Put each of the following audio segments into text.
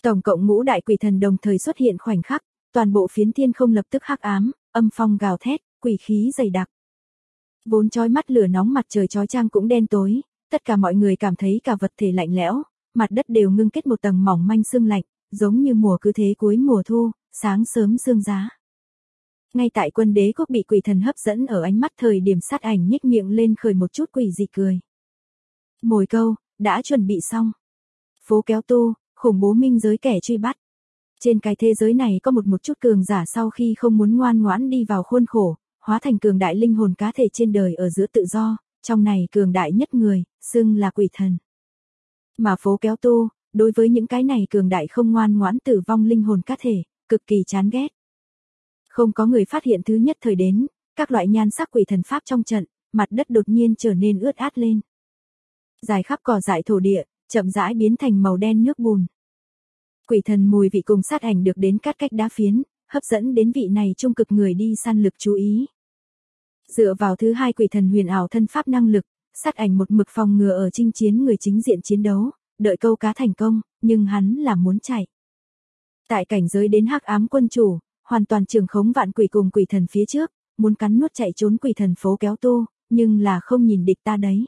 Tổng cộng ngũ đại quỷ thần đồng thời xuất hiện khoảnh khắc, toàn bộ phiến thiên không lập tức hắc ám, âm phong gào thét, quỷ khí dày đặc. Vốn chói mắt lửa nóng mặt trời chói chang cũng đen tối, tất cả mọi người cảm thấy cả vật thể lạnh lẽo, mặt đất đều ngưng kết một tầng mỏng manh sương lạnh, giống như mùa cứ thế cuối mùa thu, sáng sớm sương giá. Ngay tại Quân Đế Quốc bị quỷ thần hấp dẫn ở ánh mắt thời điểm Sát Ảnh nhếch miệng lên khởi một chút quỷ dị cười. Mồi câu, đã chuẩn bị xong. Phố kéo tu, khủng bố minh giới kẻ truy bắt. Trên cái thế giới này có một chút cường giả sau khi không muốn ngoan ngoãn đi vào khuôn khổ, hóa thành cường đại linh hồn cá thể trên đời ở giữa tự do, trong này cường đại nhất người, xưng là quỷ thần. Mà phố kéo tu, đối với những cái này cường đại không ngoan ngoãn tử vong linh hồn cá thể, cực kỳ chán ghét. Không có người phát hiện thứ nhất thời đến, các loại nhan sắc quỷ thần pháp trong trận, mặt đất đột nhiên trở nên ướt át lên. Dài khắp cỏ dại thổ địa, chậm rãi biến thành màu đen nước bùn. Quỷ thần mùi vị cùng Sát Ảnh được đến cắt cách đá phiến, hấp dẫn đến vị này trung cực người đi săn lực chú ý. Dựa vào thứ hai quỷ thần huyền ảo thân pháp năng lực, Sát Ảnh một mực phòng ngừa ở chinh chiến người chính diện chiến đấu, đợi câu cá thành công, nhưng hắn là muốn chạy. Tại cảnh giới đến hắc ám quân chủ, hoàn toàn trường khống vạn quỷ cùng quỷ thần phía trước, muốn cắn nuốt chạy trốn quỷ thần phố kéo tu, nhưng là không nhìn địch ta đấy.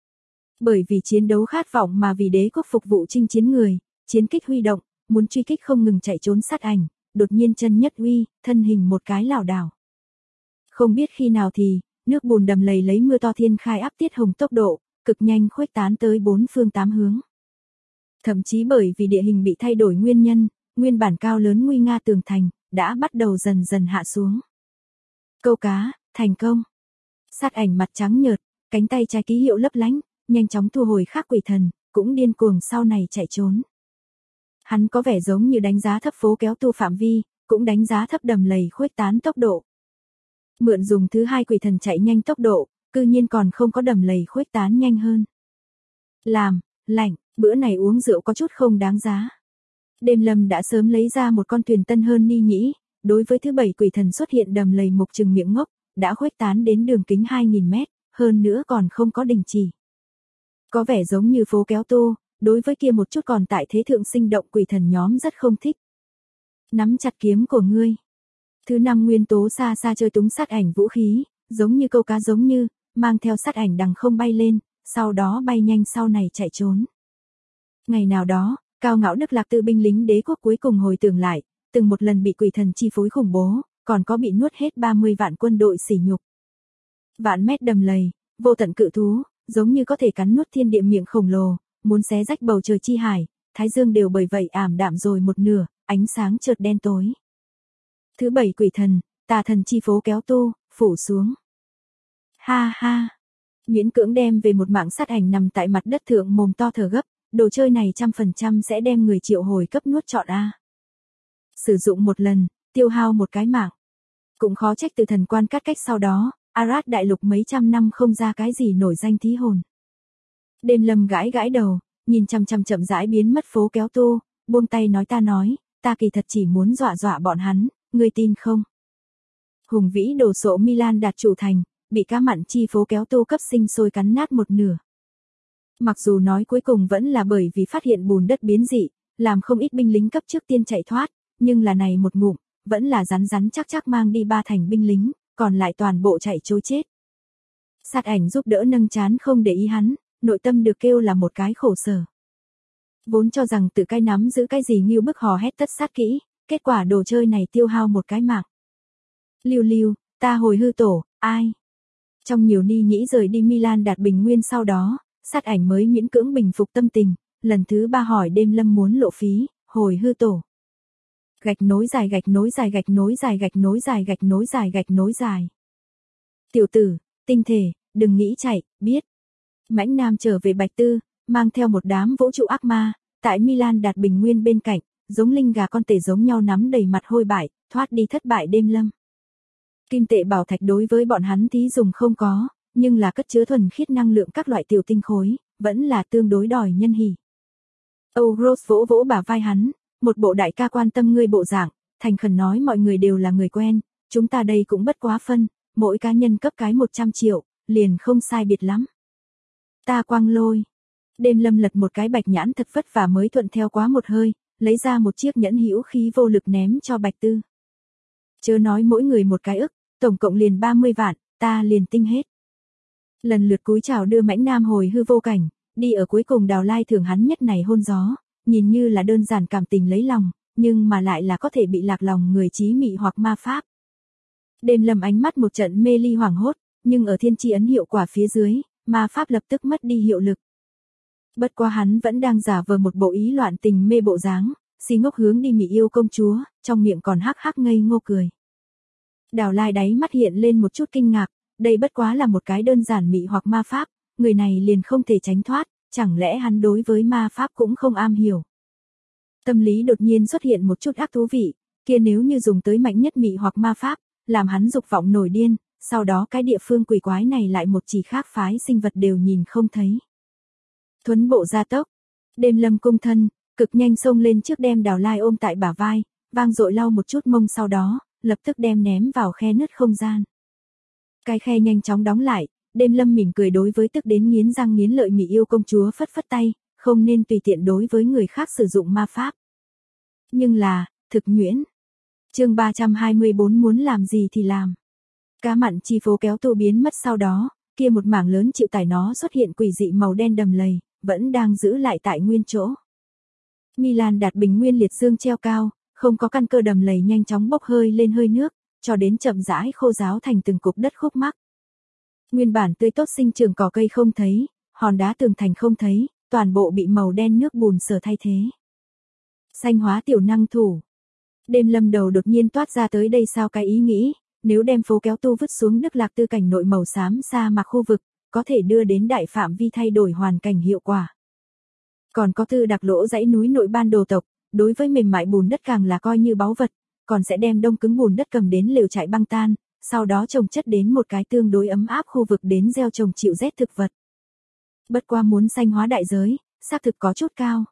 Bởi vì chiến đấu khát vọng mà vì đế quốc phục vụ chinh chiến người, chiến kích huy động, muốn truy kích không ngừng chạy trốn Sát Ảnh, đột nhiên chân nhất uy, thân hình một cái lảo đảo. Không biết khi nào thì, nước bùn đầm lầy lấy mưa to thiên khai áp tiết hồng tốc độ, cực nhanh khuếch tán tới bốn phương tám hướng. Thậm chí bởi vì địa hình bị thay đổi nguyên nhân, nguyên bản cao lớn nguy nga tường thành, đã bắt đầu dần dần hạ xuống. Câu cá, thành công. Sát Ảnh mặt trắng nhợt, cánh tay trái ký hiệu lấp lánh, nhanh chóng thu hồi khác quỷ thần, cũng điên cuồng sau này chạy trốn. Hắn có vẻ giống như đánh giá thấp phố kéo tu phạm vi, cũng đánh giá thấp đầm lầy khuếch tán tốc độ. Mượn dùng thứ hai quỷ thần chạy nhanh tốc độ, cư nhiên còn không có đầm lầy khuếch tán nhanh hơn. Làm, lạnh, bữa này uống rượu có chút không đáng giá. Đêm Lâm đã sớm lấy ra một con thuyền tân hơn ni nhĩ, đối với thứ bảy quỷ thần xuất hiện đầm lầy mục trừng miệng ngốc, đã khuếch tán đến đường kính 2.000 mét, hơn nữa còn không có đình chỉ. Có vẻ giống như phố kéo tu, đối với kia một chút còn tại thế thượng sinh động quỷ thần nhóm rất không thích. Nắm chặt kiếm của ngươi. Thứ năm nguyên tố xa xa chơi túng Sát Ảnh vũ khí, giống như câu cá giống như, mang theo Sát Ảnh đằng không bay lên, sau đó bay nhanh sau này chạy trốn. Ngày nào đó, cao ngạo Đức Lạc Tư binh lính đế quốc cuối cùng hồi tưởng lại, từng một lần bị quỷ thần chi phối khủng bố, còn có bị nuốt hết 30 vạn quân đội sỉ nhục. Vạn mét đầm lầy, vô tận cự thú, giống như có thể cắn nuốt thiên địa miệng khổng lồ, muốn xé rách bầu trời chi hải, thái dương đều bởi vậy ảm đạm rồi một nửa, ánh sáng chợt đen tối. Thứ bảy quỷ thần, tà thần chi phố kéo tu, phủ xuống. Ha ha, miễn cưỡng đem về một mạng Sát Ảnh nằm tại mặt đất thượng mồm to thở gấp, đồ chơi này 100% sẽ đem người triệu hồi cấp nuốt trọn a. Sử dụng một lần, tiêu hao một cái mạng. Cũng khó trách từ thần quan cắt cách sau đó, Arad đại lục mấy trăm năm không ra cái gì nổi danh thí hồn. Đêm Lâm gãi gãi đầu, nhìn chăm chậm rãi biến mất phố kéo tu, buông tay nói, ta kỳ thật chỉ muốn dọa dọa bọn hắn, ngươi tin không? Hùng vĩ đồ sộ Milan đạt chủ thành, bị cá mặn chi phố kéo tu cấp sinh sôi cắn nát một nửa. Mặc dù nói cuối cùng vẫn là bởi vì phát hiện bùn đất biến dị, làm không ít binh lính cấp trước tiên chạy thoát, nhưng là này một ngụm, vẫn là rắn chắc mang đi 3 thành binh lính, còn lại toàn bộ chạy trối chết. Sát Ảnh giúp đỡ nâng chán không để ý hắn, nội tâm được kêu là một cái khổ sở. Vốn cho rằng tự cái nắm giữ cái gì nghiêu bức hò hét tất sát kỹ, kết quả đồ chơi này tiêu hao một cái mạng. Lưu, ta hồi hư tổ, ai? Trong nhiều ni nhĩ rời đi Milan đạt bình nguyên sau đó, Sát Ảnh mới miễn cưỡng bình phục tâm tình, lần thứ 3 hỏi Đêm Lâm muốn lộ phí, hồi hư tổ. Gạch nối dài. Tiểu tử, tinh thể, đừng nghĩ chạy, biết. Mãnh Nam trở về Bạch Tư, mang theo một đám vũ trụ ác ma, tại Milan đạt bình nguyên bên cạnh, giống linh gà con tể giống nhau nắm đầy mặt hôi bại, thoát đi thất bại Đêm Lâm. Kim tệ bảo thạch đối với bọn hắn thí dùng không có, nhưng là cất chứa thuần khiết năng lượng các loại tiểu tinh khối, vẫn là tương đối đòi nhân hỉ. Âu Rose vỗ bả vai hắn, một bộ đại ca quan tâm ngươi bộ dạng, thành khẩn nói mọi người đều là người quen, chúng ta đây cũng bất quá phân, mỗi cá nhân cấp cái 100 triệu, liền không sai biệt lắm. Ta Quang Lôi. Đêm Lâm lật một cái bạch nhãn thật vất vả mới thuận theo quá một hơi, lấy ra một chiếc nhẫn hữu khí vô lực ném cho Bạch Tư. Chớ nói mỗi người một cái ức, tổng cộng liền 30 vạn, ta liền tinh hết. Lần lượt cúi chào đưa Mãnh Nam hồi hư vô cảnh, đi ở cuối cùng Đào Lai thưởng hắn nhất này hôn gió, nhìn như là đơn giản cảm tình lấy lòng, nhưng mà lại là có thể bị lạc lòng người trí mị hoặc ma pháp. Đêm Lâm ánh mắt một trận mê ly hoảng hốt, nhưng ở thiên chi ấn hiệu quả phía dưới, ma pháp lập tức mất đi hiệu lực. Bất quá hắn vẫn đang giả vờ một bộ ý loạn tình mê bộ dáng, si ngốc hướng đi mị yêu công chúa, trong miệng còn hắc hắc ngây ngô cười. Đào Lai đáy mắt hiện lên một chút kinh ngạc, đây bất quá là một cái đơn giản mị hoặc ma pháp, người này liền không thể tránh thoát, chẳng lẽ hắn đối với ma pháp cũng không am hiểu. Tâm lý đột nhiên xuất hiện một chút ác thú vị, kia nếu như dùng tới mạnh nhất mị hoặc ma pháp, làm hắn dục vọng nổi điên, sau đó cái địa phương quỷ quái này lại một chỉ khác phái sinh vật đều nhìn không thấy. Thuấn bộ gia tốc, Đêm Lâm cung thân, cực nhanh xông lên trước đem Đào Lai ôm tại bả vai, vang dội lau một chút mông sau đó, lập tức đem ném vào khe nứt không gian. Cái khe nhanh chóng đóng lại, Đêm Lâm mỉm cười đối với tức đến nghiến răng nghiến lợi mị yêu công chúa phất phất tay, không nên tùy tiện đối với người khác sử dụng ma pháp. Nhưng là, thực nhuyễn. Chương 324 muốn làm gì thì làm. Cá mặn chi phố kéo tu biến mất sau đó, kia một mảng lớn chịu tải nó xuất hiện quỷ dị màu đen đầm lầy, vẫn đang giữ lại tại nguyên chỗ. Milan đạt bình nguyên liệt dương treo cao, không có căn cơ đầm lầy nhanh chóng bốc hơi lên hơi nước, cho đến chậm rãi khô ráo thành từng cục đất khúc mắc. Nguyên bản tươi tốt sinh trường cỏ cây không thấy, hòn đá tường thành không thấy, toàn bộ bị màu đen nước bùn sở thay thế. Xanh hóa tiểu năng thủ. Đêm Lâm đầu đột nhiên toát ra tới đây sao cái ý nghĩ, nếu đem phố kéo tu vứt xuống Đức Lạc Tư cảnh nội màu xám sa mạc khu vực, có thể đưa đến đại phạm vi thay đổi hoàn cảnh hiệu quả. Còn có Tư Đặc lỗ dãy núi nội ban đồ tộc, đối với mềm mại bùn đất càng là coi như báu vật, còn sẽ đem đông cứng bùn đất cầm đến lều trại băng tan, sau đó trồng chất đến một cái tương đối ấm áp khu vực đến gieo trồng chịu rét thực vật. Bất qua muốn xanh hóa đại giới, xác thực có chút cao.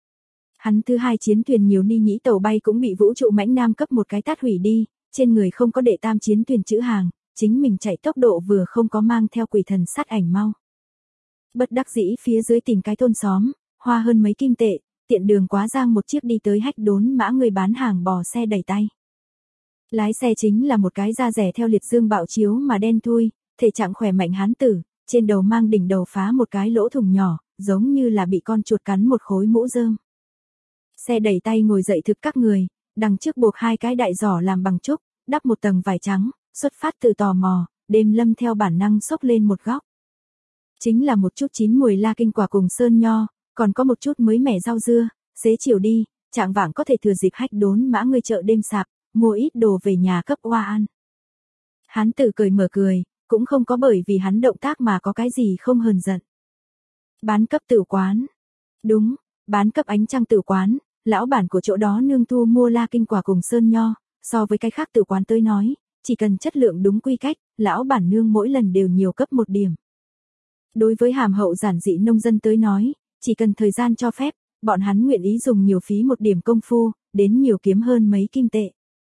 Hắn thứ hai chiến thuyền nhiều ni nhĩ tàu bay cũng bị vũ trụ Mãnh Nam cấp một cái tát hủy đi, trên người không có đệ tam chiến thuyền chữ hàng, chính mình chạy tốc độ vừa không có mang theo quỷ thần sát ảnh mau. Bất đắc dĩ phía dưới tìm cái thôn xóm, hoa hơn mấy kim tệ, tiện đường quá giang một chiếc đi tới Hách Đốn Mã người bán hàng bò xe đẩy tay. Lái xe chính là một cái da rẻ theo liệt dương bạo chiếu mà đen thui, thể trạng khỏe mạnh hán tử, trên đầu mang đỉnh đầu phá một cái lỗ thủng nhỏ, giống như là bị con chuột cắn một khối mũ rơm. Xe đẩy tay ngồi dậy thực các người, đằng trước buộc hai cái đại giỏ làm bằng trúc, đắp một tầng vải trắng, xuất phát từ tò mò, Đêm Lâm theo bản năng xốc lên một góc. Chính là một chút chín mùi la kinh quả cùng sơn nho, còn có một chút mới mẻ rau dưa, xế chiều đi, trạng vạng có thể thừa dịp Hách Đốn Mã người chợ đêm sạp, mua ít đồ về nhà cấp oa ăn. Hắn tự cười mở cười, cũng không có bởi vì hắn động tác mà có cái gì không hờn giận. Bán cấp tử quán. Đúng, bán cấp ánh trăng tử quán, lão bản của chỗ đó nương thu mua la kinh quả cùng sơn nho, so với cái khác tử quán tới nói, chỉ cần chất lượng đúng quy cách, lão bản nương mỗi lần đều nhiều cấp một điểm. Đối với hàm hậu giản dị nông dân tới nói, chỉ cần thời gian cho phép, bọn hắn nguyện ý dùng nhiều phí một điểm công phu, đến nhiều kiếm hơn mấy kim tệ.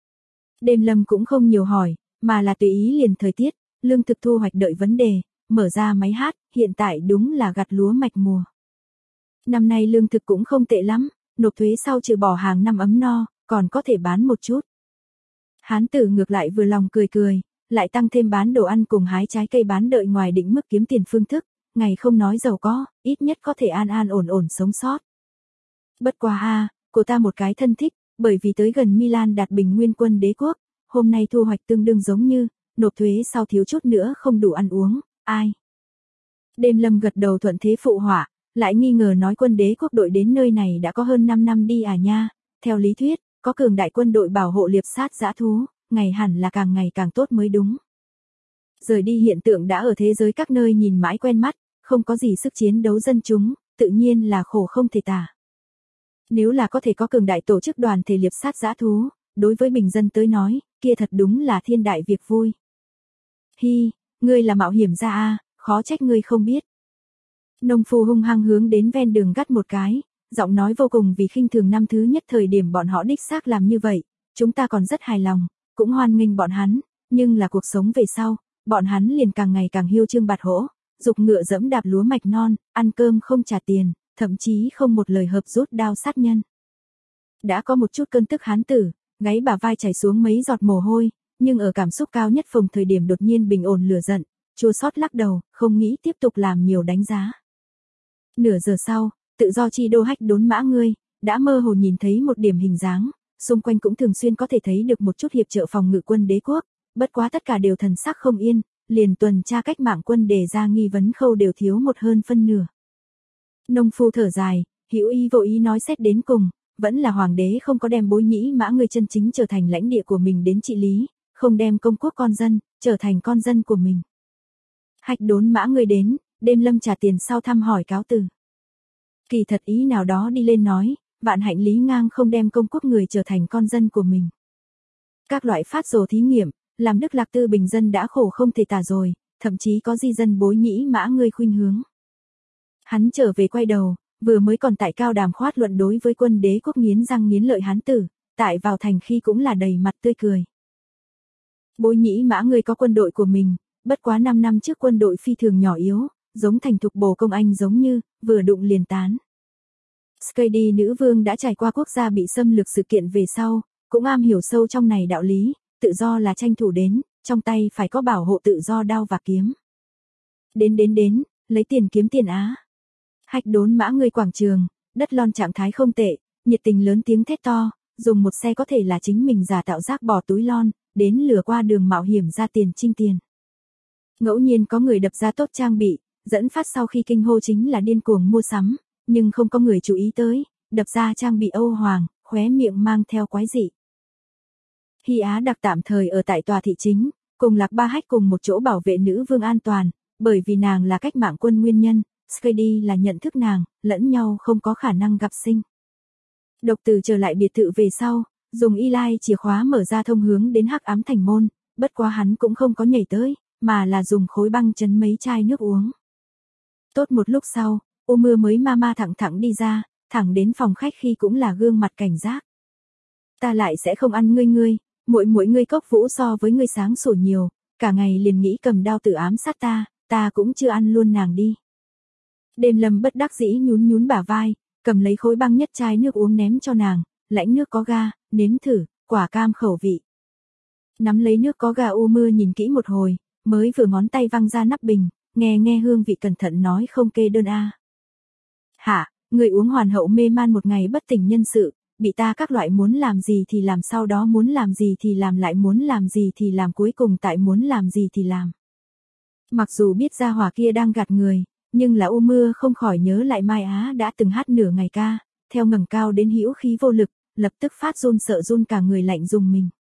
Đêm Lâm cũng không nhiều hỏi, mà là tùy ý liền thời tiết, lương thực thu hoạch đợi vấn đề, mở ra máy hát, hiện tại đúng là gặt lúa mạch mùa. Năm nay lương thực cũng không tệ lắm, nộp thuế sau trừ bỏ hàng năm ấm no, còn có thể bán một chút. Hán tử ngược lại vừa lòng cười cười, lại tăng thêm bán đồ ăn cùng hái trái cây bán đợi ngoài định mức kiếm tiền phương thức, ngày không nói giàu có, ít nhất có thể an an ổn ổn sống sót. Bất quá của ta một cái thân thích, bởi vì tới gần Milan đạt bình nguyên quân đế quốc, hôm nay thu hoạch tương đương giống như, nộp thuế sau thiếu chút nữa không đủ ăn uống, ai. Đêm Lâm gật đầu thuận thế phụ họa, lại nghi ngờ nói quân đế quốc đội đến nơi này đã có hơn 5 năm đi à nha, theo lý thuyết, có cường đại quân đội bảo hộ liệp sát dã thú, ngày hẳn là càng ngày càng tốt mới đúng. Rời đi hiện tượng đã ở thế giới các nơi nhìn mãi quen mắt, không có gì sức chiến đấu dân chúng, tự nhiên là khổ không thể tả. Nếu là có thể có cường đại tổ chức đoàn thể liệp sát dã thú, đối với bình dân tới nói, kia thật đúng là thiên đại việc vui. Hi, ngươi là mạo hiểm gia a, khó trách ngươi không biết. Nông phu hung hăng hướng đến ven đường gắt một cái, giọng nói vô cùng vì khinh thường năm thứ nhất thời điểm bọn họ đích xác làm như vậy, chúng ta còn rất hài lòng, cũng hoan nghênh bọn hắn, nhưng là cuộc sống về sau, bọn hắn liền càng ngày càng hiêu trương bạt hỗ, dục ngựa dẫm đạp lúa mạch non, ăn cơm không trả tiền, thậm chí không một lời hợp rút đao sát nhân. Đã có một chút cơn tức hán tử, gáy bả vai chảy xuống mấy giọt mồ hôi, nhưng ở cảm xúc cao nhất phồng thời điểm đột nhiên bình ổn lửa giận, chua xót lắc đầu, không nghĩ tiếp tục làm nhiều đánh giá. Nửa giờ sau, tự do chi đô Hách Đốn Mã ngươi, đã mơ hồ nhìn thấy một điểm hình dáng, xung quanh cũng thường xuyên có thể thấy được một chút hiệp trợ phòng ngự quân đế quốc, bất quá tất cả đều thần sắc không yên, liền tuần tra cách mạng quân đề ra nghi vấn khâu đều thiếu một hơn phân nửa. Nông phu thở dài, hữu ý vô ý nói xét đến cùng, vẫn là hoàng đế không có đem Bối Nhĩ Mã ngươi chân chính trở thành lãnh địa của mình đến trị lý, không đem công quốc con dân, trở thành con dân của mình. Hách Đốn Mã ngươi đến, đêm lâm trả tiền sau thăm hỏi cáo từ. Kỳ thật ý nào đó đi lên nói, vạn hạnh Lý Ngang không đem công quốc người trở thành con dân của mình. Các loại phát rồ thí nghiệm, làm Đức Lạc Tư bình dân đã khổ không thể tả rồi, thậm chí có di dân Bối Nhĩ Mã ngươi khuynh hướng. Hắn trở về quay đầu, vừa mới còn tại cao đàm khoát luận đối với quân đế quốc nghiến răng nghiến lợi hán tử, tại vào thành khi cũng là đầy mặt tươi cười. Bối Nhĩ Mã ngươi có quân đội của mình, bất quá 5 năm trước quân đội phi thường nhỏ yếu, giống thành thục bồ công anh giống như, vừa đụng liền tán. Skady nữ vương đã trải qua quốc gia bị xâm lược sự kiện về sau, cũng am hiểu sâu trong này đạo lý, tự do là tranh thủ đến, trong tay phải có bảo hộ tự do đao và kiếm. Đến, lấy tiền kiếm tiền á. Hách Đốn Mã ngươi quảng trường, đất lon trạng thái không tệ, nhiệt tình lớn tiếng thét to, dùng một xe có thể là chính mình giả tạo rác bỏ túi lon, đến lừa qua đường mạo hiểm ra tiền trinh tiền. Ngẫu nhiên có người đập ra tốt trang bị, dẫn phát sau khi kinh hô chính là điên cuồng mua sắm, nhưng không có người chú ý tới, đập ra trang bị Âu Hoàng, khóe miệng mang theo quái dị. Hy Á đặc tạm thời ở tại tòa thị chính, cùng Lạc Ba Hách cùng một chỗ bảo vệ nữ vương an toàn, bởi vì nàng là cách mạng quân nguyên nhân, Skady là nhận thức nàng, lẫn nhau không có khả năng gặp sinh. Độc Tử trở lại biệt thự về sau, dùng Eli chìa khóa mở ra thông hướng đến Hắc Ám Thành môn, bất quá hắn cũng không có nhảy tới, mà là dùng khối băng chấn mấy chai nước uống. Tốt một lúc sau, Ô Mưa mới ma thẳng đi ra, thẳng đến phòng khách khi cũng là gương mặt cảnh giác. Ta lại sẽ không ăn ngươi, muội ngươi Cốc Vũ so với ngươi sáng sủa nhiều, cả ngày liền nghĩ cầm đao tự ám sát ta cũng chưa ăn luôn nàng đi. Đêm Lâm bất đắc dĩ nhún bả vai, cầm lấy khối băng nhất chai nước uống ném cho nàng, lãnh nước có ga, nếm thử, quả cam khẩu vị. Nắm lấy nước có ga Ô Mưa nhìn kỹ một hồi, mới vừa ngón tay văng ra nắp bình, nghe hương vị cẩn thận nói không kê đơn a. Hả, người uống hoàn hậu mê man một ngày bất tỉnh nhân sự, bị ta các loại muốn làm gì thì làm, sau đó muốn làm gì thì làm, lại muốn làm gì thì làm, cuối cùng tại muốn làm gì thì làm. Mặc dù biết ra hỏa kia đang gạt người, nhưng là Ô Mưa không khỏi nhớ lại Mai Á đã từng hát nửa ngày ca, theo ngẩng cao đến hữu khí vô lực, lập tức phát run sợ run cả người lạnh dùng mình.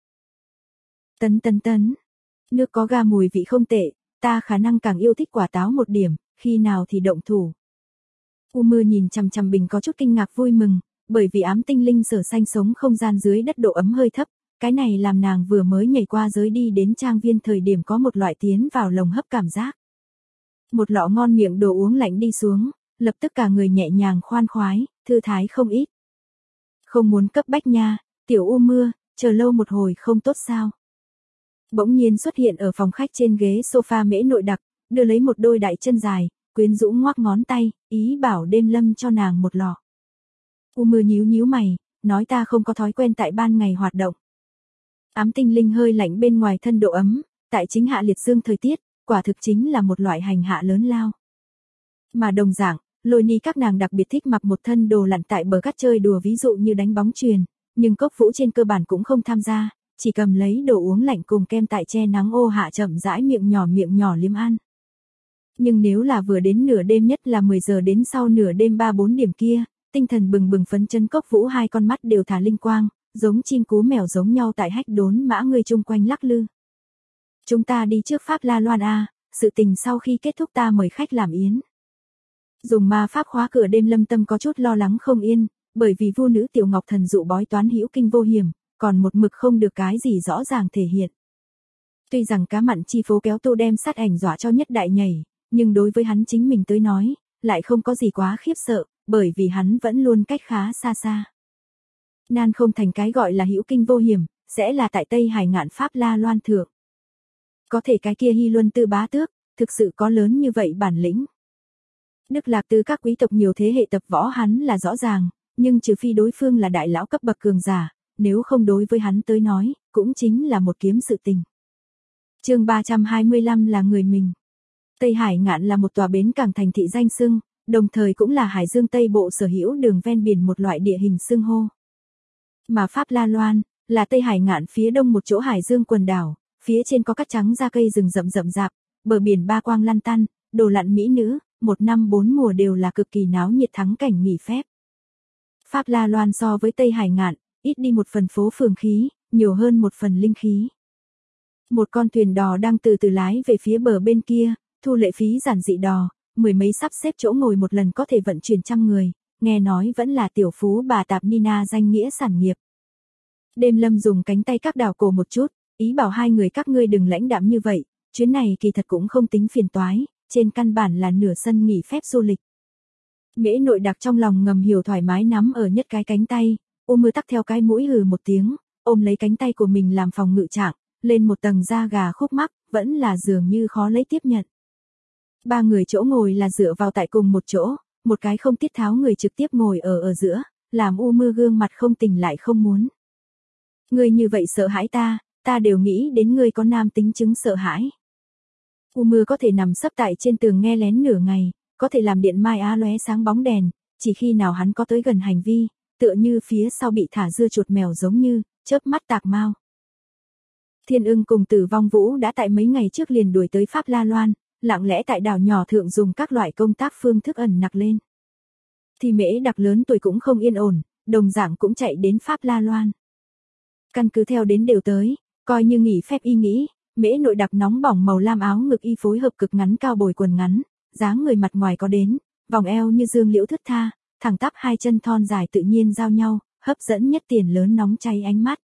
Tấn, nước có ga mùi vị không tệ, ta khả năng càng yêu thích quả táo một điểm, khi nào thì động thủ. Ô Mưa nhìn chằm bình có chút kinh ngạc vui mừng, bởi vì ám tinh linh sở xanh sống không gian dưới đất độ ấm hơi thấp, cái này làm nàng vừa mới nhảy qua giới đi đến trang viên thời điểm có một loại tiến vào lồng hấp cảm giác. Một lọ ngon miệng đồ uống lạnh đi xuống, lập tức cả người nhẹ nhàng khoan khoái, thư thái không ít. Không muốn cấp bách nha, tiểu Ô Mưa, chờ lâu một hồi không tốt sao? Bỗng nhiên xuất hiện ở phòng khách trên ghế sofa Mễ Nội Đặc, đưa lấy một đôi đại chân dài, quyến rũ ngoắc ngón tay, ý bảo Đêm Lâm cho nàng một lọ. Ô Mưa nhíu mày, nói ta không có thói quen tại ban ngày hoạt động. Ám tinh linh hơi lạnh bên ngoài thân độ ấm, tại chính hạ liệt dương thời tiết, quả thực chính là một loại hành hạ lớn lao. Mà đồng dạng, Lôi Ni các nàng đặc biệt thích mặc một thân đồ lặn tại bờ cát chơi đùa, ví dụ như đánh bóng chuyền, nhưng Cốc Vũ trên cơ bản cũng không tham gia, chỉ cầm lấy đồ uống lạnh cùng kem tại che nắng ô hạ chậm rãi miệng nhỏ liếm ăn. Nhưng nếu là vừa đến nửa đêm, nhất là 10 giờ đến sau nửa đêm 3-4 điểm kia, tinh thần bừng phấn chấn, Cốc Vũ hai con mắt đều thả linh quang, giống chim cú mèo giống nhau tại Hách Đốn Mã người chung quanh lắc lư. Chúng ta đi trước Pháp La Loan a, sự tình sau khi kết thúc ta mời khách làm yến. Dùng ma pháp khóa cửa, Đêm Lâm tâm có chút lo lắng không yên, bởi vì vu nữ Tiểu Ngọc Thần dụ bói toán hữu kinh vô hiểm, còn một mực không được cái gì rõ ràng thể hiện. Tuy rằng cá mặn chi phố kéo tô đem sát ảnh dọa cho nhất đại nhảy, nhưng đối với hắn chính mình tới nói, lại không có gì quá khiếp sợ, bởi vì hắn vẫn luôn cách khá xa. Nan không thành cái gọi là hữu kinh vô hiểm, sẽ là tại Tây Hải ngạn Pháp La Loan thượng. Có thể cái kia Hy Luân Tư bá tước, thực sự có lớn như vậy bản lĩnh. Đức Lạc Tư các quý tộc nhiều thế hệ tập võ hắn là rõ ràng, nhưng trừ phi đối phương là đại lão cấp bậc cường giả, nếu không đối với hắn tới nói, cũng chính là một kiếm sự tình. Chương 325 là người mình. Tây Hải Ngạn là một tòa bến cảng thành thị danh xưng, đồng thời cũng là Hải Dương Tây Bộ sở hữu đường ven biển một loại địa hình xưng hô. Mà Pháp La Loan là Tây Hải Ngạn phía đông một chỗ Hải Dương quần đảo, phía trên có cát trắng da cây rừng rậm rậm rạp, bờ biển ba quang lăn tăn, đồ lặn mỹ nữ, một năm bốn mùa đều là cực kỳ náo nhiệt thắng cảnh nghỉ phép. Pháp La Loan so với Tây Hải Ngạn, ít đi một phần phố phường khí, nhiều hơn một phần linh khí. Một con thuyền đò đang từ từ lái về phía bờ bên kia, thu lệ phí giản dị đò, mười mấy sắp xếp chỗ ngồi một lần có thể vận chuyển trăm người, nghe nói vẫn là tiểu phú bà Tạp Nina danh nghĩa sản nghiệp. Đêm Lâm dùng cánh tay các đảo cổ một chút, ý bảo hai người các ngươi đừng lãnh đạm như vậy, chuyến này kỳ thật cũng không tính phiền toái, trên căn bản là nửa sân nghỉ phép du lịch. Mễ Nội Đặc trong lòng ngầm hiểu thoải mái nắm ở nhất cái cánh tay, Mưa tắc theo cái mũi hừ một tiếng, ôm lấy cánh tay của mình làm phòng ngự trạng, lên một tầng da gà khúc mắc, vẫn là dường như khó lấy tiếp nhận. Ba người chỗ ngồi là dựa vào tại cùng một chỗ, một cái không tiết tháo người trực tiếp ngồi ở giữa, làm Mưa gương mặt không tình lại không muốn. Ngươi như vậy sợ hãi ta đều nghĩ đến ngươi có nam tính chứng sợ hãi. Mưa có thể nằm sấp tại trên tường nghe lén nửa ngày, có thể làm điện mai á lóe sáng bóng đèn, chỉ khi nào hắn có tới gần hành vi, tựa như phía sau bị thả dưa chuột mèo giống như, chớp mắt tạc mau. Thiên Ưng cùng Tử Vong Vũ đã tại mấy ngày trước liền đuổi tới Pháp La Loan, lặng lẽ tại đảo nhỏ thượng dùng các loại công tác phương thức ẩn nặc lên. Thì Mễ Đặc lớn tuổi cũng không yên ổn, đồng dạng cũng chạy đến Pháp La Loan. Căn cứ theo đến đều tới, coi như nghỉ phép y nghĩ, Mễ Nội Đặc nóng bỏng màu lam áo ngực y phối hợp cực ngắn cao bồi quần ngắn, dáng người mặt ngoài có đến, vòng eo như dương liễu thướt tha, thẳng tắp hai chân thon dài tự nhiên giao nhau, hấp dẫn nhất tiền lớn nóng cháy ánh mắt.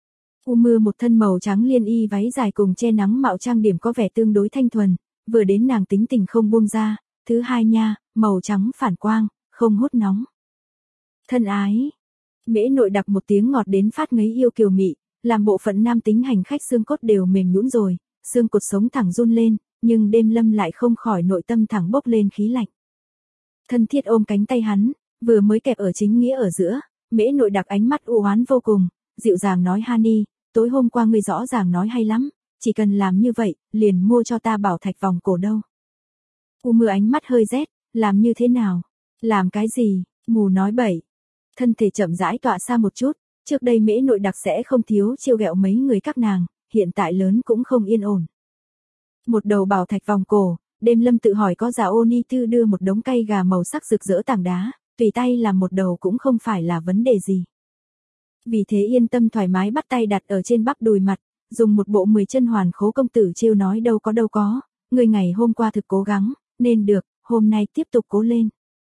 Mưa một thân màu trắng liên y váy dài cùng che nắng mạo trang điểm có vẻ tương đối thanh thuần, vừa đến nàng tính tình không buông ra, thứ hai nha, màu trắng phản quang, không hút nóng. Thân ái. Mễ Nội Đặc một tiếng ngọt đến phát ngấy yêu kiều mị, làm bộ phận nam tính hành khách xương cốt đều mềm nhũn rồi, xương cột sống thẳng run lên, nhưng Đêm Lâm lại không khỏi nội tâm thẳng bốc lên khí lạnh. Thân thiết ôm cánh tay hắn, vừa mới kẹp ở chính nghĩa ở giữa, Mễ Nội Đặc ánh mắt u oán vô cùng, dịu dàng nói Hani, tối hôm qua ngươi rõ ràng nói hay lắm, chỉ cần làm như vậy, liền mua cho ta bảo thạch vòng cổ đâu. Mưa ánh mắt hơi rét, làm như thế nào? Làm cái gì? Mù nói bậy. Thân thể chậm rãi tọa xa một chút, trước đây Mễ Nội Đặc sẽ không thiếu trêu ghẹo mấy người các nàng, hiện tại lớn cũng không yên ổn. Một đầu bảo thạch vòng cổ, Đêm Lâm tự hỏi có giả ô ni tư đưa một đống cây gà màu sắc rực rỡ tảng đá, tùy tay làm một đầu cũng không phải là vấn đề gì. Vì thế yên tâm thoải mái bắt tay đặt ở trên bắp đùi mặt, dùng một bộ 10 chân hoàn khố công tử trêu nói đâu có, người ngày hôm qua thực cố gắng, nên được, hôm nay tiếp tục cố lên.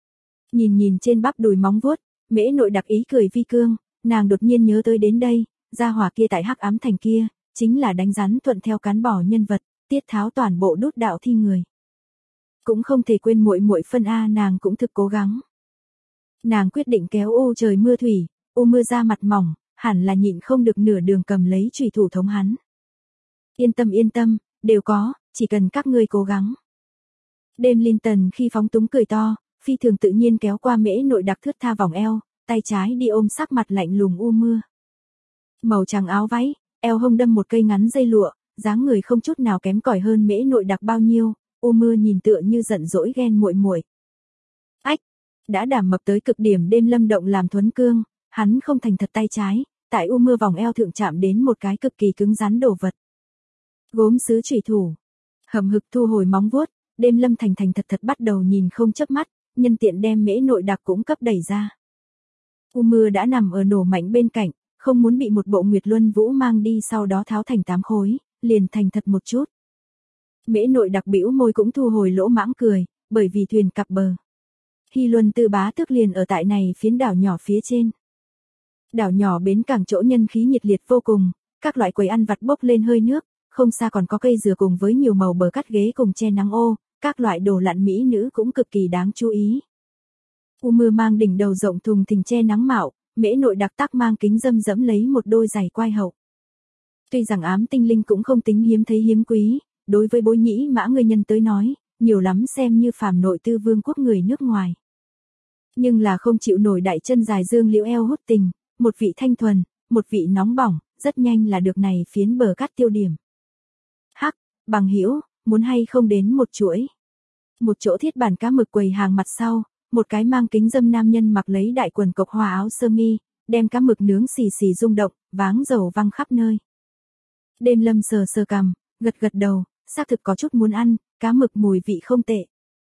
Nhìn trên bắp đùi móng vuốt, Mễ Nội Đặc ý cười vi cương, nàng đột nhiên nhớ tới đến đây, gia hỏa kia tại Hắc Ám Thành kia, chính là đánh rắn thuận theo cán bỏ nhân vật, tiết tháo toàn bộ đốt đạo thi người. Cũng không thể quên muội muội phân a, nàng cũng thực cố gắng. Nàng quyết định kéo trời mưa thủy, Mưa ra mặt mỏng, hẳn là nhịn không được nửa đường cầm lấy chùy thủ thống hắn. Yên tâm, đều có, chỉ cần các ngươi cố gắng. Đêm Linton khi phóng túng cười to, phi thường tự nhiên kéo qua Mễ Nội Đặc thướt tha vòng eo, tay trái đi ôm sắc mặt lạnh lùng Mưa. Màu trắng áo váy, eo hông đâm một cây ngắn dây lụa, dáng người không chút nào kém cỏi hơn Mễ Nội Đặc bao nhiêu, Mưa nhìn tựa như giận dỗi ghen muội. Ách, đã đảm mập tới cực điểm. Đêm Lâm động làm thuấn cương, hắn không thành thật tay trái, tại Mưa vòng eo thượng chạm đến một cái cực kỳ cứng rắn đồ vật. Gốm sứ chủy thủ. Hầm hực thu hồi móng vuốt, Đêm Lâm thành thật bắt đầu nhìn không chớp mắt, nhân tiện đem Mễ Nội Đặc cũng cấp đẩy ra. Mưa đã nằm ở nổ mạnh bên cạnh, không muốn bị một bộ Nguyệt Luân Vũ mang đi sau đó tháo thành 8 khối, liền thành thật một chút. Mễ Nội Đặc bĩu môi cũng thu hồi lỗ mãng cười, bởi vì thuyền cập bờ. Hy Luân Tư Bá Tước liền ở tại này phiến đảo nhỏ phía trên. Đảo nhỏ bến cảng chỗ nhân khí nhiệt liệt vô cùng, các loại quầy ăn vặt bốc lên hơi nước, không xa còn có cây dừa cùng với nhiều màu bờ cắt ghế cùng che nắng các loại đồ lặn mỹ nữ cũng cực kỳ đáng chú ý. Mưa mang đỉnh đầu rộng thùng thình che nắng mạo, Mễ Nội Đặc tắc mang kính dâm dẫm lấy một đôi giày quai hậu. Tuy rằng ám tinh linh cũng không tính hiếm thấy hiếm quý, đối với Bối Nhĩ Mã người nhân tới nói, nhiều lắm xem như phàm nội tư vương quốc người nước ngoài. Nhưng là không chịu nổi đại chân dài dương liễu eo hút tình, một vị thanh thuần, một vị nóng bỏng, rất nhanh là được này phiến bờ cát tiêu điểm. Hắc, bằng hữu, muốn hay không đến một chuỗi. Một chỗ thiết bản cá mực quầy hàng mặt sau, một cái mang kính dâm nam nhân mặc lấy đại quần cộc hoa áo sơ mi, đem cá mực nướng xì xì rung động, váng dầu văng khắp nơi. Đêm Lâm sờ sờ cằm, gật gật đầu, xác thực có chút muốn ăn, cá mực mùi vị không tệ.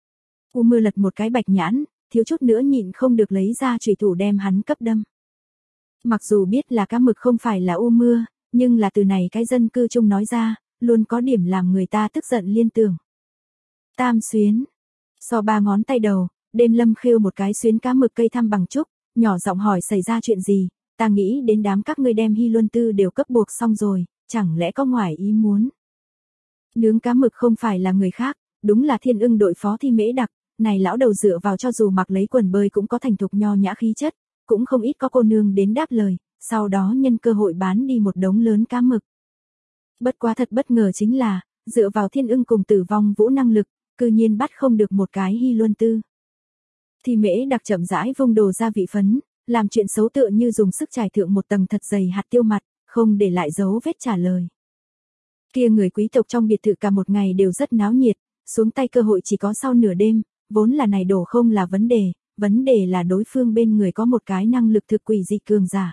U Mưa lật một cái bạch nhãn, thiếu chút nữa nhịn không được lấy ra chùy thủ đem hắn cấp đâm. Mặc dù biết là cá mực không phải là U Mưa, nhưng là từ này cái dân cư chung nói ra, luôn có điểm làm người ta tức giận liên tưởng. Tam xuyến. So 3 ngón tay đầu, Đêm Lâm khêu một cái xuyến cá mực cây thăm bằng trúc, nhỏ giọng hỏi xảy ra chuyện gì, ta nghĩ đến đám các ngươi đem Hy Luân Tư đều cấp buộc xong rồi, chẳng lẽ có ngoài ý muốn. Nướng cá mực không phải là người khác, đúng là Thiên Ưng đội phó Thi Mễ Đặc, này lão đầu dựa vào cho dù mặc lấy quần bơi cũng có thành thục nho nhã khí chất, cũng không ít có cô nương đến đáp lời, sau đó nhân cơ hội bán đi một đống lớn cá mực. Bất quá thật bất ngờ chính là, dựa vào Thiên Ưng cùng Tử Vong Vũ năng lực, cư nhiên bắt không được một cái Hy Luân Tư. Thi Mễ Đặc chậm rãi vung đồ gia vị phấn, làm chuyện xấu tựa như dùng sức trải thượng một tầng thật dày hạt tiêu mặt, không để lại dấu vết trả lời. Kia người quý tộc trong biệt thự cả một ngày đều rất náo nhiệt, xuống tay cơ hội chỉ có sau nửa đêm, vốn là này đổ không là vấn đề là đối phương bên người có một cái năng lực thực quỷ dị cường giả.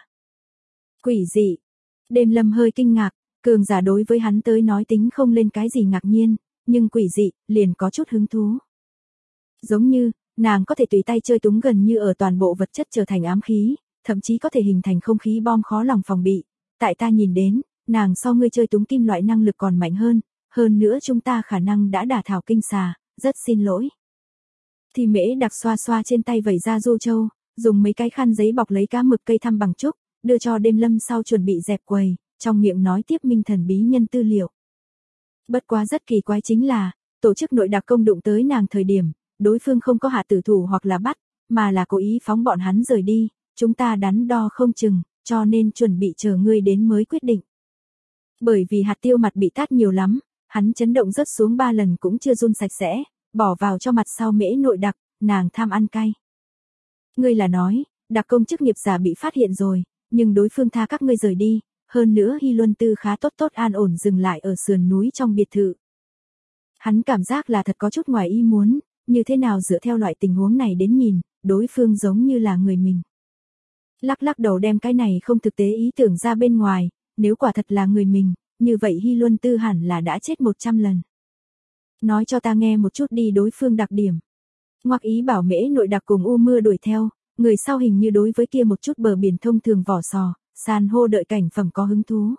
Quỷ dị? Đêm Lâm hơi kinh ngạc, cường giả đối với hắn tới nói tính không lên cái gì ngạc nhiên, nhưng quỷ dị, liền có chút hứng thú. Giống như, nàng có thể tùy tay chơi túng gần như ở toàn bộ vật chất trở thành ám khí, thậm chí có thể hình thành không khí bom khó lòng phòng bị. Tại ta nhìn đến, nàng so ngươi chơi túng kim loại năng lực còn mạnh hơn nữa chúng ta khả năng đã đả thảo kinh xà, rất xin lỗi. Thì Mễ Đặc xoa xoa trên tay vẩy ra du châu, dùng mấy cái khăn giấy bọc lấy cá mực cây thăm bằng trúc, đưa cho Đêm Lâm sau chuẩn bị dẹp quầy, trong miệng nói tiếp minh thần bí nhân tư liệu. Bất quá rất kỳ quái chính là, tổ chức nội đặc công đụng tới nàng thời điểm, đối phương không có hạ tử thủ hoặc là bắt, mà là cố ý phóng bọn hắn rời đi, chúng ta đắn đo không chừng, cho nên chuẩn bị chờ ngươi đến mới quyết định. Bởi vì hạt tiêu mặt bị tát nhiều lắm, hắn chấn động rớt xuống 3 lần cũng chưa run sạch sẽ, bỏ vào cho mặt sau Mễ nội đặc, nàng tham ăn cay. Ngươi là nói, đặc công chức nghiệp giả bị phát hiện rồi, nhưng đối phương tha các ngươi rời đi, hơn nữa Hy Luân Tư khá tốt an ổn dừng lại ở sườn núi trong biệt thự. Hắn cảm giác là thật có chút ngoài ý muốn, như thế nào dựa theo loại tình huống này đến nhìn, đối phương giống như là người mình. Lắc đầu đem cái này không thực tế ý tưởng ra bên ngoài, nếu quả thật là người mình, như vậy Hy Luân Tư hẳn là đã chết 100 lần. Nói cho ta nghe một chút đi đối phương đặc điểm. Ngoặc ý bảo Mễ nội đặc cùng U Mưa đuổi theo, người sau hình như đối với kia một chút bờ biển thông thường vỏ sò, san hô đợi cảnh phẩm có hứng thú.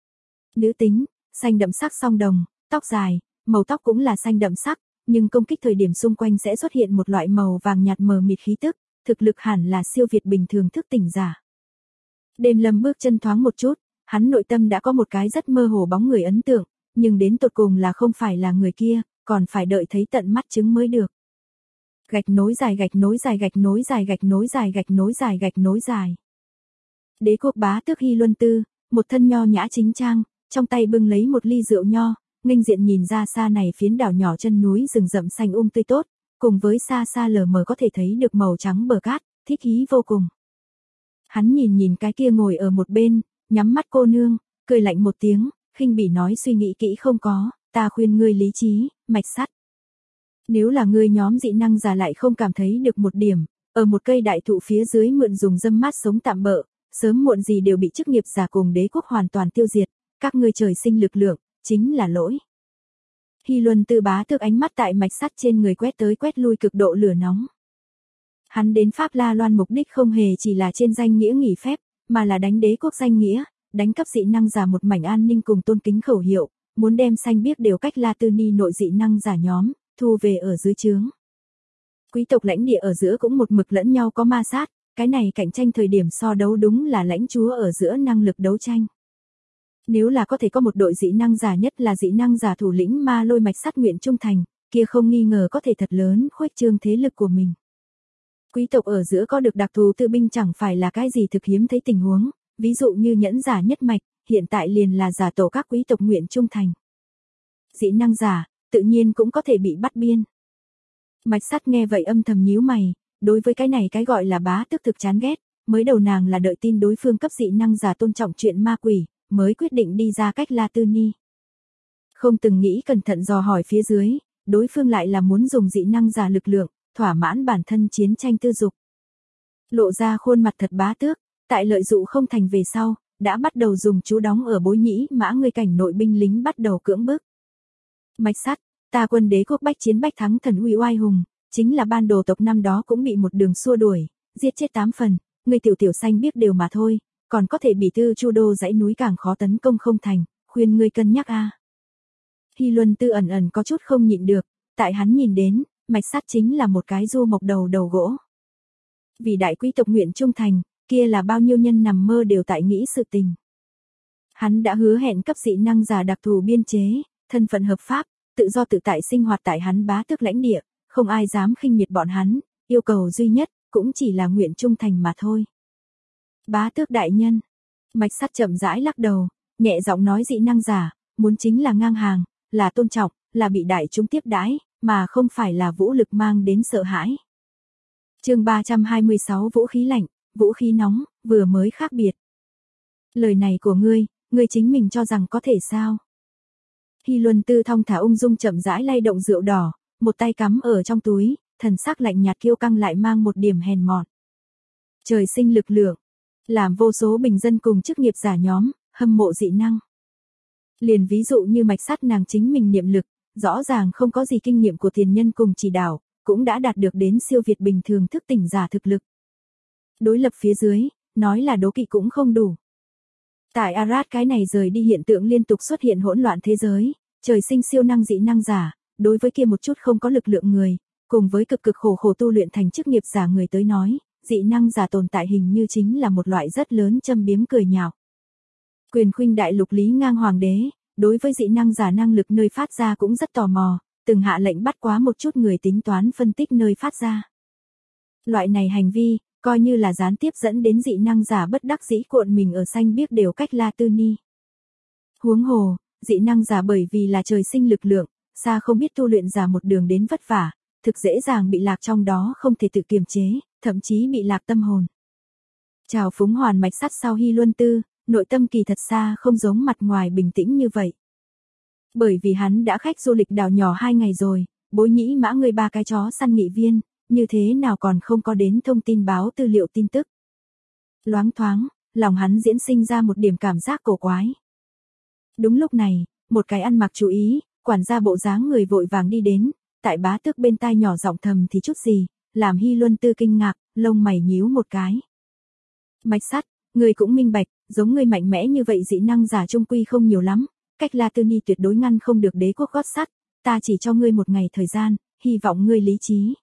Nữ tính, xanh đậm sắc song đồng, tóc dài, màu tóc cũng là xanh đậm sắc, nhưng công kích thời điểm xung quanh sẽ xuất hiện một loại màu vàng nhạt mờ mịt khí tức, thực lực hẳn là siêu việt bình thường thức tỉnh giả. Đêm Lâm bước chân thoáng một chút, hắn nội tâm đã có một cái rất mơ hồ bóng người ấn tượng, nhưng đến tột cùng là không phải là người kia, còn phải đợi thấy tận mắt chứng mới được. Gạch nối dài gạch nối dài gạch nối dài gạch nối dài gạch nối dài gạch nối dài. Đế quốc bá tước Hy Luân Tư, một thân nho nhã chính trang, trong tay bưng lấy một ly rượu nho, nghênh diện nhìn ra xa này phiến đảo nhỏ chân núi rừng rậm xanh tươi tốt, cùng với xa xa lờ mờ có thể thấy được màu trắng bờ cát, thích ý vô cùng. Hắn nhìn cái kia ngồi ở một bên, nhắm mắt cô nương, cười lạnh một tiếng, khinh bỉ nói suy nghĩ kỹ không có, ta khuyên ngươi lý trí, mạch sắt. Nếu là ngươi nhóm dị năng giả lại không cảm thấy được một điểm, ở một cây đại thụ phía dưới mượn dùng dâm mát sống tạm bợ, sớm muộn gì đều bị chức nghiệp giả cùng đế quốc hoàn toàn tiêu diệt, các ngươi trời sinh lực lượng, chính là lỗi. Hy Luân Tư bá tước ánh mắt tại mạch sắt trên người quét tới quét lui cực độ lửa nóng. Hắn đến Pháp La Loan mục đích không hề chỉ là trên danh nghĩa nghỉ phép, mà là đánh đế quốc danh nghĩa, đánh cắp dị năng giả một mảnh an ninh cùng tôn kính khẩu hiệu, muốn đem xanh biếc đều cách La Tư Ni nội dị năng giả nhóm, thu về ở dưới trướng. Quý tộc lãnh địa ở giữa cũng một mực lẫn nhau có ma sát, cái này cạnh tranh thời điểm so đấu đúng là lãnh chúa ở giữa năng lực đấu tranh. Nếu là có thể có một đội dị năng giả nhất là dị năng giả thủ lĩnh Ma Lôi mạch sắt nguyện trung thành, kia không nghi ngờ có thể thật lớn khuếch trương thế lực của mình. Quý tộc ở giữa có được đặc thù tư binh chẳng phải là cái gì thực hiếm thấy tình huống, ví dụ như nhẫn giả nhất mạch, hiện tại liền là giả tổ các quý tộc nguyện trung thành. Dị năng giả, tự nhiên cũng có thể bị bắt biên. Mạch sắt nghe vậy âm thầm nhíu mày, đối với cái này cái gọi là bá tước thực chán ghét, mới đầu nàng là đợi tin đối phương cấp dị năng giả tôn trọng chuyện ma quỷ, mới quyết định đi ra cách La Tư Ni. Không từng nghĩ cẩn thận dò hỏi phía dưới, đối phương lại là muốn dùng dị năng giả lực lượng, thỏa mãn bản thân chiến tranh tư dục. Lộ ra khuôn mặt thật bá tước, tại lợi dụ không thành về sau, đã bắt đầu dùng chú đóng ở Bối Nhĩ Mã người cảnh nội binh lính bắt đầu cưỡng bức. Mạch Sắt, ta quân đế quốc bách chiến bách thắng thần uy oai hùng, chính là ban đồ tộc năm đó cũng bị một đường xua đuổi, giết chết 8 phần, người tiểu tiểu xanh biết đều mà thôi, còn có thể bị tư Chu Đô dãy núi càng khó tấn công không thành, khuyên ngươi cân nhắc a. Hy Luân Tư ẩn ẩn có chút không nhịn được, tại hắn nhìn đến, Mạch Sắt chính là một cái du mộc đầu gỗ. Vì đại quý tộc nguyện trung thành, kia là bao nhiêu nhân nằm mơ đều tại nghĩ sự tình. Hắn đã hứa hẹn cấp dị năng giả đặc thù biên chế, thân phận hợp pháp, tự do tự tại sinh hoạt tại hắn bá tước lãnh địa, không ai dám khinh miệt bọn hắn, yêu cầu duy nhất, cũng chỉ là nguyện trung thành mà thôi. Bá tước đại nhân, Mạch Sắt chậm rãi lắc đầu, nhẹ giọng nói dị năng giả, muốn chính là ngang hàng, là tôn trọng, là bị đại chúng tiếp đãi, mà không phải là vũ lực mang đến sợ hãi. Chương 326 vũ khí lạnh, vũ khí nóng, vừa mới khác biệt. Lời này của ngươi chính mình cho rằng có thể sao? Hy Luân Tư thong thả ung dung chậm rãi lay động rượu đỏ, một tay cắm ở trong túi, thần sắc lạnh nhạt kiêu căng lại mang một điểm hèn mọn. Trời sinh lực lượng, làm vô số bình dân cùng chức nghiệp giả nhóm hâm mộ dị năng. Liền ví dụ như Mạch Sắt nàng chính mình niệm lực, rõ ràng không có gì kinh nghiệm của tiền nhân cùng chỉ đạo, cũng đã đạt được đến siêu việt bình thường thức tỉnh giả thực lực. Đối lập phía dưới, nói là đố kỵ cũng không đủ. Tại Arad cái này rời đi hiện tượng liên tục xuất hiện hỗn loạn thế giới, trời sinh siêu năng dị năng giả, đối với kia một chút không có lực lượng người, cùng với cực khổ tu luyện thành chức nghiệp giả người tới nói, dị năng giả tồn tại hình như chính là một loại rất lớn châm biếm cười nhạo. Quyền khuynh đại lục Lý Ngang hoàng đế, đối với dị năng giả năng lực nơi phát ra cũng rất tò mò, từng hạ lệnh bắt quá một chút người tính toán phân tích nơi phát ra. Loại này hành vi, coi như là gián tiếp dẫn đến dị năng giả bất đắc dĩ cuộn mình ở xanh biếc đều cách La Tư Ni. Huống hồ, dị năng giả bởi vì là trời sinh lực lượng, xa không biết tu luyện giả một đường đến vất vả, thực dễ dàng bị lạc trong đó không thể tự kiềm chế, thậm chí bị lạc tâm hồn. Chào phúng hoàn Mạch Sắt sau Hy Luân Tư, nội tâm kỳ thật xa không giống mặt ngoài bình tĩnh như vậy. Bởi vì hắn đã khách du lịch đảo nhỏ 2 ngày rồi, Bối Nhĩ Mã người 3 cái chó săn nghị viên, như thế nào còn không có đến thông tin báo tư liệu tin tức. Loáng thoáng, lòng hắn diễn sinh ra một điểm cảm giác cổ quái. Đúng lúc này, một cái ăn mặc chú ý, quản gia bộ dáng người vội vàng đi đến, tại bá tước bên tai nhỏ giọng thầm thì chút gì, làm Hy Luân Tư kinh ngạc, lông mày nhíu một cái. Mạch Sắt, người cũng minh bạch, giống người mạnh mẽ như vậy dị năng giả trung quy không nhiều lắm, cách La Tư Ni tuyệt đối ngăn không được đế quốc gót sắt, ta chỉ cho ngươi một ngày thời gian, hy vọng ngươi lý trí.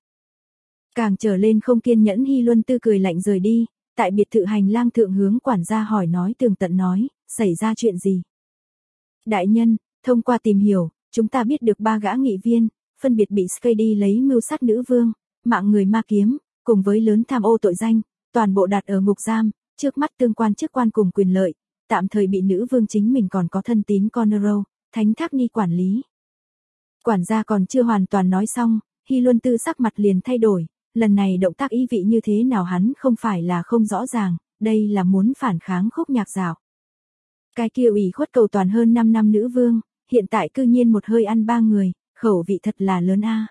Càng trở lên không kiên nhẫn Hy Luân Tư cười lạnh rời đi, tại biệt thự hành lang thượng hướng quản gia hỏi nói tường tận nói, xảy ra chuyện gì? Đại nhân, thông qua tìm hiểu, chúng ta biết được 3 gã nghị viên, phân biệt bị Skady lấy mưu sát nữ vương, mạng người ma kiếm, cùng với lớn tham ô tội danh, toàn bộ đặt ở ngục giam, trước mắt tương quan chức quan cùng quyền lợi, tạm thời bị nữ vương chính mình còn có thân tín Conero, Thánh Tháp Ni quản lý. Quản gia còn chưa hoàn toàn nói xong, Hy Luân Tư sắc mặt liền thay đổi, lần này động tác ý vị như thế nào hắn không phải là không rõ ràng, đây là muốn phản kháng Khúc Nhạc Dạo. Cái kia ủy khuất cầu toàn hơn 5 năm nữ vương, hiện tại cư nhiên một hơi ăn 3 người, khẩu vị thật là lớn a.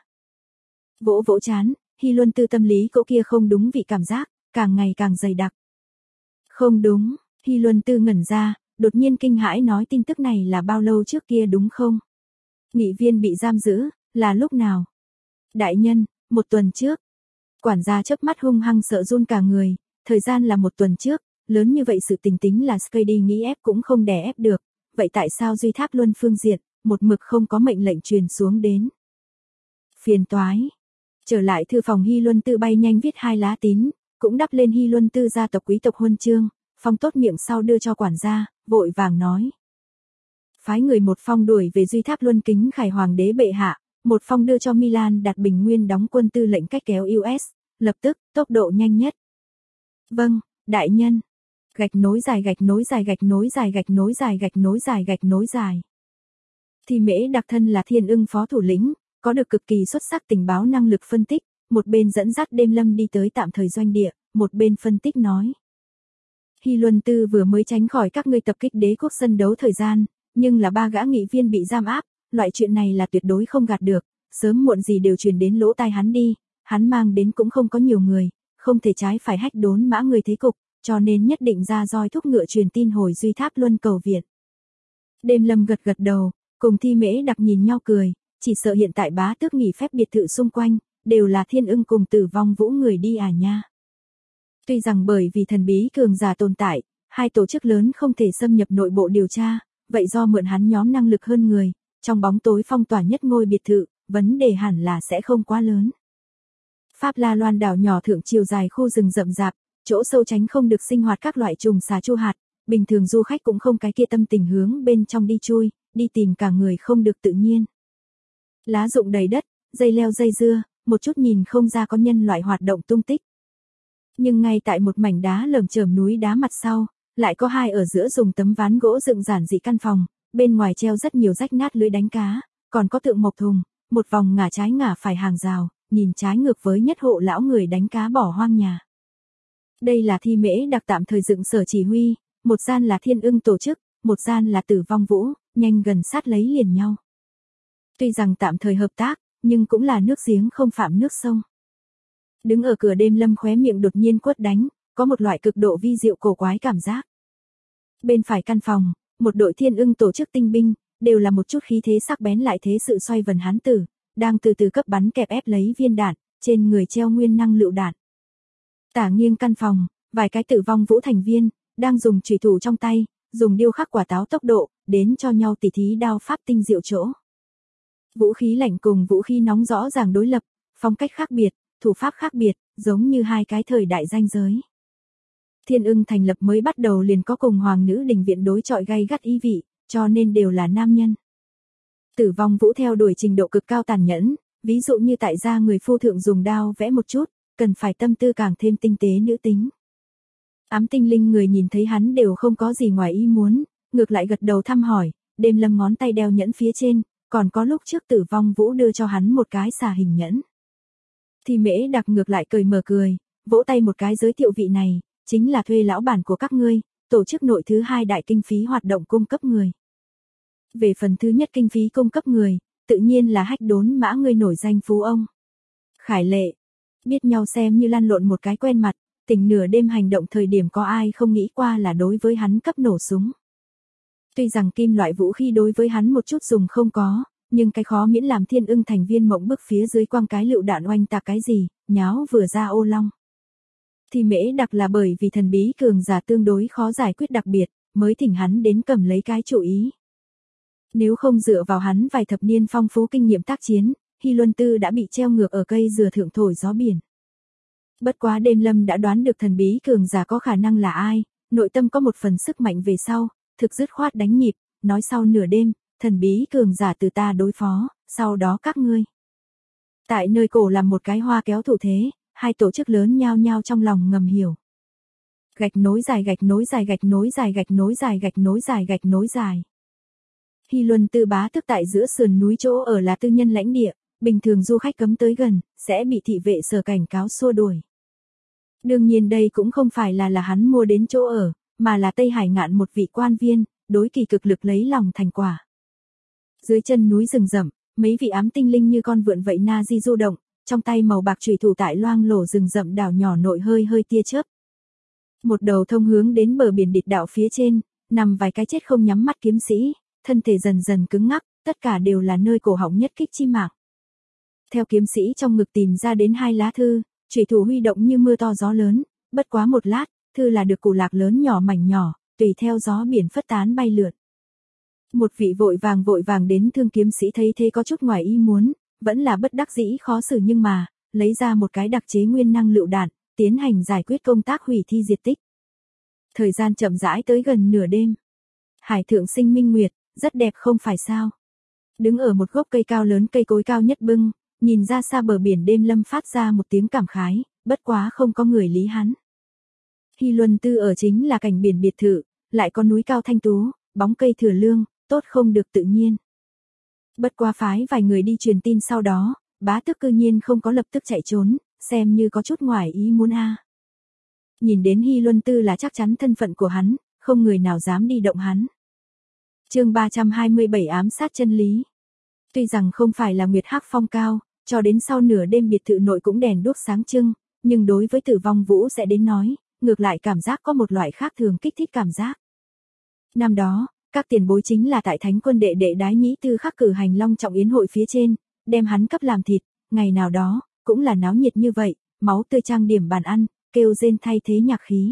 Vỗ vỗ chán, Hy Luân Tư tâm lý cỗ kia không đúng vị cảm giác, càng ngày càng dày đặc. Không đúng, Hy Luân Tư ngẩn ra, đột nhiên kinh hãi nói tin tức này là bao lâu trước kia đúng không? Nghị viên bị giam giữ, là lúc nào? Đại nhân, 1 tuần trước. Quản gia chớp mắt hung hăng sợ run cả người, thời gian là 1 tuần trước, lớn như vậy sự tình tính là Skady nghĩ ép cũng không đè ép được, vậy tại sao Duy Tháp Luân phương diện, một mực không có mệnh lệnh truyền xuống đến? Phiền toái. Trở lại thư phòng Hy Luân Tư bay nhanh viết 2 lá tín, cũng đắp lên Hy Luân Tư gia tộc quý tộc huân chương, phong tốt miệng sau đưa cho quản gia, vội vàng nói. Phái người một phong đuổi về Duy Tháp Luân kính khải hoàng đế bệ hạ, một phong đưa cho Milan đặt bình nguyên đóng quân tư lệnh cách kéo US, lập tức, tốc độ nhanh nhất. Vâng, đại nhân. Gạch nối dài gạch nối dài gạch nối dài gạch nối dài gạch nối dài gạch nối dài. Thì Mễ đặc thân là Thiên Ưng phó thủ lĩnh, có được cực kỳ xuất sắc tình báo năng lực phân tích, một bên dẫn dắt Đêm Lâm đi tới tạm thời doanh địa, một bên phân tích nói. Hy Luân Tư vừa mới tránh khỏi các ngươi tập kích đế quốc sân đấu thời gian, nhưng là 3 gã nghị viên bị giam áp, loại chuyện này là tuyệt đối không gạt được, sớm muộn gì đều truyền đến lỗ tai hắn đi, hắn mang đến cũng không có nhiều người, không thể trái phải hách đốn mã người thế cục, cho nên nhất định ra roi thúc ngựa truyền tin hồi Duy Tháp Luân cầu viện. Đêm Lâm gật gật đầu, cùng Thi Mễ Đặc nhìn nhau cười, chỉ sợ hiện tại bá tước nghỉ phép biệt thự xung quanh, đều là Thiên Ưng cùng Tử Vong Vũ người đi à nha. Tuy rằng bởi vì thần bí cường giả tồn tại, hai tổ chức lớn không thể xâm nhập nội bộ điều tra, vậy do mượn hắn nhóm năng lực hơn người, trong bóng tối phong tỏa nhất ngôi biệt thự, vấn đề hẳn là sẽ không quá lớn. Pháp La Loan đảo nhỏ thượng chiều dài khu rừng rậm rạp, chỗ sâu tránh không được sinh hoạt các loại trùng xà chu hạt, bình thường du khách cũng không cái kia tâm tình hướng bên trong đi chui, đi tìm cả người không được tự nhiên. Lá rụng đầy đất, dây leo dây dưa, một chút nhìn không ra có nhân loại hoạt động tung tích. Nhưng ngay tại một mảnh đá lởm chởm núi đá mặt sau, lại có hai ở giữa dùng tấm ván gỗ dựng giản dị căn phòng, bên ngoài treo rất nhiều rách nát lưới đánh cá, còn có tượng mộc thùng, một vòng ngả trái ngả phải hàng rào, nhìn trái ngược với nhất hộ lão người đánh cá bỏ hoang nhà. Đây là Thi Mễ Đặc tạm thời dựng sở chỉ huy, một gian là Thiên Ưng tổ chức, một gian là Tử Vong Vũ, nhanh gần sát lấy liền nhau. Tuy rằng tạm thời hợp tác, nhưng cũng là nước giếng không phạm nước sông. Đứng ở cửa Đêm Lâm khóe miệng đột nhiên quất đánh, có một loại cực độ vi diệu cổ quái cảm giác. Bên phải căn phòng, một đội Thiên Ưng tổ chức tinh binh, đều là một chút khí thế sắc bén lại thế sự xoay vần hán tử, đang từ từ cấp bắn kẹp ép lấy viên đạn, trên người treo nguyên năng lựu đạn. Tả nghiêng căn phòng, vài cái Tử Vong Vũ thành viên, đang dùng chủy thủ trong tay, dùng điêu khắc quả táo tốc độ, đến cho nhau tỉ thí đao pháp tinh diệu chỗ. Vũ khí lạnh cùng vũ khí nóng rõ ràng đối lập, phong cách khác biệt, thủ pháp khác biệt, giống như hai cái thời đại ranh giới. Thiên Ưng thành lập mới bắt đầu liền có cùng Hoàng nữ đình viện đối chọi gay gắt ý vị, cho nên đều là nam nhân. Tử Vong Vũ theo đuổi trình độ cực cao tàn nhẫn, ví dụ như tại gia người phu thượng dùng đao vẽ một chút, cần phải tâm tư càng thêm tinh tế nữ tính. Ám Tinh Linh người nhìn thấy hắn đều không có gì ngoài ý muốn, ngược lại gật đầu thăm hỏi, Đêm Lâm ngón tay đeo nhẫn phía trên, còn có lúc trước Tử Vong Vũ đưa cho hắn một cái xà hình nhẫn. Thì Mễ Đặc ngược lại cười mở cười, vỗ tay một cái giới thiệu vị này, chính là thuê lão bản của các ngươi, tổ chức nội thứ 2 đại kinh phí hoạt động cung cấp người. Về phần thứ nhất kinh phí cung cấp người, tự nhiên là hách đốn mã người nổi danh phú ông. Khải Lệ, biết nhau xem như lăn lộn một cái quen mặt, tỉnh nửa đêm hành động thời điểm có ai không nghĩ qua là đối với hắn cấp nổ súng. Tuy rằng kim loại vũ khí đối với hắn một chút dùng không có, nhưng cái khó miễn làm Thiên Ưng thành viên mộng bức phía dưới quăng cái lựu đạn oanh tạc cái gì, nháo vừa ra ô long. Thì Mễ Đặc là bởi vì thần bí cường giả tương đối khó giải quyết đặc biệt, mới thỉnh hắn đến cầm lấy cái chủ ý. Nếu không dựa vào hắn vài thập niên phong phú kinh nghiệm tác chiến, Hy Luân Tư đã bị treo ngược ở cây dừa thượng thổi gió biển. Bất quá Đêm Lâm đã đoán được thần bí cường giả có khả năng là ai, nội tâm có một phần sức mạnh về sau, thực dứt khoát đánh nhịp, nói sau nửa đêm, thần bí cường giả từ ta đối phó, sau đó các ngươi. Tại nơi cổ làm một cái hoa kéo thủ thế, hai tổ chức lớn nhao nhao trong lòng ngầm hiểu. Gạch nối dài gạch nối dài gạch nối dài gạch nối dài gạch nối dài gạch nối dài. Hy Luân Tư bá tức tại giữa sườn núi chỗ ở là tư nhân lãnh địa, bình thường du khách cấm tới gần, sẽ bị thị vệ sở cảnh cáo xua đuổi. Đương nhiên đây cũng không phải là hắn mua đến chỗ ở, mà là Tây Hải Ngạn một vị quan viên, đối kỳ cực lực lấy lòng thành quả. Dưới chân núi rừng rậm, mấy vị ám tinh linh như con vượn vậy na di du động, trong tay màu bạc chùy thủ tại loang lổ rừng rậm đảo nhỏ nội hơi hơi tia chớp. Một đầu thông hướng đến bờ biển địch đạo phía trên, nằm vài cái chết không nhắm mắt kiếm sĩ, thân thể dần dần cứng ngắc, tất cả đều là nơi cổ họng nhất kích chi mạng. Theo kiếm sĩ trong ngực tìm ra đến 2 lá thư, chùy thủ huy động như mưa to gió lớn, bất quá một lát, thư là được củ lạc lớn nhỏ mảnh nhỏ, tùy theo gió biển phất tán bay lượn. Một vị vội vàng đến thương kiếm sĩ thấy thế có chút ngoài ý muốn, vẫn là bất đắc dĩ khó xử nhưng mà, lấy ra một cái đặc chế nguyên năng lựu đạn, tiến hành giải quyết công tác hủy thi diệt tích. Thời gian chậm rãi tới gần nửa đêm. Hải thượng sinh minh nguyệt, rất đẹp không phải sao. Đứng ở một gốc cây cao lớn cây cối cao nhất bưng, nhìn ra xa bờ biển Đêm Lâm phát ra một tiếng cảm khái, bất quá không có người lý hắn. Hy Luân Tư ở chính là cảnh biển biệt thự, lại có núi cao thanh tú, bóng cây thừa lương, tốt không được tự nhiên. Bất quá phái vài người đi truyền tin sau đó, bá tước cư nhiên không có lập tức chạy trốn, xem như có chút ngoài ý muốn a. Nhìn đến Hy Luân Tư là chắc chắn thân phận của hắn, không người nào dám đi động hắn. Chương 327 ám sát chân lý. Tuy rằng không phải là nguyệt hắc phong cao, cho đến sau nửa đêm biệt thự nội cũng đèn đuốc sáng trưng, nhưng đối với Tử Vong Vũ sẽ đến nói, ngược lại cảm giác có một loại khác thường kích thích cảm giác. Năm đó, các tiền bối chính là tại Thánh Quân đệ đệ Đái Nhĩ Tư khắc cử hành long trọng yến hội phía trên, đem hắn cấp làm thịt, ngày nào đó, cũng là náo nhiệt như vậy, máu tươi trang điểm bàn ăn, kêu rên thay thế nhạc khí.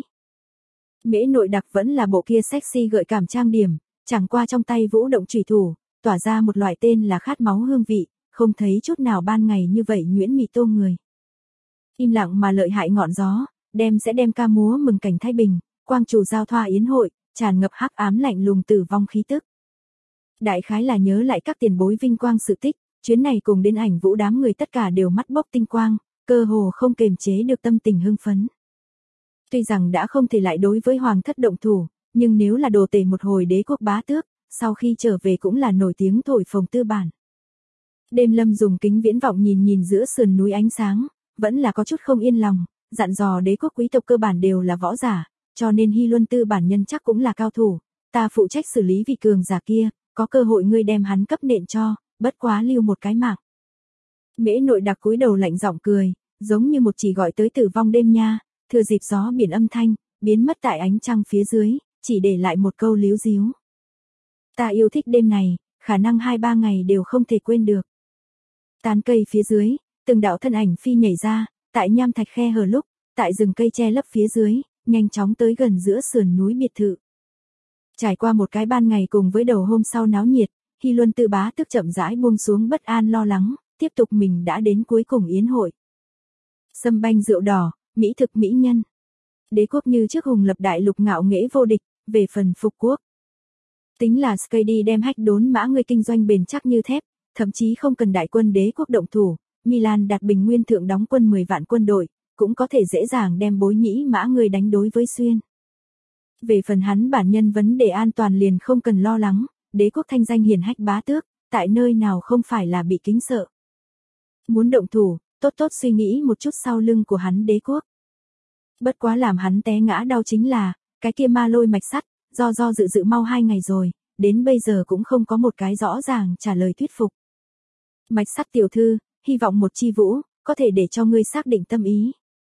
Mễ Nội Đặc vẫn là bộ kia sexy gợi cảm trang điểm, chẳng qua trong tay vũ động chủy thủ, tỏa ra một loại tên là khát máu hương vị, không thấy chút nào ban ngày như vậy nhuyễn mị tô người. Im lặng mà lợi hại ngọn gió, sẽ đem ca múa mừng cảnh thái bình, quang chủ giao thoa yến hội, tràn ngập hắc ám lạnh lùng tử vong khí tức. Đại khái là nhớ lại các tiền bối vinh quang sự tích, chuyến này cùng đến ảnh vũ đám người tất cả đều mắt bốc tinh quang, cơ hồ không kềm chế được tâm tình hưng phấn. Tuy rằng đã không thể lại đối với hoàng thất động thủ, nhưng nếu là đồ tể một hồi đế quốc bá tước, sau khi trở về cũng là nổi tiếng thổi phồng tư bản. Đêm Lâm dùng kính viễn vọng nhìn giữa sườn núi ánh sáng, vẫn là có chút không yên lòng, dặn dò đế quốc quý tộc cơ bản đều là võ giả, cho nên Hy Luân Tư bản nhân chắc cũng là cao thủ, ta phụ trách xử lý vị cường giả kia, có cơ hội ngươi đem hắn cấp nện cho, bất quá lưu một cái mạng. Mễ Nội Đặc cúi đầu lạnh giọng cười, giống như một chỉ gọi tới tử vong đêm nha, thừa dịp gió biển âm thanh, biến mất tại ánh trăng phía dưới, chỉ để lại một câu líu díu. Ta yêu thích đêm này, khả năng 2-3 ngày đều không thể quên được. Tán cây phía dưới, từng đạo thân ảnh phi nhảy ra, tại nham thạch khe hở lúc, tại rừng cây che lấp phía dưới, nhanh chóng tới gần giữa sườn núi biệt thự. Trải qua một cái ban ngày cùng với đầu hôm sau náo nhiệt, Hy Luân Tư bá tức chậm rãi buông xuống bất an lo lắng, tiếp tục mình đã đến cuối cùng yến hội. Sâm banh rượu đỏ, mỹ thực mỹ nhân. Đế quốc như trước hùng lập đại lục ngạo nghễ vô địch, về phần phục quốc. Tính là Skady đem hách đốn mã người kinh doanh bền chắc như thép, thậm chí không cần đại quân đế quốc động thủ, Milan đặt bình nguyên thượng đóng quân 10 vạn quân đội, cũng có thể dễ dàng đem bối nhĩ mã người đánh đối với xuyên. Về phần hắn bản nhân vấn đề an toàn liền không cần lo lắng, đế quốc thanh danh hiển hách bá tước, tại nơi nào không phải là bị kính sợ. Muốn động thủ, tốt suy nghĩ một chút sau lưng của hắn đế quốc. Bất quá làm hắn té ngã đau chính là, cái kia ma lôi mạch sắt, do dự mau 2 ngày rồi, đến bây giờ cũng không có một cái rõ ràng trả lời thuyết phục. Mạch sắt tiểu thư, hy vọng một chi vũ, có thể để cho ngươi xác định tâm ý.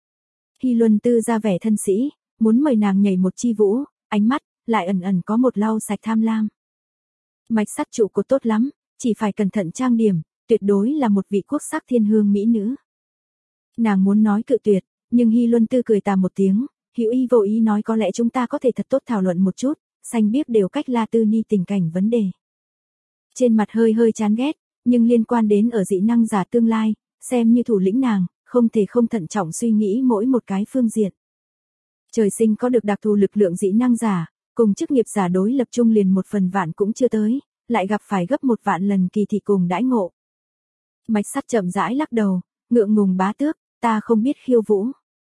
Hy Luân Tư ra vẻ thân sĩ, muốn mời nàng nhảy một chi vũ, ánh mắt, lại ẩn có một lau sạch tham lam. Mạch sắt trụ cột tốt lắm, chỉ phải cẩn thận trang điểm, tuyệt đối là một vị quốc sắc thiên hương mỹ nữ. Nàng muốn nói cự tuyệt, nhưng Hy Luân Tư cười tà một tiếng, hữu ý vô ý nói có lẽ chúng ta có thể thật tốt thảo luận một chút, xanh biết đều cách La Tư Ni tình cảnh vấn đề. Trên mặt hơi chán ghét, nhưng liên quan đến ở dị năng giả tương lai, xem như thủ lĩnh nàng, không thể không thận trọng suy nghĩ mỗi một cái phương diện. Trời sinh có được đặc thù lực lượng dị năng giả, cùng chức nghiệp giả đối lập chung liền 1/1000 cũng chưa tới, lại gặp phải gấp 1 vạn lần kỳ thị cùng đãi ngộ. Mạch sắt chậm rãi lắc đầu, ngượng ngùng bá tước, ta không biết khiêu vũ.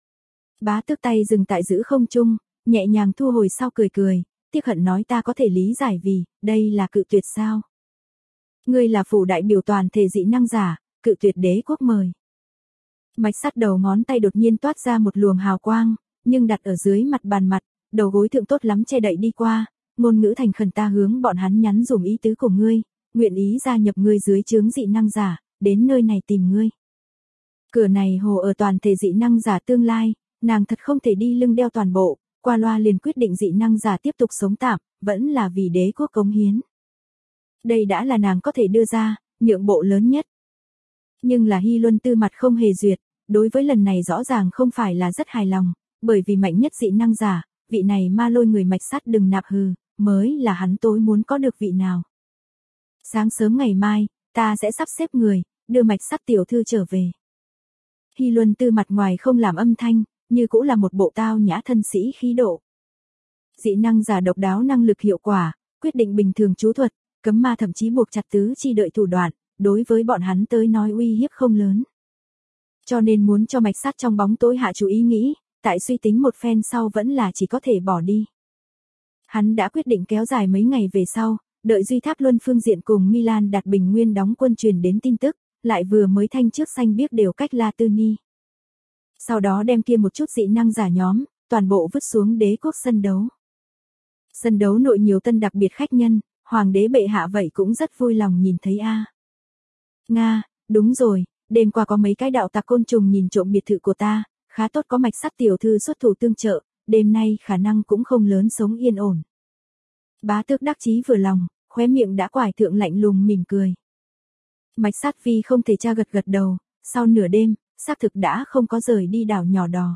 Bá tước tay dừng tại giữ không trung, nhẹ nhàng thu hồi sau cười, tiếc hận nói ta có thể lý giải vì, đây là cự tuyệt sao. Ngươi là phủ đại biểu toàn thể dị năng giả, cự tuyệt đế quốc mời. Mạch sắt đầu ngón tay đột nhiên toát ra một luồng hào quang, nhưng đặt ở dưới mặt bàn mặt, đầu gối thượng tốt lắm che đậy đi qua, ngôn ngữ thành khẩn ta hướng bọn hắn nhắn dùm ý tứ của ngươi, nguyện ý gia nhập ngươi dưới trướng dị năng giả, đến nơi này tìm ngươi. Cửa này hồ ở toàn thể dị năng giả tương lai, nàng thật không thể đi lưng đeo toàn bộ, qua loa liền quyết định dị năng giả tiếp tục sống tạm, vẫn là vì đế quốc cống hiến. Đây đã là nàng có thể đưa ra, nhượng bộ lớn nhất. Nhưng là Hy Luân Tư mặt không hề duyệt, đối với lần này rõ ràng không phải là rất hài lòng, bởi vì mạnh nhất dị năng giả, vị này ma lôi người mạch sắt đừng nạp hừ, mới là hắn tối muốn có được vị nào. Sáng sớm ngày mai, ta sẽ sắp xếp người, đưa mạch sắt tiểu thư trở về. Hy Luân Tư mặt ngoài không làm âm thanh, như cũng là một bộ tao nhã thân sĩ khí độ. Dị năng giả độc đáo năng lực hiệu quả, quyết định bình thường chú thuật, cấm ma thậm chí buộc chặt tứ chi đợi thủ đoạn, đối với bọn hắn tới nói uy hiếp không lớn. Cho nên muốn cho mạch sắt trong bóng tối hạ chú ý nghĩ, tại suy tính một phen sau vẫn là chỉ có thể bỏ đi. Hắn đã quyết định kéo dài mấy ngày về sau, đợi Duy Tháp Luân phương diện cùng Milan đặt bình nguyên đóng quân truyền đến tin tức, lại vừa mới thanh trước xanh biếc đều cách La Tư Ni. Sau đó đem kia một chút dị năng giả nhóm, toàn bộ vứt xuống đế quốc sân đấu. Sân đấu nội nhiều tân đặc biệt khách nhân, hoàng đế bệ hạ vậy cũng rất vui lòng nhìn thấy a. Nga, đúng rồi, đêm qua có mấy cái đạo tặc côn trùng nhìn trộm biệt thự của ta, khá tốt có Mạch Sắt tiểu thư xuất thủ tương trợ, đêm nay khả năng cũng không lớn sống yên ổn. Bá tước đắc chí vừa lòng, khóe miệng đã quải thượng lạnh lùng mỉm cười. Mạch Sát Phi không thể tra gật gật đầu, sau nửa đêm, xác thực đã không có rời đi đảo nhỏ đò.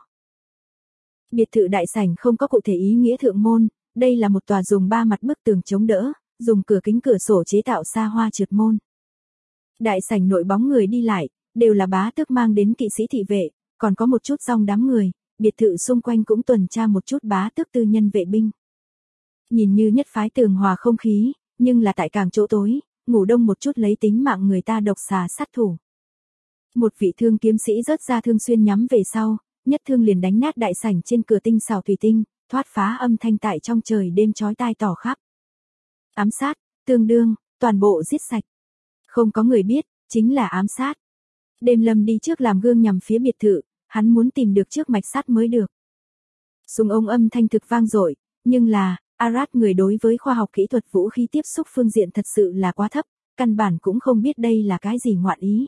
Biệt thự đại sảnh không có cụ thể ý nghĩa thượng môn, đây là một tòa dùng 3 mặt bức tường chống đỡ, dùng cửa kính cửa sổ chế tạo xa hoa trượt môn. Đại sảnh nội bóng người đi lại, đều là bá tước mang đến kỵ sĩ thị vệ, còn có một chút dòng đám người, biệt thự xung quanh cũng tuần tra một chút bá tước tư nhân vệ binh. Nhìn như nhất phái tường hòa không khí, nhưng là tại càng chỗ tối, ngủ đông một chút lấy tính mạng người ta độc xà sát thủ. Một vị thương kiếm sĩ rớt ra thương xuyên nhắm về sau, nhất thương liền đánh nát đại sảnh trên cửa tinh xảo thủy tinh, thoát phá âm thanh tại trong trời đêm chói tai tỏ khắp. Ám sát, tương đương, toàn bộ giết sạch. Không có người biết, chính là ám sát. Đêm Lâm đi trước làm gương nhằm phía biệt thự, hắn muốn tìm được trước Mạch Sắt mới được. Súng ống âm thanh thực vang dội, nhưng là, Arad người đối với khoa học kỹ thuật vũ khí tiếp xúc phương diện thật sự là quá thấp, căn bản cũng không biết đây là cái gì ngoạn ý.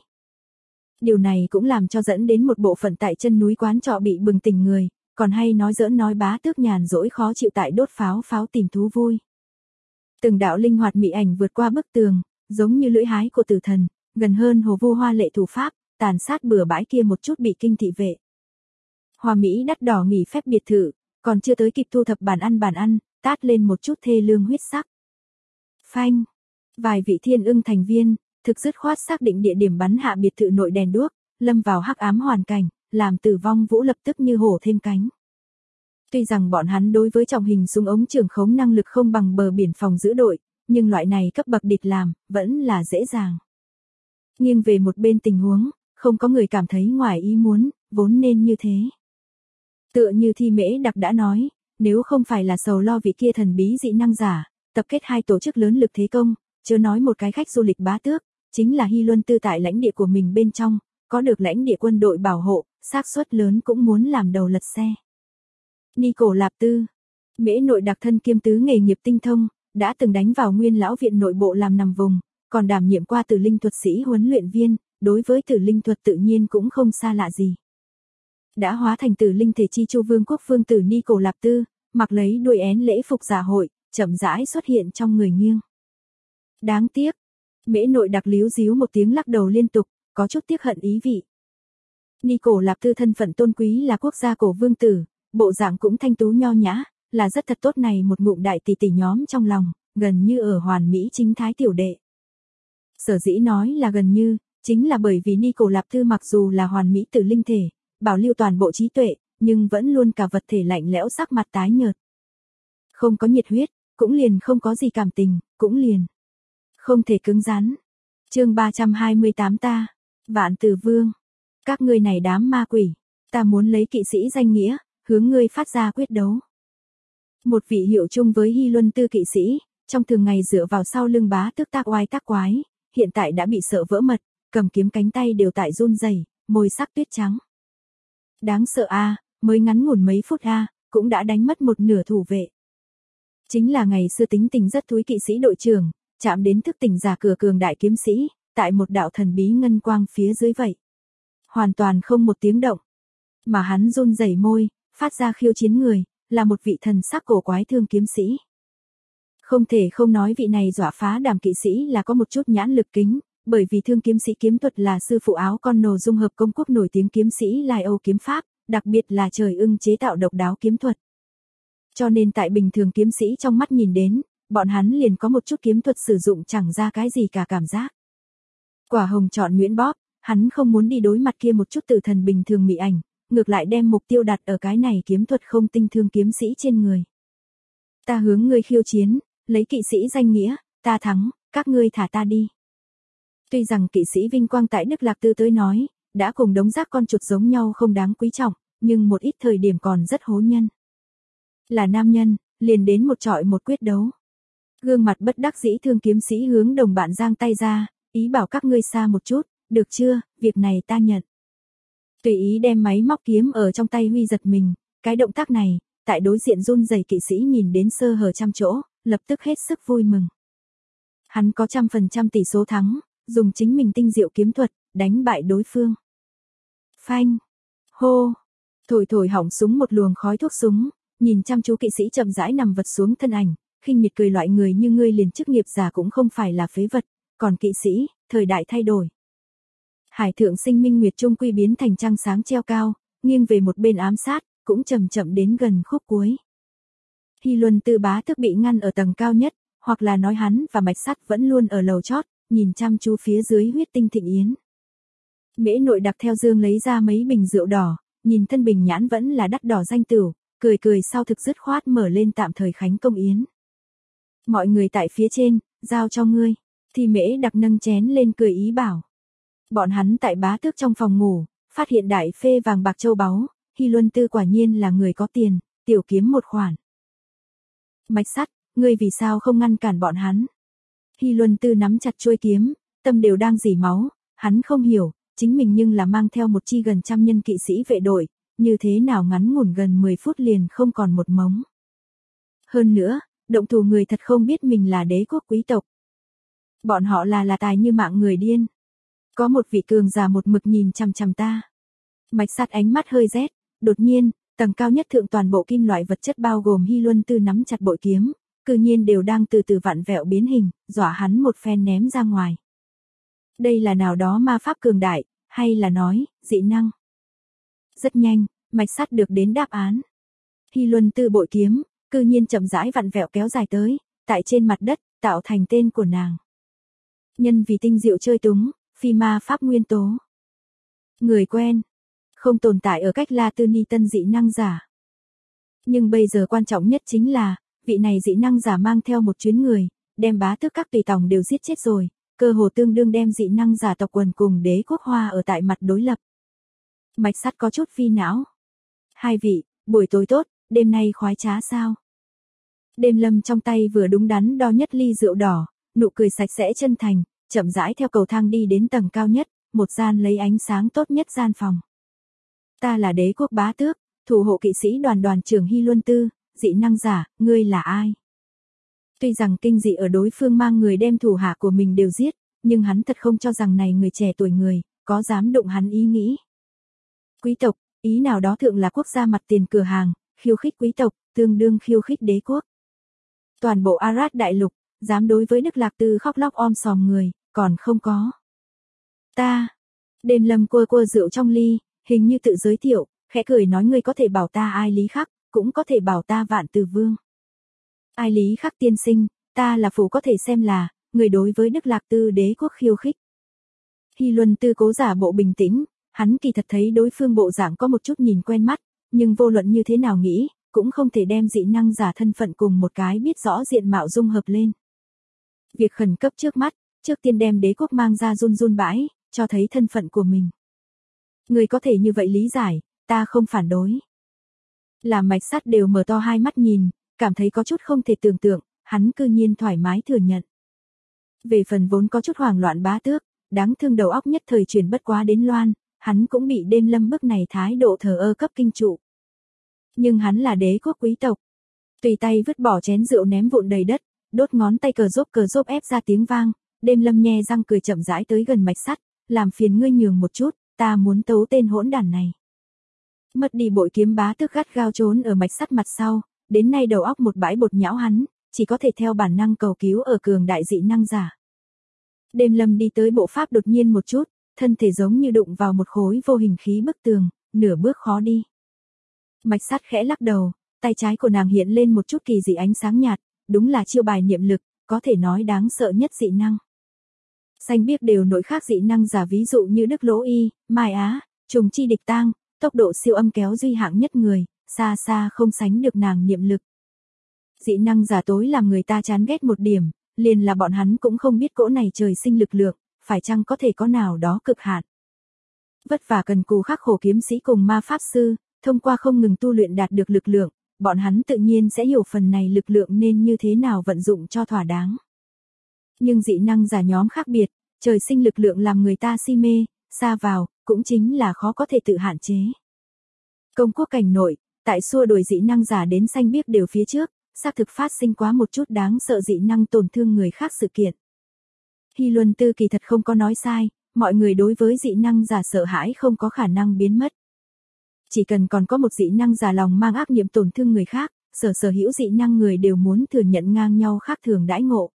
Điều này cũng làm cho dẫn đến một bộ phận tại chân núi quán trọ bị bừng tỉnh người, còn hay nói giỡn nói bá tước nhàn rỗi khó chịu tại đốt pháo tìm thú vui. Từng đạo linh hoạt mị ảnh vượt qua bức tường, giống như lưỡi hái của tử thần, gần hơn hồ vu hoa lệ thủ pháp, tàn sát bừa bãi kia một chút bị kinh thị vệ. Hoa Mỹ đắt đỏ nghỉ phép biệt thự, còn chưa tới kịp thu thập bàn ăn, tát lên một chút thê lương huyết sắc. Phanh, vài vị thiên ưng thành viên, thực dứt khoát xác định địa điểm bắn hạ biệt thự nội đèn đuốc, lâm vào hắc ám hoàn cảnh, làm Tử Vong Vũ lập tức như hổ thêm cánh. Tuy rằng bọn hắn đối với trọng hình súng ống trường khống năng lực không bằng bờ biển phòng giữ đội, nhưng loại này cấp bậc địch làm, vẫn là dễ dàng. Nghiêng về một bên tình huống, không có người cảm thấy ngoài ý muốn, vốn nên như thế. Tựa như Thi Mễ Đặc đã nói, nếu không phải là sầu lo vị kia thần bí dị năng giả, tập kết hai tổ chức lớn lực thế công, chớ nói một cái khách du lịch bá tước, chính là Hy Luân Tư tại lãnh địa của mình bên trong, có được lãnh địa quân đội bảo hộ, xác suất lớn cũng muốn làm đầu lật xe. Nico Lạp Tư, Mễ nội đặc thân kiêm tứ nghề nghiệp tinh thông, đã từng đánh vào Nguyên lão viện nội bộ làm nằm vùng, còn đảm nhiệm qua Tử Linh thuật sĩ huấn luyện viên, đối với Tử Linh thuật tự nhiên cũng không xa lạ gì. Đã hóa thành Tử Linh thể chi chu vương quốc vương tử Nico Lạp Tư, mặc lấy đuôi én lễ phục dạ hội, chậm rãi xuất hiện trong người nghiêng. Đáng tiếc, Mễ nội đặc líu díu một tiếng lắc đầu liên tục, có chút tiếc hận ý vị. Nico Lạp Tư thân phận tôn quý là quốc gia cổ vương tử, bộ dạng cũng thanh tú nho nhã, là rất thật tốt này một ngụm đại tỷ tỷ nhóm trong lòng, gần như ở hoàn mỹ chính thái tiểu đệ. Sở dĩ nói là gần như, chính là bởi vì Nico Lạp Tư mặc dù là hoàn mỹ tử linh thể, bảo lưu toàn bộ trí tuệ, nhưng vẫn luôn cả vật thể lạnh lẽo sắc mặt tái nhợt. Không có nhiệt huyết, cũng liền không có gì cảm tình, cũng liền không thể cứng rắn. Chương 328 ta, Vạn Tử Vương. Các ngươi này đám ma quỷ, ta muốn lấy kỵ sĩ danh nghĩa, hướng ngươi phát ra quyết đấu. Một vị hiệu chung với Hy Luân Tư kỵ sĩ, trong thường ngày dựa vào sau lưng bá tước tác oai tác quái, hiện tại đã bị sợ vỡ mật, cầm kiếm cánh tay đều tại run rẩy, môi sắc tuyết trắng. Đáng sợ a, mới ngắn ngủn mấy phút a, cũng đã đánh mất một nửa thủ vệ. Chính là ngày xưa tính tình rất thúi kỵ sĩ đội trưởng, chạm đến thức tỉnh giả cửa cường đại kiếm sĩ, tại một đạo thần bí ngân quang phía dưới vậy. Hoàn toàn không một tiếng động. Mà hắn run rẩy môi, phát ra khiêu chiến người, là một vị thần sắc cổ quái thương kiếm sĩ. Không thể không nói vị này dọa phá đàm kỵ sĩ là có một chút nhãn lực kính, bởi vì thương kiếm sĩ kiếm thuật là sư phụ áo con nồ dung hợp công quốc nổi tiếng kiếm sĩ Lai Âu kiếm pháp, đặc biệt là trời ưng chế tạo độc đáo kiếm thuật. Cho nên tại bình thường kiếm sĩ trong mắt nhìn đến, bọn hắn liền có một chút kiếm thuật sử dụng chẳng ra cái gì cả cảm giác. Quả hồng chọn Nguyễn Bóp, hắn không muốn đi đối mặt kia một chút tử thần bình thường mị ảnh, ngược lại đem mục tiêu đặt ở cái này kiếm thuật không tinh thương kiếm sĩ trên người. Ta hướng ngươi khiêu chiến, lấy kỵ sĩ danh nghĩa, ta thắng, các ngươi thả ta đi. Tuy rằng kỵ sĩ vinh quang tại Đức Lạc Tư tới nói, đã cùng đống rác con chuột giống nhau không đáng quý trọng, nhưng một ít thời điểm còn rất hố nhân. Là nam nhân, liền đến một trọi một quyết đấu. Gương mặt bất đắc dĩ thương kiếm sĩ hướng đồng bạn giang tay ra, ý bảo các ngươi xa một chút, Được chưa, việc này ta nhận. Tùy ý đem máy móc kiếm ở trong tay huy giật mình, cái động tác này, tại đối diện run rẩy kỵ sĩ nhìn đến sơ hở trăm chỗ, lập tức hết sức vui mừng. Hắn có 100% tỷ số thắng, dùng chính mình tinh diệu kiếm thuật, đánh bại đối phương. Phanh, hô, thổi thổi hỏng súng một luồng khói thuốc súng, nhìn chăm chú kỵ sĩ chậm rãi nằm vật xuống thân ảnh, khinh miệt cười, loại người như ngươi liền chức nghiệp giả cũng không phải là phế vật, còn kỵ sĩ, thời đại thay đổi. Hải thượng sinh minh nguyệt trung quy biến thành trăng sáng treo cao, nghiêng về một bên ám sát, cũng chậm chậm đến gần khúc cuối. Hy Luân Tư bá tước bị ngăn ở tầng cao nhất, hoặc là nói hắn và Mạch Sắt vẫn luôn ở lầu chót, nhìn chăm chú phía dưới huyết tinh thịnh yến. Mễ nội đặc theo dương lấy ra mấy bình rượu đỏ, nhìn thân bình nhãn vẫn là đắt đỏ danh tửu, cười cười sau thực dứt khoát mở lên tạm thời khánh công yến. Mọi người tại phía trên, giao cho ngươi, thì Mễ đặc nâng chén lên cười ý bảo. Bọn hắn tại bá tước trong phòng ngủ, phát hiện đại phê vàng bạc châu báu, Hy Luân Tư quả nhiên là người có tiền, tiểu kiếm một khoản. Mạch Sắt, ngươi vì sao không ngăn cản bọn hắn? Hy Luân Tư nắm chặt chuôi kiếm, tâm đều đang rỉ máu, hắn không hiểu, chính mình nhưng là mang theo một chi gần 100 nhân kỵ sĩ vệ đội, như thế nào ngắn ngủn gần 10 phút liền không còn một mống. Hơn nữa, động thủ người thật không biết mình là đế quốc quý tộc. Bọn họ là tài như mạng người điên. Có một vị cường giả một mực nhìn chằm chằm ta. Mạch Sắt ánh mắt hơi rét, đột nhiên, tầng cao nhất thượng toàn bộ kim loại vật chất bao gồm Hy Luân Tư nắm chặt bội kiếm, cư nhiên đều đang từ từ vặn vẹo biến hình, dọa hắn một phen ném ra ngoài. Đây là nào đó ma pháp cường đại, hay là nói, dị năng? Rất nhanh, Mạch Sắt được đến đáp án. Hy Luân Tư bội kiếm, cư nhiên chậm rãi vặn vẹo kéo dài tới, tại trên mặt đất, tạo thành tên của nàng. Nhân vì tinh diệu chơi túng, phi ma pháp nguyên tố. Người quen, không tồn tại ở cách La Tư Ni tân dị năng giả. Nhưng bây giờ quan trọng nhất chính là, vị này dị năng giả mang theo một chuyến người, đem bá tước các tùy tòng đều giết chết rồi, cơ hồ tương đương đem dị năng giả tộc quần cùng đế quốc Hoa ở tại mặt đối lập. Mạch Sắt có chút phi não. Hai vị, buổi tối tốt, đêm nay khoái trá sao? Đêm Lâm trong tay vừa đúng đắn đo nhất ly rượu đỏ, nụ cười sạch sẽ chân thành, chậm rãi theo cầu thang đi đến tầng cao nhất, một gian lấy ánh sáng tốt nhất gian phòng. Ta là đế quốc bá tước, thủ hộ kỵ sĩ đoàn trưởng Hy Luân Tư, dị năng giả, ngươi là ai? Tuy rằng kinh dị ở đối phương mang người đem thủ hạ của mình đều giết, nhưng hắn thật không cho rằng này người trẻ tuổi người, có dám đụng hắn ý nghĩ. Quý tộc, ý nào đó thượng là quốc gia mặt tiền cửa hàng, khiêu khích quý tộc, tương đương khiêu khích đế quốc. Toàn bộ Arad đại lục, dám đối với Đức Lạc Tư khóc lóc om sòm người, còn không có. Ta, Đêm Lâm cua rượu trong ly, hình như tự giới thiệu, khẽ cười nói ngươi có thể bảo ta Ai Lý Khắc, cũng có thể bảo ta Vạn Từ Vương. Ai Lý Khắc tiên sinh, ta là phụ có thể xem là, người đối với Đức Lạc Tư đế quốc khiêu khích. Hy Luân Tư cố giả bộ bình tĩnh, hắn kỳ thật thấy đối phương bộ dạng có một chút nhìn quen mắt, nhưng vô luận như thế nào nghĩ, cũng không thể đem dị năng giả thân phận cùng một cái biết rõ diện mạo dung hợp lên. Việc khẩn cấp trước mắt, trước tiên đem đế quốc mang ra run bãi, cho thấy thân phận của mình. Người có thể như vậy lý giải, ta không phản đối. Làm Mạch Sắt đều mở to hai mắt nhìn, cảm thấy có chút không thể tưởng tượng, hắn cư nhiên thoải mái thừa nhận. Về phần vốn có chút hoảng loạn bá tước, đáng thương đầu óc nhất thời chuyển bất quá đến loan, hắn cũng bị Đêm Lâm bức này thái độ thờ ơ cấp kinh trụ. Nhưng hắn là đế quốc quý tộc. Tùy tay vứt bỏ chén rượu ném vụn đầy đất, đốt ngón tay cờ rốp ép ra tiếng vang, Đêm Lâm nhe răng cười chậm rãi tới gần Mạch Sắt, làm phiền ngươi nhường một chút, ta muốn tấu tên hỗn đản này. Mất đi bội kiếm bá tước gắt gao trốn ở Mạch Sắt mặt sau, đến nay đầu óc một bãi bột nhão hắn, chỉ có thể theo bản năng cầu cứu ở cường đại dị năng giả. Đêm Lâm đi tới bộ pháp đột nhiên một chút, thân thể giống như đụng vào một khối vô hình khí bức tường, nửa bước khó đi. Mạch Sắt khẽ lắc đầu, tay trái của nàng hiện lên một chút kỳ dị ánh sáng nhạt, đúng là chiêu bài niệm lực, có thể nói đáng sợ nhất dị năng. Xanh biếc đều nội khác dị năng giả ví dụ như Đức Lỗ Y, Mai Á, Trùng Chi Địch Tang, tốc độ siêu âm kéo duy hạng nhất người, xa xa không sánh được nàng niệm lực. Dị năng giả tối làm người ta chán ghét một điểm, liền là bọn hắn cũng không biết cỗ này trời sinh lực lượng, phải chăng có thể có nào đó cực hạn. Vất vả cần cù khắc khổ kiếm sĩ cùng ma pháp sư, thông qua không ngừng tu luyện đạt được lực lượng, bọn hắn tự nhiên sẽ hiểu phần này lực lượng nên như thế nào vận dụng cho thỏa đáng. Nhưng dị năng giả nhóm khác biệt, Trời sinh lực lượng làm người ta si mê, xa vào, cũng chính là khó có thể tự hạn chế. Công quốc cảnh nội, tại xua đuổi dị năng giả đến xanh biếc đều phía trước, xác thực phát sinh quá một chút đáng sợ dị năng tổn thương người khác sự kiện. Hy Luân Tư kỳ thật không có nói sai, mọi người đối với dị năng giả sợ hãi không có khả năng biến mất. Chỉ cần còn có một dị năng giả lòng mang ác niệm tổn thương người khác, sở hữu dị năng người đều muốn thừa nhận ngang nhau khác thường đãi ngộ.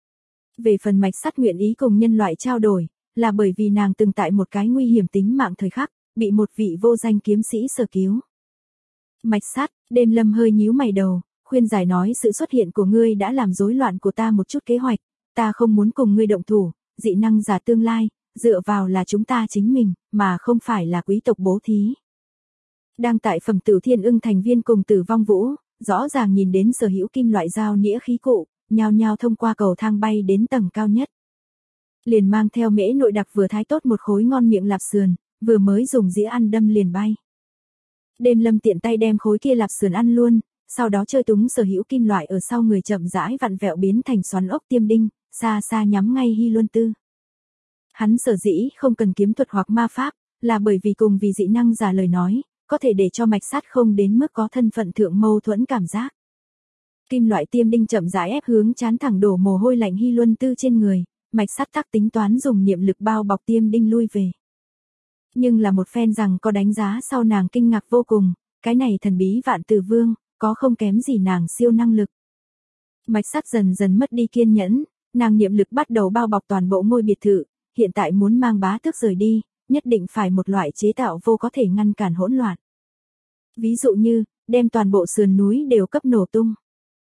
Về phần Mạch Sắt nguyện ý cùng nhân loại trao đổi, là bởi vì nàng từng tại một cái nguy hiểm tính mạng thời khắc, bị một vị vô danh kiếm sĩ sơ cứu. Mạch Sắt, Đêm Lâm hơi nhíu mày đầu, khuyên giải nói sự xuất hiện của ngươi đã làm rối loạn của ta một chút kế hoạch, ta không muốn cùng ngươi động thủ, dị năng giả tương lai, dựa vào là chúng ta chính mình, mà không phải là quý tộc bố thí. Đang tại Phẩm Tử Thiên Ưng thành viên cùng Tử Vong Vũ, rõ ràng nhìn đến sở hữu kim loại dao nĩa khí cụ, nhao nhao thông qua cầu thang bay đến tầng cao nhất. Liền mang theo Mễ Nội Đặc vừa thái tốt một khối ngon miệng lạp sườn, vừa mới dùng dĩa ăn đâm liền bay. Đêm Lâm tiện tay đem khối kia lạp sườn ăn luôn, sau đó chơi túng sở hữu kim loại ở sau người chậm rãi vặn vẹo biến thành xoắn ốc tiêm đinh, xa xa nhắm ngay Hy Luân Tư. Hắn sở dĩ không cần kiếm thuật hoặc ma pháp, là bởi vì cùng vì dị năng giả lời nói, có thể để cho Mạch Sắt không đến mức có thân phận thượng mâu thuẫn cảm giác. Kim loại tiêm đinh chậm rãi ép hướng chán thẳng đổ mồ hôi lạnh Hy Luân Tư trên người, Mạch Sắt tắc tính toán dùng niệm lực bao bọc tiêm đinh lui về. Nhưng là một phen rằng có đánh giá sau nàng kinh ngạc vô cùng, cái này thần bí Vạn Tử Vương, có không kém gì nàng siêu năng lực. Mạch Sắt dần dần mất đi kiên nhẫn, nàng niệm lực bắt đầu bao bọc toàn bộ ngôi biệt thự, hiện tại muốn mang bá tước rời đi, nhất định phải một loại chế tạo vô có thể ngăn cản hỗn loạn. Ví dụ như, đem toàn bộ sườn núi đều cấp nổ tung.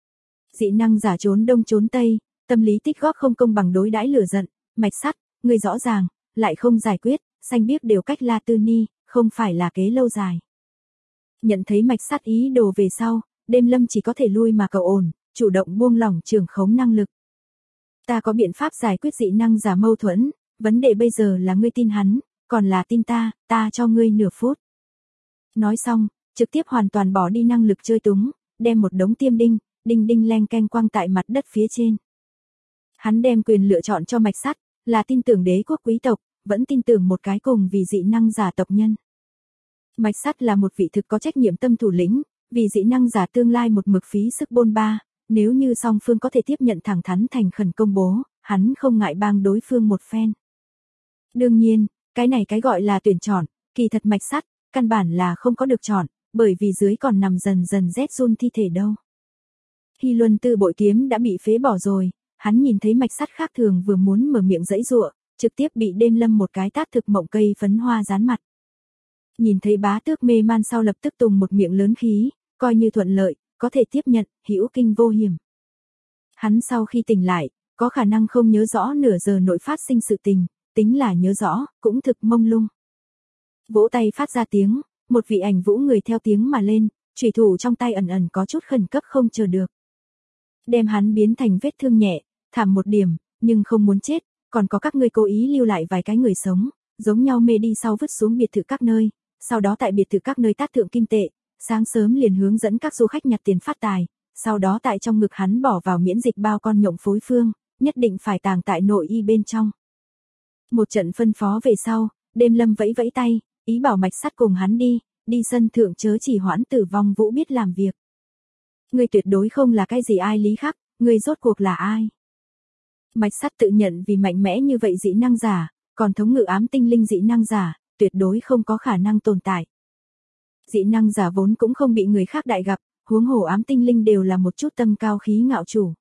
Dị năng giả trốn đông trốn tây, tâm lý tích góp không công bằng đối đãi lửa giận, Mạch Sắt, người rõ ràng, lại không giải quyết, xanh biếc đều cách La Tư Ni, không phải là kế lâu dài. Nhận thấy Mạch Sắt ý đồ về sau, Đêm Lâm chỉ có thể lui mà cầu ổn, chủ động buông lỏng trường khống năng lực. Ta có biện pháp giải quyết dị năng giả mâu thuẫn, vấn đề bây giờ là ngươi tin hắn, còn là tin ta cho ngươi nửa phút. Nói xong, trực tiếp hoàn toàn bỏ đi năng lực chơi túng, đem một đống tiêm đinh, đinh leng keng quăng tại mặt đất phía trên. Hắn đem quyền lựa chọn cho Mạch Sắt, là tin tưởng đế quốc quý tộc, vẫn tin tưởng một cái cùng vì dị năng giả tộc nhân. Mạch Sắt là một vị thực có trách nhiệm tâm thủ lĩnh, vì dị năng giả tương lai một mực phí sức bôn ba, nếu như song phương có thể tiếp nhận thẳng thắn thành khẩn công bố, hắn không ngại bang đối phương một phen. Đương nhiên, cái này cái gọi là tuyển chọn, kỳ thật Mạch Sắt, căn bản là không có được chọn, bởi vì dưới còn nằm dần rét run thi thể đâu. Hy Luân Tư bội kiếm đã bị phế bỏ rồi, hắn nhìn thấy Mạch Sắt khác thường vừa muốn mở miệng giãy giụa, trực tiếp bị Đêm Lâm một cái tát thực mộng cây phấn hoa dán mặt. Nhìn thấy bá tước mê man sau lập tức tùng một miệng lớn khí, coi như thuận lợi, có thể tiếp nhận, hữu kinh vô hiểm. Hắn sau khi tỉnh lại, có khả năng không nhớ rõ nửa giờ nội phát sinh sự tình, tính là nhớ rõ, cũng thực mông lung. Vỗ tay phát ra tiếng, một vị ảnh vũ người theo tiếng mà lên, chủy thủ trong tay ẩn có chút khẩn cấp không chờ được. Đem hắn biến thành vết thương nhẹ, thảm một điểm, nhưng không muốn chết, còn có các ngươi cố ý lưu lại vài cái người sống, giống nhau mê đi sau vứt xuống biệt thự các nơi, sau đó tại biệt thự các nơi tát thượng kim tệ, sáng sớm liền hướng dẫn các du khách nhặt tiền phát tài, sau đó tại trong ngực hắn bỏ vào miễn dịch bao con nhộng phối phương, nhất định phải tàng tại nội y bên trong. Một trận phân phó về sau, Đêm Lâm vẫy vẫy tay, ý bảo Mạch Sắt cùng hắn đi sân thượng chớ chỉ hoãn Tử Vong Vũ biết làm việc. Ngươi tuyệt đối không là cái gì ai lý khắc, ngươi rốt cuộc là ai? Mạch Sắt tự nhận vì mạnh mẽ như vậy dị năng giả, còn thống ngự ám tinh linh dị năng giả, tuyệt đối không có khả năng tồn tại. Dị năng giả vốn cũng không bị người khác đại gặp, huống hồ ám tinh linh đều là một chút tâm cao khí ngạo chủ.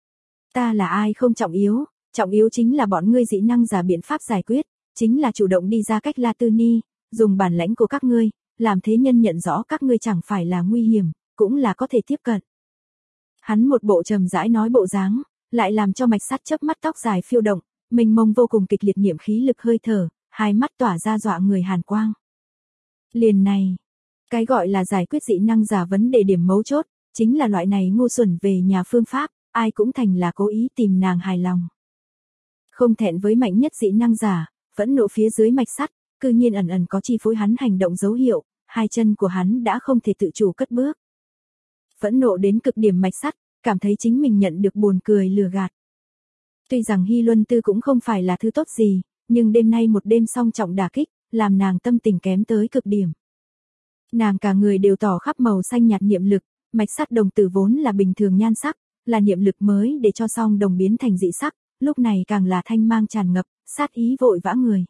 Ta là ai không trọng yếu chính là bọn ngươi dị năng giả biện pháp giải quyết, chính là chủ động đi ra cách La Tư Ni, dùng bản lãnh của các ngươi, làm thế nhân nhận rõ các ngươi chẳng phải là nguy hiểm, cũng là có thể tiếp cận. Hắn một bộ trầm rãi nói bộ dáng, lại làm cho Mạch Sắt chớp mắt tóc dài phiêu động, mênh mông vô cùng kịch liệt niệm khí lực hơi thở, hai mắt tỏa ra dọa người hàn quang. Liền này, cái gọi là giải quyết dị năng giả vấn đề điểm mấu chốt, chính là loại này ngu xuẩn về nhà phương pháp, ai cũng thành là cố ý tìm nàng hài lòng. Không thẹn với mạnh nhất dị năng giả, vẫn nộ phía dưới Mạch Sắt, cư nhiên ẩn có chi phối hắn hành động dấu hiệu, hai chân của hắn đã không thể tự chủ cất bước. Phẫn nộ đến cực điểm Mạch Sắt, cảm thấy chính mình nhận được buồn cười lừa gạt. Tuy rằng Hy Luân Tư cũng không phải là thứ tốt gì, nhưng đêm nay một đêm song trọng đả kích, làm nàng tâm tình kém tới cực điểm. Nàng cả người đều tỏ khắp màu xanh nhạt niệm lực, mạch sắt đồng tử vốn là bình thường nhan sắc, là niệm lực mới để cho song đồng biến thành dị sắc, lúc này càng là thanh mang tràn ngập, sát ý vội vã người.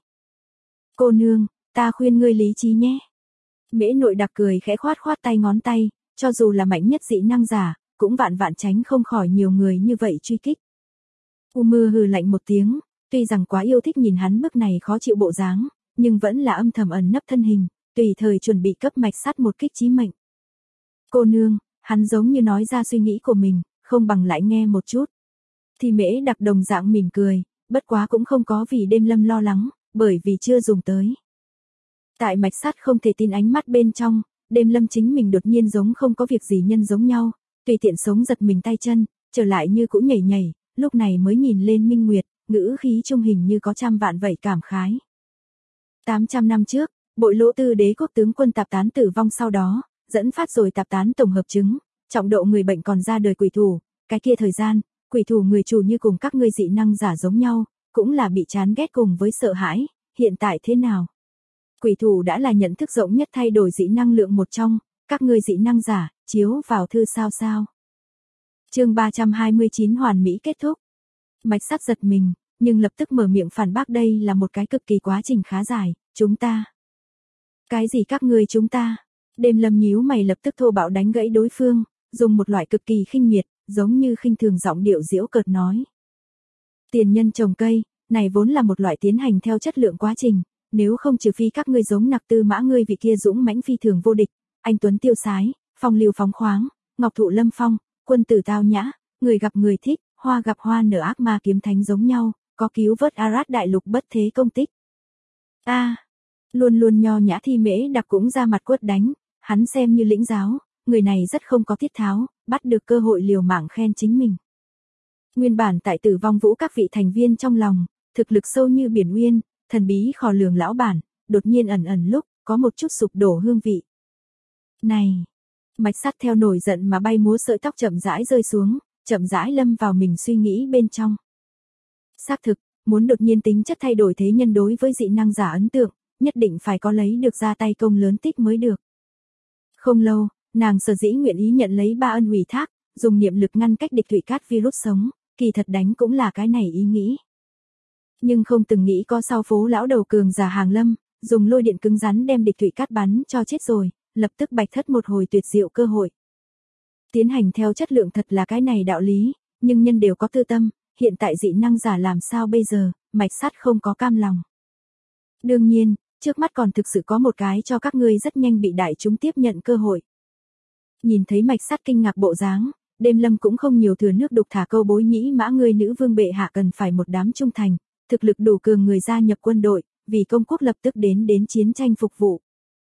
Cô nương, ta khuyên ngươi lý trí nhé. Mễ Nội Đặc cười khẽ khoát khoát tay ngón tay, cho dù là mạnh nhất dị năng giả, cũng vạn vạn tránh không khỏi nhiều người như vậy truy kích. U Mưa hừ lạnh một tiếng, tuy rằng quá yêu thích nhìn hắn bức này khó chịu bộ dáng, nhưng vẫn là âm thầm ẩn nấp thân hình, tùy thời chuẩn bị cấp mạch sắt một kích chí mệnh. Cô nương, hắn giống như nói ra suy nghĩ của mình, không bằng lại nghe một chút. Thì Mễ Đặc đồng dạng mỉm cười, bất quá cũng không có vì Đêm Lâm lo lắng, bởi vì chưa dùng tới. Tại mạch sắt không thể tin ánh mắt bên trong, Đêm Lâm chính mình đột nhiên giống không có việc gì nhân giống nhau, tùy tiện sống giật mình tay chân, trở lại như cũng nhảy nhảy, lúc này mới nhìn lên Minh Nguyệt, ngữ khí trung hình như có trăm vạn vậy cảm khái. 800 năm trước, Bội Lỗ Tư Đế quốc tướng quân tạp tán tử vong sau đó, dẫn phát rồi tạp tán tổng hợp chứng, trọng độ người bệnh còn ra đời quỷ thủ, cái kia thời gian, quỷ thủ người chủ như cùng các ngươi dị năng giả giống nhau, cũng là bị chán ghét cùng với sợ hãi, hiện tại thế nào? Quỷ thủ đã là nhận thức rộng nhất thay đổi dị năng lượng một trong, các ngươi dị năng giả, chiếu vào thư sao. Chương 329 hoàn mỹ kết thúc. Mạch sắt giật mình, nhưng lập tức mở miệng phản bác đây là một cái cực kỳ quá trình khá dài, chúng ta. Cái gì các ngươi chúng ta? Đêm Lâm nhíu mày lập tức thô bạo đánh gãy đối phương, dùng một loại cực kỳ khinh miệt, giống như khinh thường giọng điệu giễu cợt nói. Tiền nhân trồng cây, này vốn là một loại tiến hành theo chất lượng quá trình, nếu không trừ phi các ngươi giống Nặc Tư Mã ngươi vị kia dũng mãnh phi thường vô địch, anh tuấn tiêu sái, phong lưu phóng khoáng, ngọc thụ lâm phong, quân tử tao nhã, người gặp người thích, hoa gặp hoa nở ác ma kiếm thánh giống nhau, có cứu vớt Arad đại lục bất thế công tích. Luôn luôn nho nhã Thi Mễ Đặc cũng ra mặt quất đánh, hắn xem như lĩnh giáo, người này rất không có tiết tháo, bắt được cơ hội liều mạng khen chính mình. Nguyên bản tại Tử Vong Vũ các vị thành viên trong lòng, thực lực sâu như biển uyên, thần bí khò lường lão bản, đột nhiên ẩn lúc, có một chút sụp đổ hương vị. Này! Mạch sắt theo nổi giận mà bay múa sợi tóc chậm rãi rơi xuống, chậm rãi lâm vào mình suy nghĩ bên trong. Xác thực, muốn đột nhiên tính chất thay đổi thế nhân đối với dị năng giả ấn tượng, nhất định phải có lấy được ra tay công lớn tích mới được. Không lâu, nàng sở dĩ nguyện ý nhận lấy ba ân ủy thác, dùng niệm lực ngăn cách địch thủy cát virus sống, kỳ thật đánh cũng là cái này ý nghĩ. Nhưng không từng nghĩ có sau phố lão đầu cường giả hàng lâm, dùng lôi điện cứng rắn đem địch thủy cát bắn cho chết rồi, lập tức bạch thất một hồi tuyệt diệu cơ hội. Tiến hành theo chất lượng thật là cái này đạo lý, nhưng nhân đều có tư tâm, hiện tại dị năng giả làm sao bây giờ, mạch sắt không có cam lòng. Đương nhiên, trước mắt còn thực sự có một cái cho các ngươi rất nhanh bị đại chúng tiếp nhận cơ hội. Nhìn thấy mạch sắt kinh ngạc bộ dáng, Đêm Lâm cũng không nhiều thừa nước đục thả câu bối nhĩ mã ngươi nữ vương bệ hạ cần phải một đám trung thành, thực lực đủ cường người gia nhập quân đội, vì công quốc lập tức đến chiến tranh phục vụ.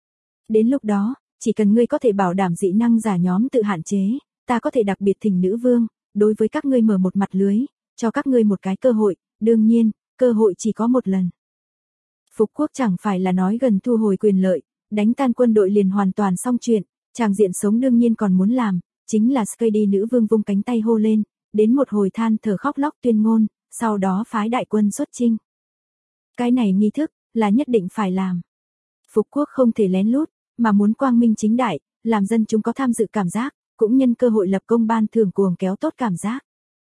Đến lúc đó, chỉ cần ngươi có thể bảo đảm dị năng giả nhóm tự hạn chế, ta có thể đặc biệt thỉnh nữ vương, đối với các ngươi mở một mặt lưới, cho các ngươi một cái cơ hội, đương nhiên, cơ hội chỉ có một lần. Phục quốc chẳng phải là nói gần thu hồi quyền lợi, đánh tan quân đội liền hoàn toàn xong chuyện, tràng diện sống đương nhiên còn muốn làm, chính là Skady nữ vương vung cánh tay hô lên, đến một hồi than thở khóc lóc tuyên ngôn, sau đó phái đại quân xuất chinh. Cái này nghi thức, là nhất định phải làm. Phục quốc không thể lén lút, mà muốn quang minh chính đại, làm dân chúng có tham dự cảm giác, cũng nhân cơ hội lập công ban thưởng cuồng kéo tốt cảm giác.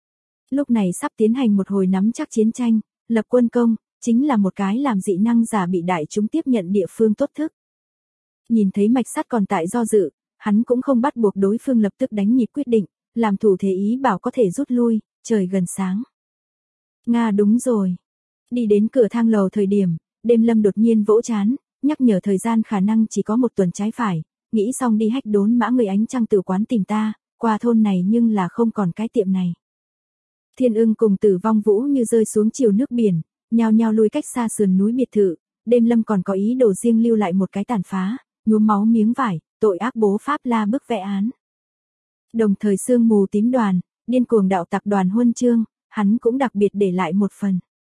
Lúc này sắp tiến hành một hồi nắm chắc chiến tranh, lập quân công, chính là một cái làm dị năng giả bị đại chúng tiếp nhận địa phương tốt thức. Nhìn thấy mạch sắt còn tại do dự, hắn cũng không bắt buộc đối phương lập tức đánh nhịp quyết định, làm thủ thế ý bảo có thể rút lui, trời gần sáng. Nga đúng rồi. Đi đến cửa thang lầu thời điểm, Đêm Lâm đột nhiên vỗ chán, nhắc nhở thời gian khả năng chỉ có một tuần trái phải, nghĩ xong đi hách đốn mã người ánh trăng tử quán tìm ta, qua thôn này nhưng là không còn cái tiệm này. Thiên Ưng cùng Tử Vong Vũ như rơi xuống chiều nước biển, nhao nhao lui cách xa sườn núi biệt thự, Đêm Lâm còn có ý đồ riêng lưu lại một cái tàn phá, nhuốm máu miếng vải, tội ác bố Pháp La bức vẽ án. Đồng thời sương mù tím đoàn, điên cuồng đạo tặc đoàn huân chương, hắn cũng đặc biệt để lại một phần.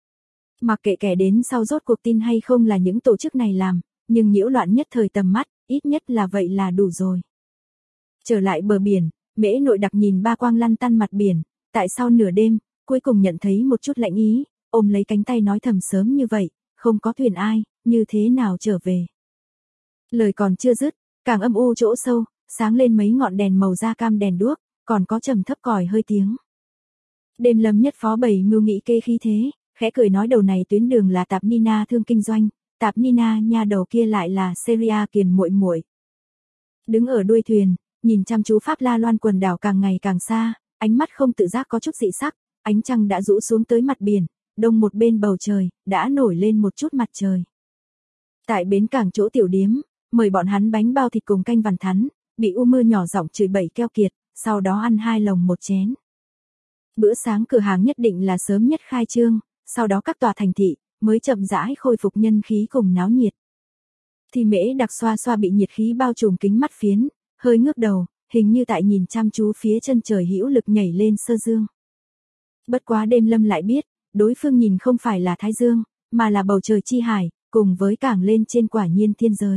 Mặc kệ kẻ đến sau rốt cuộc tin hay không là những tổ chức này làm, nhưng nhiễu loạn nhất thời tầm mắt, ít nhất là vậy là đủ rồi. Trở lại bờ biển, Mễ Nội Đặc nhìn ba quang lăn tăn mặt biển, tại sau nửa đêm, cuối cùng nhận thấy một chút lạnh ý, ôm lấy cánh tay nói thầm sớm như vậy, không có thuyền ai, như thế nào trở về. Lời còn chưa dứt, càng âm u chỗ sâu, sáng lên mấy ngọn đèn màu da cam đèn đuốc, còn có trầm thấp còi hơi tiếng. Đêm Lâm Nhất Phó bày mưu nghị kê khí thế, khẽ cười nói đầu này tuyến đường là Tạp Nina thương kinh doanh, Tạp Nina nha đầu kia lại là Seria Kiền muội muội. Đứng ở đuôi thuyền, nhìn chăm chú Pháp La Loan quần đảo càng ngày càng xa, ánh mắt không tự giác có chút dị sắc, ánh trăng đã rũ xuống tới mặt biển, đông một bên bầu trời, đã nổi lên một chút mặt trời. Tại bến cảng chỗ tiểu điếm, mời bọn hắn bánh bao thịt cùng canh vằn thắn, bị U Mưa nhỏ giọng chửi bậy keo kiệt, sau đó ăn 2 lồng một chén. Bữa sáng cửa hàng nhất định là sớm nhất khai trương, sau đó các tòa thành thị mới chậm rãi khôi phục nhân khí cùng náo nhiệt. Thì Mễ Đặc xoa xoa bị nhiệt khí bao trùm kính mắt phiến, hơi ngước đầu, hình như tại nhìn chăm chú phía chân trời hữu lực nhảy lên sơ dương. Bất quá đêm Lâm lại biết, đối phương nhìn không phải là thái dương, mà là bầu trời chi hải, cùng với cảng lên trên quả nhiên thiên giới.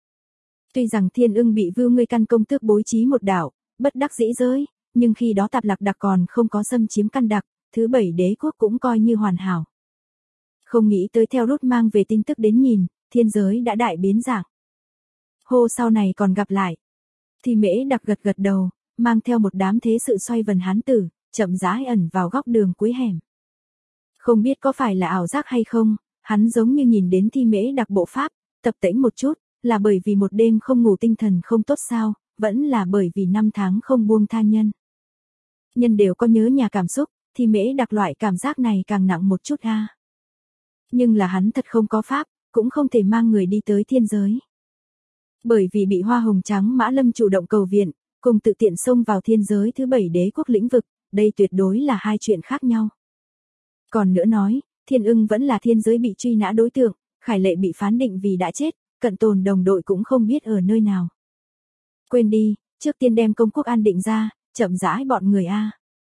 Tuy rằng Thiên Ưng bị Vưu Ngươi căn công tước bố trí một đảo, bất đắc dĩ giới, nhưng khi đó Tạp Lạc Đặc còn không có xâm chiếm căn đặc, thứ 7 đế quốc cũng coi như hoàn hảo. Không nghĩ tới theo rút mang về tin tức đến nhìn, thiên giới đã đại biến dạng. Hô sau này còn gặp lại. Thì Mễ Đặc gật gật đầu, mang theo một đám thế sự xoay vần hán tử, chậm rãi ẩn vào góc đường cuối hẻm. Không biết có phải là ảo giác hay không, hắn giống như nhìn đến Thi Mễ Đặc bộ pháp, tập tễnh một chút, là bởi vì một đêm không ngủ tinh thần không tốt sao, vẫn là bởi vì 5 tháng không buông tha nhân. Nhân đều có nhớ nhà cảm xúc, Thi Mễ Đặc loại cảm giác này càng nặng một chút a. Nhưng là hắn thật không có pháp, cũng không thể mang người đi tới thiên giới. Bởi vì bị Hoa Hồng Trắng Mã Lâm chủ động cầu viện, cùng tự tiện xông vào thiên giới thứ 7 đế quốc lĩnh vực, đây tuyệt đối là hai chuyện khác nhau. Còn nữa nói, Thiên Ưng vẫn là thiên giới bị truy nã đối tượng, Khải Lệ bị phán định vì đã chết, Cận Tồn đồng đội cũng không biết ở nơi nào. Quên đi, trước tiên đem công quốc an định ra, chậm rãi bọn người a.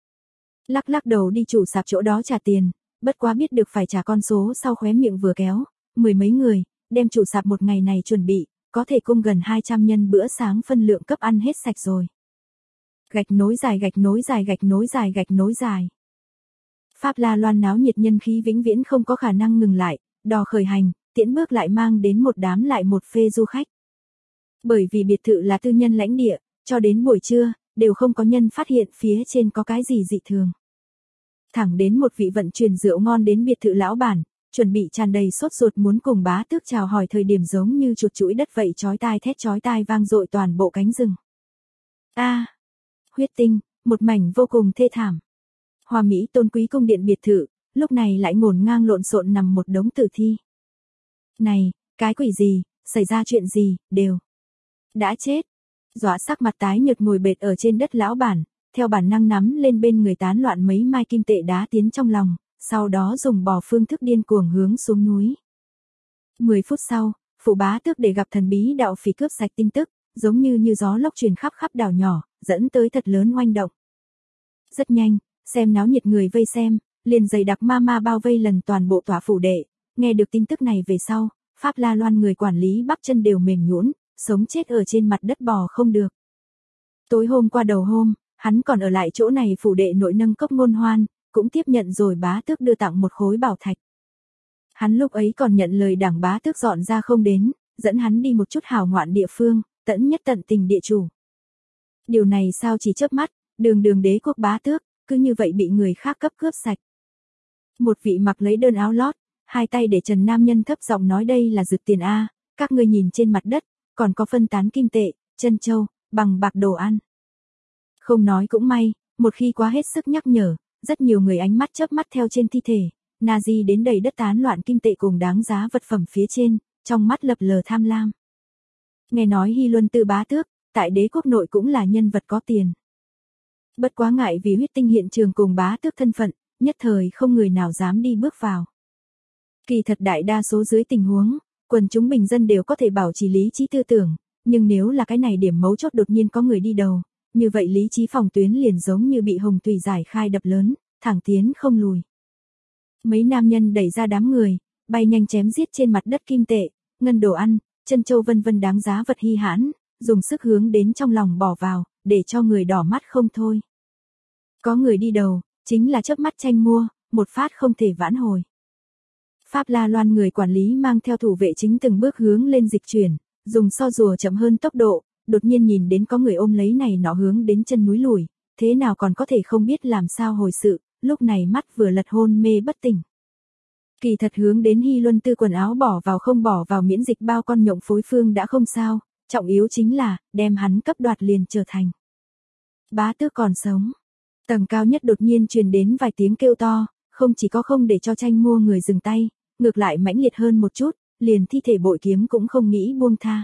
Lắc lắc đầu đi chủ sạp chỗ đó trả tiền, bất quá biết được phải trả con số sau khóe miệng vừa kéo, 10 mấy người, đem chủ sạp một ngày này chuẩn bị, có thể cung gần 200 nhân bữa sáng phân lượng cấp ăn hết sạch rồi. Gạch nối dài gạch nối dài gạch nối dài gạch nối dài. Pháp La Loan náo nhiệt nhân khí vĩnh viễn không có khả năng ngừng lại, đò khởi hành, tiễn bước lại mang đến một đám lại một phê du khách. Bởi vì biệt thự là tư nhân lãnh địa, cho đến buổi trưa, đều không có nhân phát hiện phía trên có cái gì dị thường. Thẳng đến một vị vận chuyển rượu ngon đến biệt thự lão bản, chuẩn bị tràn đầy sốt ruột muốn cùng bá tước chào hỏi thời điểm giống như chuột chuỗi đất vậy chói tai thét chói tai vang dội toàn bộ cánh rừng. A, huyết tinh, một mảnh vô cùng thê thảm. Hoa Mỹ tôn quý cung điện biệt thự, lúc này lại ngổn ngang lộn xộn nằm một đống tử thi. Này, cái quỷ gì, xảy ra chuyện gì, đều đã chết. Dọa sắc mặt tái nhợt ngồi bệt ở trên đất lão bản, theo bản năng nắm lên bên người tán loạn mấy mai kim tệ đá tiến trong lòng, sau đó dùng bò phương thức điên cuồng hướng xuống núi. 10 phút sau, phụ bá tước để gặp thần bí đạo phỉ cướp sạch tin tức, giống như gió lốc truyền khắp khắp đảo nhỏ, dẫn tới thật lớn oanh động. Rất nhanh, xem náo nhiệt người vây xem, liền dày đặc ma bao vây lần toàn bộ tòa phủ đệ, nghe được tin tức này về sau, Pháp La Loan người quản lý bắp chân đều mềm nhũn, sống chết ở trên mặt đất bò không được. Tối hôm qua đầu hôm, hắn còn ở lại chỗ này phủ đệ nội nâng cốc ngôn hoan, cũng tiếp nhận rồi bá tước đưa tặng một khối bảo thạch. Hắn lúc ấy còn nhận lời đảng bá tước dọn ra không đến, dẫn hắn đi một chút hào ngoạn địa phương, tận nhất tận tình địa chủ. Điều này sao chỉ chớp mắt, đường đế quốc bá tước, cứ như vậy bị người khác cấp cướp sạch. Một vị mặc lấy đơn áo lót, hai tay để trần nam nhân thấp giọng nói đây là rực tiền A, các ngươi nhìn trên mặt đất, còn có phân tán kim tệ, chân châu, bằng bạc đồ ăn. Không nói cũng may, một khi quá hết sức nhắc nhở, rất nhiều người ánh mắt chớp mắt theo trên thi thể, Nazi đến đầy đất tán loạn kim tệ cùng đáng giá vật phẩm phía trên, trong mắt lập lờ tham lam. Nghe nói Hy Luân Tư bá tước, tại đế quốc nội cũng là nhân vật có tiền. Bất quá ngại vì huyết tinh hiện trường cùng bá tước thân phận, nhất thời không người nào dám đi bước vào. Kỳ thật đại đa số dưới tình huống, quần chúng bình dân đều có thể bảo trì lý trí tư tưởng, nhưng nếu là cái này điểm mấu chốt đột nhiên có người đi đầu, như vậy lý trí phòng tuyến liền giống như bị hồng thủy giải khai đập lớn, thẳng tiến không lùi. Mấy nam nhân đẩy ra đám người, bay nhanh chém giết trên mặt đất kim tệ, ngân đồ ăn, chân châu vân vân đáng giá vật hy hãn, dùng sức hướng đến trong lòng bỏ vào, để cho người đỏ mắt không thôi. Có người đi đầu, chính là chớp mắt tranh mua, một phát không thể vãn hồi. Pháp La Loan người quản lý mang theo thủ vệ chính từng bước hướng lên dịch chuyển, dùng so rùa chậm hơn tốc độ, đột nhiên nhìn đến có người ôm lấy này nọ hướng đến chân núi lùi, thế nào còn có thể không biết làm sao hồi sự, lúc này mắt vừa lật hôn mê bất tỉnh. Kỳ thật hướng đến Hy Luân Tư quần áo bỏ vào không bỏ vào miễn dịch bao con nhộng phối phương đã không sao, trọng yếu chính là, đem hắn cấp đoạt liền trở thành. Bá tước còn sống. Tầng cao nhất đột nhiên truyền đến vài tiếng kêu to, không chỉ có không để cho tranh mua người dừng tay, ngược lại mãnh liệt hơn một chút, liền thi thể bội kiếm cũng không nghĩ buông tha.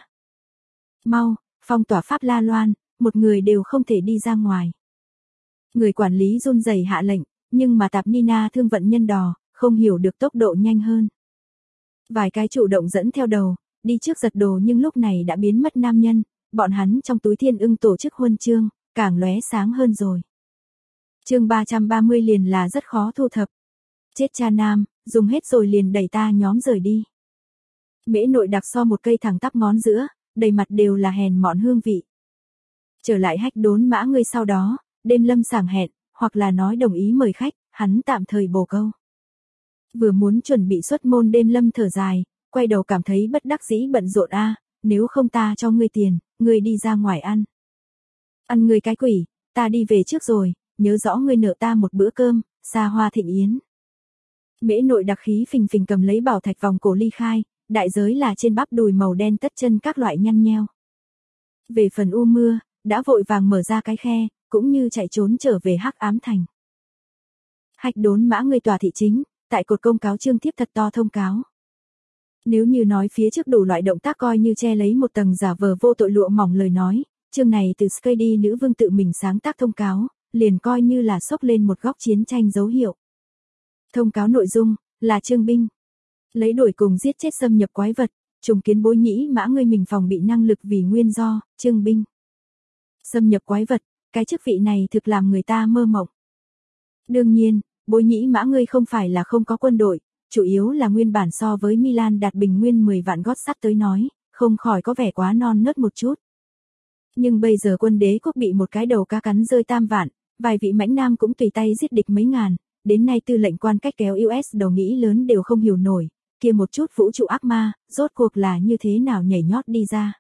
Mau, phong tỏa Pháp La Loan, một người đều không thể đi ra ngoài. Người quản lý run rẩy hạ lệnh, nhưng mà Tạp Nina thương vận nhân đò, không hiểu được tốc độ nhanh hơn. Vài cái chủ động dẫn theo đầu, đi trước giật đồ nhưng lúc này đã biến mất nam nhân, bọn hắn trong túi thiên ưng tổ chức huân chương, càng lóe sáng hơn rồi. Chương 330 liền là rất khó thu thập. Chết cha nam, dùng hết rồi liền đẩy ta nhóm rời đi. Mễ Nội đặc so một cây thẳng tắp ngón giữa, đầy mặt đều là hèn mọn hương vị. Trở lại Hách Đốn Mã ngươi sau đó, đêm lâm sảng hẹn, hoặc là nói đồng ý mời khách, hắn tạm thời bổ câu. Vừa muốn chuẩn bị xuất môn đêm lâm thở dài, quay đầu cảm thấy bất đắc dĩ bận rộn nếu không ta cho ngươi tiền, ngươi đi ra ngoài ăn. Ăn ngươi cái quỷ, ta đi về trước rồi, nhớ rõ ngươi nợ ta một bữa cơm, xa hoa thịnh yến. Mễ Nội đặc khí phình phình cầm lấy bảo thạch vòng cổ ly khai, đại giới là trên bắp đùi màu đen tất chân các loại nhăn nheo. Về phần u mưa, đã vội vàng mở ra cái khe, cũng như chạy trốn trở về Hắc Ám Thành. Hách Đốn Mã ngươi tòa thị chính, tại cột công cáo trương thiếp thật to thông cáo. Nếu như nói phía trước đủ loại động tác coi như che lấy một tầng giả vờ vô tội lụa mỏng lời nói, chương này từ Skady nữ vương tự mình sáng tác thông cáo, liền coi như là xốc lên một góc chiến tranh dấu hiệu. Thông cáo nội dung là trương binh lấy đuổi cùng giết chết xâm nhập quái vật, trùng kiến Bối Nhĩ Mã ngươi mình phòng bị năng lực vì nguyên do, trương binh xâm nhập quái vật, cái chức vị này thực làm người ta mơ mộng. Đương nhiên, Bối Nhĩ Mã ngươi không phải là không có quân đội, chủ yếu là nguyên bản so với Milan đạt bình nguyên 10 vạn gót sắt tới nói, không khỏi có vẻ quá non nớt một chút. Nhưng bây giờ quân đế quốc bị một cái đầu cá cắn rơi 3 vạn, vài vị mãnh nam cũng tùy tay giết địch mấy ngàn, đến nay tư lệnh quan cách kéo US đầu nghĩ lớn đều không hiểu nổi, kia một chút vũ trụ ác ma, rốt cuộc là như thế nào nhảy nhót đi ra.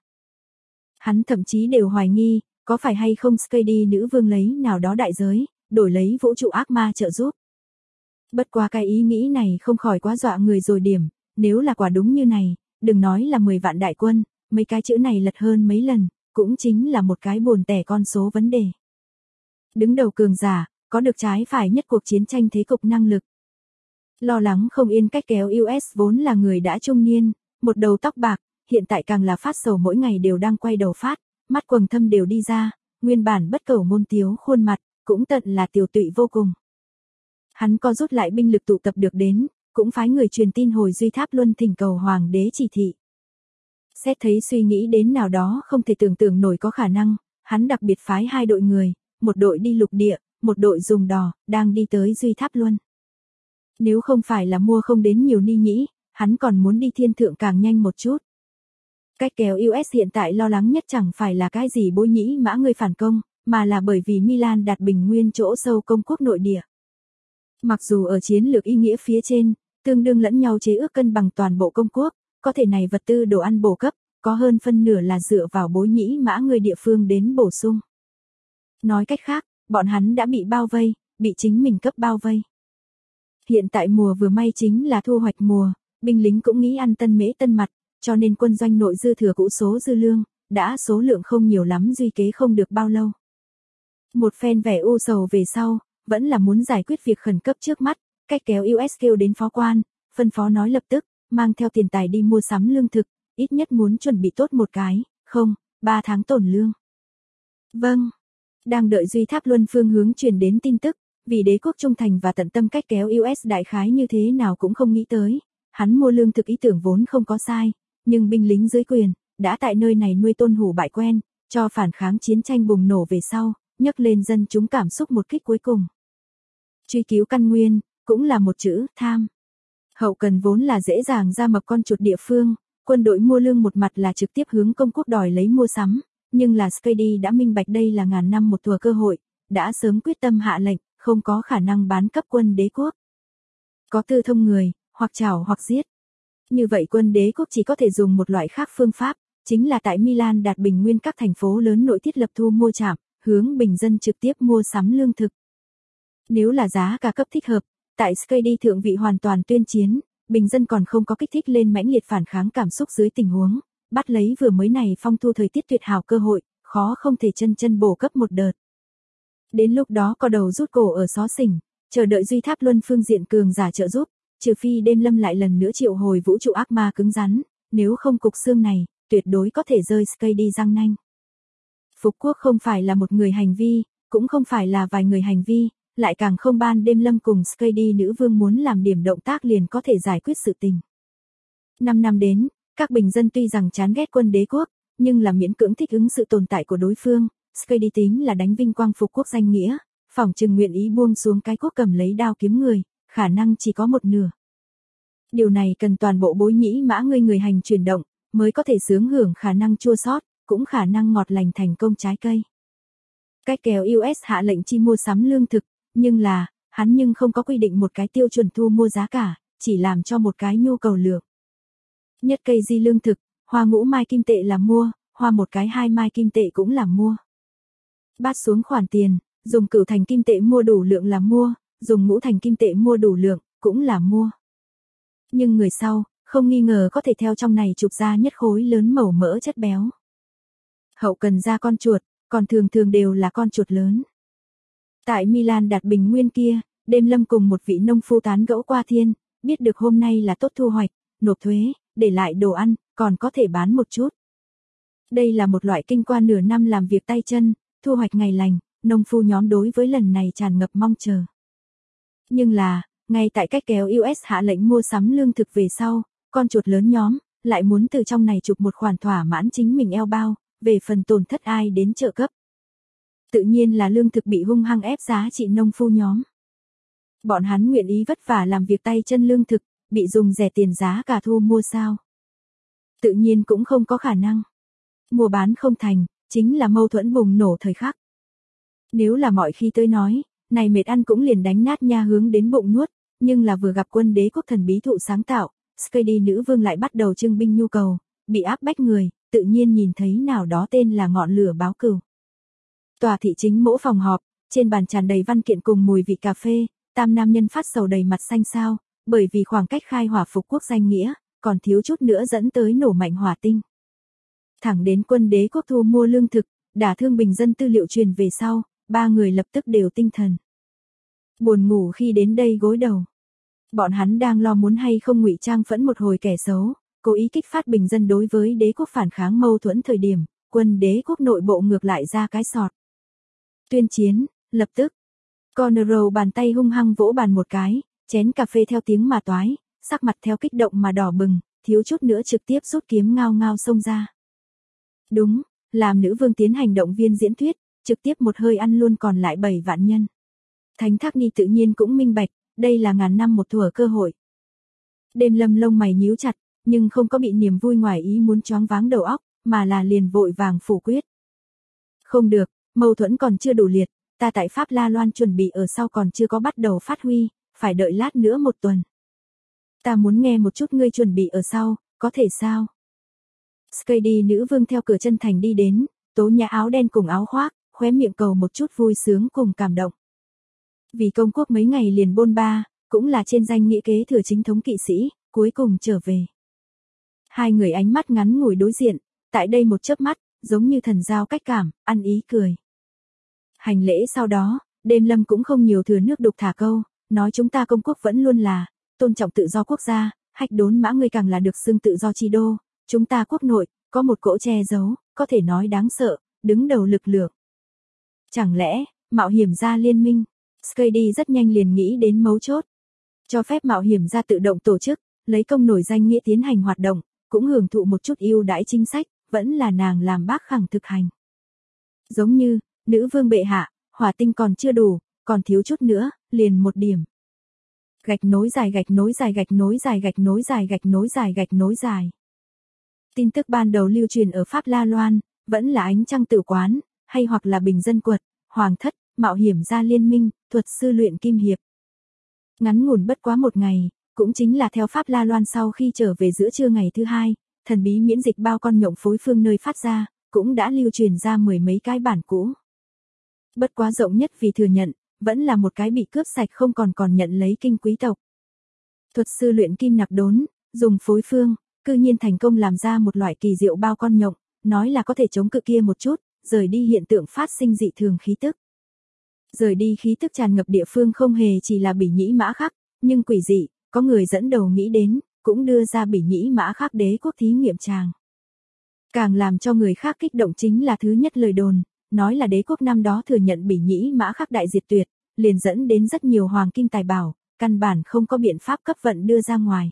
Hắn thậm chí đều hoài nghi, có phải hay không Skady nữ vương lấy nào đó đại giới, đổi lấy vũ trụ ác ma trợ giúp. Bất quá cái ý nghĩ này không khỏi quá dọa người rồi điểm, nếu là quả đúng như này, đừng nói là 10 vạn đại quân, mấy cái chữ này lật hơn mấy lần, cũng chính là một cái buồn tẻ con số vấn đề. Đứng đầu cường giả, có được trái phải nhất cuộc chiến tranh thế cục năng lực. Lo lắng không yên cách kéo US vốn là người đã trung niên, một đầu tóc bạc, hiện tại càng là phát sầu mỗi ngày đều đang quay đầu phát, mắt quầng thâm đều đi ra, nguyên bản bất cẩu môn tiếu khuôn mặt, cũng tận là tiểu tụy vô cùng. Hắn có rút lại binh lực tụ tập được đến, cũng phái người truyền tin hồi Duy Tháp Luân thỉnh cầu hoàng đế chỉ thị. Xét thấy suy nghĩ đến nào đó không thể tưởng tượng nổi có khả năng, hắn đặc biệt phái 2 đội người, một đội đi lục địa, một đội dùng đò, đang đi tới Duy Tháp Luân. Nếu không phải là mua không đến nhiều ni nhĩ, hắn còn muốn đi thiên thượng càng nhanh một chút. Cách kéo US hiện tại lo lắng nhất chẳng phải là cái gì Bối Nhĩ Mã ngươi phản công, mà là bởi vì Milan đạt bình nguyên chỗ sâu công quốc nội địa. Mặc dù ở chiến lược ý nghĩa phía trên, tương đương lẫn nhau chế ước cân bằng toàn bộ công quốc, có thể này vật tư đồ ăn bổ cấp, có hơn phân nửa là dựa vào Bối Nhĩ Mã ngươi địa phương đến bổ sung. Nói cách khác, bọn hắn đã bị bao vây, bị chính mình cấp bao vây. Hiện tại mùa vừa may chính là thu hoạch mùa, binh lính cũng nghĩ ăn tân mễ tân mặt, cho nên quân doanh nội dư thừa cũ số dư lương, đã số lượng không nhiều lắm duy kế không được bao lâu. Một phen vẻ u sầu về sau, vẫn là muốn giải quyết việc khẩn cấp trước mắt, cách kéo US kêu đến phó quan, phân phó nói lập tức, mang theo tiền tài đi mua sắm lương thực, ít nhất muốn chuẩn bị tốt một cái, 3 tháng tổn lương. Vâng. Đang đợi Duy Tháp Luân phương hướng truyền đến tin tức, vì đế quốc trung thành và tận tâm cách kéo US đại khái như thế nào cũng không nghĩ tới, hắn mua lương thực ý tưởng vốn không có sai, nhưng binh lính dưới quyền, đã tại nơi này nuôi tôn hủ bại quen, cho phản kháng chiến tranh bùng nổ về sau, nhấc lên dân chúng cảm xúc một kích cuối cùng. Truy cứu căn nguyên, cũng là một chữ, tham. Hậu cần vốn là dễ dàng ra mập con chuột địa phương, quân đội mua lương một mặt là trực tiếp hướng công quốc đòi lấy mua sắm, nhưng là Skady đã minh bạch đây là ngàn năm một thùa cơ hội, đã sớm quyết tâm hạ lệnh, không có khả năng bán cấp quân đế quốc. Có tư thông người, hoặc trảo hoặc giết. Như vậy quân đế quốc chỉ có thể dùng một loại khác phương pháp, chính là tại Milan đạt bình nguyên các thành phố lớn nội thiết lập thu mua trạm, hướng bình dân trực tiếp mua sắm lương thực. Nếu là giá cả cấp thích hợp, tại Skady thượng vị hoàn toàn tuyên chiến, bình dân còn không có kích thích lên mãnh liệt phản kháng cảm xúc dưới tình huống, bắt lấy vừa mới này phong thu thời tiết tuyệt hảo cơ hội, khó không thể chân bổ cấp một đợt. Đến lúc đó có đầu rút cổ ở xó xỉnh, chờ đợi Duy Tháp Luân phương diện cường giả trợ giúp, trừ phi đêm lâm lại lần nữa triệu hồi vũ trụ ác ma cứng rắn, nếu không cục xương này, tuyệt đối có thể rơi Skady răng nanh. Phục quốc không phải là một người hành vi, cũng không phải là vài người hành vi, lại càng không ban đêm lâm cùng Skady nữ vương muốn làm điểm động tác liền có thể giải quyết sự tình. 5 năm đến, các bình dân tuy rằng chán ghét quân đế quốc, nhưng là miễn cưỡng thích ứng sự tồn tại của đối phương, Skady tính là đánh vinh quang phục quốc danh nghĩa, phỏng chừng nguyện ý buông xuống cái quốc cầm lấy đao kiếm người, khả năng chỉ có một nửa. Điều này cần toàn bộ bối nhĩ mã người hành chuyển động, mới có thể sướng hưởng khả năng chua sót, cũng khả năng ngọt lành thành công trái cây. Cách kéo US hạ lệnh chi mua sắm lương thực, nhưng là, hắn nhưng không có quy định một cái tiêu chuẩn thu mua giá cả, chỉ làm cho một cái nhu cầu lượng. Nhất cây di lương thực, hoa ngũ mai kim tệ là mua, hoa một cái 2 mai kim tệ cũng là mua. Bát xuống khoản tiền, dùng cửu thành kim tệ mua đủ lượng là mua, dùng ngũ thành kim tệ mua đủ lượng, cũng là mua. Nhưng người sau, không nghi ngờ có thể theo trong này chụp ra nhất khối lớn mẩu mỡ chất béo. Hậu cần ra con chuột, còn thường đều là con chuột lớn. Tại Milan đạt bình nguyên kia, đêm lâm cùng một vị nông phu tán gẫu qua thiên, biết được hôm nay là tốt thu hoạch, nộp thuế, để lại đồ ăn, còn có thể bán một chút. Đây là một loại kinh qua nửa năm làm việc tay chân, thu hoạch ngày lành, nông phu nhóm đối với lần này tràn ngập mong chờ. Nhưng là, ngay tại cách kéo US hạ lệnh mua sắm lương thực về sau, con chuột lớn nhóm, lại muốn từ trong này chụp một khoản thỏa mãn chính mình eo bao, về phần tổn thất ai đến trợ cấp. Tự nhiên là lương thực bị hung hăng ép giá trị nông phu nhóm. Bọn hắn nguyện ý vất vả làm việc tay chân lương thực, bị dùng rẻ tiền giá cả thu mua sao. Tự nhiên cũng không có khả năng. Mua bán không thành, chính là mâu thuẫn bùng nổ thời khắc. Nếu là mọi khi tôi nói, này mệt ăn cũng liền đánh nát nha hướng đến bụng nuốt, nhưng là vừa gặp quân đế quốc thần bí thụ sáng tạo, Skady nữ vương lại bắt đầu trưng binh nhu cầu, bị áp bách người, tự nhiên nhìn thấy nào đó tên là ngọn lửa báo cừu. Tòa thị chính mỗi phòng họp, trên bàn tràn đầy văn kiện cùng mùi vị cà phê, tam nam nhân phát sầu đầy mặt xanh xao, bởi vì khoảng cách khai hỏa phục quốc danh nghĩa, còn thiếu chút nữa dẫn tới nổ mạnh hỏa tinh. Thẳng đến quân đế quốc thu mua lương thực, đả thương bình dân tư liệu truyền về sau, ba người lập tức đều tinh thần. Buồn ngủ khi đến đây gối đầu. Bọn hắn đang lo muốn hay không ngụy trang phẫn một hồi kẻ xấu, cố ý kích phát bình dân đối với đế quốc phản kháng mâu thuẫn thời điểm, quân đế quốc nội bộ ngược lại ra cái sọt. Tuyên chiến, lập tức. Conero bàn tay hung hăng vỗ bàn một cái, chén cà phê theo tiếng mà toái, sắc mặt theo kích động mà đỏ bừng, thiếu chút nữa trực tiếp rút kiếm ngao ngao xông ra. Đúng, làm nữ vương tiến hành động viên diễn thuyết, trực tiếp một hơi ăn luôn còn lại 7 vạn nhân. Thánh Thác Ni tự nhiên cũng minh bạch, đây là ngàn năm một thuở cơ hội. Đêm lâm lông mày nhíu chặt, nhưng không có bị niềm vui ngoài ý muốn choáng váng đầu óc, mà là liền vội vàng phủ quyết. Không được, mâu thuẫn còn chưa đủ liệt, ta tại Pháp La Loan chuẩn bị ở sau còn chưa có bắt đầu phát huy, phải đợi lát nữa một tuần. Ta muốn nghe một chút ngươi chuẩn bị ở sau, có thể sao? Skady nữ vương theo cửa chân thành đi đến, tố nhã áo đen cùng áo khoác, khóe miệng cầu một chút vui sướng cùng cảm động. Vì công quốc mấy ngày liền bôn ba, cũng là trên danh nghĩa kế thừa chính thống kỵ sĩ, cuối cùng trở về. Hai người ánh mắt ngắn ngủi đối diện, tại đây một chớp mắt, giống như thần giao cách cảm, ăn ý cười. Hành lễ sau đó, đêm lâm cũng không nhiều thừa nước đục thả câu, nói chúng ta công quốc vẫn luôn là, tôn trọng tự do quốc gia, hách đốn mã ngươi càng là được xưng tự do chi đô, chúng ta quốc nội, có một cỗ che giấu, có thể nói đáng sợ, đứng đầu lực lượng. Chẳng lẽ, mạo hiểm gia liên minh, Skady rất nhanh liền nghĩ đến mấu chốt. Cho phép mạo hiểm gia tự động tổ chức, lấy công nổi danh nghĩa tiến hành hoạt động, cũng hưởng thụ một chút ưu đãi chính sách, vẫn là nàng làm bác khẳng thực hành. Giống như, nữ vương bệ hạ, hỏa tinh còn chưa đủ, còn thiếu chút nữa, liền một điểm. Gạch nối dài gạch nối dài gạch nối dài gạch nối dài gạch nối dài gạch nối dài. Tin tức ban đầu lưu truyền ở Pháp La Loan, vẫn là ánh trăng tử quán, hay hoặc là bình dân quật, hoàng thất, mạo hiểm gia liên minh, thuật sư luyện kim hiệp. Ngắn ngủn bất quá một ngày, cũng chính là theo Pháp La Loan sau khi trở về giữa trưa ngày thứ hai, thần bí miễn dịch bao con nhộng phối phương nơi phát ra, cũng đã lưu truyền ra mười mấy cái bản cũ. Bất quá rộng nhất vì thừa nhận, vẫn là một cái bị cướp sạch không còn nhận lấy kinh quý tộc. Thuật sư luyện kim nặc đốn, dùng phối phương, cư nhiên thành công làm ra một loại kỳ diệu bao con nhộng, nói là có thể chống cự kia một chút, rời đi hiện tượng phát sinh dị thường khí tức. Rời đi khí tức tràn ngập địa phương không hề chỉ là Bỉ Nhĩ Mã Khắc, nhưng quỷ dị, có người dẫn đầu nghĩ đến, cũng đưa ra Bỉ Nhĩ Mã Khắc đế quốc thí nghiệm tràng. Càng làm cho người khác kích động chính là thứ nhất lời đồn, nói là đế quốc năm đó thừa nhận Bỉ Nhĩ Mã Khắc đại diệt tuyệt, liền dẫn đến rất nhiều hoàng kim tài bảo, căn bản không có biện pháp cấp vận đưa ra ngoài.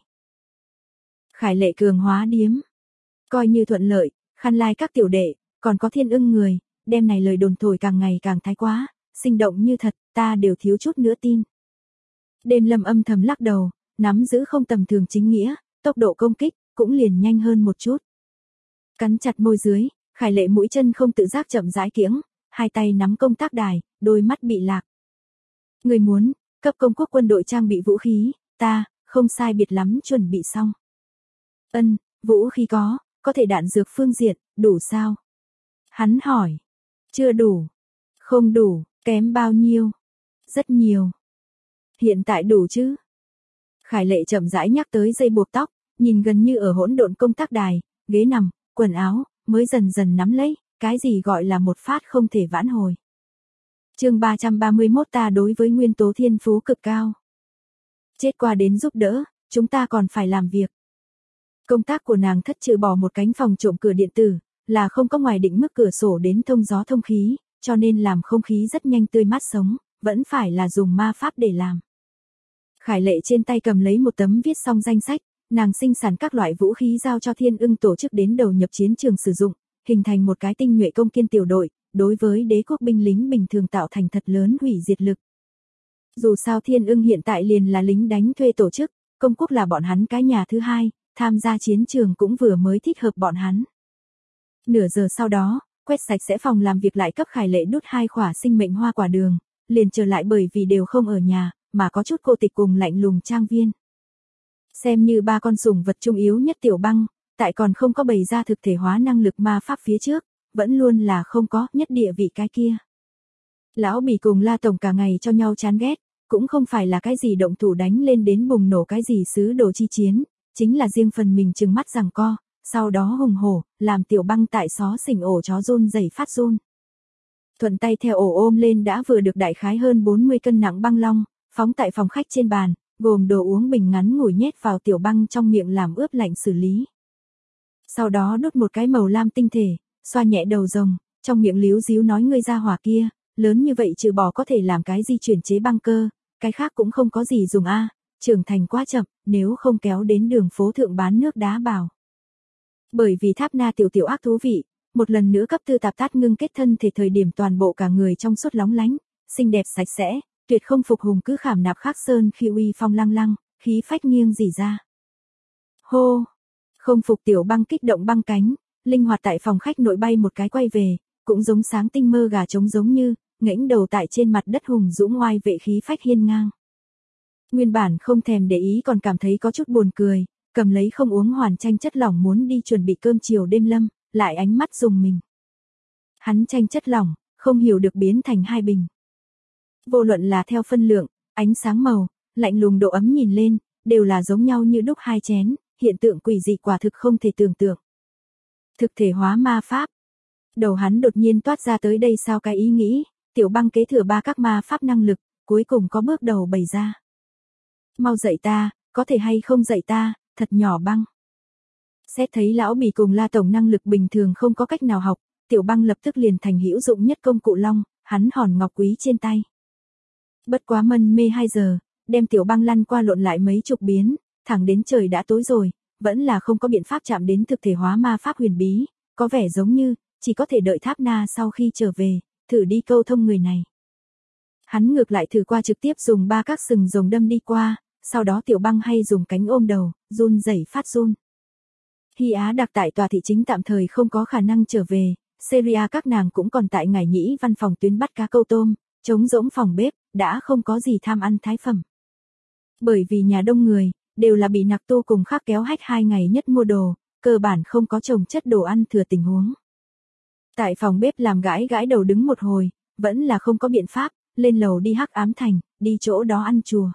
Khải Lệ cường hóa điếm, coi như thuận lợi, khăn lai các tiểu đệ, còn có Thiên Ưng người, đêm này lời đồn thổi càng ngày càng thái quá, sinh động như thật, ta đều thiếu chút nữa tin. Đêm Lâm âm thầm lắc đầu, nắm giữ không tầm thường chính nghĩa, tốc độ công kích cũng liền nhanh hơn một chút. Cắn chặt môi dưới, Khải Lệ mũi chân không tự giác chậm rãi kiễng, hai tay nắm công tác đài, đôi mắt bị lạc. Người muốn, cấp công quốc quân đội trang bị vũ khí, ta, không sai biệt lắm chuẩn bị xong. Ân, vũ khí có thể đạn dược phương diện, đủ sao? Hắn hỏi. Chưa đủ. Không đủ, kém bao nhiêu? Rất nhiều. Hiện tại đủ chứ? Khải Lệ chậm rãi nhắc tới dây buộc tóc, nhìn gần như ở hỗn độn công tác đài, ghế nằm, quần áo, mới dần dần nắm lấy, cái gì gọi là một phát không thể vãn hồi. Chương 331 ta đối với nguyên tố thiên phú cực cao. Chết qua đến giúp đỡ, chúng ta còn phải làm việc. Công tác của nàng thất trừ bỏ một cánh phòng trộm cửa điện tử, là không có ngoài định mức cửa sổ đến thông gió thông khí, cho nên làm không khí rất nhanh tươi mát sống, vẫn phải là dùng ma pháp để làm. Khải Lệ trên tay cầm lấy một tấm viết xong danh sách, nàng sinh sản các loại vũ khí giao cho Thiên Ưng tổ chức đến đầu nhập chiến trường sử dụng, hình thành một cái tinh nhuệ công kiên tiểu đội, đối với đế quốc binh lính bình thường tạo thành thật lớn hủy diệt lực. Dù sao Thiên Ưng hiện tại liền là lính đánh thuê tổ chức, công quốc là bọn hắn cái nhà thứ hai, tham gia chiến trường cũng vừa mới thích hợp bọn hắn. Nửa giờ sau đó, quét sạch sẽ phòng làm việc lại cấp Khải Lệ đút 2 khỏa sinh mệnh hoa quả đường, liền trở lại bởi vì đều không ở nhà, mà có chút cô tịch cùng lạnh lùng trang viên. Xem như ba con sủng vật trung yếu nhất Tiểu Băng, tại còn không có bày ra thực thể hóa năng lực ma pháp phía trước, vẫn luôn là không có nhất địa vị cái kia. Lão Bỉ cùng La Tổng cả ngày cho nhau chán ghét, cũng không phải là cái gì động thủ đánh lên đến bùng nổ cái gì sứ đồ chi chiến, chính là riêng phần mình trừng mắt giằng co, sau đó hùng hổ, làm Tiểu Băng tại xó xỉnh ổ chó run rẩy phát run. Thuận tay theo ổ ôm lên đã vừa được đại khái hơn 40 cân nặng băng long, phóng tại phòng khách trên bàn, gồm đồ uống bình ngắn ngủi nhét vào Tiểu Băng trong miệng làm ướp lạnh xử lý. Sau đó đút một cái màu lam tinh thể, xoa nhẹ đầu rồng, trong miệng líu díu nói ngươi ra hỏa kia, lớn như vậy trừ bỏ có thể làm cái di chuyển chế băng cơ, cái khác cũng không có gì dùng a, trưởng thành quá chậm, nếu không kéo đến đường phố thượng bán nước đá bảo. Bởi vì Tháp Na tiểu ác thú vị, một lần nữa cấp tư tạp tát ngưng kết thân thể thời điểm toàn bộ cả người trong suốt lóng lánh, xinh đẹp sạch sẽ, tuyệt không phục hùng cứ khảm nạp khắc sơn khi uy phong lăng lăng, khí phách nghiêng rỉ ra. Hô! Không phục Tiểu Băng kích động băng cánh, linh hoạt tại phòng khách nội bay một cái quay về, cũng giống sáng tinh mơ gà trống giống như, ngẩng đầu tại trên mặt đất hùng dũng oai vệ khí phách hiên ngang. Nguyên bản không thèm để ý còn cảm thấy có chút buồn cười, cầm lấy không uống hoàn chanh chất lỏng muốn đi chuẩn bị cơm chiều Đêm Lâm, lại ánh mắt dùng mình. Hắn chanh chất lỏng, không hiểu được biến thành 2 bình. Vô luận là theo phân lượng, ánh sáng màu, lạnh lùng độ ấm nhìn lên, đều là giống nhau như đúc 2 chén, hiện tượng quỷ dị quả thực không thể tưởng tượng. Thực thể hóa ma pháp. Đầu hắn đột nhiên toát ra tới đây sao cái ý nghĩ, Tiểu Băng kế thừa 3 các ma pháp năng lực, cuối cùng có bước đầu bày ra. Mau dạy ta, có thể hay không dạy ta, thật nhỏ Băng. Xét thấy lão Bỉ cùng La Tổng năng lực bình thường không có cách nào học, Tiểu Băng lập tức liền thành hữu dụng nhất công cụ long, hắn hòn ngọc quý trên tay. Bất quá mân mê 2 giờ, đem Tiểu Băng lăn qua lộn lại mấy chục biến, thẳng đến trời đã tối rồi, vẫn là không có biện pháp chạm đến thực thể hóa ma pháp huyền bí, có vẻ giống như, chỉ có thể đợi Tháp Na sau khi trở về, thử đi câu thông người này. Hắn ngược lại thử qua trực tiếp dùng 3 các sừng rồng đâm đi qua, sau đó Tiểu Băng hay dùng cánh ôm đầu, run rẩy phát run. Hy Á đặc tại tòa thị chính tạm thời không có khả năng trở về, Syria các nàng cũng còn tại Ngải Nhĩ văn phòng tuyến bắt cá câu tôm, trống rỗng phòng bếp, đã không có gì tham ăn thái phẩm. Bởi vì nhà đông người, đều là bị nặc tu cùng khắc kéo hách 2 ngày nhất mua đồ, cơ bản không có trồng chất đồ ăn thừa tình huống. Tại phòng bếp làm gãi gãi đầu đứng một hồi, vẫn là không có biện pháp, lên lầu đi Hắc Ám Thành, đi chỗ đó ăn chùa.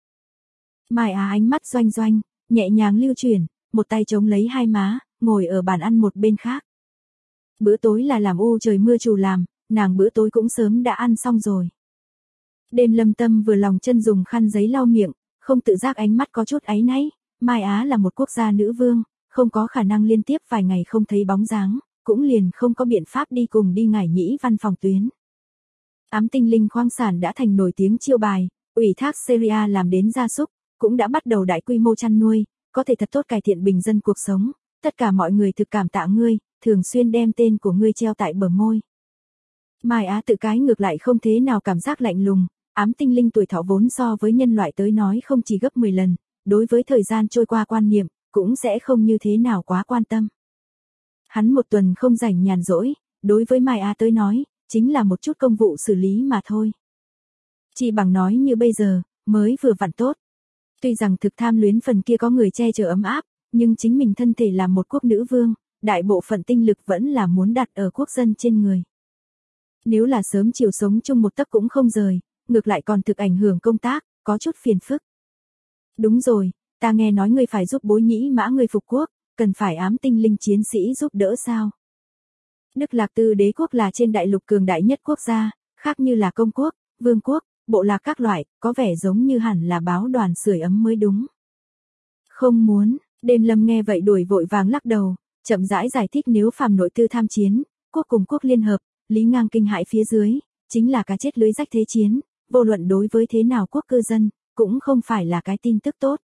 Mai Á ánh mắt doanh doanh, nhẹ nhàng lưu chuyển, một tay chống lấy hai má, ngồi ở bàn ăn một bên khác. Bữa tối là làm u trời mưa trù làm, nàng bữa tối cũng sớm đã ăn xong rồi. Đêm Lâm Tâm vừa lòng chân dùng khăn giấy lau miệng, không tự giác ánh mắt có chút áy náy, Mai Á là một quốc gia nữ vương, không có khả năng liên tiếp vài ngày không thấy bóng dáng, cũng liền không có biện pháp đi cùng đi Ngải Nhĩ văn phòng tuyến. Ám tinh linh khoáng sản đã thành nổi tiếng chiêu bài, ủy thác Syria làm đến gia súc, cũng đã bắt đầu đại quy mô chăn nuôi, có thể thật tốt cải thiện bình dân cuộc sống, tất cả mọi người thực cảm tạ ngươi, thường xuyên đem tên của ngươi treo tại bờ môi. Mai Á tự cái ngược lại không thế nào cảm giác lạnh lùng, ám tinh linh tuổi thọ vốn so với nhân loại tới nói không chỉ gấp 10 lần, đối với thời gian trôi qua quan niệm, cũng sẽ không như thế nào quá quan tâm. Hắn một tuần không rảnh nhàn rỗi, đối với Mai Á tới nói, chính là một chút công vụ xử lý mà thôi. Chỉ bằng nói như bây giờ, mới vừa vặn tốt. Tuy rằng thực tham luyến phần kia có người che chở ấm áp, nhưng chính mình thân thể là một quốc nữ vương, đại bộ phận tinh lực vẫn là muốn đặt ở quốc dân trên người. Nếu là sớm chiều sống chung một tấc cũng không rời, ngược lại còn thực ảnh hưởng công tác, có chút phiền phức. Đúng rồi, ta nghe nói ngươi phải giúp Bối Nhĩ Mã ngươi phục quốc, cần phải ám tinh linh chiến sĩ giúp đỡ sao? Đức Lạc Tư đế quốc là trên đại lục cường đại nhất quốc gia, khác như là công quốc, vương quốc, bộ lạc các loại, có vẻ giống như hẳn là báo đoàn sưởi ấm mới đúng. Không muốn, Đêm Lâm nghe vậy đuổi vội vàng lắc đầu, chậm rãi giải thích nếu phàm nội tư tham chiến, quốc cùng quốc liên hợp, lý ngang kinh hãi phía dưới, chính là cá chết lưới rách thế chiến, vô luận đối với thế nào quốc cư dân, cũng không phải là cái tin tức tốt.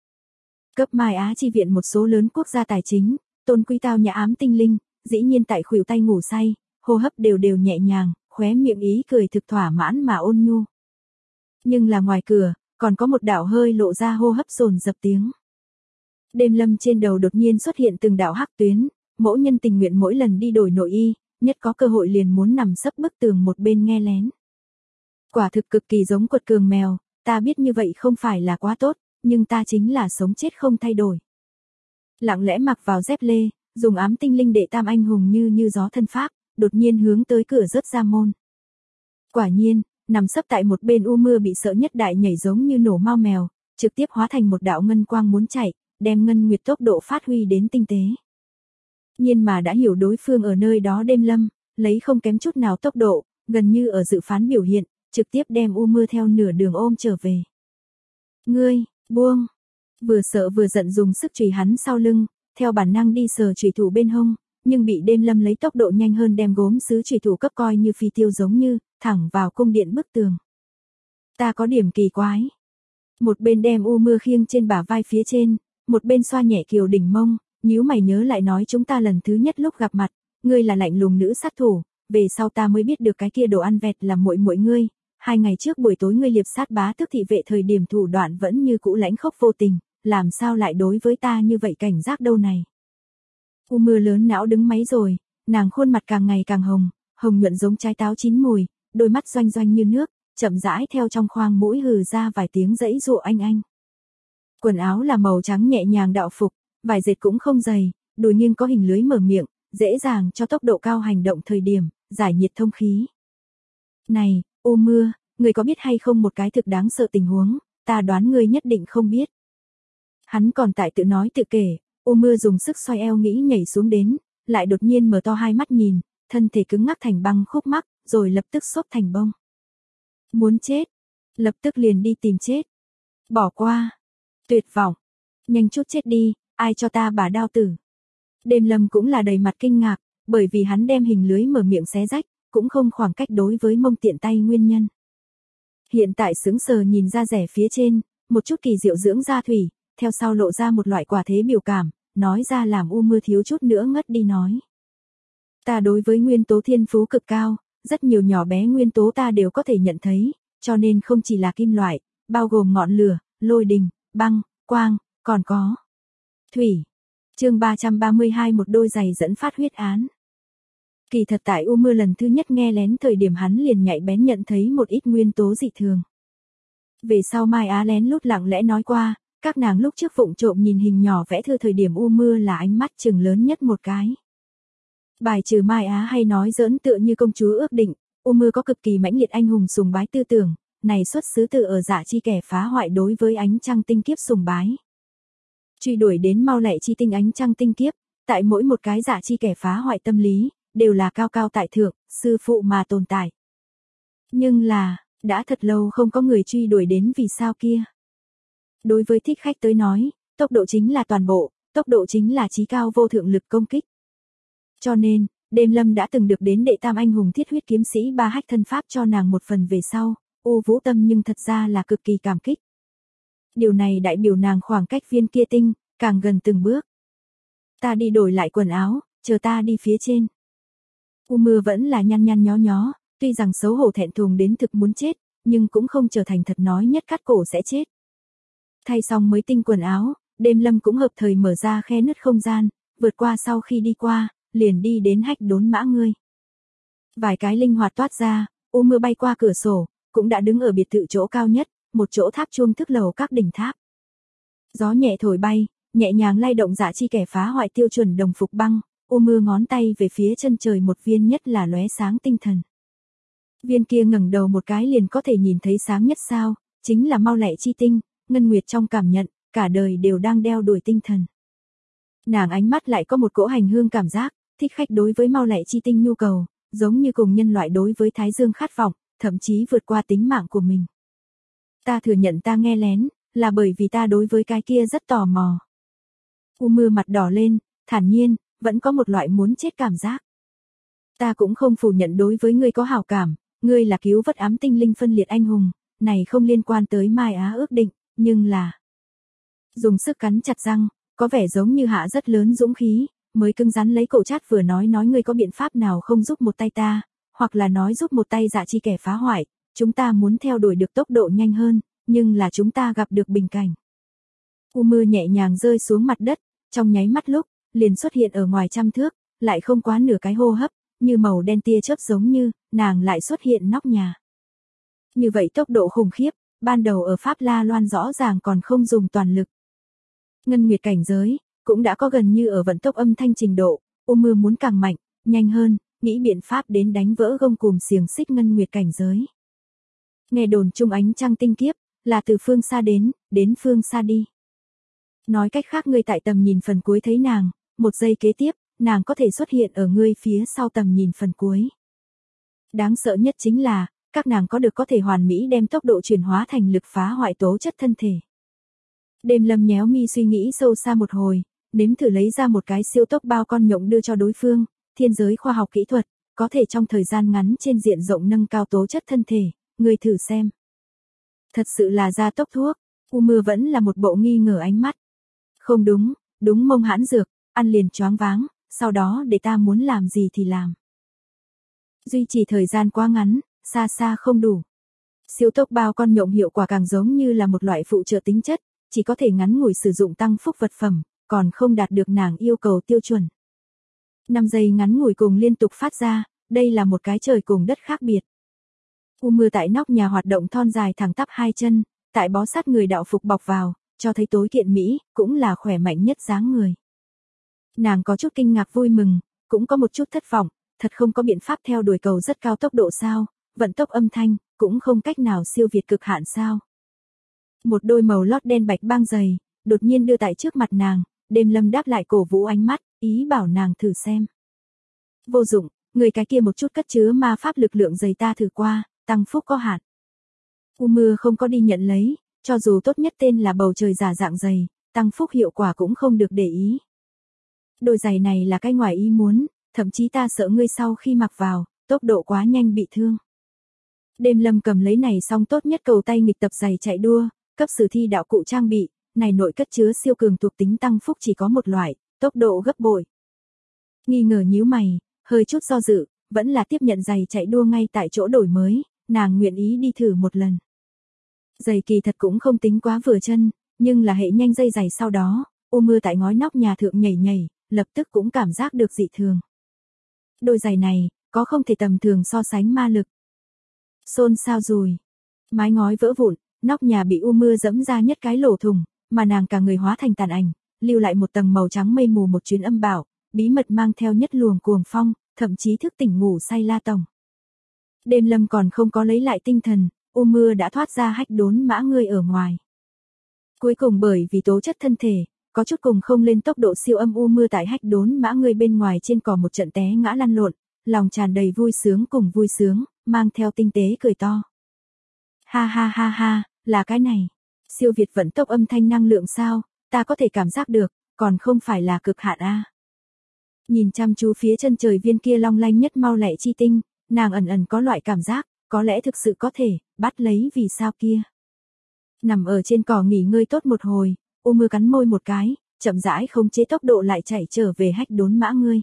Cấp Mai Á chi viện một số lớn quốc gia tài chính, tôn quý tao nhã ám tinh linh, dĩ nhiên tại khuỷu tay ngủ say, hô hấp đều đều nhẹ nhàng, khóe miệng ý cười thực thỏa mãn mà ôn nhu. Nhưng là ngoài cửa, còn có một đạo hơi lộ ra hô hấp dồn dập tiếng. Đêm Lâm trên đầu đột nhiên xuất hiện từng đạo hắc tuyến, mẫu nhân tình nguyện mỗi lần đi đổi nội y, nhất có cơ hội liền muốn nằm sấp bức tường một bên nghe lén. Quả thực cực kỳ giống quật cường mèo, ta biết như vậy không phải là quá tốt, nhưng ta chính là sống chết không thay đổi. Lặng lẽ mặc vào dép lê, dùng ám tinh linh đệ tam anh hùng như gió thân pháp, đột nhiên hướng tới cửa rớt ra môn. Quả nhiên, nằm sấp tại một bên u mưa bị sợ nhất đại nhảy giống như nổ mau mèo, trực tiếp hóa thành một đạo ngân quang muốn chạy, đem ngân nguyệt tốc độ phát huy đến tinh tế. Nhiên mà đã hiểu đối phương ở nơi đó Đêm Lâm, lấy không kém chút nào tốc độ, gần như ở dự phán biểu hiện, trực tiếp đem u mưa theo nửa đường ôm trở về. Ngươi, buông. Vừa sợ vừa giận dùng sức chùy hắn sau lưng, theo bản năng đi sờ chùy thủ bên hông, nhưng bị Đêm Lâm lấy tốc độ nhanh hơn đem gốm sứ chùy thủ cấp coi như phi tiêu giống như, thẳng vào cung điện bức tường. Ta có điểm kỳ quái. Một bên đem u mưa khiêng trên bả vai phía trên, một bên xoa nhẹ kiều đỉnh mông, nhíu mày nhớ lại nói chúng ta lần thứ nhất lúc gặp mặt, ngươi là lạnh lùng nữ sát thủ, về sau ta mới biết được cái kia đồ ăn vẹt là muội muội ngươi. 2 ngày trước buổi tối ngươi liệp sát bá tước thị vệ thời điểm thủ đoạn vẫn như cũ lãnh khốc vô tình, làm sao lại đối với ta như vậy cảnh giác đâu này. U mưa lớn não đứng máy rồi, nàng khuôn mặt càng ngày càng hồng, hồng nhuận giống trái táo chín mùi, đôi mắt doanh doanh như nước, chậm rãi theo trong khoang mũi hừ ra vài tiếng dãy dụa anh anh. Quần áo là màu trắng nhẹ nhàng đạo phục, vải dệt cũng không dày, đùi nghiêng có hình lưới mở miệng, dễ dàng cho tốc độ cao hành động thời điểm, giải nhiệt thông khí. Này, U mưa, ngươi có biết hay không một cái thực đáng sợ tình huống, ta đoán ngươi nhất định không biết. Hắn còn tại tự nói tự kể, U mưa dùng sức xoay eo nghĩ nhảy xuống đến, lại đột nhiên mở to hai mắt nhìn, thân thể cứng ngắc thành băng khúc mắc, rồi lập tức xốp thành bông. Muốn chết, lập tức liền đi tìm chết. Bỏ qua, tuyệt vọng, nhanh chút chết đi, ai cho ta bả đao tử. Đêm Lâm cũng là đầy mặt kinh ngạc, bởi vì hắn đem hình lưới mở miệng xé rách, cũng không khoảng cách đối với mông tiện tay nguyên nhân. Hiện tại sững sờ nhìn ra rẻ phía trên, một chút kỳ diệu dưỡng da thủy, theo sau lộ ra một loại quả thế biểu cảm, nói ra làm U mưa thiếu chút nữa ngất đi nói. Ta đối với nguyên tố thiên phú cực cao, rất nhiều nhỏ bé nguyên tố ta đều có thể nhận thấy, cho nên không chỉ là kim loại, bao gồm ngọn lửa, lôi đình, băng, quang, còn có thủy. Chương 332 một đôi giày dẫn phát huyết án. Kỳ thật tại U Mưa lần thứ nhất nghe lén thời điểm hắn liền nhạy bén nhận thấy một ít nguyên tố dị thường. Về sau Mai Á lén lút lặng lẽ nói qua, các nàng lúc trước vụng trộm nhìn hình nhỏ vẽ thư thời điểm U Mưa là ánh mắt chừng lớn nhất một cái. Bài trừ Mai Á hay nói giỡn tựa như công chúa ước định, U Mưa có cực kỳ mãnh liệt anh hùng sùng bái tư tưởng, này xuất xứ từ ở Dạ Chi kẻ phá hoại đối với ánh trăng tinh kiếp sùng bái. Truy đuổi đến mau lẹ chi tinh ánh trăng tinh kiếp, tại mỗi một cái Dạ Chi kẻ phá hoại tâm lý, đều là cao cao tại thượng, sư phụ mà tồn tại. Nhưng là, đã thật lâu không có người truy đuổi đến vì sao kia. Đối với thích khách tới nói, tốc độ chính là toàn bộ, tốc độ chính là chí cao vô thượng lực công kích. Cho nên, Đêm Lâm đã từng được đến đệ tam anh hùng thiết huyết kiếm sĩ Ba Hách thân pháp cho nàng một phần về sau, U Vũ Tâm nhưng thật ra là cực kỳ cảm kích. Điều này đại biểu nàng khoảng cách viên kia tinh, càng gần từng bước. Ta đi đổi lại quần áo, chờ ta đi phía trên. U Mưa vẫn là nhăn nhăn nhó nhó, tuy rằng xấu hổ thẹn thùng đến thực muốn chết, nhưng cũng không trở thành thật nói nhất cắt cổ sẽ chết. Thay xong mới tinh quần áo, Đêm Lâm cũng hợp thời mở ra khe nứt không gian, vượt qua sau khi đi qua, liền đi đến Hách Đốn Mã Ngươi. Vài cái linh hoạt toát ra, U Mưa bay qua cửa sổ, cũng đã đứng ở biệt thự chỗ cao nhất, một chỗ tháp chuông thức lầu các đỉnh tháp. Gió nhẹ thổi bay, nhẹ nhàng lay động Dạ Chi kẻ phá hoại tiêu chuẩn đồng phục băng, U Mưa ngón tay về phía chân trời một viên nhất là lóe sáng tinh thần. Viên kia ngẩng đầu một cái liền có thể nhìn thấy sáng nhất sao, chính là mau lẹ chi tinh, Ngân Nguyệt trong cảm nhận, cả đời đều đang đeo đuổi tinh thần. Nàng ánh mắt lại có một cỗ hành hương cảm giác, thích khách đối với mau lẹ chi tinh nhu cầu, giống như cùng nhân loại đối với thái dương khát vọng, thậm chí vượt qua tính mạng của mình. Ta thừa nhận ta nghe lén, là bởi vì ta đối với cái kia rất tò mò. U Mưa mặt đỏ lên, thản nhiên, vẫn có một loại muốn chết cảm giác. Ta cũng không phủ nhận đối với ngươi có hảo cảm, ngươi là cứu vớt ám tinh linh phân liệt anh hùng, này không liên quan tới Mai Á ước định, nhưng là... Dùng sức cắn chặt răng, có vẻ giống như hạ rất lớn dũng khí, mới cứng rắn lấy cổ chát vừa nói ngươi có biện pháp nào không giúp một tay ta, hoặc là nói giúp một tay Dạ Chi kẻ phá hoại, chúng ta muốn theo đuổi được tốc độ nhanh hơn, nhưng là chúng ta gặp được bình cảnh. U Mưa nhẹ nhàng rơi xuống mặt đất, trong nháy mắt lúc, liền xuất hiện ở ngoài trăm thước, lại không quá nửa cái hô hấp, như màu đen tia chớp giống như, nàng lại xuất hiện nóc nhà. Như vậy tốc độ khủng khiếp, ban đầu ở Pháp La Loan rõ ràng còn không dùng toàn lực. Ngân Nguyệt cảnh giới, cũng đã có gần như ở vận tốc âm thanh trình độ, U Mưa muốn càng mạnh, nhanh hơn, nghĩ biện pháp đến đánh vỡ gông cùm xiềng xích Ngân Nguyệt cảnh giới. Nghe đồn chung ánh trăng tinh kiếp, là từ phương xa đến phương xa đi. Nói cách khác ngươi tại tầm nhìn phần cuối thấy nàng, một giây kế tiếp, nàng có thể xuất hiện ở ngươi phía sau tầm nhìn phần cuối. Đáng sợ nhất chính là, các nàng có thể hoàn mỹ đem tốc độ chuyển hóa thành lực phá hoại tố chất thân thể. Đêm Lâm nhéo mi suy nghĩ sâu xa một hồi, nếm thử lấy ra một cái siêu tốc bao con nhộng đưa cho đối phương, thiên giới khoa học kỹ thuật, có thể trong thời gian ngắn trên diện rộng nâng cao tố chất thân thể, ngươi thử xem. Thật sự là gia tốc thuốc, U Mưa vẫn là một bộ nghi ngờ ánh mắt. Không đúng, đúng mông hãn dược, ăn liền choáng váng, sau đó để ta muốn làm gì thì làm. Duy trì thời gian quá ngắn, xa xa không đủ. Siêu tốc bao con nhộng hiệu quả càng giống như là một loại phụ trợ tính chất, chỉ có thể ngắn ngủi sử dụng tăng phúc vật phẩm, còn không đạt được nàng yêu cầu tiêu chuẩn. 5 giây ngắn ngủi cùng liên tục phát ra, đây là một cái trời cùng đất khác biệt. U Mưa tại nóc nhà hoạt động thon dài thẳng tắp hai chân, tại bó sát người đạo phục bọc vào, cho thấy tối kiện Mỹ, cũng là khỏe mạnh nhất dáng người. Nàng có chút kinh ngạc vui mừng, cũng có một chút thất vọng, thật không có biện pháp theo đuổi cầu rất cao tốc độ sao, vận tốc âm thanh, cũng không cách nào siêu việt cực hạn sao. Một đôi màu lót đen bạch băng dày, đột nhiên đưa tại trước mặt nàng, Đêm Lâm đáp lại cổ vũ ánh mắt, ý bảo nàng thử xem. Vô dụng, người cái kia một chút cất chứa ma pháp lực lượng dày ta thử qua, tăng phúc có hạn. U Mưa không có đi nhận lấy, cho dù tốt nhất tên là bầu trời giả dạng dày, tăng phúc hiệu quả cũng không được để ý. Đôi giày này là cái ngoài ý muốn, thậm chí ta sợ ngươi sau khi mặc vào, tốc độ quá nhanh bị thương. Đêm Lâm cầm lấy này xong tốt nhất cầu tay nghịch tập giày chạy đua, cấp sử thi đạo cụ trang bị, này nội cất chứa siêu cường thuộc tính tăng phúc chỉ có một loại, tốc độ gấp bội. Nghi ngờ nhíu mày, hơi chút do dự, vẫn là tiếp nhận giày chạy đua ngay tại chỗ đổi mới, nàng nguyện ý đi thử một lần. Giày kỳ thật cũng không tính quá vừa chân, nhưng là hệ nhanh dây giày sau đó, U Mưa tại ngói nóc nhà thượng nhảy nhảy, lập tức cũng cảm giác được dị thường. Đôi giày này, có không thể tầm thường so sánh ma lực. Xôn xao rồi. Mái ngói vỡ vụn, nóc nhà bị mưa dẫm ra nhất cái lỗ thủng, mà nàng cả người hóa thành tàn ảnh, lưu lại một tầng màu trắng mây mù một chuyến âm bảo, bí mật mang theo nhất luồng cuồng phong, thậm chí thức tỉnh ngủ say La Tổng. Đêm Lâm còn không có lấy lại tinh thần, mưa đã thoát ra hách đốn mã ngươi ở ngoài. Cuối cùng bởi vì tố chất thân thể, có chút cùng không lên tốc độ siêu âm mưa tại hách đốn mã ngươi bên ngoài trên cỏ một trận té ngã lăn lộn, lòng tràn đầy vui sướng cùng vui sướng, mang theo tinh tế cười to. Ha ha ha ha, là cái này. Siêu việt vận tốc âm thanh năng lượng sao, ta có thể cảm giác được, còn không phải là cực hạn a. Nhìn chăm chú phía chân trời viên kia long lanh nhất mau lẹ chi tinh, nàng ẩn ẩn có loại cảm giác, có lẽ thực sự có thể, bắt lấy vì sao kia. Nằm ở trên cỏ nghỉ ngơi tốt một hồi, mưa cắn môi một cái, chậm rãi khống chế tốc độ lại chạy trở về hách đốn mã ngươi.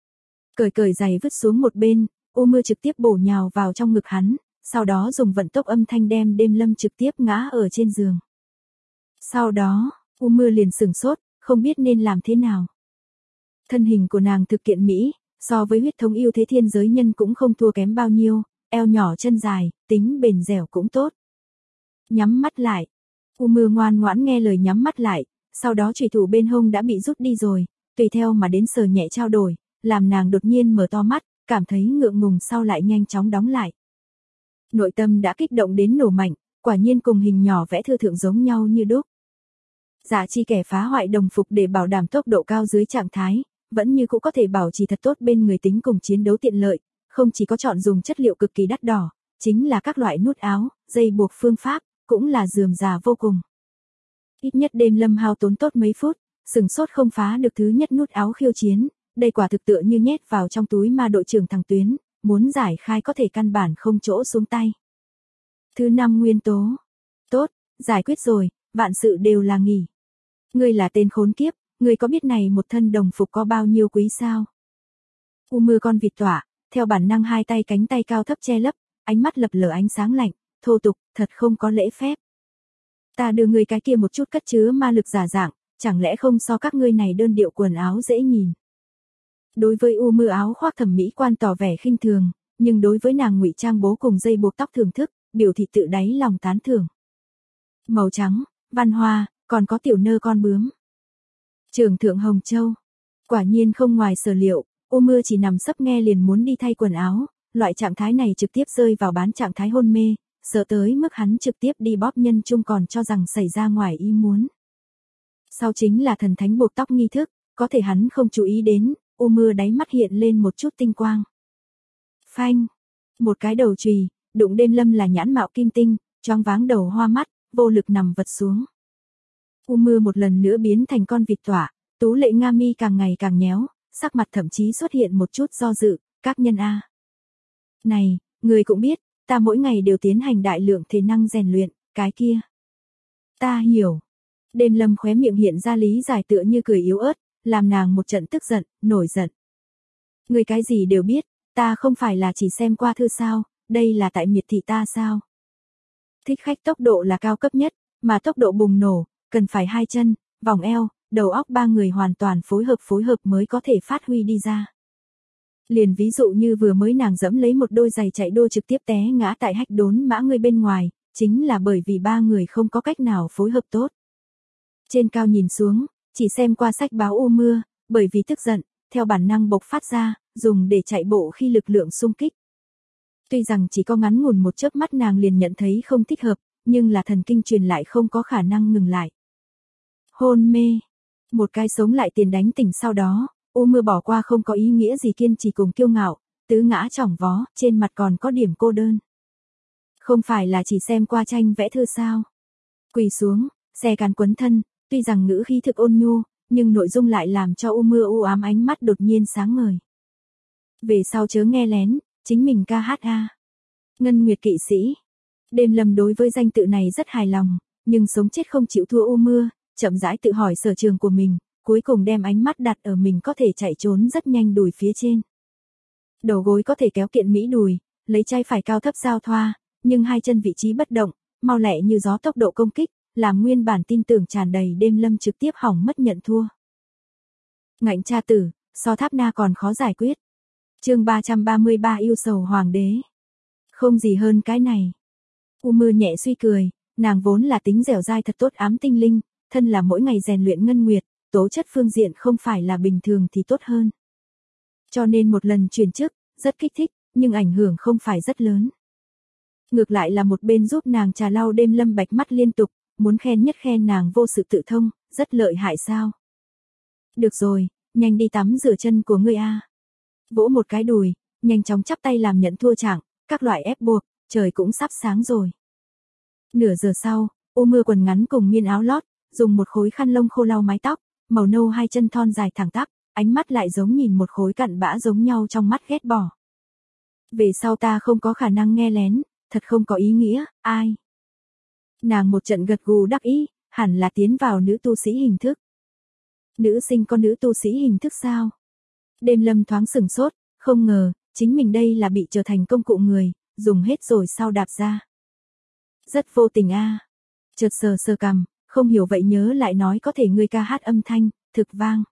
Cởi giày vứt xuống một bên, mưa trực tiếp bổ nhào vào trong ngực hắn, sau đó dùng vận tốc âm thanh đem Đêm Lâm trực tiếp ngã ở trên giường. Sau đó, mưa liền sửng sốt, không biết nên làm thế nào. Thân hình của nàng thực kiện mỹ, so với huyết thống yêu thế thiên giới nhân cũng không thua kém bao nhiêu, eo nhỏ chân dài, tính bền dẻo cũng tốt. Nhắm mắt lại. Mưa ngoan ngoãn nghe lời nhắm mắt lại, sau đó chùy thủ bên hông đã bị rút đi rồi, tùy theo mà đến sờ nhẹ trao đổi, làm nàng đột nhiên mở to mắt, cảm thấy ngượng ngùng sau lại nhanh chóng đóng lại. Nội tâm đã kích động đến nổ mạnh, quả nhiên cùng hình nhỏ vẽ thư thượng giống nhau như đúc. Dạ chi kẻ phá hoại đồng phục để bảo đảm tốc độ cao dưới trạng thái, vẫn như cũng có thể bảo trì thật tốt bên người tính cùng chiến đấu tiện lợi, không chỉ có chọn dùng chất liệu cực kỳ đắt đỏ, chính là các loại nút áo, dây buộc phương pháp, cũng là rườm rà vô cùng. Ít nhất Đêm Lâm hao tốn tốt mấy phút, sừng sốt không phá được thứ nhất nút áo khiêu chiến, đây quả thực tựa như nhét vào trong túi ma đội trưởng thằng Tuyến, muốn giải khai có thể căn bản không chỗ xuống tay. Thứ 5 nguyên tố. Tốt, giải quyết rồi, vạn sự đều là nghỉ. Ngươi là tên khốn kiếp, ngươi có biết này một thân đồng phục có bao nhiêu quý sao? Mưa con vịt tỏa, theo bản năng hai tay cánh tay cao thấp che lấp, ánh mắt lập lờ ánh sáng lạnh, thô tục, thật không có lễ phép. Ta đưa ngươi cái kia một chút cất chứa ma lực giả dạng, chẳng lẽ không so các ngươi này đơn điệu quần áo dễ nhìn. Đối với mưa áo khoác thẩm mỹ quan tỏ vẻ khinh thường, nhưng đối với nàng ngụy trang bố cùng dây buộc tóc thưởng thức, biểu thị tự đáy lòng tán thưởng. Màu trắng, văn hoa, còn có tiểu nơ con bướm. Trường thượng Hồng Châu. Quả nhiên không ngoài sở liệu, mưa chỉ nằm sấp nghe liền muốn đi thay quần áo, loại trạng thái này trực tiếp rơi vào bán trạng thái hôn mê, sợ tới mức hắn trực tiếp đi bóp nhân chung còn cho rằng xảy ra ngoài ý muốn. Sau chính là thần thánh buộc tóc nghi thức, có thể hắn không chú ý đến, mưa đáy mắt hiện lên một chút tinh quang. Phanh, một cái đầu chùy, đụng Đêm Lâm là nhãn mạo kim tinh, choáng váng đầu hoa mắt, vô lực nằm vật xuống. Mưa một lần nữa biến thành con vịt tỏa, tú lệ nga mi càng ngày càng nhéo, sắc mặt thậm chí xuất hiện một chút do dự, các nhân a. Này, người cũng biết, ta mỗi ngày đều tiến hành đại lượng thể năng rèn luyện, cái kia. Ta hiểu. Đêm Lâm khóe miệng hiện ra lý giải tựa như cười yếu ớt, làm nàng một trận tức giận, nổi giận. Người cái gì đều biết, ta không phải là chỉ xem qua thư sao, đây là tại miệt thị ta sao. Thích khách tốc độ là cao cấp nhất, mà tốc độ bùng nổ, cần phải hai chân, vòng eo, đầu óc ba người hoàn toàn phối hợp mới có thể phát huy đi ra. Liền ví dụ như vừa mới nàng dẫm lấy một đôi giày chạy đua trực tiếp té ngã tại hách đốn mã người bên ngoài, chính là bởi vì ba người không có cách nào phối hợp tốt. Trên cao nhìn xuống, chỉ xem qua sách báo mưa, bởi vì tức giận, theo bản năng bộc phát ra, dùng để chạy bộ khi lực lượng xung kích. Tuy rằng chỉ có ngắn ngủn một chớp mắt nàng liền nhận thấy không thích hợp, nhưng là thần kinh truyền lại không có khả năng ngừng lại. Hôn mê. Một cái sống lại tiền đánh tỉnh sau đó, mưa bỏ qua không có ý nghĩa gì kiên trì cùng kiêu ngạo, tứ ngã chỏng vó, trên mặt còn có điểm cô đơn. Không phải là chỉ xem qua tranh vẽ thư sao. Quỳ xuống, xe cán quấn thân, tuy rằng ngữ khí thực ôn nhu, nhưng nội dung lại làm cho mưa u ám ánh mắt đột nhiên sáng ngời. Về sau chớ nghe lén, chính mình ca hát a. Ngân Nguyệt kỵ sĩ. Đêm Lâm đối với danh tự này rất hài lòng, nhưng sống chết không chịu thua mưa, chậm rãi tự hỏi sở trường của mình, cuối cùng đem ánh mắt đặt ở mình có thể chạy trốn rất nhanh đùi phía trên. Đầu gối có thể kéo kiện mỹ đùi, lấy tay phải cao thấp giao thoa, nhưng hai chân vị trí bất động, mau lẹ như gió tốc độ công kích, làm nguyên bản tin tưởng tràn đầy Đêm Lâm trực tiếp hỏng mất nhận thua. Ngạnh cha tử, so Tháp Na còn khó giải quyết. Chương 333 yêu sầu hoàng đế. Không gì hơn cái này. U Mưa nhẹ suy cười, nàng vốn là tính dẻo dai thật tốt ám tinh linh, thân là mỗi ngày rèn luyện ngân nguyệt, tố chất phương diện không phải là bình thường thì tốt hơn. Cho nên một lần chuyển chức, rất kích thích, nhưng ảnh hưởng không phải rất lớn. Ngược lại là một bên giúp nàng trà lau đêm Lâm bạch mắt liên tục, muốn khen nhất khen nàng vô sự tự thông, rất lợi hại sao. Được rồi, nhanh đi tắm rửa chân của ngươi a. Vỗ một cái đùi, nhanh chóng chắp tay làm nhận thua chẳng, các loại ép buộc, trời cũng sắp sáng rồi. Nửa giờ sau, U Mưa quần ngắn cùng miên áo lót, dùng một khối khăn lông khô lau mái tóc, màu nâu hai chân thon dài thẳng tắp, ánh mắt lại giống nhìn một khối cặn bã giống nhau trong mắt ghét bỏ. Về sau ta không có khả năng nghe lén, thật không có ý nghĩa, ai. Nàng một trận gật gù đắc ý, hẳn là tiến vào nữ tu sĩ hình thức. Nữ sinh có nữ tu sĩ hình thức sao? Đêm Lâm thoáng sửng sốt, không ngờ, chính mình đây là bị trở thành công cụ người, dùng hết rồi sau đạp ra. Rất vô tình a. Chợt sờ sờ cằm, không hiểu vậy nhớ lại nói có thể ngươi ca hát âm thanh, thực vang.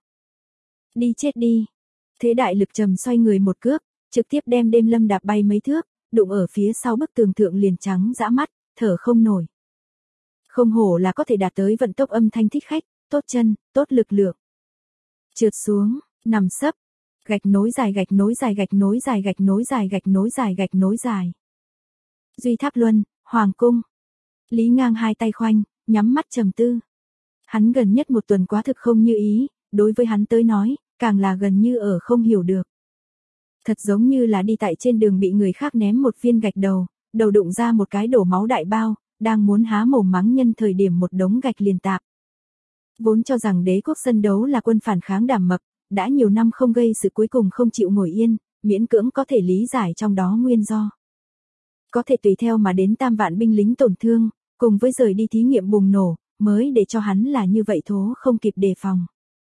Đi chết đi. Thế đại lực trầm xoay người một cước, trực tiếp đem Đêm Lâm đạp bay mấy thước, đụng ở phía sau bức tường thượng liền trắng dã mắt, thở không nổi. Không hổ là có thể đạt tới vận tốc âm thanh thích khách, tốt chân, tốt lực lượng. Trượt xuống, nằm sấp, gạch nối dài gạch nối dài gạch nối dài gạch nối dài gạch nối dài gạch nối dài. Duy Tháp Luân, Hoàng cung. Lý Ngang hai tay khoanh, nhắm mắt trầm tư. Hắn gần nhất một tuần quá thực không như ý, đối với hắn tới nói, càng là gần như ở không hiểu được. Thật giống như là đi tại trên đường bị người khác ném một viên gạch đầu, đầu đụng ra một cái đổ máu đại bao, đang muốn há mồm mắng nhân thời điểm một đống gạch liền tạp. Vốn cho rằng đế quốc sân đấu là quân phản kháng đảm mập, đã nhiều năm không gây sự cuối cùng không chịu ngồi yên, miễn cưỡng có thể lý giải trong đó nguyên do. Có thể tùy theo mà đến 3 vạn binh lính tổn thương, cùng với rời đi thí nghiệm bùng nổ, mới để cho hắn là như vậy thố không kịp đề phòng.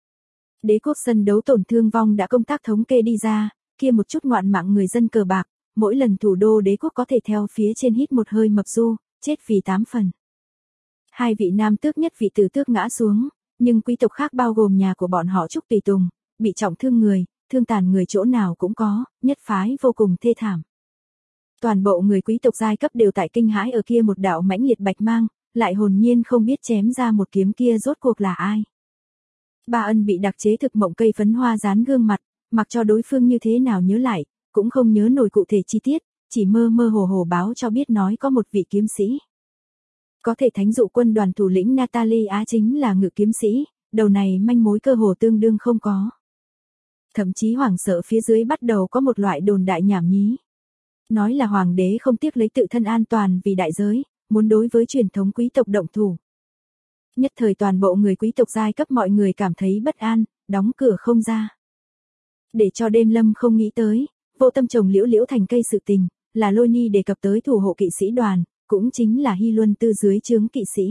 Đế quốc sân đấu tổn thương vong đã công tác thống kê đi ra, kia một chút ngoạn mạng người dân cờ bạc, mỗi lần thủ đô đế quốc có thể theo phía trên hít một hơi mập du, chết vì 8 phần. 2 vị nam tước nhất vị tử tước ngã xuống, nhưng quý tộc khác bao gồm nhà của bọn họ Trúc Tùy Tùng, bị trọng thương người, thương tàn người chỗ nào cũng có, nhất phái vô cùng thê thảm. Toàn bộ người quý tộc giai cấp đều tại kinh hãi ở kia một đạo mãnh liệt bạch mang, lại hồn nhiên không biết chém ra một kiếm kia rốt cuộc là ai. Ba Ân bị đặc chế thực mộng cây phấn hoa dán gương mặt, mặc cho đối phương như thế nào nhớ lại, cũng không nhớ nổi cụ thể chi tiết, chỉ mơ mơ hồ hồ báo cho biết nói có một vị kiếm sĩ. Có thể thánh dụ quân đoàn thủ lĩnh Natalie Á chính là ngự kiếm sĩ, đầu này manh mối cơ hồ tương đương không có. Thậm chí hoảng sợ phía dưới bắt đầu có một loại đồn đại nhảm nhí. Nói là hoàng đế không tiếc lấy tự thân an toàn vì đại giới, muốn đối với truyền thống quý tộc động thủ. Nhất thời toàn bộ người quý tộc giai cấp mọi người cảm thấy bất an, đóng cửa không ra. Để cho Đêm Lâm không nghĩ tới, vô tâm trồng liễu liễu thành cây sự tình, là Lôi Ni đề cập tới thủ hộ kỵ sĩ đoàn, cũng chính là Hy Luân Tư dưới trướng kỵ sĩ.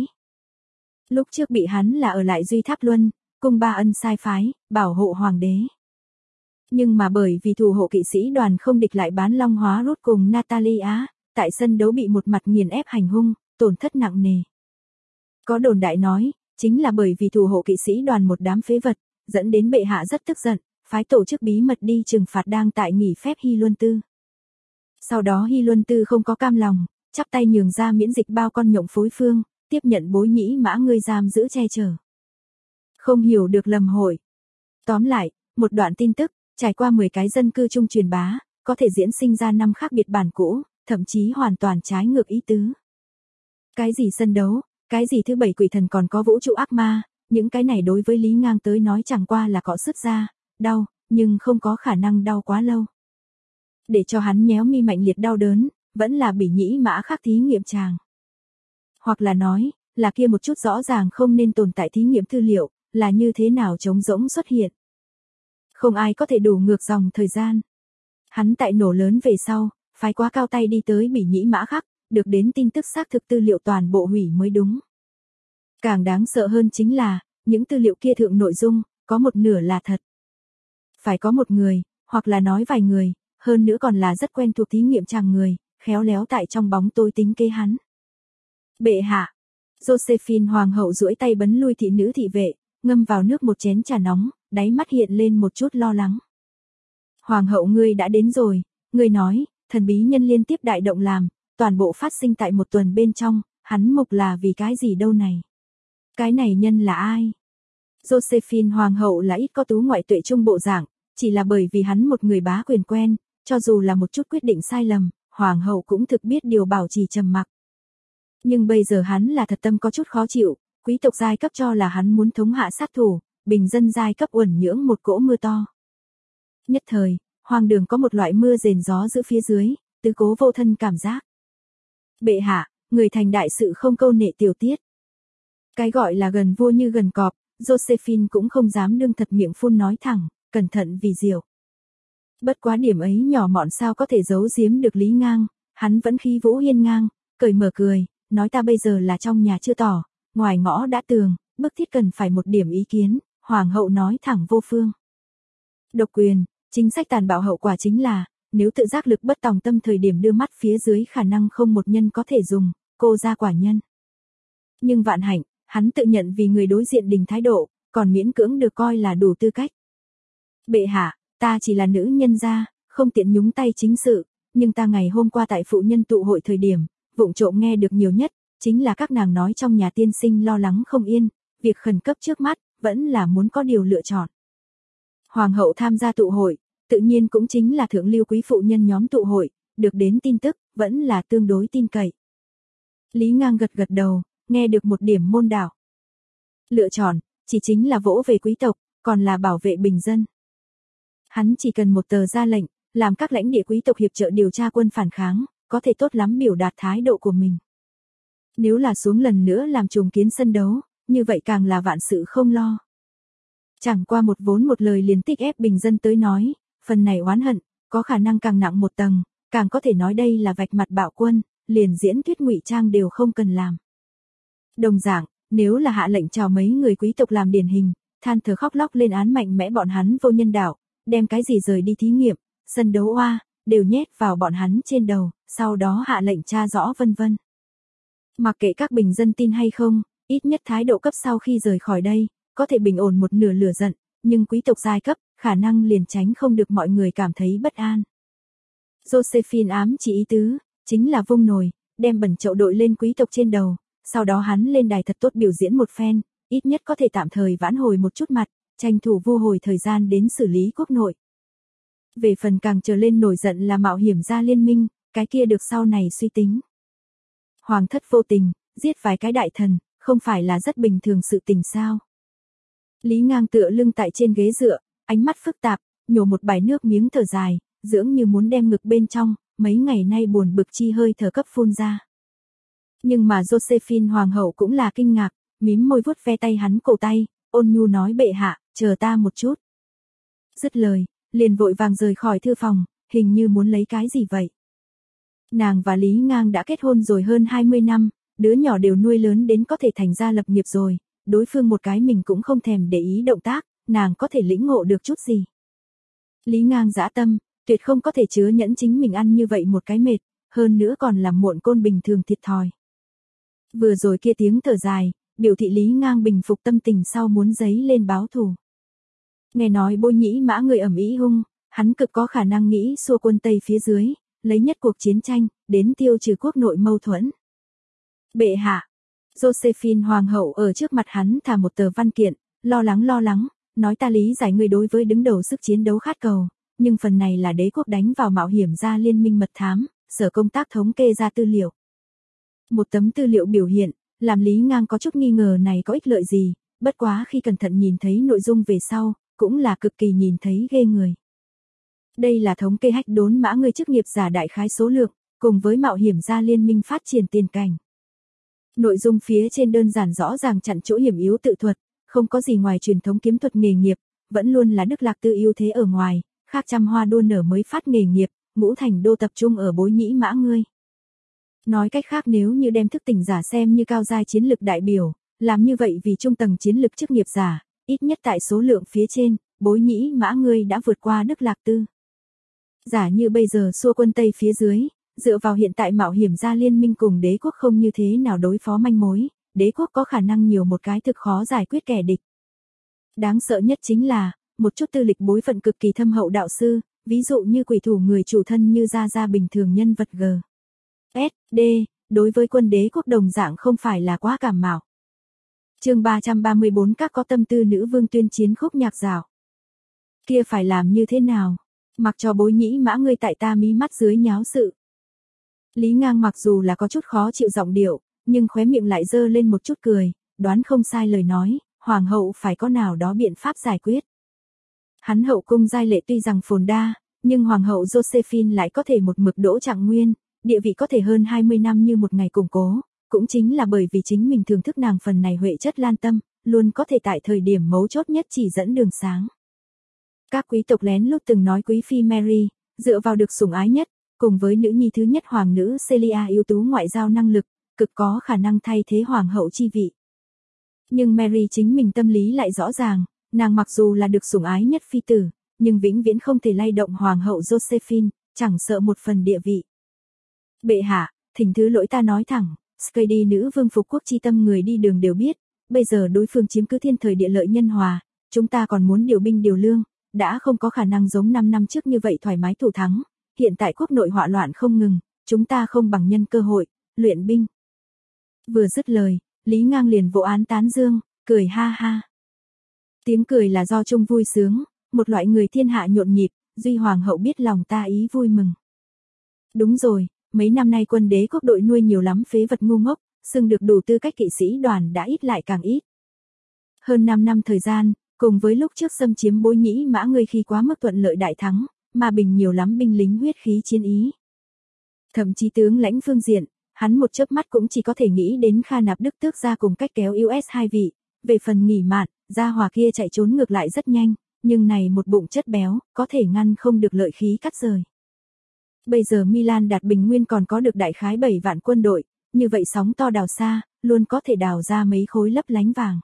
Lúc trước bị hắn là ở lại Duy Tháp Luân, cung Ba Ân sai phái, bảo hộ hoàng đế. Nhưng mà bởi vì thủ hộ kỵ sĩ đoàn không địch lại bán long hóa rút cùng Natalie Á, tại sân đấu bị một mặt nghiền ép hành hung, tổn thất nặng nề. Có đồn đại nói, chính là bởi vì thủ hộ kỵ sĩ đoàn một đám phế vật, dẫn đến bệ hạ rất tức giận, phái tổ chức bí mật đi trừng phạt đang tại nghỉ phép Hy Luân Tư. Sau đó Hy Luân Tư không có cam lòng, chắp tay nhường ra miễn dịch bao con nhộng phối phương, tiếp nhận Bối Nhĩ Mã ngươi giam giữ che chở. Không hiểu được lầm hội. Tóm lại, một đoạn tin tức, trải qua 10 cái dân cư chung truyền bá, có thể diễn sinh ra 5 khác biệt bản cũ, thậm chí hoàn toàn trái ngược ý tứ. Cái gì sân đấu, cái gì thứ 7 quỷ thần còn có vũ trụ ác ma, những cái này đối với Lý Ngang tới nói chẳng qua là cọ sứt ra, đau, nhưng không có khả năng đau quá lâu. Để cho hắn nhéo mi mạnh liệt đau đớn, vẫn là Bỉ Nhĩ Mã khác thí nghiệm tràng. Hoặc là nói, là kia một chút rõ ràng không nên tồn tại thí nghiệm tư liệu, là như thế nào trống rỗng xuất hiện. Không ai có thể đủ ngược dòng thời gian. Hắn tại nổ lớn về sau, phái quá cao tay đi tới Bỉ Nhĩ Mã khác, được đến tin tức xác thực tư liệu toàn bộ hủy mới đúng. Càng đáng sợ hơn chính là, những tư liệu kia thượng nội dung, có một nửa là thật. Phải có một người, hoặc là nói vài người, hơn nữa còn là rất quen thuộc thí nghiệm chàng người, khéo léo tại trong bóng tối tính kế hắn. Bệ hạ. Josephine hoàng hậu duỗi tay bấn lui thị nữ thị vệ, ngâm vào nước một chén trà nóng, đáy mắt hiện lên một chút lo lắng. Hoàng hậu ngươi đã đến rồi, ngươi nói, thần bí nhân liên tiếp đại động làm, toàn bộ phát sinh tại một tuần bên trong, hắn mục là vì cái gì đâu này? Cái này nhân là ai? Josephine hoàng hậu là ít có tú ngoại tuệ trung bộ dạng, chỉ là bởi vì hắn một người bá quyền quen, cho dù là một chút quyết định sai lầm, hoàng hậu cũng thực biết điều bảo trì trầm mặc. Nhưng bây giờ hắn là thật tâm có chút khó chịu, quý tộc giai cấp cho là hắn muốn thống hạ sát thủ, bình dân giai cấp uẩn nhưỡng một cỗ mưa to. Nhất thời, hoàng đường có một loại mưa rền gió giữa phía dưới, tứ cố vô thân cảm giác. Bệ hạ, người thành đại sự không câu nệ tiểu tiết. Cái gọi là gần vua như gần cọp, Josephine cũng không dám đương thật miệng phun nói thẳng, cẩn thận vì diệu. Bất quá điểm ấy nhỏ mọn sao có thể giấu giếm được Lý Ngang, hắn vẫn khí vũ hiên ngang, cởi mở cười, nói ta bây giờ là trong nhà chưa tỏ, ngoài ngõ đã tường, bức thiết cần phải một điểm ý kiến, hoàng hậu nói thẳng vô phương. Độc quyền, chính sách tàn bạo hậu quả chính là, nếu tự giác lực bất tòng tâm thời điểm đưa mắt phía dưới khả năng không một nhân có thể dùng, cô ra quả nhân. Nhưng vạn hạnh, hắn tự nhận vì người đối diện đình thái độ, còn miễn cưỡng được coi là đủ tư cách. Bệ hạ, ta chỉ là nữ nhân gia, không tiện nhúng tay chính sự, nhưng ta ngày hôm qua tại phụ nhân tụ hội thời điểm, vụng trộm nghe được nhiều nhất, chính là các nàng nói trong nhà tiên sinh lo lắng không yên, việc khẩn cấp trước mắt, vẫn là muốn có điều lựa chọn. Hoàng hậu tham gia tụ hội, tự nhiên cũng chính là thượng lưu quý phụ nhân nhóm tụ hội, được đến tin tức, vẫn là tương đối tin cậy. Lý Ngang gật gật đầu, nghe được một điểm môn đạo. Lựa chọn, chỉ chính là vỗ về quý tộc, còn là bảo vệ bình dân. Hắn chỉ cần một tờ ra lệnh, làm các lãnh địa quý tộc hiệp trợ điều tra quân phản kháng, có thể tốt lắm biểu đạt thái độ của mình. Nếu là xuống lần nữa làm trùng kiến sân đấu, như vậy càng là vạn sự không lo. Chẳng qua một vốn một lời liền tích ép bình dân tới nói, phần này oán hận, có khả năng càng nặng một tầng, càng có thể nói đây là vạch mặt bạo quân, liền diễn thuyết ngụy trang đều không cần làm. Đồng dạng, nếu là hạ lệnh chào mấy người quý tộc làm điển hình, than thở khóc lóc lên án mạnh mẽ bọn hắn vô nhân đạo, đem cái gì rời đi thí nghiệm, sân đấu oa, đều nhét vào bọn hắn trên đầu, sau đó hạ lệnh tra rõ vân vân. Mặc kệ các bình dân tin hay không, ít nhất thái độ cấp sau khi rời khỏi đây, có thể bình ổn một nửa lửa giận, nhưng quý tộc giai cấp, khả năng liền tránh không được mọi người cảm thấy bất an. Josephine ám chỉ ý tứ, chính là vung nồi, đem bẩn chậu đội lên quý tộc trên đầu, sau đó hắn lên đài thật tốt biểu diễn một phen, ít nhất có thể tạm thời vãn hồi một chút mặt, tranh thủ vu hồi thời gian đến xử lý quốc nội. Về phần càng trở lên nổi giận là mạo hiểm ra liên minh, cái kia được sau này suy tính. Hoàng thất vô tình, giết vài cái đại thần, không phải là rất bình thường sự tình sao. Lý Ngang tựa lưng tại trên ghế dựa, ánh mắt phức tạp, nhổ một bài nước miếng thở dài, dưỡng như muốn đem ngực bên trong, mấy ngày nay buồn bực chi hơi thở cấp phun ra. Nhưng mà Josephine hoàng hậu cũng là kinh ngạc, mím môi vuốt ve tay hắn cổ tay, ôn nhu nói bệ hạ, chờ ta một chút. Dứt lời, liền vội vàng rời khỏi thư phòng, hình như muốn lấy cái gì vậy. Nàng và Lý Ngang đã kết hôn rồi hơn 20 năm, đứa nhỏ đều nuôi lớn đến có thể thành gia lập nghiệp rồi, đối phương một cái mình cũng không thèm để ý động tác, nàng có thể lĩnh ngộ được chút gì. Lý Ngang dã tâm, tuyệt không có thể chứa nhẫn chính mình ăn như vậy một cái mệt, hơn nữa còn làm muộn côn bình thường thiệt thòi. Vừa rồi kia tiếng thở dài, biểu thị Lý Ngang bình phục tâm tình sau muốn giấy lên báo thù. Nghe nói Bôi Nhĩ Mã người ầm ĩ hung, hắn cực có khả năng nghĩ xua quân Tây phía dưới, lấy nhất cuộc chiến tranh, đến tiêu trừ quốc nội mâu thuẫn. Bệ hạ, Josephine hoàng hậu ở trước mặt hắn thả một tờ văn kiện, lo lắng, nói ta lý giải người đối với đứng đầu sức chiến đấu khát cầu, nhưng phần này là đế quốc đánh vào mạo hiểm ra liên minh mật thám, sở công tác thống kê ra tư liệu. Một tấm tư liệu biểu hiện, làm Lý Ngang có chút nghi ngờ này có ích lợi gì, bất quá khi cẩn thận nhìn thấy nội dung về sau, cũng là cực kỳ nhìn thấy ghê người. Đây là thống kê hách đốn mã người chức nghiệp giả đại khái số lượng, cùng với mạo hiểm ra liên minh phát triển tiền cảnh. Nội dung phía trên đơn giản rõ ràng chặn chỗ hiểm yếu tự thuật, không có gì ngoài truyền thống kiếm thuật nghề nghiệp, vẫn luôn là Đức Lạc Tư ưu thế ở ngoài, khác trăm hoa đua nở mới phát nghề nghiệp, ngũ thành đô tập trung ở Bối Nhĩ Mã ngươi. Nói cách khác nếu như đem thức tỉnh giả xem như cao giai chiến lực đại biểu, làm như vậy vì trung tầng chiến lực chức nghiệp giả, ít nhất tại số lượng phía trên, Bối Nhĩ Mã ngươi đã vượt qua Đức Lạc Tư. Giả như bây giờ xua quân Tây phía dưới, dựa vào hiện tại mạo hiểm ra liên minh cùng đế quốc không như thế nào đối phó manh mối, đế quốc có khả năng nhiều một cái thực khó giải quyết kẻ địch. Đáng sợ nhất chính là, một chút tư lịch bối phận cực kỳ thâm hậu đạo sư, ví dụ như quỷ thủ người chủ thân như Gia Gia bình thường nhân vật G. S. D. Đối với quân đế quốc đồng dạng không phải là quá cảm mạo. Chương 334 các có tâm tư nữ vương tuyên chiến khúc nhạc dạo. Kia phải làm như thế nào? Mặc cho Bối Nhĩ Mã ngươi tại ta mí mắt dưới nháo sự. Lý Ngang mặc dù là có chút khó chịu giọng điệu, nhưng khóe miệng lại dơ lên một chút cười, đoán không sai lời nói, hoàng hậu phải có nào đó biện pháp giải quyết. Hắn hậu cung giai lệ tuy rằng phồn đa, nhưng hoàng hậu Josephine lại có thể một mực đỗ trạng nguyên, địa vị có thể hơn 20 năm như một ngày củng cố, cũng chính là bởi vì chính mình thưởng thức nàng phần này huệ chất lan tâm, luôn có thể tại thời điểm mấu chốt nhất chỉ dẫn đường sáng. Các quý tộc lén lút từng nói quý phi Mary, dựa vào được sủng ái nhất, cùng với nữ nhi thứ nhất hoàng nữ Celia ưu tú ngoại giao năng lực, cực có khả năng thay thế hoàng hậu chi vị. Nhưng Mary chính mình tâm lý lại rõ ràng, nàng mặc dù là được sủng ái nhất phi tử, nhưng vĩnh viễn không thể lay động hoàng hậu Josephine, chẳng sợ một phần địa vị. Bệ hạ, thỉnh thứ lỗi ta nói thẳng, Skady nữ vương phục quốc chi tâm người đi đường đều biết, bây giờ đối phương chiếm cứ thiên thời địa lợi nhân hòa, chúng ta còn muốn điều binh điều lương, đã không có khả năng giống 5 năm trước như vậy thoải mái thủ thắng, hiện tại quốc nội họa loạn không ngừng, chúng ta không bằng nhân cơ hội, luyện binh. Vừa dứt lời, Lý Ngang liền vỗ án tán dương, cười ha ha. Tiếng cười là do chung vui sướng, một loại người thiên hạ nhộn nhịp, duy hoàng hậu biết lòng ta ý vui mừng. Đúng rồi, mấy năm nay quân đế quốc đội nuôi nhiều lắm phế vật ngu ngốc, xưng được đủ tư cách kỵ sĩ đoàn đã ít lại càng ít. Hơn 5 năm thời gian, cùng với lúc trước xâm chiếm Bối Nhĩ Mã ngươi khi quá mức thuận lợi đại thắng, mà bình nhiều lắm binh lính huyết khí chiến ý. Thậm chí tướng lãnh phương diện, hắn một chớp mắt cũng chỉ có thể nghĩ đến Kha Nạp Đức tước ra cùng cách kéo US 2 vị, về phần nghỉ mạn, gia hòa kia chạy trốn ngược lại rất nhanh, nhưng này một bụng chất béo, có thể ngăn không được lợi khí cắt rời. Bây giờ Milan đạt bình nguyên còn có được đại khái 7 vạn quân đội, như vậy sóng to đào xa, luôn có thể đào ra mấy khối lấp lánh vàng.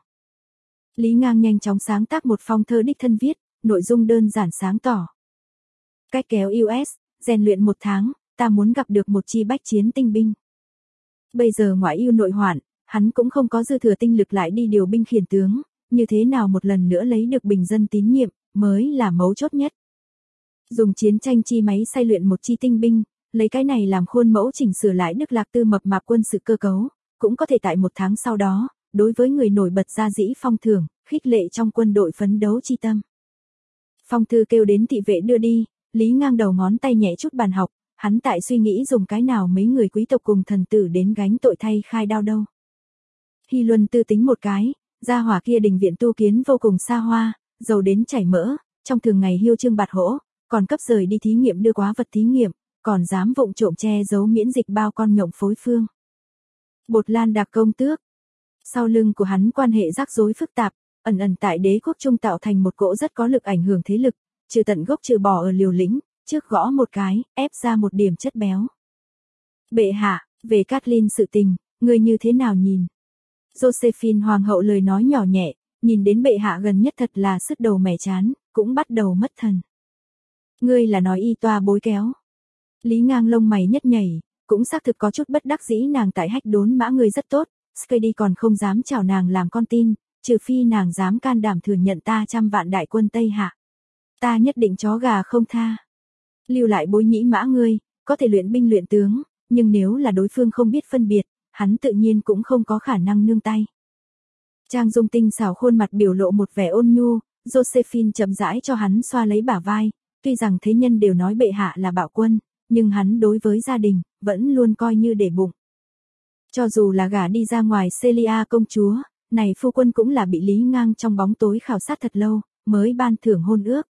Lý Ngang nhanh chóng sáng tác một phong thơ đích thân viết, nội dung đơn giản sáng tỏ. Cách kéo US, rèn luyện 1 tháng, ta muốn gặp được một chi bách chiến tinh binh. Bây giờ ngoại ưu nội hoạn, hắn cũng không có dư thừa tinh lực lại đi điều binh khiển tướng, như thế nào một lần nữa lấy được bình dân tín nhiệm, mới là mấu chốt nhất. Dùng chiến tranh chi máy xay luyện một chi tinh binh, lấy cái này làm khuôn mẫu chỉnh sửa lại Đức Lạc Tư mập mạp quân sự cơ cấu, cũng có thể tại 1 tháng sau đó, đối với người nổi bật ra dĩ phong thưởng, khích lệ trong quân đội phấn đấu chi tâm. Phong thư kêu đến thị vệ đưa đi, Lý Ngang đầu ngón tay nhẹ chút bàn học, hắn tại suy nghĩ dùng cái nào mấy người quý tộc cùng thần tử đến gánh tội thay khai đao đâu. Hy Luân tư tính một cái, gia hỏa kia đình viện tu kiến vô cùng xa hoa, giàu đến chảy mỡ, trong thường ngày hiêu trương bạt hỗ, còn cấp rời đi thí nghiệm đưa quá vật thí nghiệm, còn dám vụng trộm che giấu miễn dịch bao con nhộng phối phương. Bột Lan Đạc công tước. Sau lưng của hắn quan hệ rắc rối phức tạp, ẩn ẩn tại đế quốc trung tạo thành một cỗ rất có lực ảnh hưởng thế lực, trừ tận gốc trừ bỏ ở liều lĩnh, trước gõ một cái, ép ra một điểm chất béo. Bệ hạ, về Kathleen sự tình, người như thế nào nhìn? Josephine hoàng hậu lời nói nhỏ nhẹ, nhìn đến bệ hạ gần nhất thật là sứt đầu mẻ chán, cũng bắt đầu mất thần. Ngươi là nói y toa bối kéo. Lý Ngang lông mày nhất nhảy, cũng xác thực có chút bất đắc dĩ nàng tại hách đốn mã ngươi rất tốt, Skady còn không dám chào nàng làm con tin, trừ phi nàng dám can đảm thừa nhận ta 100 vạn đại quân Tây Hạ. Ta nhất định chó gà không tha. Lưu lại Bối Nhĩ Mã ngươi, có thể luyện binh luyện tướng, nhưng nếu là đối phương không biết phân biệt, hắn tự nhiên cũng không có khả năng nương tay. Trang Dung tinh xảo khuôn mặt biểu lộ một vẻ ôn nhu, Josephine chậm rãi cho hắn xoa lấy bả vai, tuy rằng thế nhân đều nói bệ hạ là bạo quân, nhưng hắn đối với gia đình, vẫn luôn coi như để bụng. Cho dù là gả đi ra ngoài Celia công chúa, này phu quân cũng là bị Lý Ngang trong bóng tối khảo sát thật lâu, mới ban thưởng hôn ước.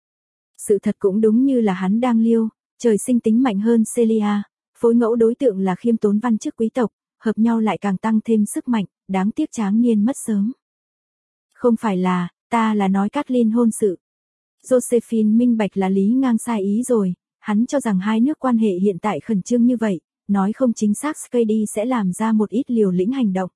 Sự thật cũng đúng như là hắn đang liêu, trời sinh tính mạnh hơn Celia, phối ngẫu đối tượng là khiêm tốn văn chức quý tộc, hợp nhau lại càng tăng thêm sức mạnh, đáng tiếc tráng niên mất sớm. Không phải là, ta là nói Kathleen hôn sự. Josephine minh bạch là Lý Ngang sai ý rồi, hắn cho rằng hai nước quan hệ hiện tại khẩn trương như vậy, nói không chính xác Skady sẽ làm ra một ít liều lĩnh hành động.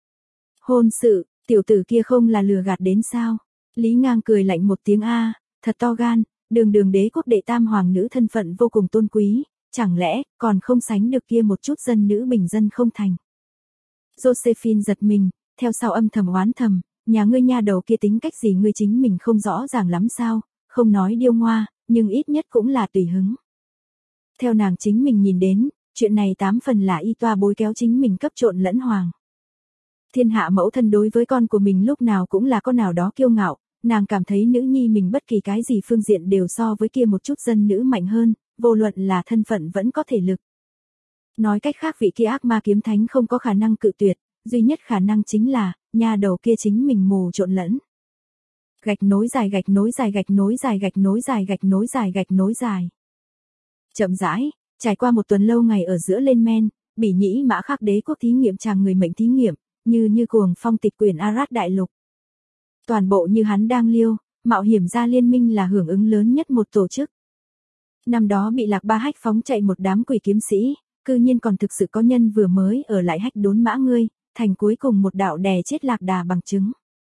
Hôn sự, tiểu tử kia không là lừa gạt đến sao? Lý Ngang cười lạnh một tiếng a, thật to gan, đường đế quốc đệ tam hoàng nữ thân phận vô cùng tôn quý, chẳng lẽ còn không sánh được kia một chút dân nữ bình dân không thành. Josephine giật mình, theo sau âm thầm oán thầm, Nhà ngươi nha đầu kia tính cách gì ngươi chính mình không rõ ràng lắm sao, không nói điêu ngoa, nhưng ít nhất cũng là tùy hứng. Theo nàng chính mình nhìn đến, chuyện này 8 phần là y toa bối kéo chính mình cấp trộn lẫn hoàng. Thiên hạ mẫu thân đối với con của mình lúc nào cũng là con nào đó kiêu ngạo, nàng cảm thấy nữ nhi mình bất kỳ cái gì phương diện đều so với kia một chút dân nữ mạnh hơn, vô luận là thân phận vẫn có thể lực. Nói cách khác vị kia ác ma kiếm thánh không có khả năng cự tuyệt, duy nhất khả năng chính là, nhà đầu kia chính mình mù trộn lẫn. Gạch nối dài gạch nối dài gạch nối dài gạch nối dài gạch nối dài gạch nối dài. Chậm rãi, trải qua một tuần lâu ngày ở giữa lên men, Bỉ Nhĩ Mã Khắc đế quốc thí nghiệm chàng người mệnh thí nghiệm, như cuồng phong tịch quyển Arad đại lục. Toàn bộ như hắn đang liêu, mạo hiểm gia liên minh là hưởng ứng lớn nhất một tổ chức. Năm đó bị Lạc Ba Hách phóng chạy một đám quỷ kiếm sĩ, cư nhiên còn thực sự có nhân vừa mới ở lại Hách đốn mã ngươi, thành cuối cùng một đạo đè chết Lạc Đà bằng chứng.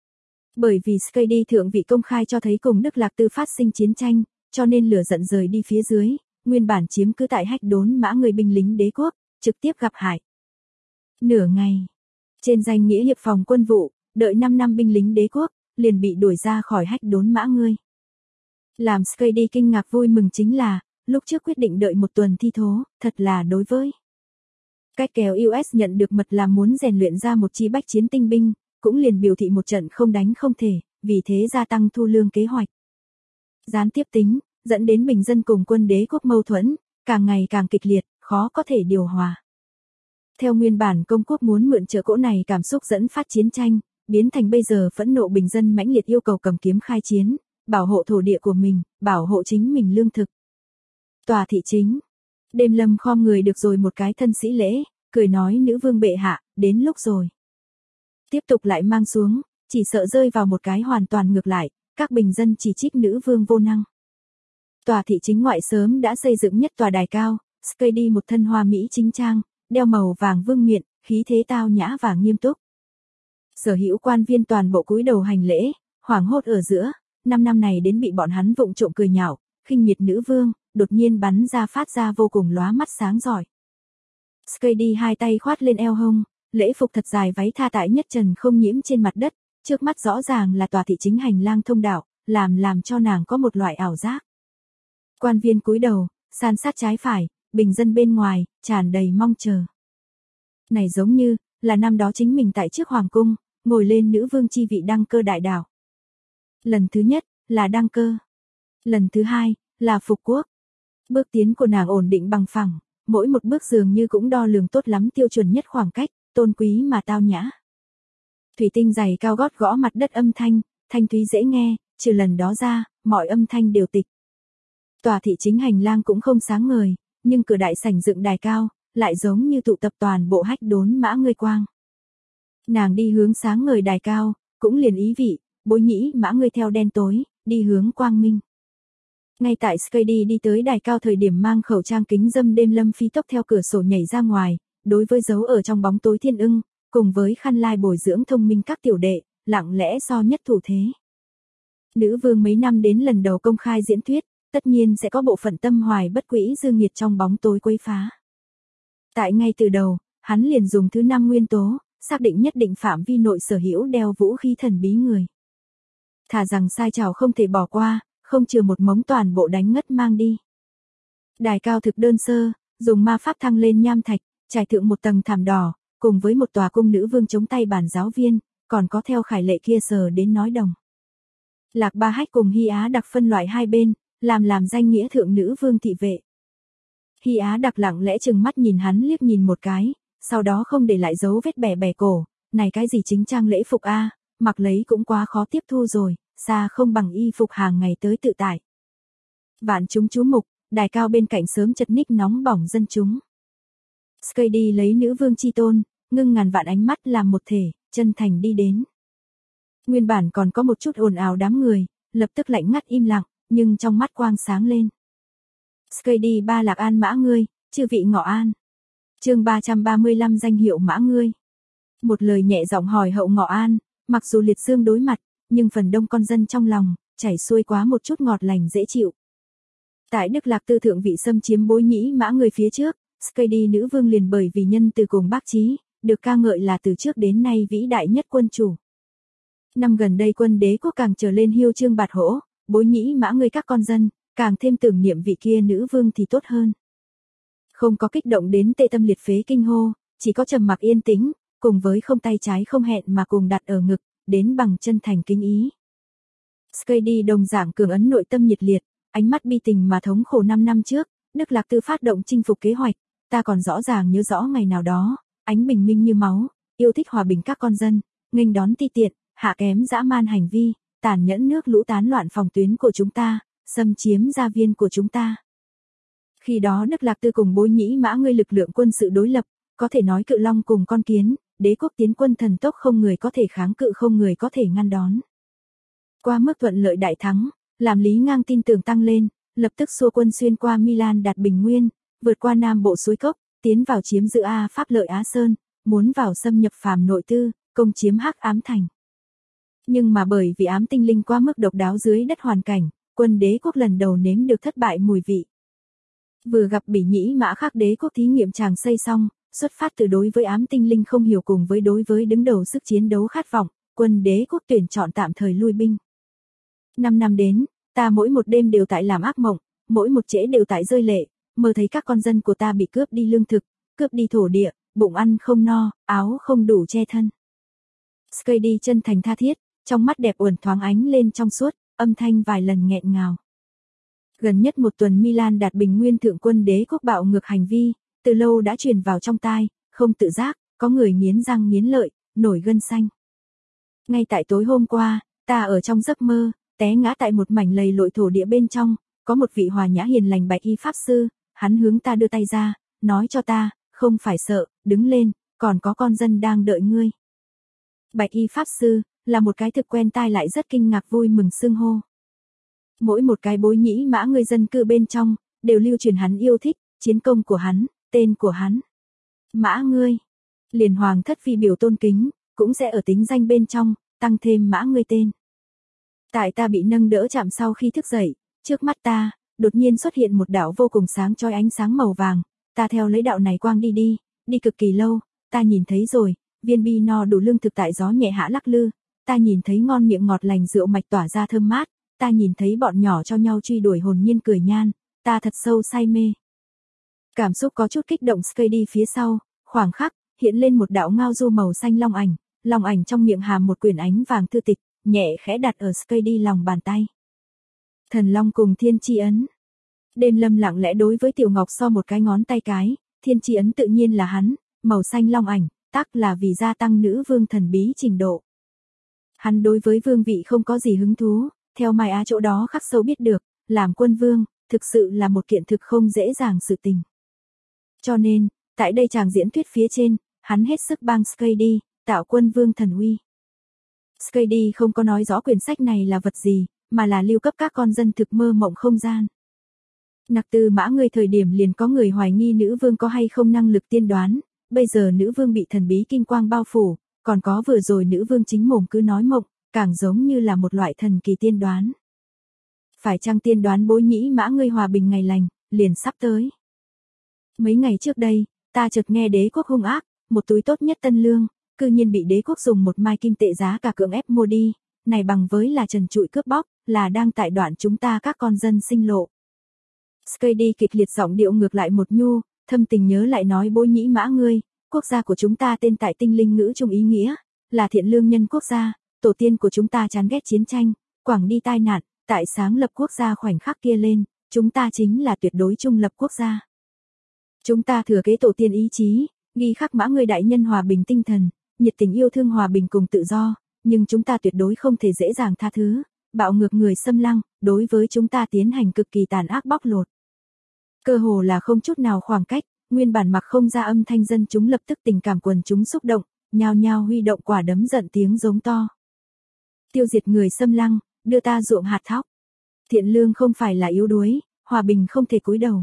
Bởi vì Skady thượng vị công khai cho thấy cùng Đức Lạc Tư phát sinh chiến tranh, cho nên lửa giận rời đi phía dưới, nguyên bản chiếm cứ tại Hách đốn mã người binh lính đế quốc, trực tiếp gặp hại. Nửa ngày, trên danh nghĩa hiệp phòng quân vụ, đợi 5 năm binh lính đế quốc, liền bị đuổi ra khỏi Hách đốn mã ngươi. Làm Skady kinh ngạc vui mừng chính là, lúc trước quyết định đợi một tuần thi thố, thật là đối với. Cách kéo US nhận được mật là muốn rèn luyện ra một chi bách chiến tinh binh, cũng liền biểu thị một trận không đánh không thể, vì thế gia tăng thu lương kế hoạch. Gián tiếp tính, dẫn đến bình dân cùng quân đế quốc mâu thuẫn, càng ngày càng kịch liệt, khó có thể điều hòa. Theo nguyên bản công quốc muốn mượn trợ cỗ này cảm xúc dẫn phát chiến tranh, biến thành bây giờ phẫn nộ bình dân mãnh liệt yêu cầu cầm kiếm khai chiến, bảo hộ thổ địa của mình, bảo hộ chính mình lương thực. Tòa thị chính. Đêm Lâm khom người được rồi một cái thân sĩ lễ, cười nói nữ vương bệ hạ, đến lúc rồi. Tiếp tục lại mang xuống, chỉ sợ rơi vào một cái hoàn toàn ngược lại, các bình dân chỉ trích nữ vương vô năng. Tòa thị chính ngoại sớm đã xây dựng nhất tòa đài cao, Skady một thân hoa mỹ chính trang, đeo màu vàng vương miện, khí thế tao nhã và nghiêm túc. Sở hữu quan viên toàn bộ cúi đầu hành lễ, hoảng hốt ở giữa, 5 năm này đến bị bọn hắn vụng trộm cười nhạo, khinh miệt nữ vương, đột nhiên bắn ra phát ra vô cùng lóa mắt sáng giỏi. Skady hai tay khoát lên eo hông, lễ phục thật dài váy tha tại nhất trần không nhiễm trên mặt đất, trước mắt rõ ràng là tòa thị chính hành lang thông đạo, làm cho nàng có một loại ảo giác. Quan viên cúi đầu, san sát trái phải, bình dân bên ngoài, tràn đầy mong chờ. Này giống như, là năm đó chính mình tại trước hoàng cung, ngồi lên nữ vương chi vị đăng cơ đại đảo. Lần thứ nhất, là đăng cơ. Lần thứ hai, là phục quốc. Bước tiến của nàng ổn định bằng phẳng, mỗi một bước dường như cũng đo lường tốt lắm tiêu chuẩn nhất khoảng cách, tôn quý mà tao nhã. Thủy tinh giày cao gót gõ mặt đất âm thanh, thanh thúy dễ nghe, trừ lần đó ra, mọi âm thanh đều tịch. Tòa thị chính hành lang cũng không sáng ngời, nhưng cửa đại sảnh dựng đài cao, lại giống như tụ tập toàn bộ Hách đốn mã ngươi quang. Nàng đi hướng sáng ngời đài cao, cũng liền ý vị, Bối Nhĩ Mã ngươi theo đen tối, đi hướng quang minh. Ngay tại Skady đi tới đài cao thời điểm mang khẩu trang kính dâm Đêm Lâm phi tốc theo cửa sổ nhảy ra ngoài, đối với dấu ở trong bóng tối Thiên Ưng, cùng với khăn lai bồi dưỡng thông minh các tiểu đệ, lặng lẽ so nhất thủ thế. Nữ vương mấy năm đến lần đầu công khai diễn thuyết, tất nhiên sẽ có bộ phận tâm hoài bất quỹ dương nghiệt trong bóng tối quấy phá. Tại ngay từ đầu, hắn liền dùng thứ 5 nguyên tố, xác định nhất định phạm vi nội sở hữu đeo vũ khí thần bí người. Thà rằng sai trào không thể bỏ qua, không chừa một mống toàn bộ đánh ngất mang đi. Đài cao thực đơn sơ, dùng ma pháp thăng lên nham thạch, trải thượng một tầng thảm đỏ, cùng với một tòa cung nữ vương chống tay bàn giáo viên, còn có theo khải lệ kia sờ đến nói đồng. Lạc Ba Hách cùng Hy Á Đặc phân loại hai bên, làm danh nghĩa thượng nữ vương thị vệ. Hy Á Đặc lặng lẽ chừng mắt nhìn hắn liếc nhìn một cái, sau đó không để lại dấu vết bẻ cổ, này cái gì chính trang lễ phục a, mặc lấy cũng quá khó tiếp thu rồi, xa không bằng y phục hàng ngày tới tự tại. Vạn chúng chú mục, đài cao bên cạnh sớm chật ních nóng bỏng dân chúng. Skady lấy nữ vương chi tôn, ngưng ngàn vạn ánh mắt làm một thể, chân thành đi đến. Nguyên bản còn có một chút ồn ào đám người, lập tức lạnh ngắt im lặng, nhưng trong mắt quang sáng lên. Skady ba Lạc An mã ngươi, chư vị ngọ an. Chương 335 danh hiệu mã ngươi. Một lời nhẹ giọng hỏi hậu ngọ an, mặc dù liệt dương đối mặt, nhưng phần đông con dân trong lòng, chảy xuôi quá một chút ngọt lành dễ chịu. Tại Đức Lạc Tư thượng vị xâm chiếm Bối Nhĩ Mã người phía trước, Skady nữ vương liền bởi vì nhân từ cùng bác chí, được ca ngợi là từ trước đến nay vĩ đại nhất quân chủ. Năm gần đây quân đế quốc càng trở lên hiêu trương bạt hỗ, bối nhĩ mã ngươi các con dân, càng thêm tưởng niệm vị kia nữ vương thì tốt hơn. Không có kích động đến tê tâm liệt phế kinh hô, chỉ có trầm mặc yên tĩnh, cùng với không tay trái không hẹn mà cùng đặt ở ngực, đến bằng chân thành kính ý. Skady đồng dạng cường ấn nội tâm nhiệt liệt, ánh mắt bi tình mà thống khổ 5 năm trước, Đức Lạc Tư phát động chinh phục kế hoạch, ta còn rõ ràng nhớ rõ ngày nào đó, ánh bình minh như máu, yêu thích hòa bình các con dân, nghênh đón ti tiện, hạ kém dã man hành vi, tàn nhẫn nước lũ tán loạn phòng tuyến của chúng ta, xâm chiếm gia viên của chúng ta. Khi đó Đức Lạc Tư cùng bối nhĩ mã ngươi lực lượng quân sự đối lập, có thể nói cự long cùng con kiến, đế quốc tiến quân thần tốc không người có thể kháng cự không người có thể ngăn đón. Qua mức thuận lợi đại thắng, làm Lý Ngang tin tưởng tăng lên, lập tức xua quân xuyên qua Milan đạt Bình Nguyên, vượt qua Nam Bộ suối Cốc, tiến vào chiếm giữ A Pháp lợi Á Sơn, muốn vào xâm nhập phàm nội tư, công chiếm Hắc Ám Thành. Nhưng mà bởi vì ám tinh linh quá mức độc đáo dưới đất hoàn cảnh, quân đế quốc lần đầu nếm được thất bại mùi vị. Vừa gặp Bỉ Nhĩ Mã khác đế quốc thí nghiệm chàng xây xong, xuất phát từ đối với ám tinh linh không hiểu cùng với đối với đứng đầu sức chiến đấu khát vọng, quân đế quốc tuyển chọn tạm thời lui binh. 5 năm đến, ta mỗi một đêm đều tại làm ác mộng, mỗi một trễ đều tại rơi lệ, mơ thấy các con dân của ta bị cướp đi lương thực, cướp đi thổ địa, bụng ăn không no, áo không đủ che thân. Skady chân thành tha thiết, trong mắt đẹp uẩn thoáng ánh lên trong suốt, âm thanh vài lần nghẹn ngào. Gần nhất một tuần Milan đạt Bình Nguyên thượng quân đế quốc bạo ngược hành vi, từ lâu đã truyền vào trong tai, không tự giác, có người nghiến răng nghiến lợi, nổi gân xanh. Ngay tại tối hôm qua, ta ở trong giấc mơ, té ngã tại một mảnh lầy lội thổ địa bên trong, có một vị hòa nhã hiền lành bạch y pháp sư, hắn hướng ta đưa tay ra, nói cho ta, không phải sợ, đứng lên, còn có con dân đang đợi ngươi. Bạch y pháp sư, là một cái thực quen tai lại rất kinh ngạc vui mừng xưng hô. Mỗi một cái bối nhĩ mã người dân cư bên trong, đều lưu truyền hắn yêu thích, chiến công của hắn, tên của hắn. Mã ngươi, liền hoàng thất phi biểu tôn kính, cũng sẽ ở tính danh bên trong, tăng thêm mã ngươi tên. Tại ta bị nâng đỡ chạm sau khi thức dậy, trước mắt ta, đột nhiên xuất hiện một đạo vô cùng sáng chói ánh sáng màu vàng, ta theo lấy đạo này quang đi cực kỳ lâu, ta nhìn thấy rồi, viên bi no đủ lương thực tại gió nhẹ hạ lắc lư, ta nhìn thấy ngon miệng ngọt lành rượu mạch tỏa ra thơm mát, ta nhìn thấy bọn nhỏ cho nhau truy đuổi hồn nhiên cười nhan, ta thật sâu say mê. Cảm xúc có chút kích động Skady phía sau, khoảng khắc, hiện lên một đạo ngao du màu xanh long ảnh trong miệng hàm một quyển ánh vàng thư tịch, nhẹ khẽ đặt ở Skady lòng bàn tay. Thần long cùng thiên chi ấn. Đêm lâm lặng lẽ đối với Tiểu Ngọc so một cái ngón tay cái, thiên chi ấn tự nhiên là hắn, màu xanh long ảnh, tác là vì gia tăng nữ vương thần bí trình độ. Hắn đối với vương vị không có gì hứng thú, theo Mai Á chỗ đó khắc sâu biết được, làm quân vương, thực sự là một kiện thực không dễ dàng sự tình. Cho nên, tại đây chàng diễn thuyết phía trên, hắn hết sức bang Skady, tạo quân vương thần uy. Skady không có nói rõ quyển sách này là vật gì, mà là lưu cấp các con dân thực mơ mộng không gian. Nặc từ mã ngươi thời điểm liền có người hoài nghi nữ vương có hay không năng lực tiên đoán, bây giờ nữ vương bị thần bí kinh quang bao phủ, còn có vừa rồi nữ vương chính mồm cứ nói mộng, càng giống như là một loại thần kỳ tiên đoán. Phải chăng tiên đoán bối nhĩ mã ngươi hòa bình ngày lành, liền sắp tới. Mấy ngày trước đây, ta chợt nghe đế quốc hung ác, một túi tốt nhất tân lương, cư nhiên bị đế quốc dùng một mai kim tệ giá cả cưỡng ép mua đi, này bằng với là trần trụi cướp bóc, là đang tại đoạn chúng ta các con dân sinh lộ. Skady kịch liệt giọng điệu ngược lại một nhu, thâm tình nhớ lại nói bối nhĩ mã ngươi, quốc gia của chúng ta tên tại tinh linh ngữ chung ý nghĩa, là thiện lương nhân quốc gia, tổ tiên của chúng ta chán ghét chiến tranh, quảng đi tai nạn, tại sáng lập quốc gia khoảnh khắc kia lên, chúng ta chính là tuyệt đối trung lập quốc gia. Chúng ta thừa kế tổ tiên ý chí, ghi khắc mã ngươi đại nhân hòa bình tinh thần, nhiệt tình yêu thương hòa bình cùng tự do, nhưng chúng ta tuyệt đối không thể dễ dàng tha thứ, bạo ngược người xâm lăng, đối với chúng ta tiến hành cực kỳ tàn ác bóc lột. Cơ hồ là không chút nào khoảng cách, nguyên bản mặc không ra âm thanh dân chúng lập tức tình cảm quần chúng xúc động, nhao nhao huy động quả đấm giận tiếng giống to. Tiêu diệt người xâm lăng, đưa ta ruộng hạt thóc. Thiện lương không phải là yếu đuối, hòa bình không thể cúi đầu.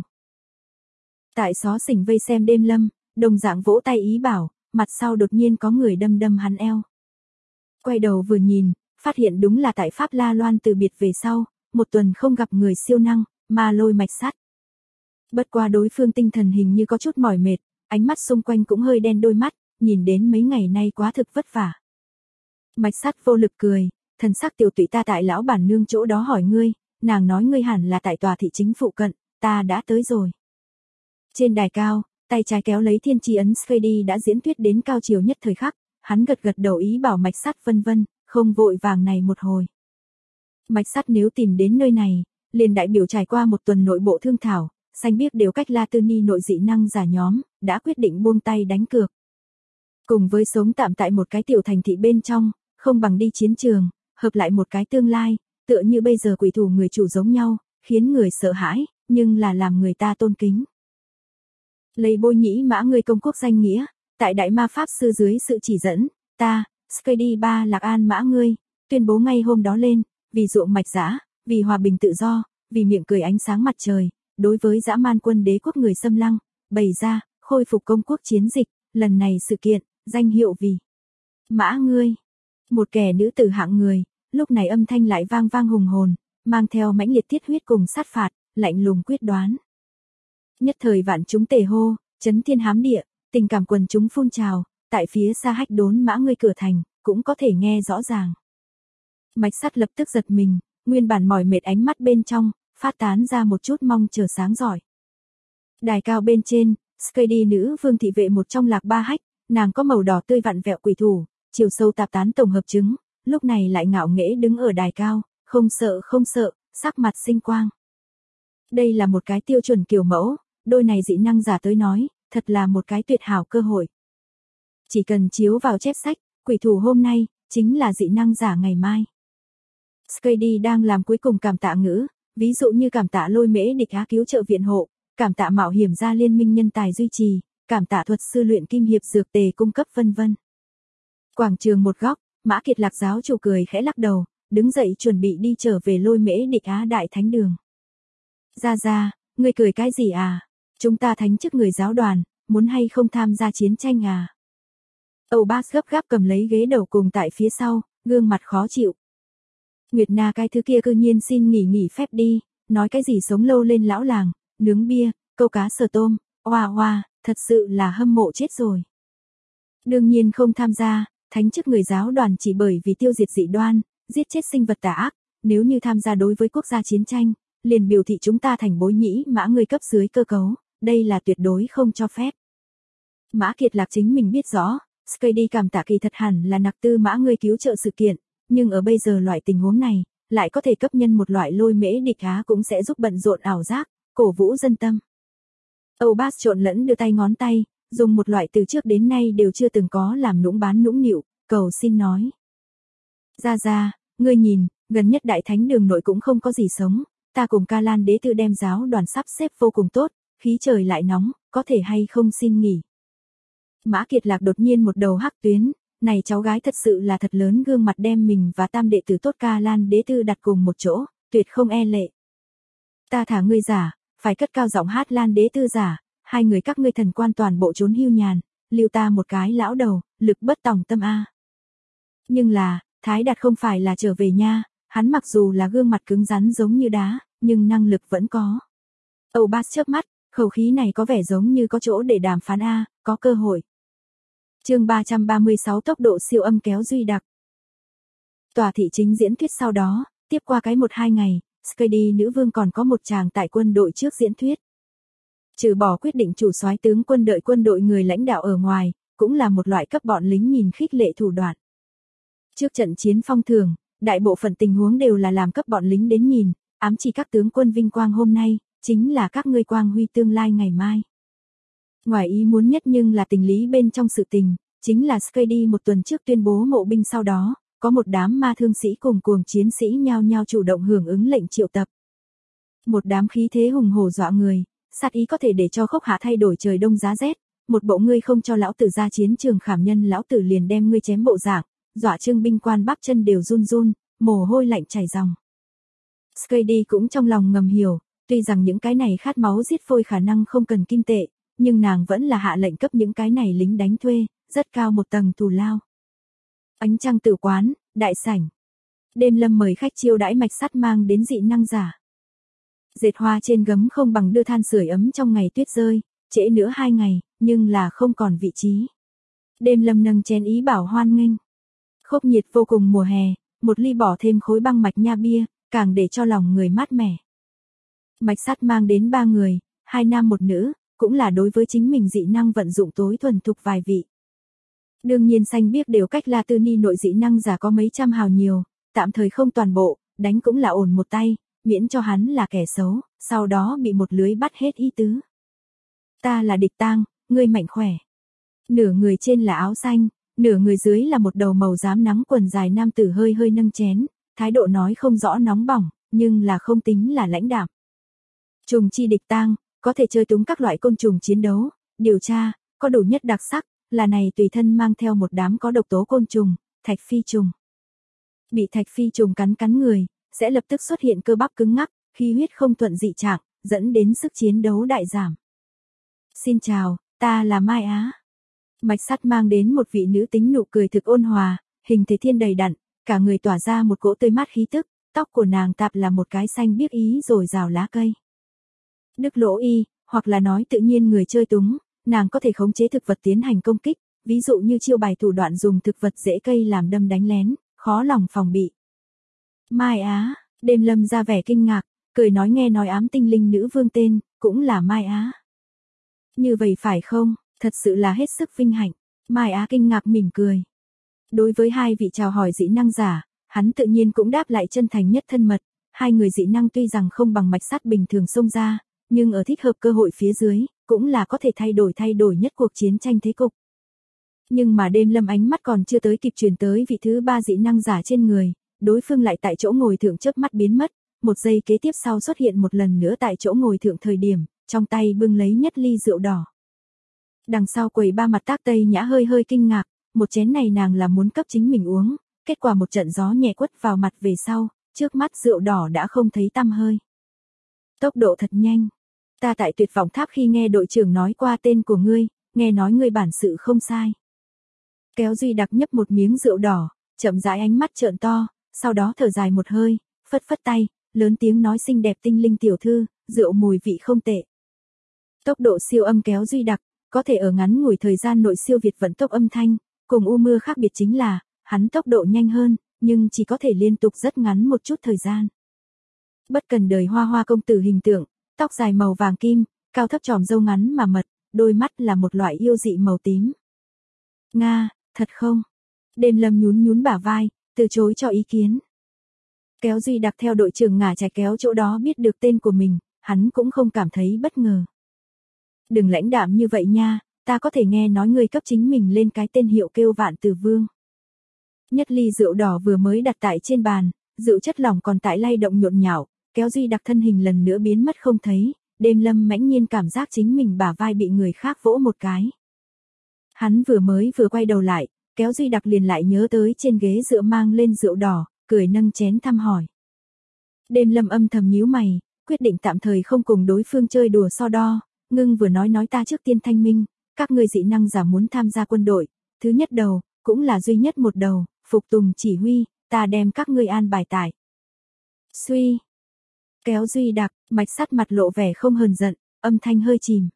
Tại xó xỉnh vây xem đêm lâm, đồng dạng vỗ tay ý bảo, mặt sau đột nhiên có người đâm đâm hắn eo. Quay đầu vừa nhìn, phát hiện đúng là tại Pháp La Loan từ biệt về sau, một tuần không gặp người siêu năng, ma lôi mạch sắt. Bất qua đối phương tinh thần hình như có chút mỏi mệt, ánh mắt xung quanh cũng hơi đen đôi mắt, nhìn đến mấy ngày nay quá thực vất vả. Mạch Sắt vô lực cười, thần sắc tiểu tụy, ta tại lão bản nương chỗ đó hỏi ngươi, nàng nói ngươi hẳn là tại tòa thị chính phụ cận, ta đã tới rồi. Trên đài cao, tay trái kéo lấy thiên chi ấn Skady đã diễn thuyết đến cao chiều nhất thời khắc, hắn gật gật đầu ý bảo Mạch Sắt vân vân, không vội vàng này một hồi. Mạch Sắt nếu tìm đến nơi này, liền đại biểu trải qua một tuần nội bộ thương thảo, xanh biếc đều cách La Tư Ni nội dị năng giả nhóm, đã quyết định buông tay đánh cược. Cùng với sống tạm tại một cái tiểu thành thị bên trong, không bằng đi chiến trường, hợp lại một cái tương lai, tựa như bây giờ quỷ thủ người chủ giống nhau, khiến người sợ hãi, nhưng là làm người ta tôn kính. Lấy Bôi Nhĩ Mã người công quốc danh nghĩa, tại đại ma pháp sư dưới sự chỉ dẫn, ta, Skady ba Lạc An Mã ngươi, tuyên bố ngay hôm đó lên, vì ruộng mạch dã, vì hòa bình tự do, vì miệng cười ánh sáng mặt trời, đối với dã man quân đế quốc người xâm lăng, bày ra, khôi phục công quốc chiến dịch, lần này sự kiện, danh hiệu vì Mã ngươi. Một kẻ nữ tử hạng người, lúc này âm thanh lại vang vang hùng hồn, mang theo mãnh liệt thiết huyết cùng sát phạt, lạnh lùng quyết đoán. Nhất thời vạn chúng tề hô, chấn thiên hám địa, tình cảm quần chúng phun trào, tại phía xa Hách Đốn Mã ngươi cửa thành, cũng có thể nghe rõ ràng. Mạch Sắt lập tức giật mình, nguyên bản mỏi mệt ánh mắt bên trong, phát tán ra một chút mong chờ sáng giỏi. Đài cao bên trên, Skady nữ vương thị vệ một trong Lạc Ba Hách, nàng có màu đỏ tươi vặn vẹo quỷ thủ, chiều sâu tạp tán tổng hợp chứng, lúc này lại ngạo nghễ đứng ở đài cao, không sợ, sắc mặt sinh quang. Đây là một cái tiêu chuẩn kiểu mẫu, đôi này dị năng giả tới nói, thật là một cái tuyệt hảo cơ hội. Chỉ cần chiếu vào chép sách, quỷ thủ hôm nay, chính là dị năng giả ngày mai. Skady đang làm cuối cùng cảm tạ ngữ, ví dụ như cảm tạ Lôi Mễ địch Á cứu trợ viện hộ, cảm tạ mạo hiểm gia liên minh nhân tài duy trì, cảm tạ thuật sư luyện kim hiệp dược tề cung cấp vân vân. Quảng trường một góc, Mã Kiệt Lạc giáo chủ cười khẽ lắc đầu, đứng dậy chuẩn bị đi trở về Lôi Mễ địch Á đại thánh đường. Ra, ngươi cười cái gì à? Chúng ta thánh chức người giáo đoàn, muốn hay không tham gia chiến tranh à? Âu Bác gấp gáp cầm lấy ghế đầu cùng tại phía sau, gương mặt khó chịu. Nguyệt Na cái thứ kia cư nhiên xin nghỉ phép đi, nói cái gì sống lâu lên lão làng, nướng bia, câu cá sờ tôm, oa, thật sự là hâm mộ chết rồi. Đương nhiên không tham gia, thánh chức người giáo đoàn chỉ bởi vì tiêu diệt dị đoan, giết chết sinh vật tà ác, nếu như tham gia đối với quốc gia chiến tranh, liền biểu thị chúng ta thành Bối Nhĩ Mã người cấp dưới cơ cấu, đây là tuyệt đối không cho phép. Mã Kiệt Lạc chính mình biết rõ, Skady cảm tạ kỳ thật hẳn là nặc tư Mã người cứu trợ sự kiện, nhưng ở bây giờ loại tình huống này, lại có thể cấp nhân một loại Lôi Mễ địch Á cũng sẽ giúp bận rộn ảo giác, cổ vũ dân tâm. Âu Bác trộn lẫn đưa tay ngón tay, dùng một loại từ trước đến nay đều chưa từng có làm nũng bán nũng nịu, cầu xin nói. Ra, ngươi nhìn, gần nhất đại thánh đường nội cũng không có gì sống, ta cùng Ca Lan đế tư đem giáo đoàn sắp xếp vô cùng tốt, khí trời lại nóng, có thể hay không xin nghỉ. Mã Kiệt Lạc đột nhiên một đầu hắc tuyến, này cháu gái thật sự là thật lớn, gương mặt đem mình và tam đệ tử tốt Ca Lan đế tư đặt cùng một chỗ, tuyệt không e lệ. Ta thả ngươi giả, phải cất cao giọng hát Lan đế tư giả, hai người các ngươi thần quan toàn bộ trốn hưu nhàn, lưu ta một cái lão đầu, lực bất tòng tâm a. Nhưng là, Thái Đạt không phải là trở về nha, hắn mặc dù là gương mặt cứng rắn giống như đá, nhưng năng lực vẫn có. Âu Bác chớp mắt, khẩu khí này có vẻ giống như có chỗ để đàm phán a, có cơ hội. Chương 336 tốc độ siêu âm kéo duy đặc. Tòa thị chính diễn thuyết sau đó, tiếp qua cái 1-2 ngày, Skady nữ vương còn có một chàng tại quân đội trước diễn thuyết. Trừ bỏ quyết định chủ soái tướng quân đội người lãnh đạo ở ngoài, cũng là một loại cấp bọn lính nhìn khích lệ thủ đoạn. Trước trận chiến phong thường, đại bộ phận tình huống đều là làm cấp bọn lính đến nhìn, ám chỉ các tướng quân vinh quang hôm nay, chính là các ngươi quang huy tương lai ngày mai. Ngoài ý muốn nhất nhưng là tình lý bên trong sự tình, chính là Skady một tuần trước tuyên bố mộ binh sau đó, có một đám ma thương sĩ cùng cuồng chiến sĩ nhao nhao chủ động hưởng ứng lệnh triệu tập. Một đám khí thế hùng hổ dọa người, sát ý có thể để cho khốc hạ thay đổi trời đông giá rét, một bộ ngươi không cho lão tử ra chiến trường khảm nhân lão tử liền đem ngươi chém bộ dạng, dọa trương binh quan bắp chân đều run, mồ hôi lạnh chảy ròng. Skady cũng trong lòng ngầm hiểu, tuy rằng những cái này khát máu giết phôi khả năng không cần kim tệ, nhưng nàng vẫn là hạ lệnh cấp những cái này lính đánh thuê, rất cao một tầng thù lao. Ánh trăng tử quán, đại sảnh. Đêm Lâm mời khách chiêu đãi Mạch Sắt mang đến dị năng giả. Dệt hoa trên gấm không bằng đưa than sưởi ấm trong ngày tuyết rơi, trễ nữa 2 ngày, nhưng là không còn vị trí. Đêm Lâm nâng chén ý bảo hoan nghênh. Khốc nhiệt vô cùng mùa hè, một ly bỏ thêm khối băng mạch nha bia, càng để cho lòng người mát mẻ. Mạch Sắt mang đến 3 người, 2 nam 1 nữ, cũng là đối với chính mình dị năng vận dụng tối thuần thục vài vị. Đương nhiên xanh biếc đều cách La Tư Ni nội dị năng giả có mấy trăm hào nhiều, tạm thời không toàn bộ, đánh cũng là ổn một tay, miễn cho hắn là kẻ xấu, sau đó bị một lưới bắt hết ý tứ. Ta là Địch Tang, ngươi mạnh khỏe. Nửa người trên là áo xanh, nửa người dưới là một đầu màu xám nắng quần dài nam tử hơi hơi nâng chén, thái độ nói không rõ nóng bỏng, nhưng là không tính là lãnh đạm. Trùng chi Địch Tang, có thể chơi túng các loại côn trùng chiến đấu, điều tra, có đủ nhất đặc sắc, là này tùy thân mang theo một đám có độc tố côn trùng, thạch phi trùng. Bị thạch phi trùng cắn người, sẽ lập tức xuất hiện cơ bắp cứng ngắc, khí huyết không thuận dị trạng, dẫn đến sức chiến đấu đại giảm. Xin chào, ta là Mai Á. Mạch Sắt mang đến một vị nữ tính nụ cười thực ôn hòa, hình thể thiên đầy đặn, cả người tỏa ra một cỗ tươi mát khí tức, tóc của nàng tạp là một cái xanh biếc ý rồi rào lá cây. Đức Lỗ Y, hoặc là nói tự nhiên người chơi túng, nàng có thể khống chế thực vật tiến hành công kích, ví dụ như chiêu bài thủ đoạn dùng thực vật rễ cây làm đâm đánh lén, khó lòng phòng bị. Mai Á, Đêm Lâm ra vẻ kinh ngạc, cười nói nghe nói ám tinh linh nữ vương tên, cũng là Mai Á. Như vậy phải không, thật sự là hết sức vinh hạnh. Mai Á kinh ngạc mỉm cười. Đối với hai vị chào hỏi dị năng giả, hắn tự nhiên cũng đáp lại chân thành nhất thân mật. Hai người dị năng tuy rằng không bằng Mạch Sắt bình thường xông ra, nhưng ở thích hợp cơ hội phía dưới, cũng là có thể thay đổi nhất cuộc chiến tranh thế cục. Nhưng mà Đêm Lâm ánh mắt còn chưa tới kịp truyền tới vị thứ 3 dị năng giả trên người, đối phương lại tại chỗ ngồi thượng chớp mắt biến mất, một giây kế tiếp sau xuất hiện một lần nữa tại chỗ ngồi thượng thời điểm, trong tay bưng lấy nhất ly rượu đỏ. Đằng sau quầy ba mặt Tác Tây Nhã hơi hơi kinh ngạc, một chén này nàng là muốn cấp chính mình uống, kết quả một trận gió nhẹ quất vào mặt về sau, trước mắt rượu đỏ đã không thấy tăm hơi. Tốc độ thật nhanh. Ta tại Tuyệt Vọng Tháp khi nghe đội trưởng nói qua tên của ngươi, nghe nói ngươi bản sự không sai. Kéo Duy Đặc nhấp một miếng rượu đỏ, chậm rãi ánh mắt trợn to, sau đó thở dài một hơi, phất phất tay, lớn tiếng nói xinh đẹp tinh linh tiểu thư, rượu mùi vị không tệ. Tốc độ siêu âm Kéo Duy Đặc, có thể ở ngắn ngủi thời gian nội siêu việt vận tốc âm thanh, cùng U Mưa khác biệt chính là, hắn tốc độ nhanh hơn, nhưng chỉ có thể liên tục rất ngắn một chút thời gian. Bất cần đời hoa hoa công tử hình tượng, tóc dài màu vàng kim, cao thấp tròm râu ngắn mà mật, đôi mắt là một loại yêu dị màu tím. Nga, thật không? Đêm Lâm nhún bả vai, từ chối cho ý kiến. Kéo Duy Đặc theo đội trưởng ngả chạch kéo chỗ đó biết được tên của mình, hắn cũng không cảm thấy bất ngờ. Đừng lãnh đạm như vậy nha, ta có thể nghe nói ngươi cấp chính mình lên cái tên hiệu kêu Vạn Tử Vương. Nhất ly rượu đỏ vừa mới đặt tại trên bàn, rượu chất lỏng còn tại lay động nhộn nhạo, Kéo Duy Đặc thân hình lần nữa biến mất không thấy, Đêm Lâm mãnh nhiên cảm giác chính mình bả vai bị người khác vỗ một cái. Hắn vừa quay đầu lại, Kéo Duy Đặc liền lại nhớ tới trên ghế dựa mang lên rượu đỏ, cười nâng chén thăm hỏi. Đêm Lâm âm thầm nhíu mày, quyết định tạm thời không cùng đối phương chơi đùa so đo, ngưng vừa nói ta trước tiên thanh minh, các ngươi dị năng giả muốn tham gia quân đội, thứ nhất đầu, cũng là duy nhất một đầu, phục tùng chỉ huy, ta đem các ngươi an bài tại. Suy. Kéo Duy Đặc, Mạch Sắt mặt lộ vẻ không hờn giận, âm thanh hơi chìm.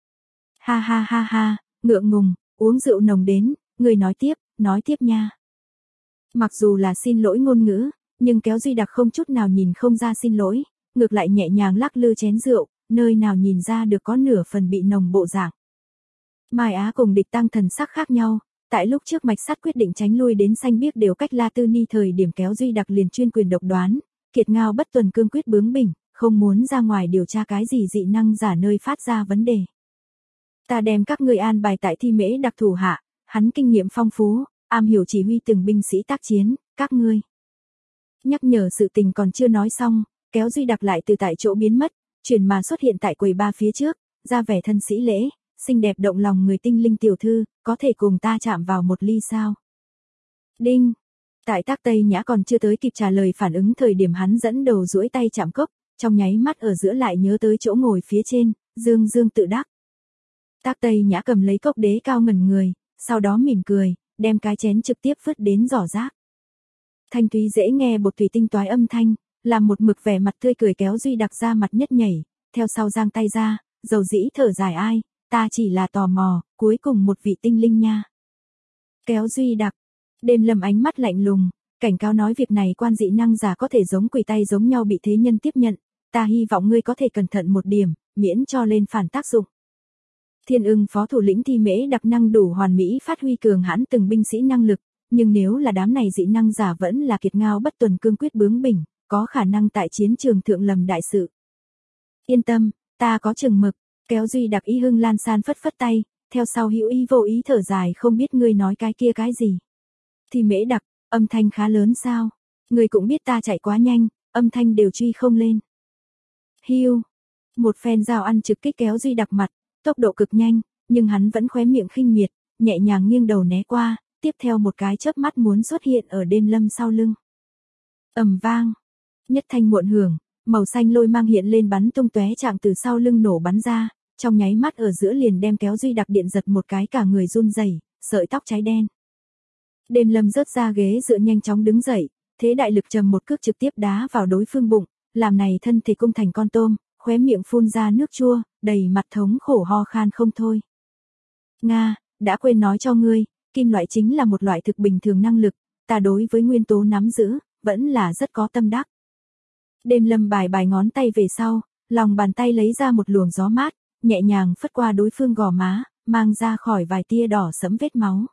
Ha ha ha ha, ngượng ngùng, uống rượu nồng đến, ngươi nói tiếp nha. Mặc dù là xin lỗi ngôn ngữ, nhưng Kéo Duy Đặc không chút nào nhìn không ra xin lỗi, ngược lại nhẹ nhàng lắc lư chén rượu, nơi nào nhìn ra được có nửa phần bị nồng bộ dạng. Mai Á cùng Địch Tăng thần sắc khác nhau, tại lúc trước Mạch Sắt quyết định tránh lui đến xanh biếc đều cách La Tư Ni thời điểm Kéo Duy Đặc liền chuyên quyền độc đoán, kiệt ngao bất tuần cương quyết bướng bỉnh, không muốn ra ngoài điều tra cái gì dị năng giả nơi phát ra vấn đề. Ta đem các ngươi an bài tại Thi Mễ đặc thủ hạ, hắn kinh nghiệm phong phú, am hiểu chỉ huy từng binh sĩ tác chiến, các ngươi. Nhắc nhở sự tình còn chưa nói xong, Kéo Duy Đặc lại từ tại chỗ biến mất, chuyển mà xuất hiện tại quầy ba phía trước, ra vẻ thân sĩ lễ, xinh đẹp động lòng người tinh linh tiểu thư, có thể cùng ta chạm vào một ly sao? Đinh! Tại Tác Tây Nhã còn chưa tới kịp trả lời phản ứng thời điểm hắn dẫn đầu duỗi tay chạm cốc, trong nháy mắt ở giữa lại nhớ tới chỗ ngồi phía trên, dương tự đắc. Tác Tây Nhã cầm lấy cốc đế cao ngẩn người, sau đó mỉm cười, đem cái chén trực tiếp vứt đến giỏ rác. Thanh thúy dễ nghe bột thủy tinh toái âm thanh, làm một mực vẻ mặt tươi cười Kéo Duy Đặc ra mặt nhất nhảy, theo sau giang tay ra, dầu dĩ thở dài ai, ta chỉ là tò mò, cuối cùng một vị tinh linh nha. Kéo Duy Đặc, Đêm Lâm ánh mắt lạnh lùng, cảnh cáo nói việc này quan dị năng giả có thể giống quỷ tay giống nhau bị thế nhân tiếp nhận, ta hy vọng ngươi có thể cẩn thận một điểm, miễn cho lên phản tác dụng. Thiên Ưng phó thủ lĩnh Thi Mễ đặc năng đủ hoàn mỹ phát huy cường hãn từng binh sĩ năng lực, nhưng nếu là đám này dị năng giả vẫn là kiệt ngao bất tuần cương quyết bướng bỉnh, có khả năng tại chiến trường thượng lầm đại sự. Yên tâm, ta có chừng mực, Kéo Duy Đặc ý hưng lan san phất phất tay, theo sau Hữu Ý vô ý thở dài không biết ngươi nói cái kia cái gì. Thi Mễ Đặc, âm thanh khá lớn sao? Ngươi cũng biết ta chạy quá nhanh, âm thanh đều truy không lên. Hiu, một phen dao ăn trực kích Kéo Duy Đặc mặt, tốc độ cực nhanh, nhưng hắn vẫn khóe miệng khinh miệt, nhẹ nhàng nghiêng đầu né qua, tiếp theo một cái chớp mắt muốn xuất hiện ở Đêm Lâm sau lưng. Ầm vang, nhất thanh muộn hưởng, màu xanh lôi mang hiện lên bắn tung tóe chạm từ sau lưng nổ bắn ra, trong nháy mắt ở giữa liền đem Kéo Duy Đặc điện giật một cái cả người run rẩy, sợi tóc cháy đen. Đêm Lâm rớt ra ghế dựa nhanh chóng đứng dậy, thế đại lực trầm một cước trực tiếp đá vào đối phương bụng, làm này thân thể cung thành con tôm, khóe miệng phun ra nước chua, đầy mặt thống khổ ho khan không thôi. Nga, đã quên nói cho ngươi, kim loại chính là một loại thực bình thường năng lực, ta đối với nguyên tố nắm giữ, vẫn là rất có tâm đắc. Đêm Lâm bài bài ngón tay về sau, lòng bàn tay lấy ra một luồng gió mát, nhẹ nhàng phất qua đối phương gò má, mang ra khỏi vài tia đỏ sẫm vết máu.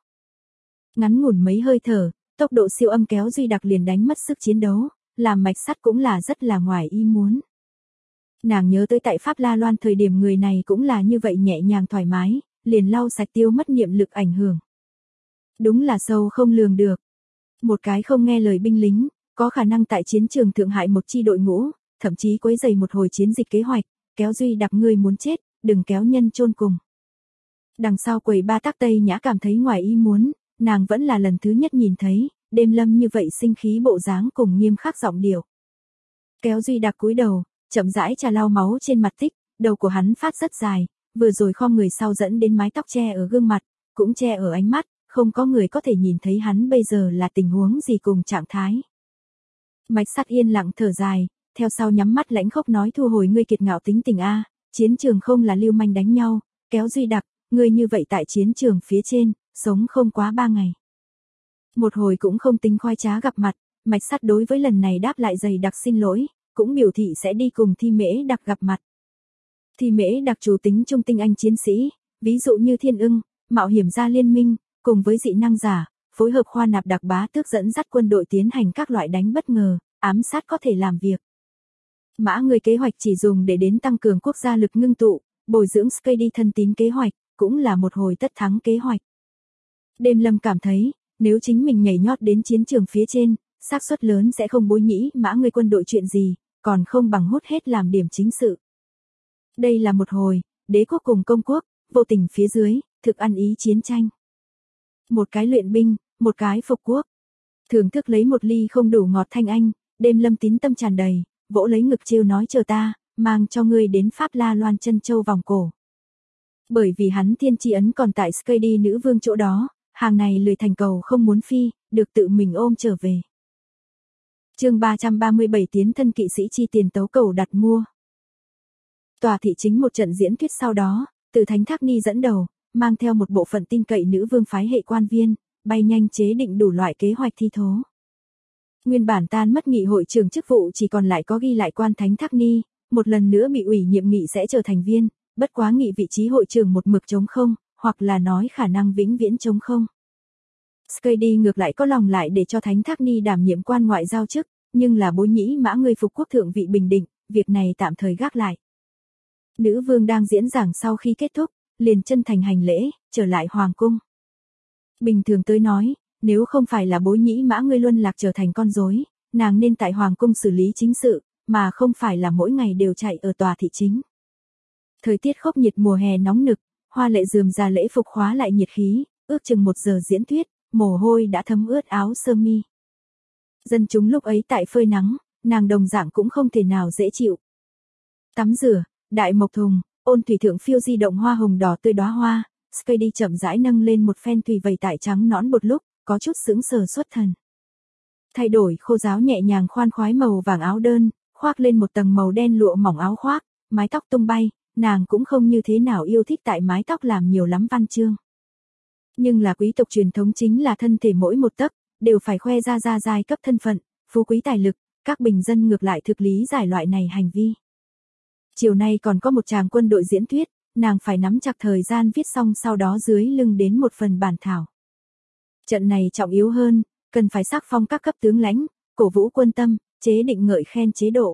Ngắn ngủn mấy hơi thở, tốc độ siêu âm Kéo Duy Đặc liền đánh mất sức chiến đấu, làm mạch sắt cũng là rất là ngoài ý muốn. Nàng nhớ tới tại Pháp La Loan thời điểm người này cũng là như vậy nhẹ nhàng thoải mái, liền lau sạch tiêu mất niệm lực ảnh hưởng. Đúng là sâu không lường được. Một cái không nghe lời binh lính, có khả năng tại chiến trường thượng hại một chi đội ngũ, thậm chí quấy rầy một hồi chiến dịch kế hoạch, Kéo Duy Đặc ngươi muốn chết, đừng kéo nhân chôn cùng. Đằng sau quầy ba Tắc Tây Nhã cảm thấy ngoài ý muốn, nàng vẫn là lần thứ nhất nhìn thấy, Đêm Lâm như vậy sinh khí bộ dáng cùng nghiêm khắc giọng điệu. Kéo Duy Đặc cúi đầu, chậm rãi trà lau máu trên mặt tích, đầu của hắn phát rất dài, vừa rồi khom người sau dẫn đến mái tóc che ở gương mặt, cũng che ở ánh mắt, không có người có thể nhìn thấy hắn bây giờ là tình huống gì cùng trạng thái. Mạch Sắt yên lặng thở dài, theo sau nhắm mắt lãnh khốc nói thu hồi ngươi kiệt ngạo tính tình a, chiến trường không là lưu manh đánh nhau, Kéo Duy Đặc, ngươi như vậy tại chiến trường phía trên, sống không quá 3 ngày. Một hồi cũng không tính khoai trá gặp mặt, Mạch Sắt đối với lần này đáp lại dày đặc xin lỗi, cũng biểu thị sẽ đi cùng Thi Mễ Đặc gặp mặt. Thi Mễ Đặc chủ tính trung tinh anh chiến sĩ, ví dụ như Thiên Ưng, mạo hiểm gia liên minh, cùng với dị năng giả, phối hợp khoa nạp đặc bá tước dẫn dắt quân đội tiến hành các loại đánh bất ngờ, ám sát có thể làm việc. Mã người kế hoạch chỉ dùng để đến tăng cường quốc gia lực ngưng tụ, bồi dưỡng Skady thân tín kế hoạch, cũng là một hồi tất thắng kế hoạch. Đêm Lâm cảm thấy, nếu chính mình nhảy nhót đến chiến trường phía trên, xác suất lớn sẽ không bối nhĩ mã người quân đội chuyện gì, còn không bằng hút hết làm điểm chính sự. Đây là một hồi, đế quốc cùng công quốc, vô tình phía dưới, thực ăn ý chiến tranh. Một cái luyện binh, một cái phục quốc. Thưởng thức lấy một ly không đủ ngọt thanh anh, Đêm Lâm tín tâm tràn đầy, vỗ lấy ngực trêu nói chờ ta, mang cho ngươi đến Pháp La Loan chân châu vòng cổ. Bởi vì hắn thiên tri ấn còn tại Skady nữ vương chỗ đó, hàng này lười thành cầu không muốn phi, được tự mình ôm trở về. Chương 337 tiến thân kỵ sĩ chi tiền tấu cầu đặt mua. Tòa thị chính một trận diễn thuyết sau đó, từ Thánh Thác Ni dẫn đầu, mang theo một bộ phận tin cậy nữ vương phái hệ quan viên, bay nhanh chế định đủ loại kế hoạch thi thố. Nguyên bản tan mất nghị hội trưởng chức vụ chỉ còn lại có ghi lại quan Thánh Thác Ni, một lần nữa bị ủy nhiệm nghị sẽ trở thành viên, bất quá nghị vị trí hội trưởng một mực trống không, hoặc là nói khả năng vĩnh viễn trống không. Skady ngược lại có lòng lại để cho Thánh Thác Ni đảm nhiệm quan ngoại giao chức, nhưng là bối nhĩ mã người phục quốc thượng vị bình định, việc này tạm thời gác lại. Nữ vương đang diễn giảng sau khi kết thúc, liền chân thành hành lễ, trở lại hoàng cung. Bình thường tới nói, nếu không phải là bối nhĩ mã ngươi luân lạc trở thành con rối, nàng nên tại hoàng cung xử lý chính sự, mà không phải là mỗi ngày đều chạy ở tòa thị chính. Thời tiết khốc nhiệt mùa hè nóng nực, hoa lệ rườm rà lễ phục khóa lại nhiệt khí, ước chừng 1 giờ diễn thuyết, mồ hôi đã thấm ướt áo sơ mi. Dân chúng lúc ấy tại phơi nắng, nàng đồng dạng cũng không thể nào dễ chịu. Tắm rửa, đại mộc thùng, ôn thủy thượng phiêu di động hoa hồng đỏ tươi đóa hoa, Skady chậm rãi nâng lên một phen thủy vầy tại trắng nõn một lúc, có chút sững sờ xuất thần. Thay đổi khô ráo nhẹ nhàng khoan khoái màu vàng áo đơn, khoác lên một tầng màu đen lụa mỏng áo khoác, mái tóc tung bay, nàng cũng không như thế nào yêu thích tại mái tóc làm nhiều lắm văn chương. Nhưng là quý tộc truyền thống chính là thân thể mỗi một tấc, đều phải khoe ra giai cấp thân phận, phú quý tài lực, các bình dân ngược lại thực lý giải loại này hành vi. Chiều nay còn có một chàng quân đội diễn thuyết, nàng phải nắm chặt thời gian viết xong sau đó dưới lưng đến một phần bản thảo. Trận này trọng yếu hơn, cần phải sắc phong các cấp tướng lãnh, cổ vũ quân tâm, chế định ngợi khen chế độ.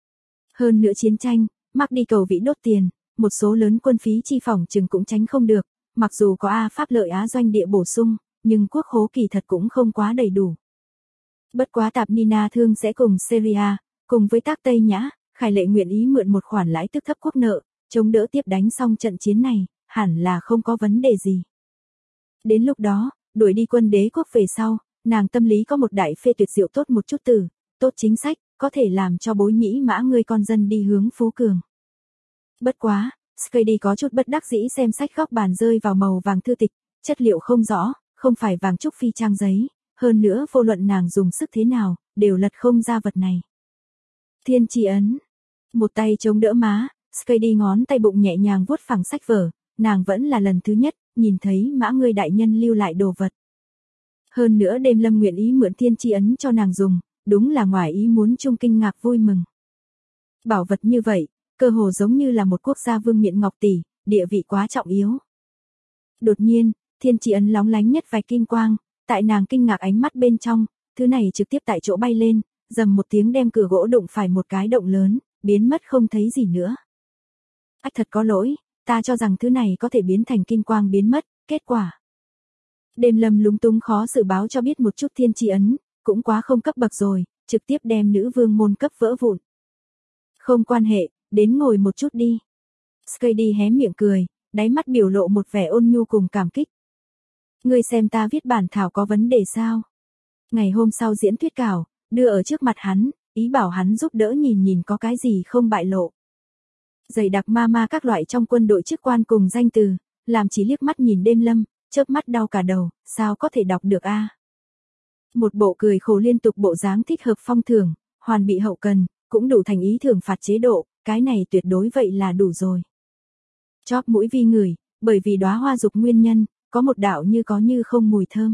Hơn nữa chiến tranh, mắc đi cầu vĩ đốt tiền, một số lớn quân phí chi phỏng chừng cũng tránh không được, mặc dù có Pháp lợi Á doanh địa bổ sung, nhưng quốc khố kỳ thật cũng không quá đầy đủ. Bất quá Tạp Nina Thương sẽ cùng Syria, cùng với tác Tây Nhã, Khải Lệ nguyện ý mượn một khoản lãi tức thấp quốc nợ, chống đỡ tiếp đánh xong trận chiến này, hẳn là không có vấn đề gì. Đến lúc đó, đuổi đi quân đế quốc về sau, nàng tâm lý có một đại phê tuyệt diệu tốt một chút từ, tốt chính sách, có thể làm cho bối nhĩ mã ngươi con dân đi hướng phú cường. Bất quá, Skady có chút bất đắc dĩ xem sách góc bàn rơi vào màu vàng thư tịch, chất liệu không rõ, không phải vàng trúc phi trang giấy, hơn nữa vô luận nàng dùng sức thế nào, đều lật không ra vật này. Thiên tri ấn. Một tay chống đỡ má, Skady ngón tay bụng nhẹ nhàng vuốt phẳng sách vở, nàng vẫn là lần thứ nhất, nhìn thấy mã ngươi đại nhân lưu lại đồ vật. Hơn nữa đêm lâm nguyện ý mượn thiên tri ấn cho nàng dùng, đúng là ngoài ý muốn chung kinh ngạc vui mừng. Bảo vật như vậy, cơ hồ giống như là một quốc gia vương miện ngọc tỷ, địa vị quá trọng yếu. Đột nhiên, thiên tri ấn lóng lánh nhất vài kim quang, tại nàng kinh ngạc ánh mắt bên trong, thứ này trực tiếp tại chỗ bay lên, dầm một tiếng đem cửa gỗ đụng phải một cái động lớn, biến mất không thấy gì nữa. Ách thật có lỗi, ta cho rằng thứ này có thể biến thành kim quang biến mất, kết quả. Đêm lâm lúng túng khó xử báo cho biết một chút thiên tri ấn, cũng quá không cấp bậc rồi, trực tiếp đem nữ vương môn cấp vỡ vụn. Không quan hệ, đến ngồi một chút đi. Skady hé miệng cười, đáy mắt biểu lộ một vẻ ôn nhu cùng cảm kích. Ngươi xem ta viết bản thảo có vấn đề sao? Ngày hôm sau diễn thuyết cảo, đưa ở trước mặt hắn, ý bảo hắn giúp đỡ nhìn nhìn có cái gì không bại lộ. Dày đặc ma các loại trong quân đội chức quan cùng danh từ, làm chỉ liếc mắt nhìn đêm lâm, chớp mắt đau cả đầu, sao có thể đọc được a? Một bộ cười khổ liên tục bộ dáng thích hợp phong thưởng, hoàn bị hậu cần, cũng đủ thành ý thưởng phạt chế độ, cái này tuyệt đối vậy là đủ rồi. Chóp mũi vi ngửi, bởi vì đóa hoa dục nguyên nhân, có một đạo như có như không mùi thơm.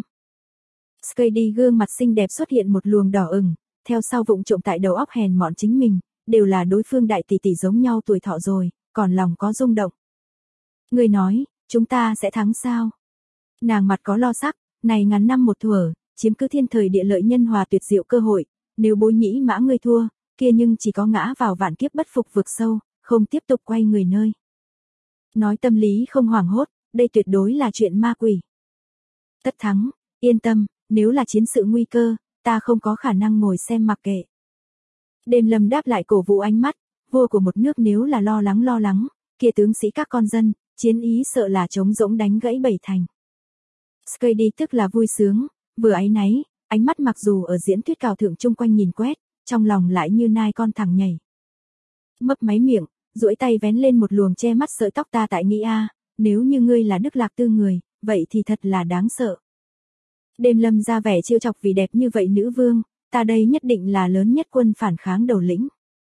Skady gương mặt xinh đẹp xuất hiện một luồng đỏ ửng, theo sau vụng trộm tại đầu óc hèn mọn chính mình, đều là đối phương đại tỷ tỷ giống nhau tuổi thọ rồi, còn lòng có rung động. Người nói, chúng ta sẽ thắng sao? Nàng mặt có lo sắc, này ngắn năm một thuở, chiếm cứ thiên thời địa lợi nhân hòa tuyệt diệu cơ hội, nếu bối nhĩ mã ngươi thua, kia nhưng chỉ có ngã vào vạn kiếp bất phục vực sâu, không tiếp tục quay người nơi. Nói tâm lý không hoảng hốt, đây tuyệt đối là chuyện ma quỷ. Tất thắng, yên tâm, nếu là chiến sự nguy cơ, ta không có khả năng ngồi xem mặc kệ. Đêm lâm đáp lại cổ vũ ánh mắt, vua của một nước nếu là lo lắng, kia tướng sĩ các con dân, chiến ý sợ là trống rỗng đánh gãy bảy thành. Skady tức là vui sướng, vừa áy náy, ánh mắt mặc dù ở diễn thuyết cào thượng chung quanh nhìn quét, trong lòng lại như nai con thằng nhảy. Mấp máy miệng, duỗi tay vén lên một luồng che mắt sợi tóc ta tại nghĩ nếu như ngươi là Đức Lạc Tư người, vậy thì thật là đáng sợ. Đêm lâm ra vẻ trêu chọc vì đẹp như vậy nữ vương, ta đây nhất định là lớn nhất quân phản kháng đầu lĩnh.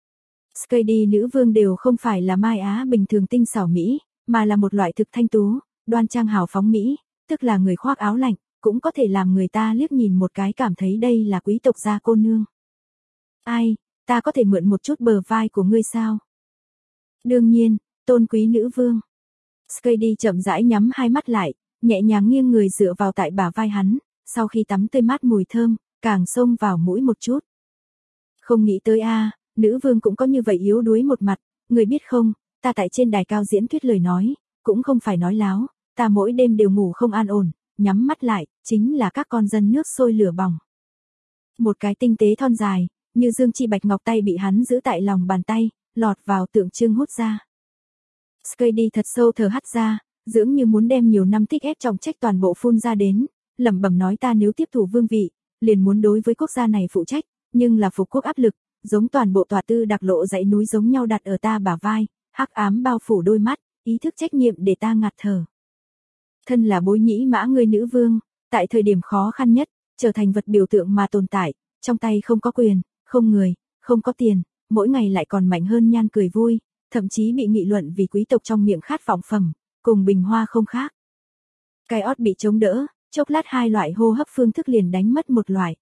Skady nữ vương đều không phải là Mai Á bình thường tinh xảo Mỹ, mà là một loại thực thanh tú, đoan trang hào phóng Mỹ, tức là người khoác áo lạnh, cũng có thể làm người ta liếc nhìn một cái cảm thấy đây là quý tộc gia cô nương. Ai, ta có thể mượn một chút bờ vai của ngươi sao? Đương nhiên, tôn quý nữ vương. Skady chậm rãi nhắm hai mắt lại, nhẹ nhàng nghiêng người dựa vào tại bả vai hắn, sau khi tắm tươi mát mùi thơm, càng xông vào mũi một chút. Không nghĩ tới nữ vương cũng có như vậy yếu đuối một mặt, người biết không, ta tại trên đài cao diễn thuyết lời nói, cũng không phải nói láo, ta mỗi đêm đều ngủ không an ổn, nhắm mắt lại, chính là các con dân nước sôi lửa bỏng. Một cái tinh tế thon dài, như dương chi bạch ngọc tay bị hắn giữ tại lòng bàn tay, lọt vào tượng trưng hút ra. Skady thật sâu thở hắt ra, dưỡng như muốn đem nhiều năm tích ép trọng trách toàn bộ phun ra đến, lẩm bẩm nói ta nếu tiếp thủ vương vị, liền muốn đối với quốc gia này phụ trách, nhưng là phục quốc áp lực, giống toàn bộ tòa tư đặc lộ dãy núi giống nhau đặt ở ta bả vai, hắc ám bao phủ đôi mắt, ý thức trách nhiệm để ta ngạt thở. Thân là bối nhĩ mã người nữ vương, tại thời điểm khó khăn nhất, trở thành vật biểu tượng mà tồn tại, trong tay không có quyền, không người, không có tiền, mỗi ngày lại còn mạnh hơn nhan cười vui, thậm chí bị nghị luận vì quý tộc trong miệng khát vọng phẩm, cùng bình hoa không khác. Cái ót bị chống đỡ, chốc lát hai loại hô hấp phương thức liền đánh mất một loại.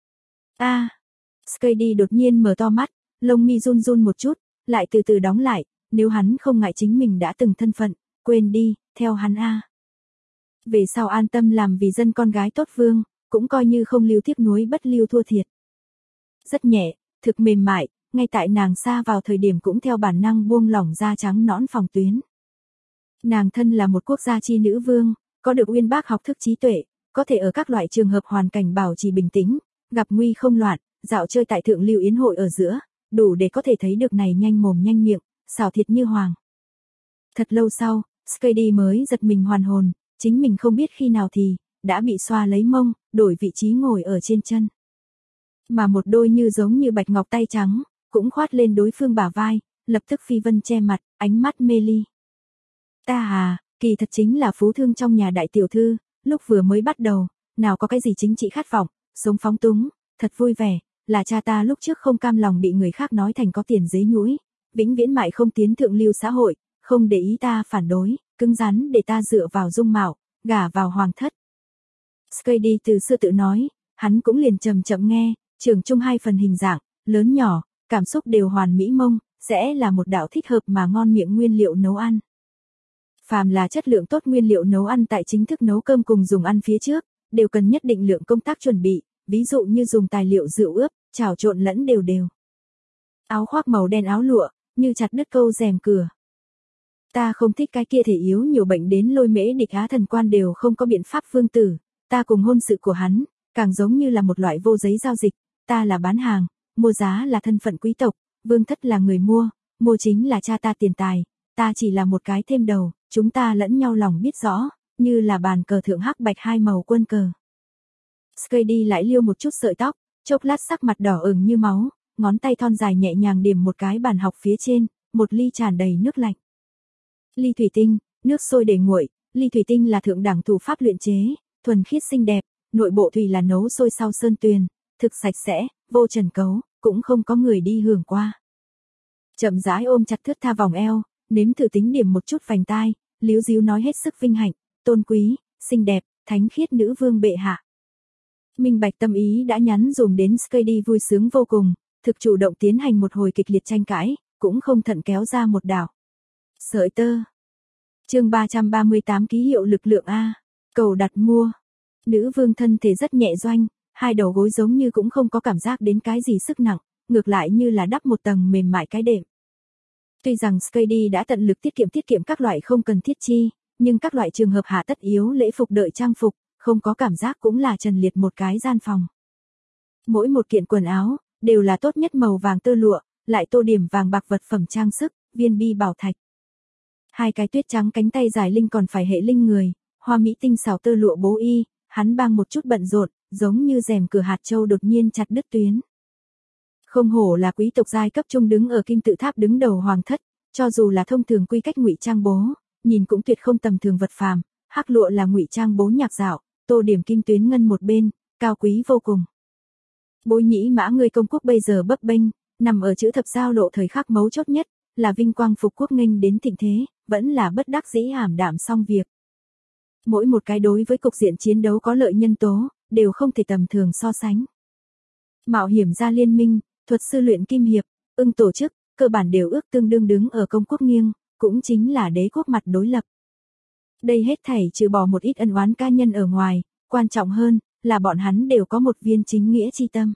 Skady đột nhiên mở to mắt, lông mi run run một chút, lại từ từ đóng lại, nếu hắn không ngại chính mình đã từng thân phận, quên đi, theo hắn Về sau an tâm làm vì dân con gái tốt vương, cũng coi như không lưu tiếc nuối bất lưu thua thiệt. Rất nhẹ, thực mềm mại, ngay tại nàng xa vào thời điểm cũng theo bản năng buông lỏng da trắng nõn phòng tuyến. Nàng thân là một quốc gia chi nữ vương, có được uyên bác học thức trí tuệ, có thể ở các loại trường hợp hoàn cảnh bảo trì bình tĩnh, gặp nguy không loạn, dạo chơi tại thượng lưu yến hội ở giữa, đủ để có thể thấy được này nhanh mồm nhanh miệng, xảo thiệt như hoàng. Thật lâu sau, Skady mới giật mình hoàn hồn, chính mình không biết khi nào thì, đã bị xoa lấy mông, đổi vị trí ngồi ở trên chân. Mà một đôi như giống như bạch ngọc tay trắng, cũng khoát lên đối phương bả vai, lập tức phi vân che mặt, ánh mắt mê ly. Kỳ thật chính là phú thương trong nhà đại tiểu thư, lúc vừa mới bắt đầu, nào có cái gì chính trị khát vọng, sống phóng túng, thật vui vẻ, là cha ta lúc trước không cam lòng bị người khác nói thành có tiền dế nhũi, vĩnh viễn mãi không tiến thượng lưu xã hội, không để ý ta phản đối, cứng rắn để ta dựa vào dung mạo, gả vào hoàng thất. Skady từ xưa tự nói, hắn cũng liền chậm chậm nghe, trường chung hai phần hình dạng, lớn nhỏ, cảm xúc đều hoàn mỹ mông, sẽ là một đạo thích hợp mà ngon miệng nguyên liệu nấu ăn. Phàm là chất lượng tốt nguyên liệu nấu ăn tại chính thức nấu cơm cùng dùng ăn phía trước, đều cần nhất định lượng công tác chuẩn bị, ví dụ như dùng tài liệu rượu ướp, chảo trộn lẫn đều đều. Áo khoác màu đen áo lụa, như chặt đứt câu rèm cửa. Ta không thích cái kia thể yếu nhiều bệnh đến lôi mễ địch Á thần quan đều không có biện pháp vương tử, ta cùng hôn sự của hắn, càng giống như là một loại vô giấy giao dịch, ta là bán hàng, mua giá là thân phận quý tộc, vương thất là người mua chính là cha ta tiền tài, ta chỉ là một cái thêm đầu, chúng ta lẫn nhau lòng biết rõ, như là bàn cờ thượng hắc bạch hai màu quân cờ. Skady lại liêu một chút sợi tóc, chốc lát sắc mặt đỏ ửng như máu, ngón tay thon dài nhẹ nhàng điểm một cái bàn học phía trên, một ly tràn đầy nước lạnh. Ly thủy tinh, nước sôi để nguội, ly thủy tinh là thượng đẳng thủ pháp luyện chế, thuần khiết xinh đẹp, nội bộ thủy là nấu sôi sau sơn tuyền, thực sạch sẽ, vô trần cấu, cũng không có người đi hưởng qua. Chậm rãi ôm chặt thướt tha vòng eo, nếm thử tính điểm một chút vành tai, líu díu nói hết sức vinh hạnh, tôn quý, xinh đẹp, thánh khiết nữ vương bệ hạ. Minh bạch tâm ý đã nhắn dùm đến Skady vui sướng vô cùng, thực chủ động tiến hành một hồi kịch liệt tranh cãi, cũng không thận kéo ra một đảo. Sợi tơ. Chương 338 ký hiệu lực lượng A. Cầu đặt mua. Nữ vương thân thể rất nhẹ doanh, hai đầu gối giống như cũng không có cảm giác đến cái gì sức nặng, ngược lại như là đắp một tầng mềm mại cái đệm. Tuy rằng Skady đã tận lực tiết kiệm các loại không cần thiết chi, nhưng các loại trường hợp hạ tất yếu lễ phục đợi trang phục, không có cảm giác cũng là trần liệt một cái gian phòng. Mỗi một kiện quần áo, đều là tốt nhất màu vàng tơ lụa, lại tô điểm vàng bạc vật phẩm trang sức, viên bi bảo thạch. Hai cái tuyết trắng cánh tay dài linh còn phải hệ linh người, hoa mỹ tinh xảo tơ lụa bố y, hắn bang một chút bận rộn, giống như rèm cửa hạt châu đột nhiên chặt đứt tuyến. Không hổ là quý tộc giai cấp trung đứng ở kim tự tháp đứng đầu hoàng thất, cho dù là thông thường quy cách ngụy trang bố, nhìn cũng tuyệt không tầm thường vật phàm, hắc lụa là ngụy trang bố nhạc dạo, tô điểm kim tuyến ngân một bên, cao quý vô cùng. Bối nhĩ mã người công quốc bây giờ bấp bênh, nằm ở chữ thập giao lộ thời khắc mấu chốt nhất, là vinh quang phục quốc nghênh đến thịnh thế, vẫn là bất đắc dĩ ảm đạm xong việc. Mỗi một cái đối với cục diện chiến đấu có lợi nhân tố, đều không thể tầm thường so sánh. Mạo hiểm gia liên minh, thuật sư luyện kim hiệp, tổ chức, cơ bản đều ước tương đương đứng ở công quốc nghiêng, cũng chính là đế quốc mặt đối lập. Đây hết thảy trừ bỏ một ít ân oán cá nhân ở ngoài, quan trọng hơn, là bọn hắn đều có một viên chính nghĩa chi tâm.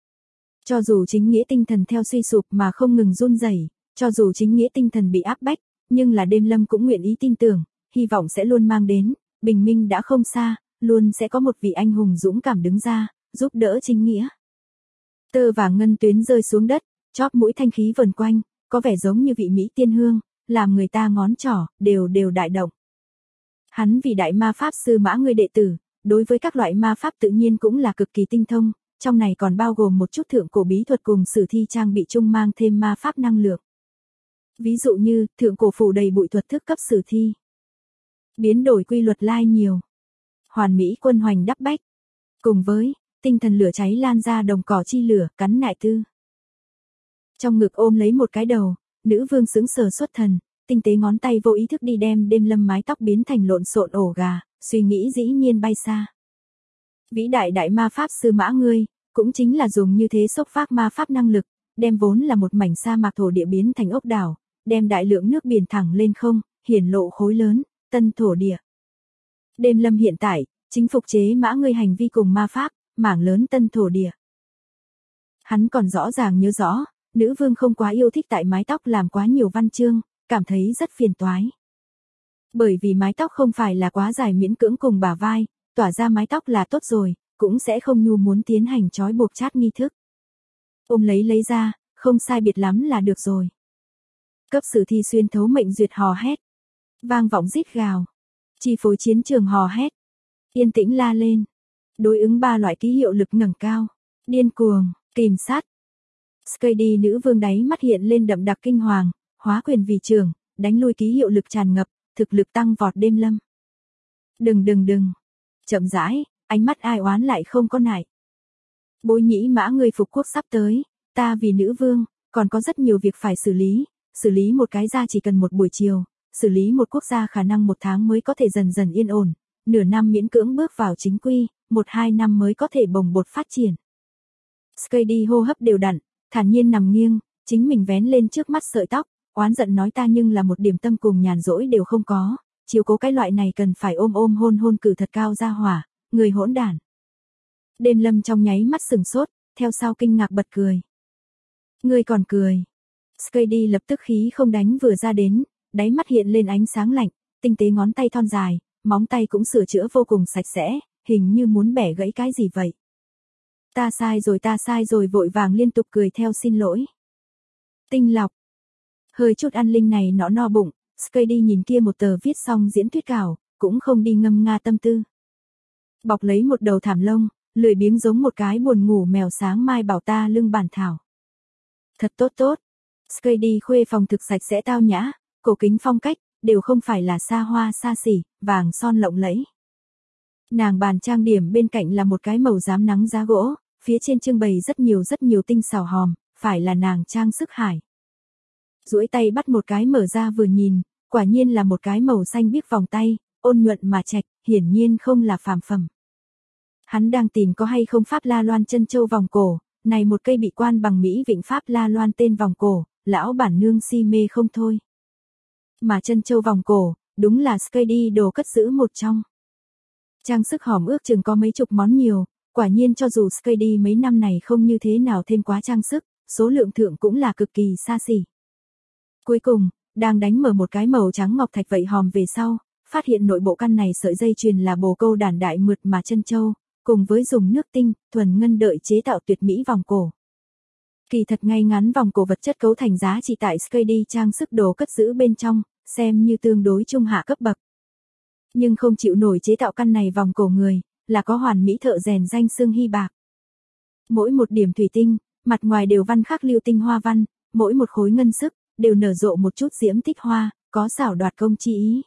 Cho dù chính nghĩa tinh thần theo suy sụp mà không ngừng run rẩy, cho dù chính nghĩa tinh thần bị áp bách, nhưng là đêm lâm cũng nguyện ý tin tưởng, hy vọng sẽ luôn mang đến, bình minh đã không xa, luôn sẽ có một vị anh hùng dũng cảm đứng ra, giúp đỡ chính nghĩa. Tơ vàng ngân tuyến rơi xuống đất, chóp mũi thanh khí vần quanh, có vẻ giống như vị mỹ tiên hương, làm người ta ngón trỏ, đều đại động. Hắn vì đại ma pháp sư mã người đệ tử, đối với các loại ma pháp tự nhiên cũng là cực kỳ tinh thông, trong này còn bao gồm một chút thượng cổ bí thuật cùng sử thi trang bị chung mang thêm ma pháp năng lượng. Ví dụ như, thượng cổ phủ đầy bụi thuật thức cấp sử thi. Biến đổi quy luật lai nhiều. Hoàn mỹ quân hoành đắp bách. Cùng với, tinh thần lửa cháy lan ra đồng cỏ chi lửa, cắn nại tư. Trong ngực ôm lấy một cái đầu, nữ vương sững sờ xuất thần, tinh tế ngón tay vô ý thức đi đem đêm lâm mái tóc biến thành lộn xộn ổ gà, suy nghĩ dĩ nhiên bay xa. Vĩ đại đại ma pháp sư Mã ngươi, cũng chính là dùng như thế xốc phác ma pháp năng lực, đem vốn là một mảnh sa mạc thổ địa biến thành ốc đảo, đem đại lượng nước biển thẳng lên không, hiển lộ khối lớn, tân thổ địa. Đêm Lâm hiện tại, chính phục chế Mã ngươi hành vi cùng ma pháp, mảng lớn tân thổ địa. Hắn còn rõ ràng nhớ rõ, nữ vương không quá yêu thích tại mái tóc làm quá nhiều văn chương, cảm thấy rất phiền toái. Bởi vì mái tóc không phải là quá dài miễn cưỡng cùng bả vai, tỏa ra mái tóc là tốt rồi, cũng sẽ không nhu muốn tiến hành trói buộc chát nghi thức. Ôm lấy ra, không sai biệt lắm là được rồi. Cấp sử thi xuyên thấu mệnh duyệt hò hét. Vang vọng rít gào. Chi phối chiến trường hò hét. Yên tĩnh la lên. Đối ứng 3 loại ký hiệu lực ngẩng cao. Điên cuồng, kìm sát. Skady nữ vương đáy mắt hiện lên đậm đặc kinh hoàng, hóa quyền vì trường, đánh lui ký hiệu lực tràn ngập, thực lực tăng vọt Đêm Lâm. Đừng. Chậm rãi, ánh mắt ai oán lại không có nại. Bối nhĩ Mã ngươi phục quốc sắp tới, ta vì nữ vương, còn có rất nhiều việc phải xử lý một cái gia chỉ cần một buổi chiều, xử lý một quốc gia khả năng 1 tháng mới có thể dần dần yên ổn, nửa năm miễn cưỡng bước vào chính quy, 1-2 năm mới có thể bồng bột phát triển. Skady hô hấp đều đặn, thản nhiên nằm nghiêng, chính mình vén lên trước mắt sợi tóc, oán giận nói ta nhưng là một điểm tâm cùng nhàn rỗi đều không có, chiếu cố cái loại này cần phải ôm hôn cử thật cao ra hỏa, người hỗn đản. Đêm Lâm trong nháy mắt sừng sốt, theo sau kinh ngạc bật cười. Ngươi còn cười. Skady lập tức khí không đánh vừa ra đến, đáy mắt hiện lên ánh sáng lạnh, tinh tế ngón tay thon dài, móng tay cũng sửa chữa vô cùng sạch sẽ, hình như muốn bẻ gãy cái gì vậy. Ta sai rồi vội vàng liên tục cười theo xin lỗi. Tinh lọc. Hơi chút ăn linh này no bụng, Skady nhìn kia một tờ viết xong diễn thuyết cảo, cũng không đi ngâm nga tâm tư. Bọc lấy một đầu thảm lông, lười biếng giống một cái buồn ngủ mèo sáng mai bảo ta lưng bản thảo. Thật tốt. Skady khuê phòng thực sạch sẽ tao nhã, cổ kính phong cách, đều không phải là xa hoa xa xỉ, vàng son lộng lẫy. Nàng bàn trang điểm bên cạnh là một cái màu rám nắng giá gỗ, phía trên trưng bày rất nhiều tinh xảo hòm, phải là nàng trang sức hải. Duỗi tay bắt một cái mở ra vừa nhìn, quả nhiên là một cái màu xanh biếc vòng tay, ôn nhuận mà trạch, hiển nhiên không là phàm phẩm. Hắn đang tìm có hay không Pháp La Loan chân châu vòng cổ, này một cây bị quan bằng Mỹ Vịnh Pháp La Loan tên vòng cổ, lão bản nương si mê không thôi. Mà chân châu vòng cổ, đúng là Skady đồ cất giữ một trong. Trang sức hòm ước chừng có mấy chục món nhiều, quả nhiên cho dù Skady mấy năm này không như thế nào thêm quá trang sức, số lượng thượng cũng là cực kỳ xa xỉ. Cuối cùng, đang đánh mở một cái màu trắng ngọc thạch vậy hòm về sau, phát hiện nội bộ căn này sợi dây chuyền là bồ câu đản đại mượt mà chân châu, cùng với dùng nước tinh, thuần ngân đợi chế tạo tuyệt mỹ vòng cổ. Kỳ thật ngay ngắn vòng cổ vật chất cấu thành giá trị tại Skady trang sức đồ cất giữ bên trong, xem như tương đối trung hạ cấp bậc. Nhưng không chịu nổi chế tạo căn này vòng cổ người, là có hoàn mỹ thợ rèn danh xưng Hy Bạc. Mỗi một điểm thủy tinh, mặt ngoài đều văn khắc lưu tinh hoa văn, mỗi một khối ngân sức, đều nở rộ một chút diễm tích hoa, có xảo đoạt công chi ý.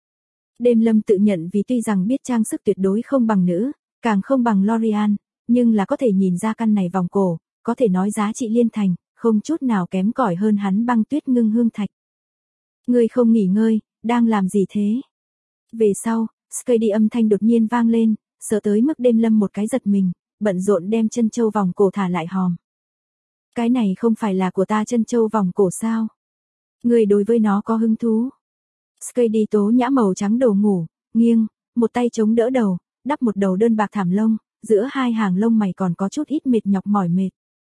Đêm Lâm tự nhận vì tuy rằng biết trang sức tuyệt đối không bằng nữ, càng không bằng L'Oreal, nhưng là có thể nhìn ra căn này vòng cổ, có thể nói giá trị liên thành, không chút nào kém cỏi hơn hắn băng tuyết ngưng hương thạch. Ngươi không nghỉ ngơi, đang làm gì thế? Về sau, Skady âm thanh đột nhiên vang lên, sợ tới mức Đêm Lâm một cái giật mình, bận rộn đem chân châu vòng cổ thả lại hòm. Cái này không phải là của ta chân châu vòng cổ sao? Ngươi đối với nó có hứng thú? Skady tố nhã màu trắng đầu ngủ, nghiêng, một tay chống đỡ đầu, đắp một đầu đơn bạc thảm lông, giữa hai hàng lông mày còn có chút ít mệt nhọc mỏi mệt.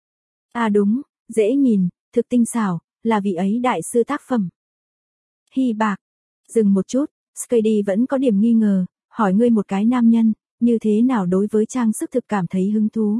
À đúng, dễ nhìn, thực tinh xảo, là vị ấy đại sư tác phẩm. Hy Bạc. Dừng một chút, Skady vẫn có điểm nghi ngờ, hỏi ngươi một cái nam nhân, như thế nào đối với trang sức thực cảm thấy hứng thú.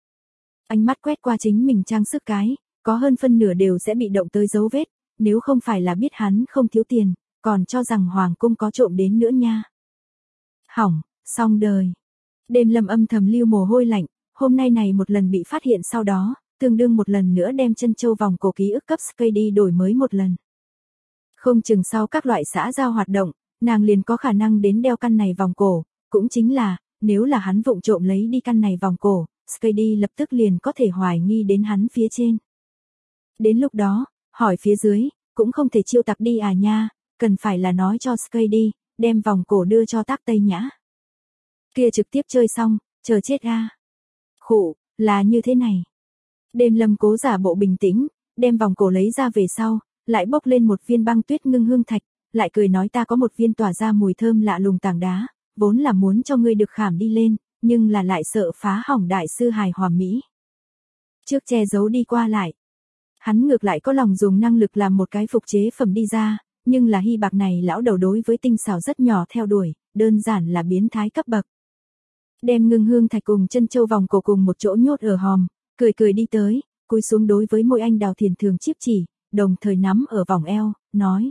Ánh mắt quét qua chính mình trang sức cái, có hơn phân nửa đều sẽ bị động tới dấu vết, nếu không phải là biết hắn không thiếu tiền, còn cho rằng Hoàng cung có trộm đến nữa nha. Hỏng, xong đời. Đêm Lâm âm thầm lưu mồ hôi lạnh, hôm nay này một lần bị phát hiện sau đó, tương đương một lần nữa đem chân châu vòng cổ ký ức cấp Skady đổi mới một lần. Không chừng sau các loại xã giao hoạt động, nàng liền có khả năng đến đeo căn này vòng cổ, cũng chính là, nếu là hắn vụng trộm lấy đi căn này vòng cổ, Skady lập tức liền có thể hoài nghi đến hắn phía trên. Đến lúc đó, hỏi phía dưới, cũng không thể chiêu tặc đi à nha, cần phải là nói cho Skady, đem vòng cổ đưa cho Tác Tây Nhã. Kia trực tiếp chơi xong, chờ chết a. Khụ, là như thế này. Đêm Lâm cố giả bộ bình tĩnh, đem vòng cổ lấy ra về sau, lại bốc lên một viên băng tuyết ngưng hương thạch, lại cười nói ta có một viên tỏa ra mùi thơm lạ lùng tảng đá, vốn là muốn cho ngươi được khảm đi lên, nhưng là lại sợ phá hỏng đại sư hài hòa mỹ. Trước che giấu đi qua lại. Hắn ngược lại có lòng dùng năng lực làm một cái phục chế phẩm đi ra, nhưng là hy bạc này lão đầu đối với tinh xảo rất nhỏ theo đuổi, đơn giản là biến thái cấp bậc. Đem ngưng hương thạch cùng chân châu vòng cổ cùng một chỗ nhốt ở hòm, cười cười đi tới, cúi xuống đối với môi anh đào thiền thường chíp chỉ, đồng thời nắm ở vòng eo, nói.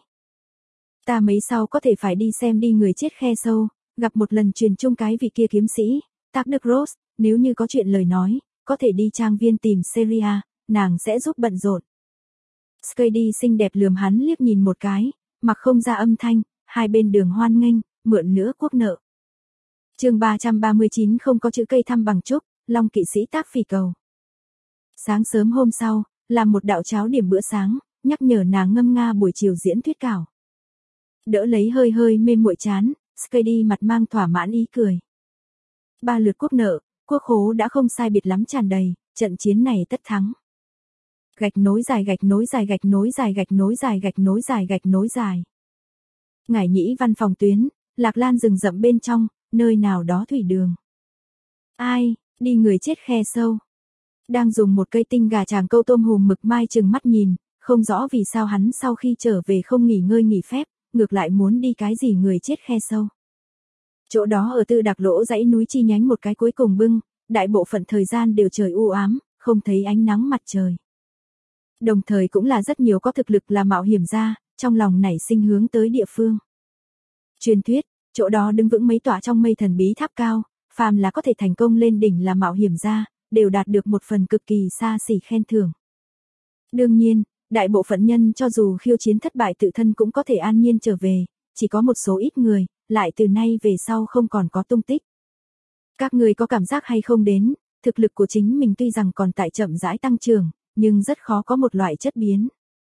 Ta mấy sau có thể phải đi xem đi người chết khe sâu, gặp một lần truyền chung cái vị kia kiếm sĩ, Tắc Đức Rose, nếu như có chuyện lời nói, có thể đi trang viên tìm Seria, nàng sẽ giúp bận rộn. Skady xinh đẹp lườm hắn liếc nhìn một cái, mặc không ra âm thanh, hai bên đường hoan nghênh, mượn nữa quốc nợ. Chương 339 không có chữ cây thăm bằng trúc, Long kỵ sĩ tác phỉ cầu. Sáng sớm hôm sau, làm một đạo cháo điểm bữa sáng, nhắc nhở nàng ngâm nga buổi chiều diễn thuyết cảo. Đỡ lấy hơi hơi mê muội chán, Skady mặt mang thỏa mãn ý cười. 3 lượt quốc nợ, quốc khố đã không sai biệt lắm tràn đầy, trận chiến này tất thắng. Gạch nối dài gạch nối dài gạch nối dài gạch nối dài gạch nối dài gạch nối dài. Ngải Nhĩ văn phòng tuyến, Lạc Lan rừng rậm bên trong, nơi nào đó thủy đường. Ai, đi người chết khe sâu. Đang dùng một cây tinh gà tràng câu tôm hùm Mực Mai trừng mắt nhìn, không rõ vì sao hắn sau khi trở về không nghỉ ngơi nghỉ phép, ngược lại muốn đi cái gì người chết khe sâu. Chỗ đó ở Tư Đặc Lỗ dãy núi chi nhánh một cái cuối cùng bưng, đại bộ phận thời gian đều trời u ám, không thấy ánh nắng mặt trời. Đồng thời cũng là rất nhiều có thực lực là mạo hiểm gia, trong lòng nảy sinh hướng tới địa phương. Truyền thuyết, chỗ đó đứng vững mấy tọa trong mây thần bí tháp cao, phàm là có thể thành công lên đỉnh là mạo hiểm gia, đều đạt được một phần cực kỳ xa xỉ khen thưởng. Đương nhiên, đại bộ phận nhân cho dù khiêu chiến thất bại tự thân cũng có thể an nhiên trở về, chỉ có một số ít người, lại từ nay về sau không còn có tung tích. Các người có cảm giác hay không đến, thực lực của chính mình tuy rằng còn tại chậm rãi tăng trưởng, nhưng rất khó có một loại chất biến.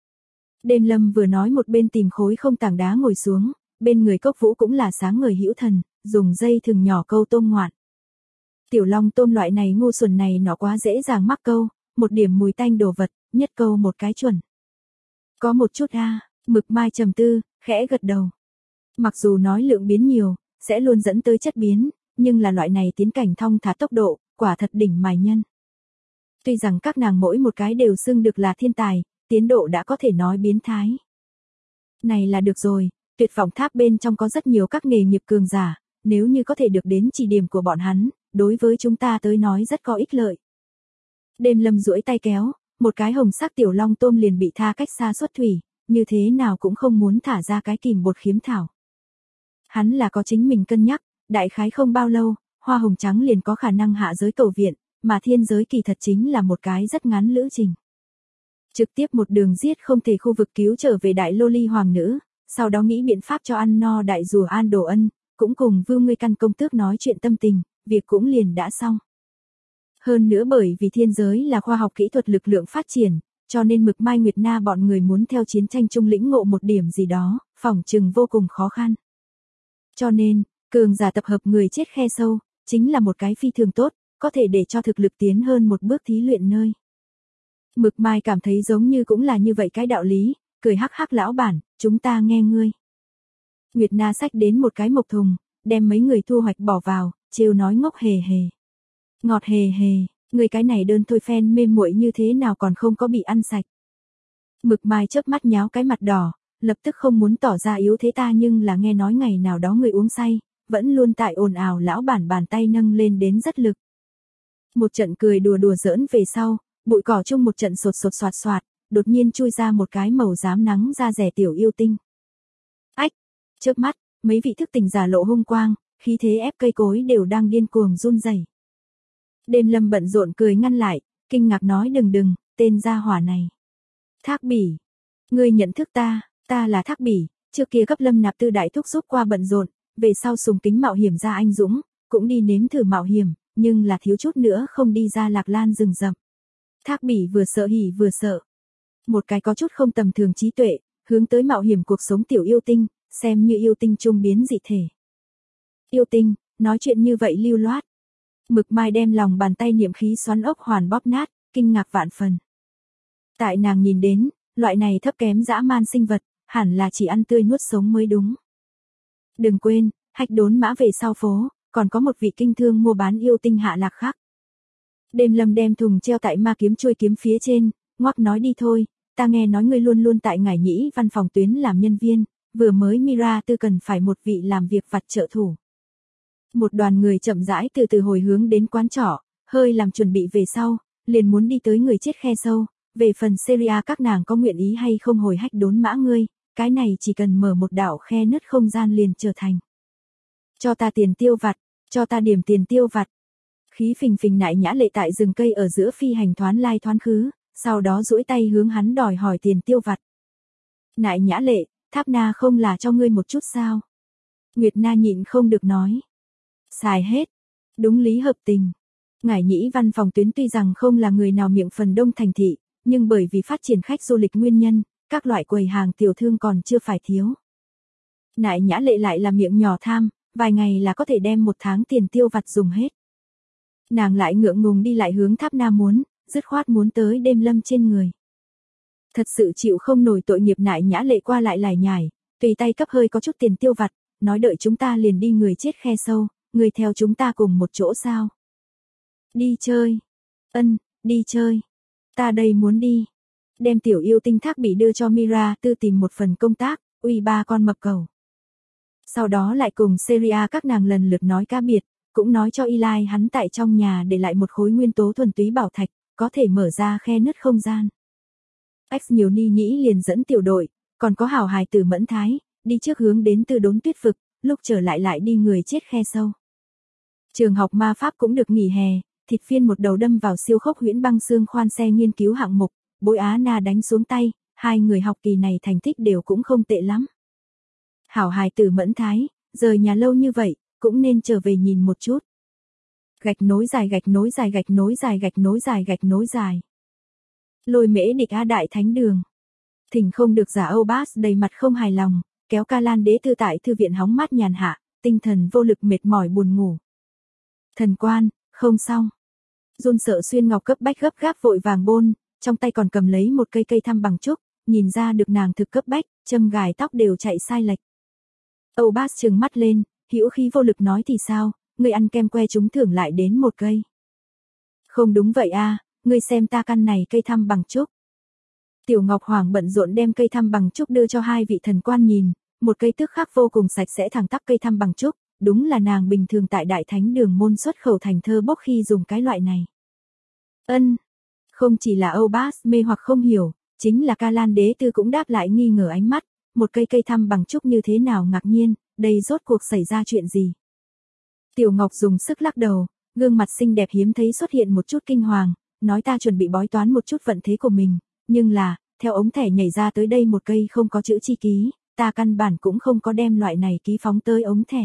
Đêm Lâm vừa nói một bên tìm khối không tảng đá ngồi xuống, bên người Cốc Vũ cũng là sáng người hữu thần, dùng dây thừng nhỏ câu tôm ngoạn. Tiểu long tôm loại này ngu xuẩn này nó quá dễ dàng mắc câu, một điểm mùi tanh đồ vật, nhất câu một cái chuẩn. Có một chút a, Mực Mai trầm tư, khẽ gật đầu. Mặc dù nói lượng biến nhiều, sẽ luôn dẫn tới chất biến, nhưng là loại này tiến cảnh thong thả tốc độ, quả thật đỉnh mài nhân. Tuy rằng các nàng mỗi một cái đều xưng được là thiên tài, tiến độ đã có thể nói biến thái. Này là được rồi, tuyệt vọng tháp bên trong có rất nhiều các nghề nghiệp cường giả, nếu như có thể được đến chỉ điểm của bọn hắn, đối với chúng ta tới nói rất có ích lợi. Đêm Lâm duỗi tay kéo, một cái hồng sắc tiểu long tôm liền bị tha cách xa xuất thủy, như thế nào cũng không muốn thả ra cái kìm bột khiếm thảo. Hắn là có chính mình cân nhắc, đại khái không bao lâu, hoa hồng trắng liền có khả năng hạ giới cầu viện, mà thiên giới kỳ thật chính là một cái rất ngắn lữ trình. Trực tiếp một đường giết không thể khu vực cứu trở về đại lô ly hoàng nữ, sau đó nghĩ biện pháp cho ăn no đại rùa An Đồ Ân, cũng cùng Vưu Nguy Căn công tước nói chuyện tâm tình, việc cũng liền đã xong. Hơn nữa bởi vì thiên giới là khoa học kỹ thuật lực lượng phát triển, cho nên Mực Mai Nguyệt Na bọn người muốn theo chiến tranh chung lĩnh ngộ một điểm gì đó, phỏng chừng vô cùng khó khăn. Cho nên, cường giả tập hợp người chết khe sâu, chính là một cái phi thường tốt, có thể để cho thực lực tiến hơn một bước thí luyện nơi. Mực Mai cảm thấy giống như cũng là như vậy cái đạo lý, cười hắc hắc lão bản, chúng ta nghe ngươi. Nguyệt Na xách đến một cái mộc thùng, đem mấy người thu hoạch bỏ vào, trêu nói ngốc hề hề. Ngọt hề hề, người cái này đơn thôi phen mê muội như thế nào còn không có bị ăn sạch. Mực Mai chớp mắt nháo cái mặt đỏ, lập tức không muốn tỏ ra yếu thế ta nhưng là nghe nói ngày nào đó người uống say, vẫn luôn tại ồn ào lão bản bàn tay nâng lên đến rất lực. Một trận cười đùa đùa giỡn về sau, bụi cỏ chung một trận sột sột soạt soạt, đột nhiên chui ra một cái màu xám nắng da rẻ tiểu yêu tinh. Ách, chớp mắt, mấy vị thức tỉnh giả lộ hung quang, khí thế ép cây cối đều đang điên cuồng run rẩy. Đêm Lâm bận rộn cười ngăn lại, kinh ngạc nói đừng, tên gia hỏa này. Thác Bỉ, ngươi nhận thức ta là Thác Bỉ, trước kia cấp Lâm Nạp Tư đại thúc giúp qua bận rộn, về sau sùng kính mạo hiểm ra anh dũng, cũng đi nếm thử mạo hiểm, nhưng là thiếu chút nữa không đi ra Lạc Lan rừng rậm. Thác Bỉ vừa sợ hỉ vừa sợ. Một cái có chút không tầm thường trí tuệ, hướng tới mạo hiểm cuộc sống tiểu yêu tinh, xem như yêu tinh trung biến dị thể. Yêu tinh, nói chuyện như vậy lưu loát. Mực Mai đem lòng bàn tay niệm khí xoắn ốc hoàn bóp nát, kinh ngạc vạn phần. Tại nàng nhìn đến, loại này thấp kém dã man sinh vật, hẳn là chỉ ăn tươi nuốt sống mới đúng. Đừng quên, Hách Đốn Mã về sau phố, còn có một vị kinh thương mua bán yêu tinh hạ lạc khác. Đêm Lâm đem thùng treo tại ma kiếm chuôi kiếm phía trên, ngoắc nói đi thôi, ta nghe nói ngươi luôn luôn tại Ngải Nhĩ văn phòng tuyến làm nhân viên, vừa mới Mira Tư cần phải một vị làm việc vặt trợ thủ. Một đoàn người chậm rãi từ từ hồi hướng đến quán trọ, hơi làm chuẩn bị về sau, liền muốn đi tới người chết khe sâu, về phần Syria các nàng có nguyện ý hay không hồi Hách Đốn Mã ngươi, cái này chỉ cần mở một đạo khe nứt không gian liền trở thành. Cho ta tiền tiêu vặt, cho ta điểm tiền tiêu vặt. Khí phình phình Nại Nhã Lệ tại rừng cây ở giữa phi hành thoán lai thoán khứ, sau đó duỗi tay hướng hắn đòi hỏi tiền tiêu vặt. Nại Nhã Lệ, Tháp Na không là cho ngươi một chút sao? Nguyệt Na nhịn không được nói. Xài hết. Đúng lý hợp tình. Ngải Nhĩ văn phòng tuyến tuy rằng không là người nào miệng phần đông thành thị, nhưng bởi vì phát triển khách du lịch nguyên nhân, các loại quầy hàng tiểu thương còn chưa phải thiếu. Nại Nhã Lệ lại là miệng nhỏ tham, vài ngày là có thể đem một tháng tiền tiêu vặt dùng hết. Nàng lại ngượng ngùng đi lại hướng Tháp Na muốn, dứt khoát muốn tới Đêm Lâm trên người. Thật sự chịu không nổi tội nghiệp Nại Nhã Lệ qua lại lải nhải, tùy tay cấp hơi có chút tiền tiêu vặt, nói đợi chúng ta liền đi người chết khe sâu, người theo chúng ta cùng một chỗ sao? Đi chơi. Ân, đi chơi. Ta đây muốn đi. Đem tiểu yêu tinh Thác Bị đưa cho Mira Tư tìm một phần công tác, uy 3 con mập cầu. Sau đó lại cùng Syria các nàng lần lượt nói cá biệt, cũng nói cho Eli hắn tại trong nhà để lại một khối nguyên tố thuần túy bảo thạch, có thể mở ra khe nứt không gian. X nhiều ni nhĩ liền dẫn tiểu đội, còn có hảo hài tử Mẫn Thái, đi trước hướng đến Tư Đốn Tuyết Vực, lúc trở lại đi người chết khe sâu. Trường học ma pháp cũng được nghỉ hè, thịt phiên một đầu đâm vào siêu khốc huyễn băng xương khoan xe nghiên cứu hạng mục, Bối Á Na đánh xuống tay, hai người học kỳ này thành tích đều cũng không tệ lắm. Hảo hài tử Mẫn Thái, rời nhà lâu như vậy, cũng nên trở về nhìn một chút. Gạch nối dài gạch nối dài gạch nối dài gạch nối dài gạch nối dài. Lôi Mễ Địch A Đại Thánh Đường. Thỉnh không được giả Âu Bas đầy mặt không hài lòng, kéo Ca Lan Đế Tư tại thư viện hóng mát nhàn hạ, tinh thần vô lực mệt mỏi buồn ngủ. Thần quan, không xong. Run sợ xuyên ngọc cấp bách gấp gáp vội vàng bôn, trong tay còn cầm lấy một cây thăm bằng trúc, nhìn ra được nàng thực cấp bách, châm gài tóc đều chạy sai lệch. Âu Bas trừng mắt lên, hữu khí vô lực nói thì sao, ngươi ăn kem que trúng thưởng lại đến một cây. Không đúng vậy a, ngươi xem ta căn này cây thăm bằng trúc. Tiểu Ngọc Hoàng bận rộn đem cây thăm bằng trúc đưa cho hai vị thần quan nhìn, một cây tước khác vô cùng sạch sẽ thẳng tắp cây thăm bằng trúc, đúng là nàng bình thường tại Đại Thánh Đường môn xuất khẩu thành thơ bốc khi dùng cái loại này. Ân, không chỉ là Âu Bas mê hoặc không hiểu, chính là Ca Lan Đế Tư cũng đáp lại nghi ngờ ánh mắt, một cây thăm bằng trúc như thế nào ngạc nhiên, đây rốt cuộc xảy ra chuyện gì. Tiểu Ngọc dùng sức lắc đầu, gương mặt xinh đẹp hiếm thấy xuất hiện một chút kinh hoàng, nói ta chuẩn bị bói toán một chút vận thế của mình, nhưng là, theo ống thẻ nhảy ra tới đây một cây không có chữ chi ký, ta căn bản cũng không có đem loại này ký phóng tới ống thẻ.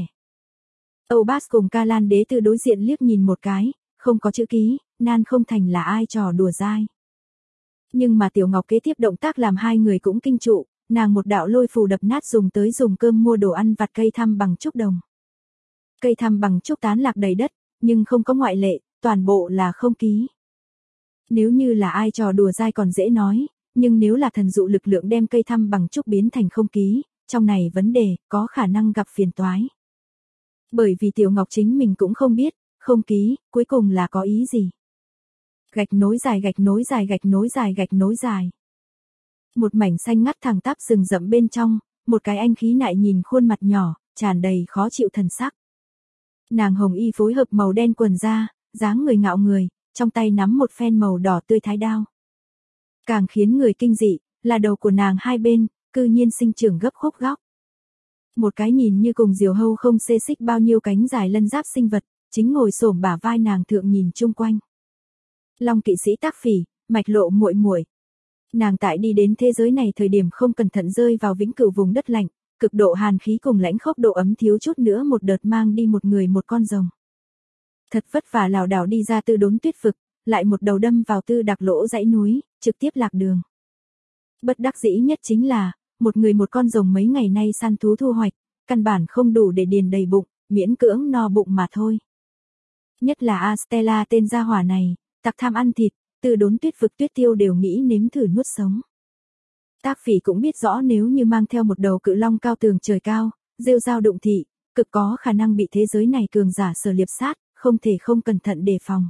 Âu Bas cùng Ca Lan Đế Tư đối diện liếc nhìn một cái, không có chữ ký, nan không thành là ai trò đùa dai. Nhưng mà Tiểu Ngọc kế tiếp động tác làm hai người cũng kinh trụ, nàng một đạo lôi phù đập nát dùng tới dùng cơm mua đồ ăn vặt cây thăm bằng trúc đồng. Cây thăm bằng trúc tán lạc đầy đất, nhưng không có ngoại lệ, toàn bộ là không ký. Nếu như là ai trò đùa dai còn dễ nói, nhưng nếu là thần dụ lực lượng đem cây thăm bằng trúc biến thành không ký, trong này vấn đề có khả năng gặp phiền toái. Bởi vì Tiểu Ngọc chính mình cũng không biết, không ký, cuối cùng là có ý gì. Gạch nối dài gạch nối dài gạch nối dài gạch nối dài. Một mảnh xanh ngắt thẳng tắp rừng rậm bên trong, một cái anh khí nại nhìn khuôn mặt nhỏ, tràn đầy khó chịu thần sắc. Nàng hồng y phối hợp màu đen quần da, dáng người ngạo người, trong tay nắm một phen màu đỏ tươi thái đao. Càng khiến người kinh dị, là đầu của nàng hai bên, cư nhiên sinh trưởng gấp khúc góc. Một cái nhìn như cùng diều hâu không xê xích bao nhiêu cánh dài lân giáp sinh vật, chính ngồi xổm bả vai nàng thượng nhìn chung quanh. Long kỵ sĩ Tác Phỉ, Mạch Lộ muội muội. Nàng tại đi đến thế giới này thời điểm không cẩn thận rơi vào vĩnh cửu vùng đất lạnh, cực độ hàn khí cùng lãnh khốc độ ấm thiếu chút nữa một đợt mang đi một người một con rồng. Thật vất vả lảo đảo đi ra Tư Đốn Tuyết Vực, lại một đầu đâm vào Tư Đặc lỗ dãy núi, trực tiếp lạc đường. Bất đắc dĩ nhất chính là, một người một con rồng mấy ngày nay săn thú thu hoạch, căn bản không đủ để điền đầy bụng, miễn cưỡng no bụng mà thôi. Nhất là Astella tên gia hỏa này, tặc tham ăn thịt, từ đốn tuyết vực tuyết tiêu đều nghĩ nếm thử nuốt sống. Tác Phỉ cũng biết rõ nếu như mang theo một đầu cự long cao tường trời cao, rêu rao đụng thị, cực có khả năng bị thế giới này cường giả sở liệp sát, không thể không cẩn thận đề phòng.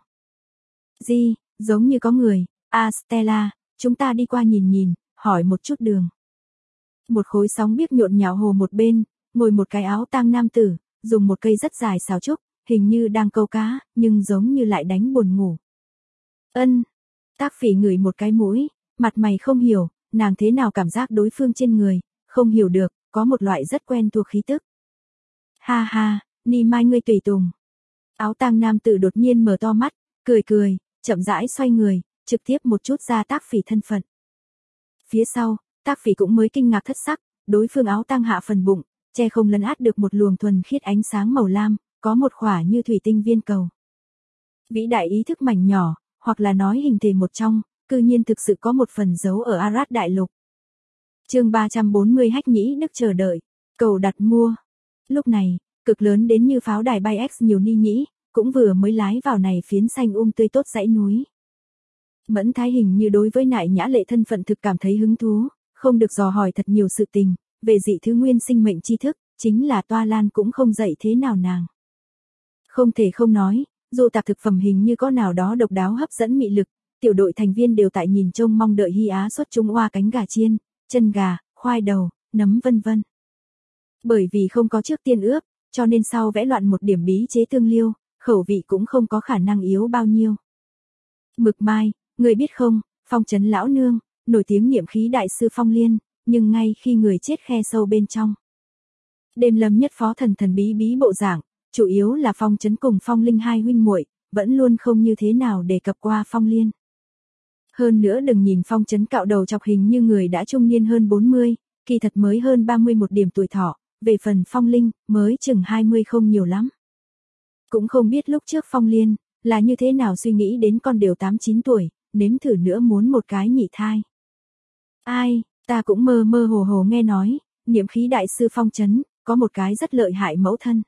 Gì, giống như có người, Astella, chúng ta đi qua nhìn nhìn, hỏi một chút đường. Một khối sóng biếc nhộn nhạo hồ một bên, ngồi một cái áo tang nam tử, dùng một cây rất dài xào trúc, hình như đang câu cá, nhưng giống như lại đánh buồn ngủ. Ân, Tác Phỉ ngửi một cái mũi, mặt mày không hiểu, nàng thế nào cảm giác đối phương trên người, không hiểu được, có một loại rất quen thuộc khí tức. Ha ha, Ni Mai ngươi tùy tùng. Áo tang nam tử đột nhiên mở to mắt, cười cười, chậm rãi xoay người, trực tiếp một chút ra Tác Phỉ thân phận. Phía sau, Tác Phỉ cũng mới kinh ngạc thất sắc, đối phương áo tang hạ phần bụng, che không lấn át được một luồng thuần khiết ánh sáng màu lam, có một khỏa như thủy tinh viên cầu. Vĩ đại ý thức mảnh nhỏ, hoặc là nói hình thể một trong, cư nhiên thực sự có một phần giấu ở Arad đại lục. Chương 340 Hách Nhĩ Đức chờ đợi, cầu đặt mua. Lúc này, cực lớn đến như pháo đài bay X nhiều Ni Nhĩ, cũng vừa mới lái vào này phiến xanh tươi tốt dãy núi. Mẫn Thái hình như đối với Nại Nhã Lệ thân phận thực cảm thấy hứng thú, không được dò hỏi thật nhiều sự tình, về dị thứ nguyên sinh mệnh tri thức, chính là Toa Lan cũng không dạy thế nào nàng. Không thể không nói, dù tạp thực phẩm hình như có nào đó độc đáo hấp dẫn mị lực, tiểu đội thành viên đều tại nhìn trông mong đợi Hy Á xuất chúng oa cánh gà chiên, chân gà, khoai đầu, nấm vân vân. Bởi vì không có trước tiên ướp, cho nên sau vẽ loạn một điểm bí chế tương liêu, khẩu vị cũng không có khả năng yếu bao nhiêu. Mực Mai, người biết không, Phong Trấn lão nương, nổi tiếng niệm khí đại sư Phong Liên, nhưng ngay khi người chết khe sâu bên trong. Đêm Lâm nhất phó thần thần bí bí bộ dạng, chủ yếu là Phong Trấn cùng Phong Linh hai huynh muội, vẫn luôn không như thế nào đề cập qua Phong Liên. Hơn nữa đừng nhìn Phong Trấn cạo đầu chọc hình như người đã trung niên hơn 40, kỳ thật mới hơn 31 điểm tuổi thọ, về phần Phong Linh, mới chừng 20 không nhiều lắm. Cũng không biết lúc trước Phong Liên, là như thế nào suy nghĩ đến con đều 8-9 tuổi, nếm thử nữa muốn một cái nhị thai. Ai, ta cũng mơ mơ hồ hồ nghe nói, niệm khí đại sư Phong Trấn, có một cái rất lợi hại mẫu thân.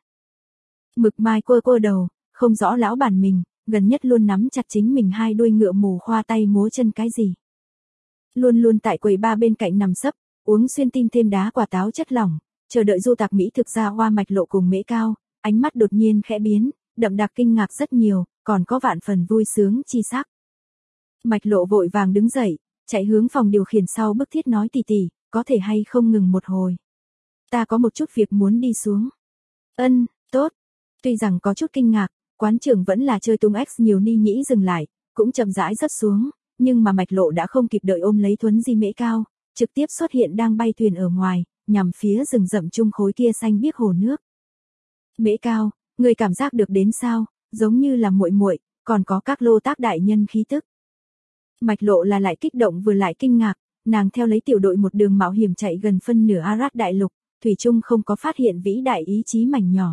Mực Mai quơ đầu, không rõ lão bản mình, gần nhất luôn nắm chặt chính mình hai đuôi ngựa mù khoa tay múa chân cái gì. Luôn luôn tại quầy ba bên cạnh nằm sấp, uống xuyên tim thêm đá quả táo chất lỏng, chờ đợi du tạc Mỹ thực ra hoa Mạch Lộ cùng Mễ Cao, ánh mắt đột nhiên khẽ biến, đậm đặc kinh ngạc rất nhiều, còn có vạn phần vui sướng chi sắc. Mạch Lộ vội vàng đứng dậy, chạy hướng phòng điều khiển sau bức thiết nói tỷ tỷ, có thể hay không ngừng một hồi. Ta có một chút việc muốn đi xuống. Ân, tốt. Tuy rằng có chút kinh ngạc, quán trưởng vẫn là chơi tung X nhiều Ni Nhĩ dừng lại, cũng chậm rãi rớt xuống, nhưng mà Mạch Lộ đã không kịp đợi ôm lấy Thuấn Di Mễ Cao, trực tiếp xuất hiện đang bay thuyền ở ngoài, nhằm phía rừng rậm chung khối kia xanh biếc hồ nước. Mễ Cao, người cảm giác được đến sao, giống như là muội muội, còn có các lô tác đại nhân khí tức. Mạch Lộ là lại kích động vừa lại kinh ngạc, nàng theo lấy tiểu đội một đường mạo hiểm chạy gần phân nửa Arad đại lục, thủy chung không có phát hiện vĩ đại ý chí mảnh nhỏ.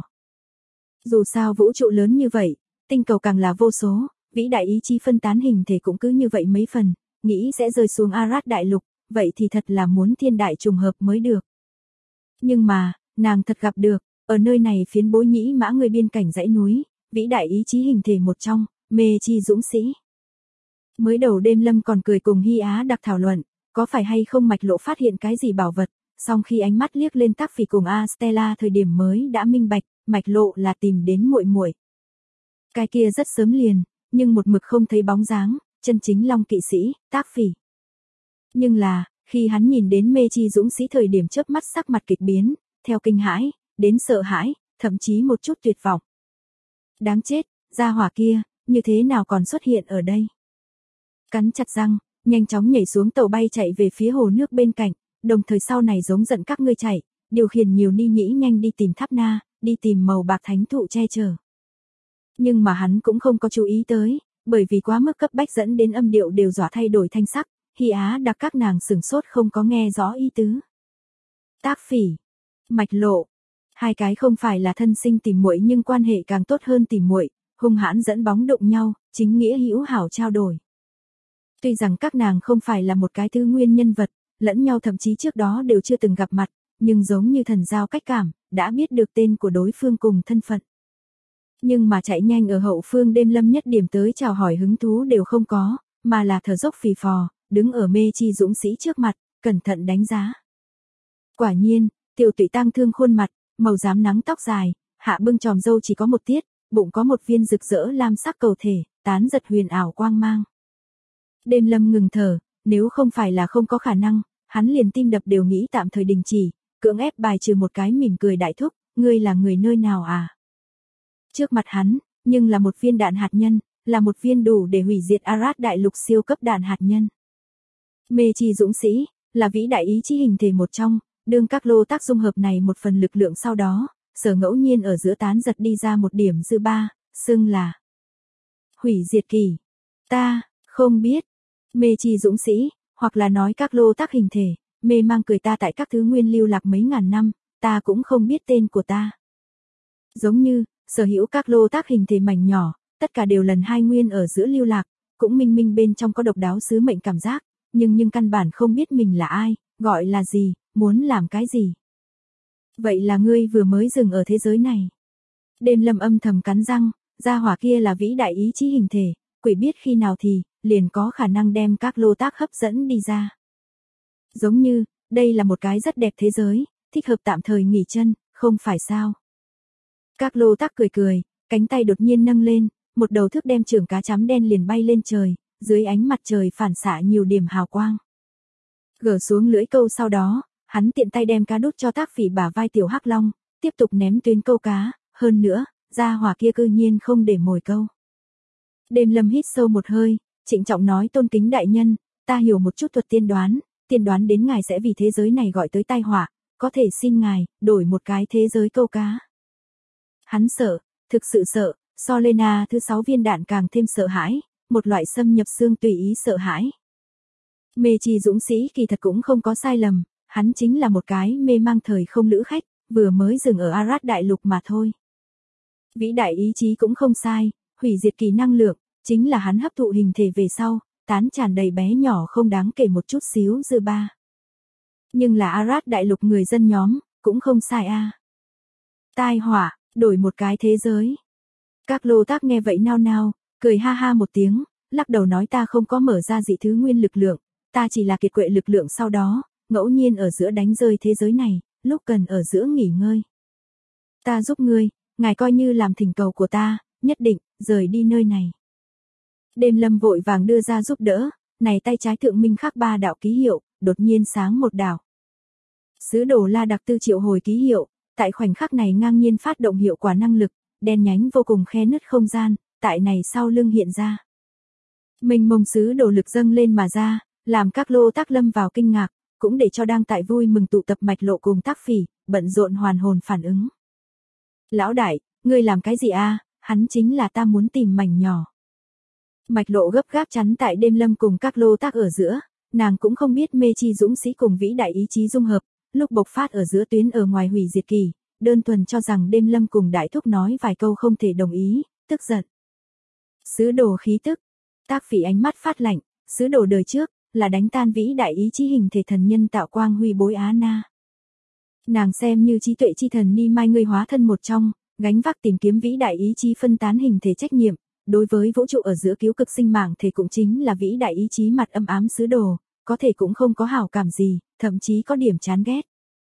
Dù sao vũ trụ lớn như vậy, tinh cầu càng là vô số, vĩ đại ý chí phân tán hình thể cũng cứ như vậy mấy phần, nghĩ sẽ rơi xuống Arad đại lục, vậy thì thật là muốn thiên đại trùng hợp mới được. Nhưng mà, nàng thật gặp được, ở nơi này phiến Bối Nhĩ Mã người biên cảnh dãy núi, vĩ đại ý chí hình thể một trong, mê chi dũng sĩ. Mới đầu đêm Lâm còn cười cùng Hy Á đặc thảo luận, có phải hay không Mạch Lộ phát hiện cái gì bảo vật, song khi ánh mắt liếc lên Tác Phỉ cùng Astella thời điểm mới đã minh bạch, Mạch Lộ là tìm đến muội muội. Cái kia rất sớm liền, nhưng một mực không thấy bóng dáng, chân chính Long kỵ sĩ, Tác Phỉ. Nhưng là, khi hắn nhìn đến mê chi dũng sĩ thời điểm chớp mắt sắc mặt kịch biến, theo kinh hãi, đến sợ hãi, thậm chí một chút tuyệt vọng. Đáng chết, gia hỏa kia, như thế nào còn xuất hiện ở đây? Cắn chặt răng, nhanh chóng nhảy xuống tàu bay chạy về phía hồ nước bên cạnh, đồng thời sau này giống giận các ngươi chạy, điều khiển nhiều Ni Nhĩ nhanh đi tìm Tháp Na, đi tìm màu bạc thánh thụ che chở. Nhưng mà hắn cũng không có chú ý tới, bởi vì quá mức cấp bách dẫn đến âm điệu đều dọa thay đổi thanh sắc, Hy Á đặc các nàng sửng sốt không có nghe rõ ý tứ. Tác Phỉ, Mạch Lộ, hai cái không phải là thân sinh tỉ muội nhưng quan hệ càng tốt hơn tỉ muội, hung hãn dẫn bóng đụng nhau, chính nghĩa hữu hảo trao đổi. Tuy rằng các nàng không phải là một cái thứ nguyên nhân vật, lẫn nhau thậm chí trước đó đều chưa từng gặp mặt, nhưng giống như thần giao cách cảm, đã biết được tên của đối phương cùng thân phận. Nhưng mà chạy nhanh ở hậu phương Đêm Lâm nhất điểm tới chào hỏi hứng thú đều không có, mà là thở dốc phì phò, đứng ở Mê Chi dũng sĩ trước mặt, cẩn thận đánh giá. Quả nhiên, tiểu tụy tang thương khuôn mặt, màu rám nắng tóc dài, hạ bưng tròm râu chỉ có một tiết, bụng có một viên rực rỡ lam sắc cầu thể, tán giật huyền ảo quang mang. Đêm Lâm ngừng thở, nếu không phải là không có khả năng, hắn liền tim đập đều nghĩ tạm thời đình chỉ, cưỡng ép bài trừ một cái mỉm cười đại thúc, ngươi là người nơi nào à? Trước mặt hắn, nhưng là một viên đạn hạt nhân, là một viên đủ để hủy diệt Arad đại lục siêu cấp đạn hạt nhân. Mê Chi dũng sĩ, là vĩ đại ý chí hình thể một trong, đương các lô tác dung hợp này một phần lực lượng sau đó, sở ngẫu nhiên ở giữa tán giật đi ra một điểm dư ba, xưng là hủy diệt kỳ. Ta, không biết. Mê Chi dũng sĩ, hoặc là nói các lô tác hình thể, mê mang cười ta tại các thứ nguyên lưu lạc mấy ngàn năm, ta cũng không biết tên của ta. Giống như, sở hữu các lô tác hình thể mảnh nhỏ, tất cả đều lần hai nguyên ở giữa lưu lạc, cũng minh minh bên trong có độc đáo sứ mệnh cảm giác, nhưng căn bản không biết mình là ai, gọi là gì, muốn làm cái gì. Vậy là ngươi vừa mới dừng ở thế giới này. Đêm Lâm âm thầm cắn răng, gia hỏa kia là vĩ đại ý chí hình thể, quỷ biết khi nào thì, liền có khả năng đem các lô tác hấp dẫn đi ra. Giống như, đây là một cái rất đẹp thế giới, thích hợp tạm thời nghỉ chân, không phải sao. Các lô tác cười cười, cánh tay đột nhiên nâng lên, một đầu thước đem trưởng cá chấm đen liền bay lên trời, dưới ánh mặt trời phản xạ nhiều điểm hào quang. Gỡ xuống lưỡi câu sau đó, hắn tiện tay đem cá đút cho Tác Phỉ bả vai tiểu hắc long, tiếp tục ném tuyến câu cá, hơn nữa, gia hỏa kia cư nhiên không để mồi câu. Đêm Lâm hít sâu một hơi, trịnh trọng nói tôn kính đại nhân, ta hiểu một chút thuật tiên đoán đến ngài sẽ vì thế giới này gọi tới tai họa, có thể xin ngài, đổi một cái thế giới câu cá. Hắn sợ, thực sự sợ, so Lena thứ 6 viên đạn càng thêm sợ hãi, một loại xâm nhập xương tùy ý sợ hãi. Mê Chi dũng sĩ kỳ thật cũng không có sai lầm, hắn chính là một cái mê mang thời không lữ khách, vừa mới dừng ở Arad đại lục mà thôi. Vĩ đại ý chí cũng không sai, hủy diệt kỳ năng lượng, chính là hắn hấp thụ hình thể về sau, tán tràn đầy bé nhỏ không đáng kể một chút xíu dư ba. Nhưng là Arad đại lục người dân nhóm, cũng không sai a. Tai họa, đổi một cái thế giới. Các lô tác nghe vậy nao nao, cười ha ha một tiếng, lắc đầu nói ta không có mở ra dị thứ nguyên lực lượng, ta chỉ là kiệt quệ lực lượng sau đó, ngẫu nhiên ở giữa đánh rơi thế giới này, lúc cần ở giữa nghỉ ngơi. Ta giúp ngươi, ngài coi như làm thỉnh cầu của ta, nhất định, rời đi nơi này. Đêm Lâm vội vàng đưa ra giúp đỡ, này tay trái thượng minh khắc 3 đạo ký hiệu, đột nhiên sáng một đảo. Sứ đồ La Đặc Tư triệu hồi ký hiệu, tại khoảnh khắc này ngang nhiên phát động hiệu quả năng lực, đen nhánh vô cùng khe nứt không gian, tại này sau lưng hiện ra. Mênh mông sứ đồ lực dâng lên mà ra, làm các lô tác lâm vào kinh ngạc, cũng để cho đang tại vui mừng tụ tập Mạch Lộ cùng Tác Phỉ, bận rộn hoàn hồn phản ứng. Lão đại, ngươi làm cái gì a? Hắn chính là ta muốn tìm mảnh nhỏ. Mạch Lộ gấp gáp chắn tại Đêm Lâm cùng các lô tác ở giữa, nàng cũng không biết Mê Chi dũng sĩ cùng vĩ đại ý chí dung hợp, lúc bộc phát ở giữa tuyến ở ngoài hủy diệt kỳ, đơn thuần cho rằng Đêm Lâm cùng đại thúc nói vài câu không thể đồng ý, tức giận. Sứ đồ khí tức, Tác Phỉ ánh mắt phát lạnh, sứ đồ đời trước, là đánh tan vĩ đại ý chí hình thể thần nhân tạo quang huy bối Á Na. Nàng xem như trí tuệ chi thần Ni Mai ngươi hóa thân một trong, gánh vác tìm kiếm vĩ đại ý chí phân tán hình thể trách nhiệm, đối với vũ trụ ở giữa cứu cực sinh mạng thể cũng chính là vĩ đại ý chí mặt âm ám sứ đồ, có thể cũng không có hảo cảm gì, thậm chí có điểm chán ghét.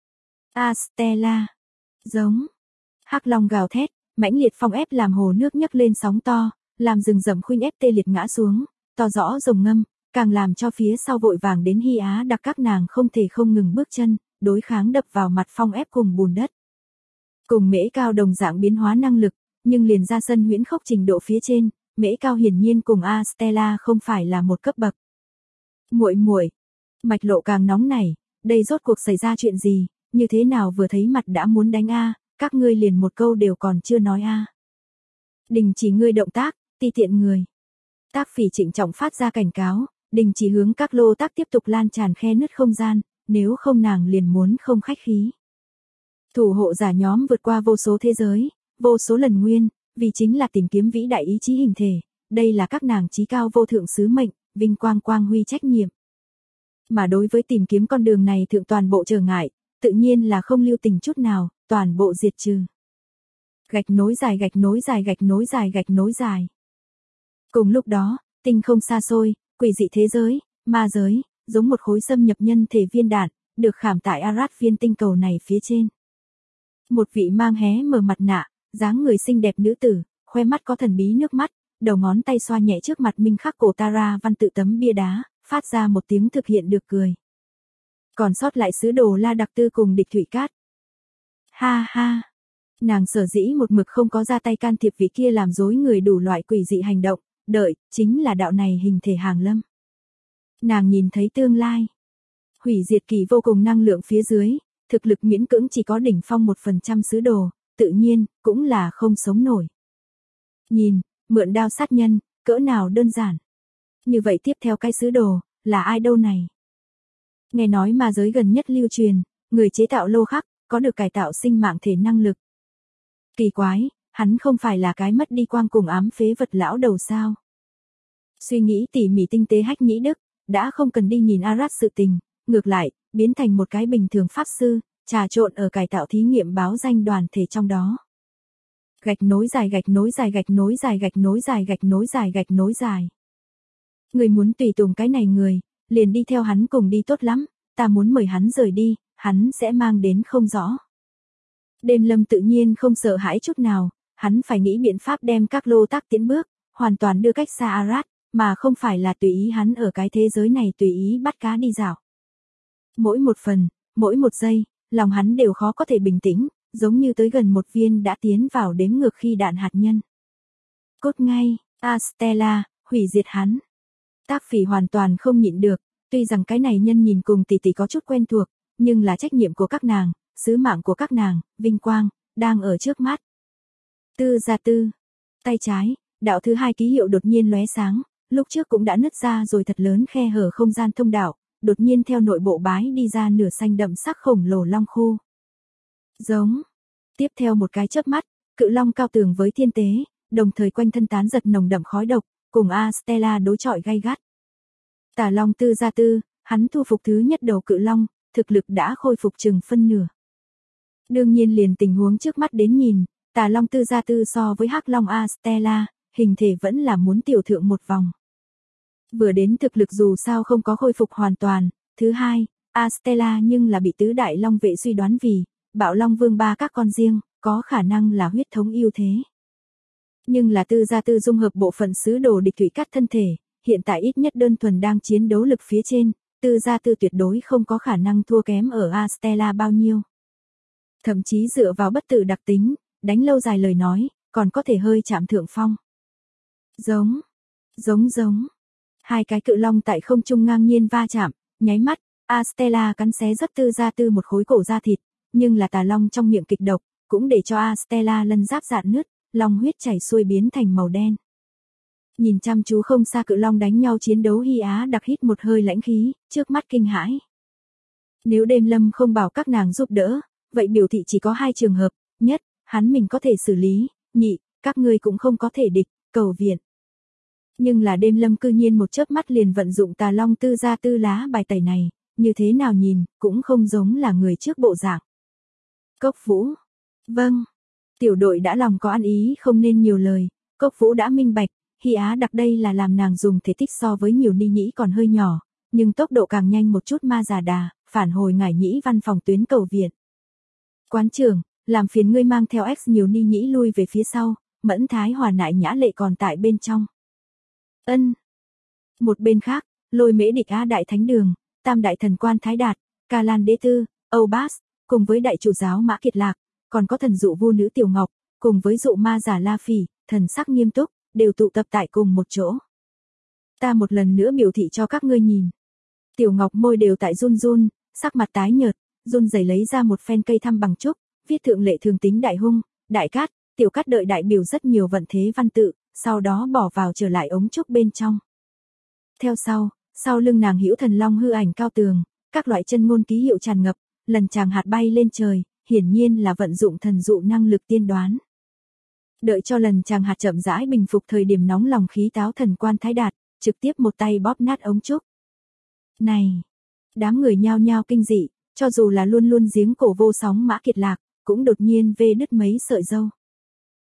Stella. Giống. Hắc long gào thét, mãnh liệt phong ép làm hồ nước nhấc lên sóng to, làm rừng rậm khuynh ép tê liệt ngã xuống, to rõ rồng ngâm, càng làm cho phía sau vội vàng đến Hy Á đặc các nàng không thể không ngừng bước chân, đối kháng đập vào mặt phong ép cùng bùn đất. Cùng Mễ Cao đồng dạng biến hóa năng lực, nhưng liền ra sân huyễn khốc trình độ phía trên, Mễ Cao hiển nhiên cùng Stella không phải là một cấp bậc. Muội muội, Mạch Lộ càng nóng nảy, đây rốt cuộc xảy ra chuyện gì, như thế nào vừa thấy mặt đã muốn đánh a, các ngươi liền một câu đều còn chưa nói a. Đình chỉ ngươi động tác, ti tiện người. Tác Phỉ trịnh trọng phát ra cảnh cáo, đình chỉ hướng các lô tác tiếp tục lan tràn khe nứt không gian, nếu không nàng liền muốn không khách khí. Thủ hộ giả nhóm vượt qua vô số thế giới, vô số lần nguyên, vì chính là tìm kiếm vĩ đại ý chí hình thể, đây là các nàng chí cao vô thượng sứ mệnh, vinh quang quang huy trách nhiệm. Mà đối với tìm kiếm con đường này thượng toàn bộ trở ngại, tự nhiên là không lưu tình chút nào, toàn bộ diệt trừ. Gạch nối dài gạch nối dài gạch nối dài gạch nối dài. Cùng lúc đó, tinh không xa xôi, quỷ dị thế giới, ma giới, giống một khối xâm nhập nhân thể viên đạn, được khảm tại Arad viên tinh cầu này phía trên. Một vị mang hé mở mặt nạ, dáng người xinh đẹp nữ tử, khoe mắt có thần bí nước mắt, đầu ngón tay xoa nhẹ trước mặt minh khắc cổ Tara văn tự tấm bia đá, phát ra một tiếng thực hiện được cười. Còn sót lại sứ đồ La Đặc Tư cùng địch Thủy Cát. Ha ha. Nàng sở dĩ một mực không có ra tay can thiệp vị kia làm dối người đủ loại quỷ dị hành động, đợi, chính là đạo này hình thể hàng lâm. Nàng nhìn thấy tương lai. Hủy diệt kỳ vô cùng năng lượng phía dưới, thực lực miễn cưỡng chỉ có đỉnh phong 1% sứ đồ, tự nhiên, cũng là không sống nổi. Nhìn, mượn đao sát nhân, cỡ nào đơn giản. Như vậy tiếp theo cái sứ đồ, là ai đâu này? Nghe nói ma giới gần nhất lưu truyền, người chế tạo lô khắc, có được cải tạo sinh mạng thể năng lực. Kỳ quái, hắn không phải là cái mất đi quang cùng ám phế vật lão đầu sao? Suy nghĩ tỉ mỉ tinh tế Hách Nhĩ Đức, đã không cần đi nhìn Arad sự tình, ngược lại, biến thành một cái bình thường pháp sư, trà trộn ở cải tạo thí nghiệm báo danh đoàn thể trong đó. Gạch nối dài gạch nối dài gạch nối dài gạch nối dài gạch nối dài gạch nối dài. Người muốn tùy tùng cái này người, liền đi theo hắn cùng đi tốt lắm, ta muốn mời hắn rời đi, hắn sẽ mang đến không rõ. Đêm Lâm tự nhiên không sợ hãi chút nào, hắn phải nghĩ biện pháp đem các lô tác tiến bước, hoàn toàn đưa cách xa Arad, mà không phải là tùy ý hắn ở cái thế giới này tùy ý bắt cá đi dạo. Mỗi một phần, mỗi một giây, lòng hắn đều khó có thể bình tĩnh, giống như tới gần một viên đã tiến vào đếm ngược khi đạn hạt nhân. Cốt ngay, Astella, hủy diệt hắn. Tác Phỉ hoàn toàn không nhịn được, tuy rằng cái này nhân nhìn cùng tỷ tỷ có chút quen thuộc, nhưng là trách nhiệm của các nàng, sứ mạng của các nàng, vinh quang, đang ở trước mắt. Tư Gia Tư, tay trái, đạo thứ hai ký hiệu đột nhiên lóe sáng, lúc trước cũng đã nứt ra rồi thật lớn khe hở không gian thông đạo, đột nhiên theo nội bộ bái đi ra nửa xanh đậm sắc khổng lồ long khu. Giống. Tiếp theo một cái chớp mắt, cự long cao tường với thiên tế, đồng thời quanh thân tán giật nồng đậm khói độc, cùng Astella đối chọi gay gắt. Tà Long Tư Gia Tư, hắn thu phục thứ nhất đầu cự long, thực lực đã khôi phục chừng phân nửa. Đương nhiên liền tình huống trước mắt đến nhìn, Tà Long Tư Gia Tư so với Hắc Long Astella, hình thể vẫn là muốn tiểu thượng một vòng. Vừa đến thực lực dù sao không có khôi phục hoàn toàn, thứ hai, Astella nhưng là bị tứ đại long vệ suy đoán vì, Bạo Long Vương ba các con riêng, có khả năng là huyết thống ưu thế. Nhưng là Tư Gia Tư dung hợp bộ phận sứ đồ địch Thủy Cát thân thể, hiện tại ít nhất đơn thuần đang chiến đấu lực phía trên, Tư Gia Tư tuyệt đối không có khả năng thua kém ở Astella bao nhiêu. Thậm chí dựa vào bất tử đặc tính, đánh lâu dài lời nói, còn có thể hơi chạm thượng phong. Giống. Hai cái cự long tại không trung ngang nhiên va chạm, nháy mắt, Astella cắn xé rất Tư Gia Tư một khối cổ da thịt, nhưng là tà long trong miệng kịch độc, cũng để cho Astella lân giáp dạn nứt, long huyết chảy xuôi biến thành màu đen. Nhìn chăm chú không xa cự long đánh nhau chiến đấu Hy Á đặc hít một hơi lãnh khí, trước mắt kinh hãi. Nếu Đêm Lâm không bảo các nàng giúp đỡ, vậy biểu thị chỉ có hai trường hợp, nhất, hắn mình có thể xử lý, nhị, các ngươi cũng không có thể địch, cầu viện. Nhưng là Đêm Lâm cư nhiên một chớp mắt liền vận dụng Tà Long Tư Gia Tư lá bài tẩy này, như thế nào nhìn, cũng không giống là người trước bộ dạng. Cốc Vũ. Vâng. Tiểu đội đã lòng có ăn ý không nên nhiều lời, Cốc Vũ đã minh bạch, Hy Á đặc đây là làm nàng dùng thể tích so với nhiều ni nhĩ còn hơi nhỏ, nhưng tốc độ càng nhanh một chút ma già đà, phản hồi ngải nhĩ văn phòng tuyến cầu viện. Quán trưởng, làm phiền ngươi mang theo X nhiều ni nhĩ lui về phía sau, Mẫn Thái Hòa Nại Nhã Lệ còn tại bên trong. Ân. Một bên khác, Lôi Mễ Địch Á Đại Thánh Đường, Tam Đại Thần Quan Thái Đạt, Ca Lan Đế Tư, Âu Bas, cùng với Đại Chủ Giáo Mã Kiệt Lạc, còn có thần dụ Vu Nữ Tiểu Ngọc, cùng với dụ ma giả La Phỉ, thần sắc nghiêm túc, đều tụ tập tại cùng một chỗ. Ta một lần nữa biểu thị cho các ngươi nhìn. Tiểu Ngọc môi đều tại run run, sắc mặt tái nhợt, run rẩy lấy ra một phen cây thăm bằng trúc, viết thượng lệ thường tính đại hung, đại cát, tiểu cát đợi đại biểu rất nhiều vận thế văn tự, sau đó bỏ vào trở lại ống trúc bên trong. Theo sau lưng nàng hữu thần long hư ảnh cao tường, các loại chân ngôn ký hiệu tràn ngập, lần chàng hạt bay lên trời, hiển nhiên là vận dụng thần dụ năng lực tiên đoán. Đợi cho lần chàng hạt chậm rãi bình phục thời điểm nóng lòng khí táo thần quan Thái Đạt, trực tiếp một tay bóp nát ống trúc. Này! Đám người nhao nhao kinh dị, cho dù là luôn luôn giếng cổ vô sóng Mã Kiệt Lạc, cũng đột nhiên vê đứt mấy sợi râu.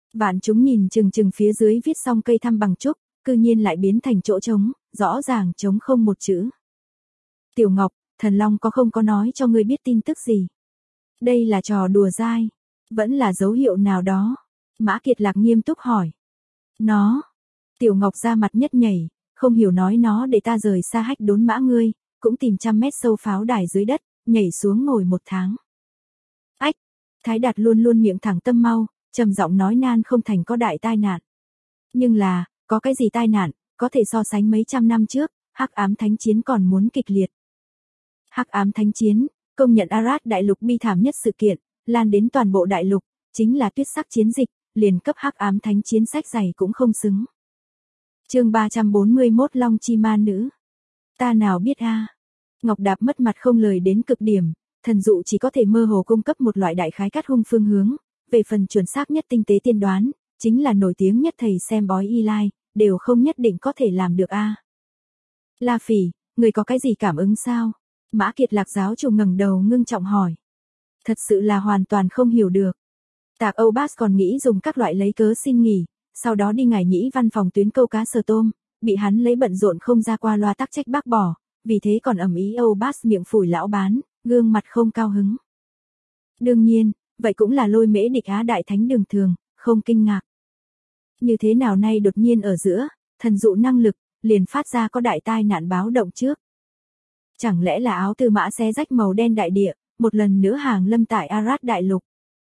Vạn chúng nhìn chừng chừng phía dưới viết xong cây thăm bằng trúc, cư nhiên lại biến thành chỗ trống, rõ ràng trống không một chữ. Tiểu Ngọc, thần long không có nói cho ngươi biết tin tức gì. Đây là trò đùa dai, vẫn là dấu hiệu nào đó. Mã Kiệt Lạc nghiêm túc hỏi. Nó, Tiểu Ngọc ra mặt nhất nhảy, không hiểu nói nó để ta rời xa Hách Đốn Mã ngươi, cũng tìm trăm mét sâu pháo đài dưới đất, nhảy xuống ngồi 1 tháng. Ách, Thái Đạt luôn luôn miệng thẳng tâm mau, trầm giọng nói nan không thành có đại tai nạn. Nhưng là, có cái gì tai nạn, có thể so sánh mấy trăm năm trước, Hắc Ám Thánh Chiến còn muốn kịch liệt. Hắc Ám Thánh Chiến, công nhận Arad đại lục bi thảm nhất sự kiện, lan đến toàn bộ đại lục, chính là tuyết sắc chiến dịch, liền cấp Hắc Ám Thánh Chiến sách dày cũng không xứng. Chương 341 Long Chi Ma Nữ. Ta nào biết a. Ngọc Đạp mất mặt không lời đến cực điểm, thần dụ chỉ có thể mơ hồ cung cấp một loại đại khái cắt hung phương hướng, về phần chuẩn xác nhất tinh tế tiên đoán, chính là nổi tiếng nhất thầy xem bói Y Lai, đều không nhất định có thể làm được a. La Phỉ, người có cái gì cảm ứng sao? Mã Kiệt Lạc giáo chủ ngẩng đầu ngưng trọng hỏi. Thật sự là hoàn toàn không hiểu được. Tạc Âu Bass còn nghĩ dùng các loại lấy cớ xin nghỉ, sau đó đi Ngải Nhĩ văn phòng tuyến câu cá sờ tôm, bị hắn lấy bận rộn không ra qua loa tắc trách bác bỏ, vì thế còn ầm ĩ Âu Bass miệng phủi lão bán, gương mặt không cao hứng. Đương nhiên, vậy cũng là Lôi Mễ địch Á đại thánh đường thường, không kinh ngạc. Như thế nào nay đột nhiên ở giữa, thần dụ năng lực, liền phát ra có đại tai nạn báo động trước. Chẳng lẽ là áo tư mã xé rách màu đen đại địa, một lần nữa hàng lâm tại Arad đại lục.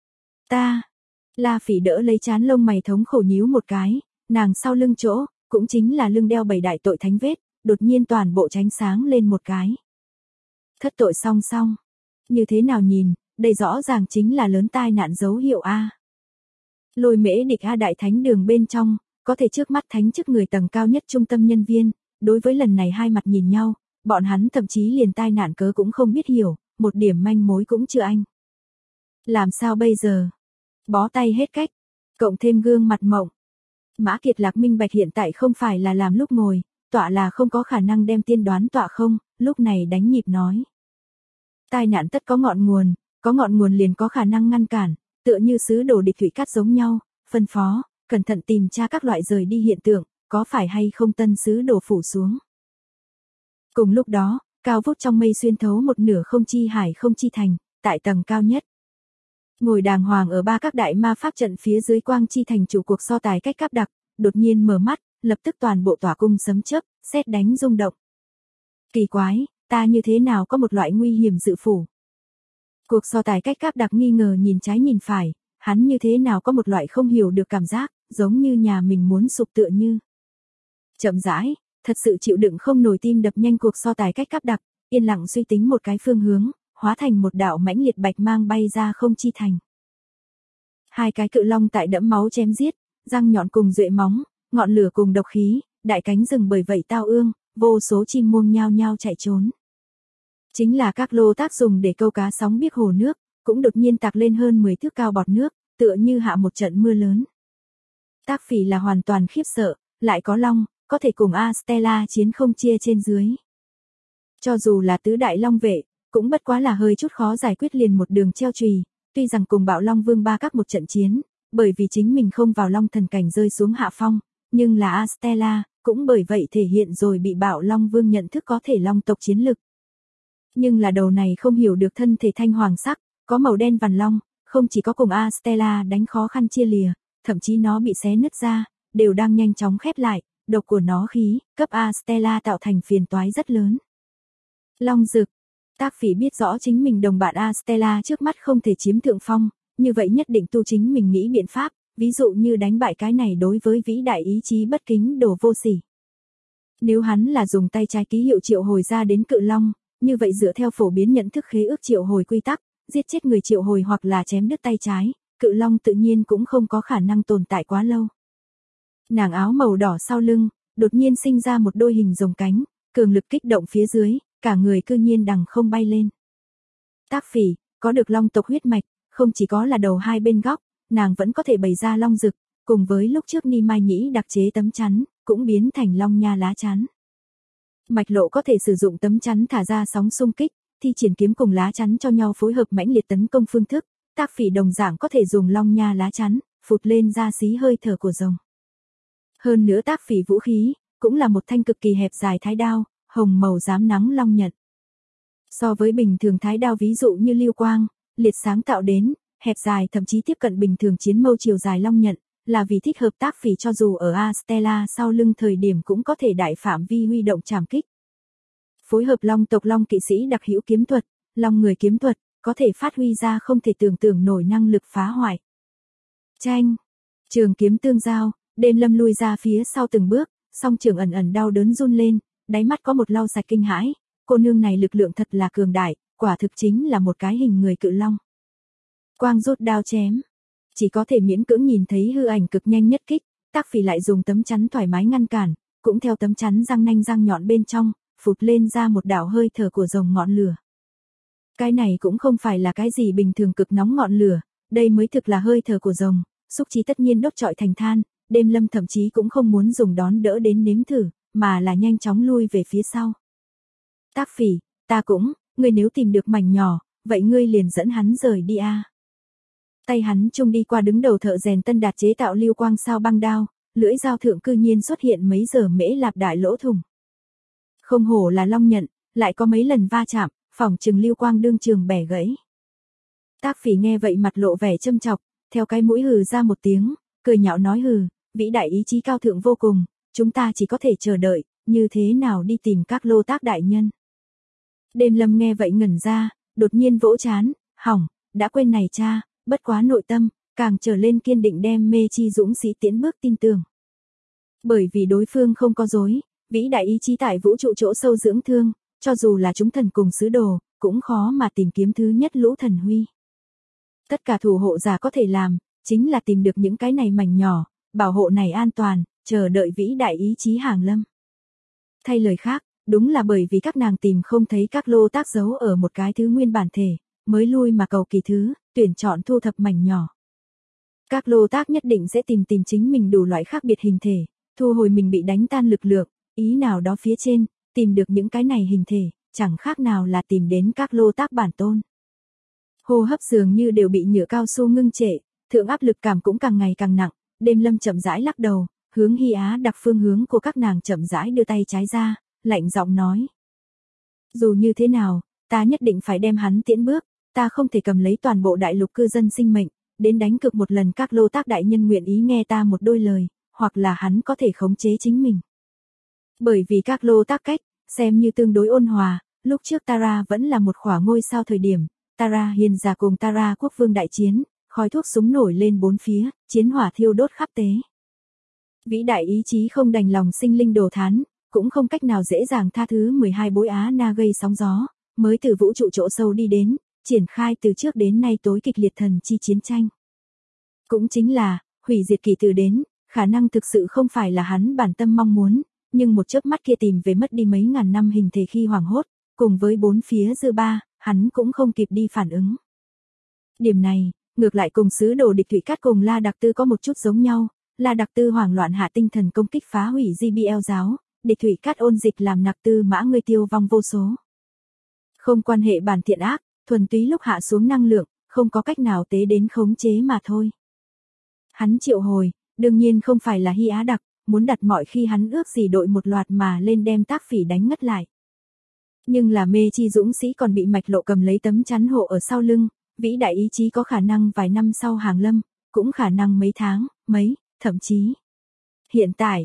La Phỉ đỡ lấy trán lông mày thống khổ nhíu một cái, nàng sau lưng chỗ, cũng chính là lưng đeo 7 đại tội thánh vết, đột nhiên toàn bộ tránh sáng lên một cái. Thất tội song song. Như thế nào nhìn, đây rõ ràng chính là lớn tai nạn dấu hiệu A. Lôi Mễ địch A đại thánh đường bên trong, có thể trước mắt thánh chức người tầng cao nhất trung tâm nhân viên, đối với lần này hai mặt nhìn nhau, bọn hắn thậm chí liền tai nạn cớ cũng không biết hiểu, một điểm manh mối cũng chưa anh. Làm sao bây giờ? Bó tay hết cách, cộng thêm gương mặt mộng. Mã Kiệt Lạc minh bạch hiện tại không phải là làm lúc ngồi, tọa là không có khả năng đem tiên đoán tọa không, lúc này đánh nhịp nói. Tai nạn tất có ngọn nguồn liền có khả năng ngăn cản, tựa như sứ đồ địch thủy cát giống nhau, phân phó, cẩn thận tìm tra các loại rời đi hiện tượng, có phải hay không tân sứ đồ phủ xuống. Cùng lúc đó, cao vút trong mây xuyên thấu một nửa không chi hải không chi thành, tại tầng cao nhất. Ngồi đàng hoàng ở ba các đại ma pháp trận phía dưới quang chi thành chủ cuộc so tài cách cáp đặc, đột nhiên mở mắt, lập tức toàn bộ tỏa cung sấm chớp, sét đánh rung động. Kỳ quái, ta như thế nào có một loại nguy hiểm dự phủ. Cuộc so tài cách cáp đặc nghi ngờ nhìn trái nhìn phải, hắn như thế nào có một loại không hiểu được cảm giác, giống như nhà mình muốn sụp tựa như. Chậm rãi, thật sự chịu đựng không nổi tim đập nhanh cuộc so tài cách cáp đặc, yên lặng suy tính một cái phương hướng, hóa thành một đạo mãnh liệt bạch mang bay ra không chi thành. Hai cái cự long tại đẫm máu chém giết, răng nhọn cùng duệ móng, ngọn lửa cùng độc khí, đại cánh rừng bởi vậy tao ương, vô số chim muông nhao nhao chạy trốn. Chính là các lô tác dùng để câu cá sóng biếc hồ nước, cũng đột nhiên tạc lên hơn 10 thước cao bọt nước, tựa như hạ một trận mưa lớn. Tác Phỉ là hoàn toàn khiếp sợ, lại có long, có thể cùng Astella chiến không chia trên dưới. Cho dù là tứ đại long vệ, cũng bất quá là hơi chút khó giải quyết liền một đường treo chùy, tuy rằng cùng Bạo Long Vương ba các một trận chiến, bởi vì chính mình không vào long thần cảnh rơi xuống hạ phong, nhưng là Astella, cũng bởi vậy thể hiện rồi bị Bạo Long Vương nhận thức có thể long tộc chiến lực. Nhưng là đầu này không hiểu được thân thể thanh hoàng sắc, có màu đen vằn long, không chỉ có cùng Astella đánh khó khăn chia lìa, thậm chí nó bị xé nứt ra, đều đang nhanh chóng khép lại, độc của nó khí, cấp Astella tạo thành phiền toái rất lớn. Long Dực. Tác Phỉ biết rõ chính mình đồng bạn Astella trước mắt không thể chiếm thượng phong, như vậy nhất định tu chính mình nghĩ biện pháp, ví dụ như đánh bại cái này đối với vĩ đại ý chí bất kính đồ vô sỉ. Nếu hắn là dùng tay trái ký hiệu triệu hồi ra đến cự long, như vậy dựa theo phổ biến nhận thức khế ước triệu hồi quy tắc, giết chết người triệu hồi hoặc là chém đứt tay trái, cự long tự nhiên cũng không có khả năng tồn tại quá lâu. Nàng áo màu đỏ sau lưng, đột nhiên sinh ra một đôi hình rồng cánh, cường lực kích động phía dưới, cả người cư nhiên đằng không bay lên. Tác Phỉ, có được long tộc huyết mạch, không chỉ có là đầu hai bên góc, nàng vẫn có thể bày ra long dực, cùng với lúc trước Ni Mai Nhĩ đặc chế tấm chắn, cũng biến thành long nha lá chắn. Mạch Lộ có thể sử dụng tấm chắn thả ra sóng xung kích, thi triển kiếm cùng lá chắn cho nhau phối hợp mãnh liệt tấn công phương thức, Tác Phỉ đồng dạng có thể dùng long nha lá chắn, phụt lên ra xí hơi thở của rồng. Hơn nữa tác phỉ vũ khí, cũng là một thanh cực kỳ hẹp dài thái đao, hồng màu rám nắng long nhận. So với bình thường thái đao ví dụ như lưu quang, liệt sáng tạo đến, hẹp dài thậm chí tiếp cận bình thường chiến mâu chiều dài long nhận, là vì thích hợp tác phỉ cho dù ở Astela sau lưng thời điểm cũng có thể đại phạm vi huy động trảm kích. Phối hợp long tộc long kỵ sĩ đặc hữu kiếm thuật, long người kiếm thuật, có thể phát huy ra không thể tưởng tượng nổi năng lực phá hoại. Chanh, trường kiếm tương giao, Đêm Lâm lui ra phía sau từng bước, song trường ẩn ẩn đau đớn run lên, đáy mắt có một lau sạch kinh hãi, cô nương này lực lượng thật là cường đại, quả thực chính là một cái hình người cự long. Quang rút đao chém, chỉ có thể miễn cưỡng nhìn thấy hư ảnh cực nhanh nhất kích, tác phỉ lại dùng tấm chắn thoải mái ngăn cản, cũng theo tấm chắn răng nanh răng nhọn bên trong, phụt lên ra một đạo hơi thở của rồng ngọn lửa. Cái này cũng không phải là cái gì bình thường cực nóng ngọn lửa, đây mới thực là hơi thở của rồng, xúc chí tất nhiên đốt trọi thành than, Đêm Lâm thậm chí cũng không muốn dùng đón đỡ đến nếm thử, mà là nhanh chóng lui về phía sau. Tác phỉ, ta cũng, ngươi nếu tìm được mảnh nhỏ, vậy ngươi liền dẫn hắn rời đi a. Tay hắn trung đi qua đứng đầu thợ rèn Tân Đạt chế tạo lưu quang sao băng đao, lưỡi dao thượng cư nhiên xuất hiện mấy giờ mễ lạp đại lỗ thủng. Không hổ là long nhận, lại có mấy lần va chạm, phỏng chừng lưu quang đương trường bẻ gãy. Tác phỉ nghe vậy mặt lộ vẻ châm chọc, theo cái mũi hừ ra một tiếng, cười nhạo nói hừ, vĩ đại ý chí cao thượng vô cùng, chúng ta chỉ có thể chờ đợi, như thế nào đi tìm các lô tác đại nhân. Đêm Lâm nghe vậy ngẩn ra, đột nhiên vỗ chán, hỏng, đã quên này cha, bất quá nội tâm, càng trở lên kiên định đem mê chi dũng sĩ tiến bước tin tưởng. Bởi vì đối phương không có dối, vĩ đại ý chí tại vũ trụ chỗ sâu dưỡng thương, cho dù là chúng thần cùng sứ đồ, cũng khó mà tìm kiếm thứ nhất lũ thần huy. Tất cả thủ hộ giả có thể làm, chính là tìm được những cái này mảnh nhỏ, bảo hộ này an toàn, chờ đợi vĩ đại ý chí hàng lâm. Thay lời khác, đúng là bởi vì các nàng tìm không thấy các lô tác giấu ở một cái thứ nguyên bản thể, mới lui mà cầu kỳ thứ, tuyển chọn thu thập mảnh nhỏ. Các lô tác nhất định sẽ tìm chính mình đủ loại khác biệt hình thể, thu hồi mình bị đánh tan lực lượng, ý nào đó phía trên, tìm được những cái này hình thể, chẳng khác nào là tìm đến các lô tác bản tôn. Hô hấp dường như đều bị nhựa cao su ngưng trệ, thượng áp lực cảm cũng càng ngày càng nặng, Đêm Lâm chậm rãi lắc đầu, hướng Hy Á đặc phương hướng của các nàng chậm rãi đưa tay trái ra, lạnh giọng nói. Dù như thế nào, ta nhất định phải đem hắn tiễn bước, ta không thể cầm lấy toàn bộ đại lục cư dân sinh mệnh, đến đánh cược một lần các lô tác đại nhân nguyện ý nghe ta một đôi lời, hoặc là hắn có thể khống chế chính mình. Bởi vì các lô tác cách, xem như tương đối ôn hòa, lúc trước Tara vẫn là một khỏa ngôi sao thời điểm, Tara hiền giả cùng Tara quốc vương đại chiến, khói thuốc súng nổi lên bốn phía, chiến hỏa thiêu đốt khắp tế. Vĩ đại ý chí không đành lòng sinh linh đồ thán, cũng không cách nào dễ dàng tha thứ 12 bối Á Na gây sóng gió, mới từ vũ trụ chỗ sâu đi đến, triển khai từ trước đến nay tối kịch liệt thần chi chiến tranh. Cũng chính là, hủy diệt kỳ từ đến, khả năng thực sự không phải là hắn bản tâm mong muốn, nhưng một chớp mắt kia tìm về mất đi mấy ngàn năm hình thể khi hoảng hốt, cùng với bốn phía dư ba, hắn cũng không kịp đi phản ứng. Điểm này, ngược lại cùng sứ đồ địch Thủy Cát cùng La Đặc Tư có một chút giống nhau, La Đặc Tư hoảng loạn hạ tinh thần công kích phá hủy GBL giáo, địch Thủy Cát ôn dịch làm Nặc Tư mã người tiêu vong vô số. Không quan hệ bản thiện ác, thuần túy lúc hạ xuống năng lượng, không có cách nào tế đến khống chế mà thôi. Hắn triệu hồi, đương nhiên không phải là Hy Á Đặc, muốn đặt mọi khi hắn ước gì đội một loạt mà lên đem tác phỉ đánh ngất lại. Nhưng là mê chi dũng sĩ còn bị mạch lộ cầm lấy tấm chắn hộ ở sau lưng, vĩ đại ý chí có khả năng vài năm sau hàng lâm, cũng khả năng mấy tháng, thậm chí. Hiện tại,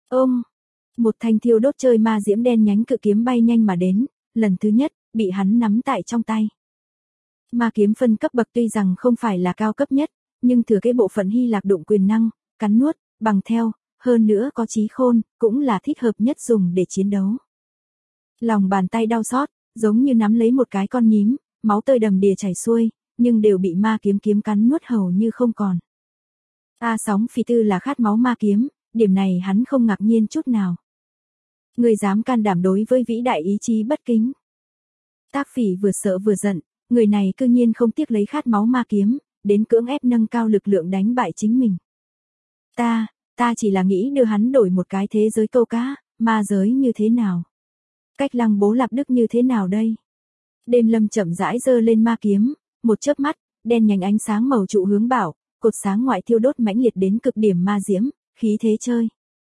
một thanh thiêu đốt chơi ma diễm đen nhánh cự kiếm bay nhanh mà đến, lần thứ nhất, bị hắn nắm tại trong tay. Ma kiếm phân cấp bậc tuy rằng không phải là cao cấp nhất, nhưng thừa cái bộ phận Hy Lạc đụng quyền năng, cắn nuốt, bằng theo, hơn nữa có trí khôn, cũng là thích hợp nhất dùng để chiến đấu. Lòng bàn tay đau xót, giống như nắm lấy một cái con nhím, máu tươi đầm đìa chảy xuôi, nhưng đều bị ma kiếm cắn nuốt hầu như không còn. Sóng phi tư là khát máu ma kiếm, điểm này hắn không ngạc nhiên chút nào. Người dám can đảm đối với vĩ đại ý chí bất kính. Tác phỉ vừa sợ vừa giận, người này cư nhiên không tiếc lấy khát máu ma kiếm, đến cưỡng ép nâng cao lực lượng đánh bại chính mình. Ta chỉ là nghĩ đưa hắn đổi một cái thế giới câu cá, ma giới như thế nào? Cách Lăng Bố Lạp Đức như thế nào đây? Đêm Lâm chậm rãi giơ lên ma kiếm, một chớp mắt, đen nhánh ánh sáng màu trụ hướng bảo, cột sáng ngoại thiêu đốt mãnh liệt đến cực điểm ma diễm, khí thế chơi.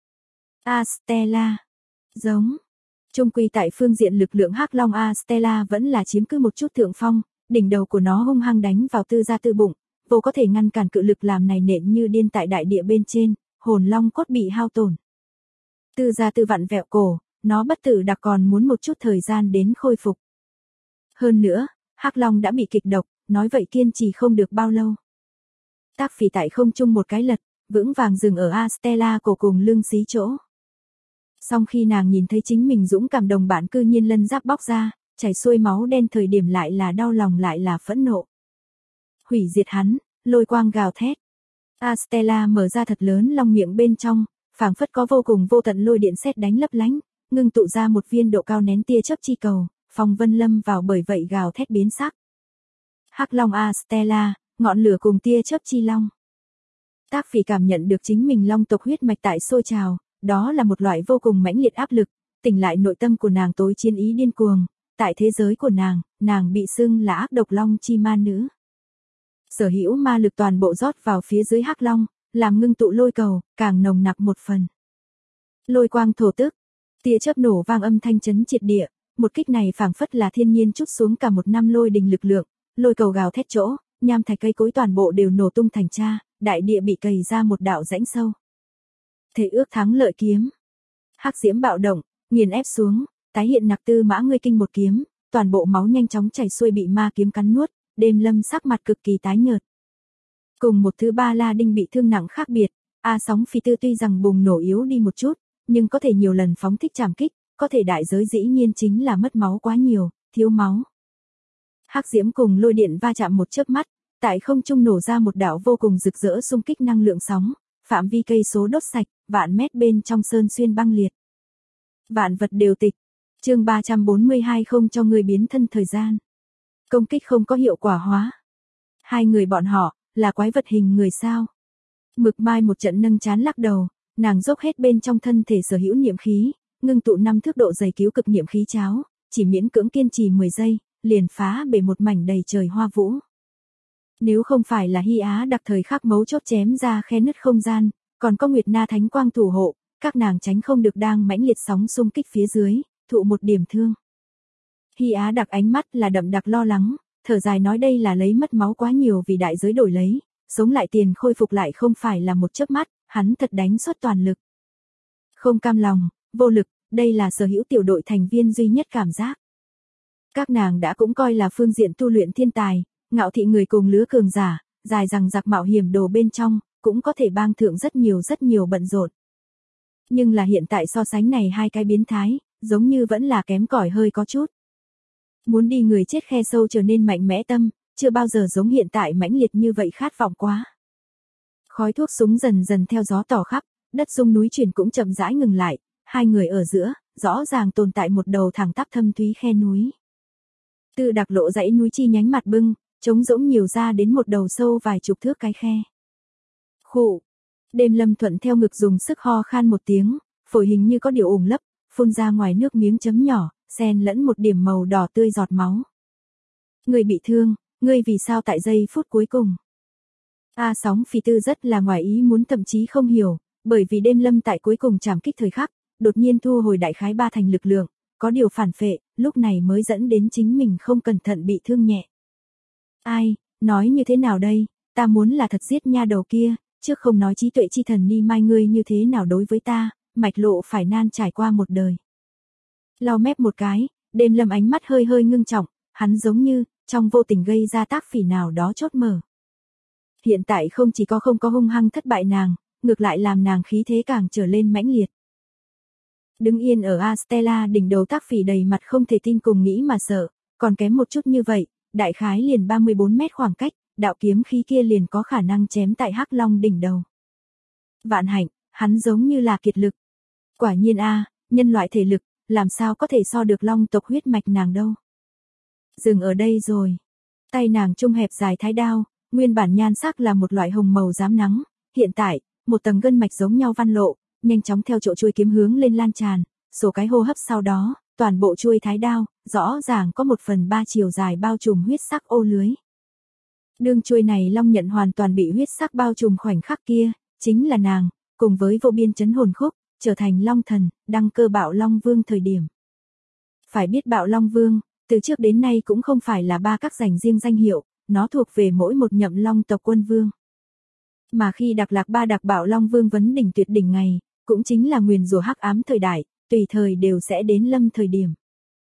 Astella. Giống. Trung quy tại phương diện lực lượng Hắc Long Astella vẫn là chiếm cứ một chút thượng phong, đỉnh đầu của nó hung hăng đánh vào Tư Gia Tư bụng, vô có thể ngăn cản cự lực làm này nện như điên tại đại địa bên trên, hồn long cốt bị hao tổn. Tư Gia Tư vặn vẹo cổ, nó bất tử đặc còn muốn một chút thời gian đến khôi phục. Hơn nữa, Hắc Long đã bị kịch độc, nói vậy kiên trì không được bao lâu. Tác Phỉ tại không trung một cái lật, vững vàng dừng ở Astella cổ cùng lưng xí chỗ. Song khi nàng nhìn thấy chính mình dũng cảm đồng bạn cư nhiên lân giáp bóc ra, chảy xuôi máu đen thời điểm lại là đau lòng lại là phẫn nộ. Hủy diệt hắn, lôi quang gào thét. Astella mở ra thật lớn long miệng bên trong, phảng phất có vô cùng vô tận lôi điện sét đánh lấp lánh, ngưng tụ ra một viên độ cao nén tia chớp chi cầu, phong vân lâm vào bởi vậy gào thét biến sắc. Hắc Long Astella, ngọn lửa cùng tia chớp chi long. Tác Phỉ cảm nhận được chính mình long tộc huyết mạch tại sôi trào, đó là một loại vô cùng mãnh liệt áp lực, tỉnh lại nội tâm của nàng tối chiến ý điên cuồng, tại thế giới của nàng bị xưng là ác độc long chi ma nữ. Sở hữu ma lực toàn bộ rót vào phía dưới Hắc Long, làm ngưng tụ lôi cầu, càng nồng nặc một phần. Lôi quang thổ tức, tia chớp nổ vang âm thanh chấn triệt địa, một kích này phảng phất là thiên nhiên trút xuống cả một năm lôi đình lực lượng, lôi cầu gào thét chỗ, nham thạch cây cối toàn bộ đều nổ tung thành tra, đại địa bị cày ra một đạo rãnh sâu. Thể ước thắng lợi kiếm. Hắc diễm bạo động, nghiền ép xuống, tái hiện Nặc Tư Mã Ngươi Kinh một kiếm, toàn bộ máu nhanh chóng chảy xuôi bị ma kiếm cắn nuốt, Đêm Lâm sắc mặt cực kỳ tái nhợt. Cùng một thứ ba La Đinh bị thương nặng khác biệt, A Sóng Phi Tư tuy rằng bùng nổ yếu đi một chút, nhưng có thể nhiều lần phóng thích trảm kích, có thể đại giới dĩ nhiên chính là mất máu quá nhiều, thiếu máu. Hắc diễm cùng lôi điện va chạm một chớp mắt, tại không trung nổ ra một đạo vô cùng rực rỡ xung kích năng lượng sóng, phạm vi cây số đốt sạch, vạn mét bên trong sơn xuyên băng liệt. Vạn vật đều tịch. Chương 342 không cho người biến thân thời gian. Công kích không có hiệu quả hóa. Hai người bọn họ, là quái vật hình người sao? Mực Mai một trận nâng chán lắc đầu, nàng dốc hết bên trong thân thể sở hữu niệm khí, ngưng tụ 5 thước độ dày cứu cực niệm khí cháo, chỉ miễn cưỡng kiên trì 10 giây, liền phá bể một mảnh đầy trời hoa vũ. Nếu không phải là Hy Á đặc thời khắc mấu chốt chém ra khe nứt không gian, còn có Nguyệt Na Thánh Quang thủ hộ, các nàng tránh không được đang mãnh liệt sóng xung kích phía dưới, thụ một điểm thương. Hy Á đặc ánh mắt là đậm đặc lo lắng, thở dài nói đây là lấy mất máu quá nhiều vì đại giới đổi lấy, sống lại tiền khôi phục lại không phải là một chớp mắt, hắn thật đánh suốt toàn lực. Không cam lòng, vô lực, đây là sở hữu tiểu đội thành viên duy nhất cảm giác. Các nàng đã cũng coi là phương diện tu luyện thiên tài, ngạo thị người cùng lứa cường giả, dài rằng giặc mạo hiểm đồ bên trong, cũng có thể bang thượng rất nhiều bận rộn. Nhưng là hiện tại so sánh này hai cái biến thái, giống như vẫn là kém cỏi hơi có chút. Muốn đi người chết khe sâu trở nên mạnh mẽ tâm, chưa bao giờ giống hiện tại mãnh liệt như vậy khát vọng quá. Khói thuốc súng dần dần theo gió tỏ khắp, đất rung núi chuyển cũng chậm rãi ngừng lại, hai người ở giữa, rõ ràng tồn tại một đầu thẳng tắp thâm thúy khe núi. Từ đặc lộ dãy núi chi nhánh mặt bưng, trống rỗng nhiều ra đến một đầu sâu vài chục thước cái khe. Khụ. Đêm Lâm thuận theo ngực dùng sức ho khan một tiếng, phổi hình như có điều ủng lấp, phun ra ngoài nước miếng chấm nhỏ, xen lẫn một điểm màu đỏ tươi giọt máu. Người bị thương, ngươi vì sao tại giây phút cuối cùng? A Sóng Phi Tư rất là ngoài ý muốn thậm chí không hiểu, bởi vì Đêm Lâm tại cuối cùng trảm kích thời khắc, đột nhiên thu hồi đại khái 3 thành lực lượng, có điều phản phệ, lúc này mới dẫn đến chính mình không cẩn thận bị thương nhẹ. Ai, nói như thế nào đây, ta muốn là thật giết nha đầu kia, trước không nói trí tuệ chi thần Ni Mai ngươi như thế nào đối với ta, mạch lộ phải nan trải qua một đời. Lau mép một cái, Đêm Lâm ánh mắt hơi hơi ngưng trọng, hắn giống như, trong vô tình gây ra Tác Phỉ nào đó chốt mở. Hiện tại không chỉ không có hung hăng thất bại nàng, ngược lại làm nàng khí thế càng trở lên mãnh liệt. Đứng yên ở Astella đỉnh đầu Tác Phỉ đầy mặt không thể tin cùng nghĩ mà sợ, còn kém một chút như vậy, đại khái liền 34 mét khoảng cách, đạo kiếm khí kia liền có khả năng chém tại Hắc Long đỉnh đầu. Vạn hạnh, hắn giống như là kiệt lực. Quả nhiên nhân loại thể lực, làm sao có thể so được long tộc huyết mạch nàng đâu. Dừng ở đây rồi. Tay nàng trung hẹp dài thái đao, nguyên bản nhan sắc là một loại hồng màu rám nắng, hiện tại, một tầng gân mạch giống nhau văn lộ, nhanh chóng theo chỗ chuôi kiếm hướng lên lan tràn, số cái hô hấp sau đó, toàn bộ chuôi thái đao, rõ ràng có 1/3 chiều dài bao trùm huyết sắc ô lưới. Đương chuôi này long nhận hoàn toàn bị huyết sắc bao trùm khoảnh khắc kia, chính là nàng, cùng với vô biên chấn hồn khúc, trở thành long thần, đăng cơ Bạo Long Vương thời điểm. Phải biết Bạo Long Vương, từ trước đến nay cũng không phải là ba các dành riêng danh hiệu, nó thuộc về mỗi một nhậm long tộc quân vương. Mà khi Đặc Lạc Ba Đặc Bạo Long Vương vấn đỉnh tuyệt đỉnh ngày, cũng chính là nguyền rủa hắc ám thời đại, tùy thời đều sẽ đến lâm thời điểm.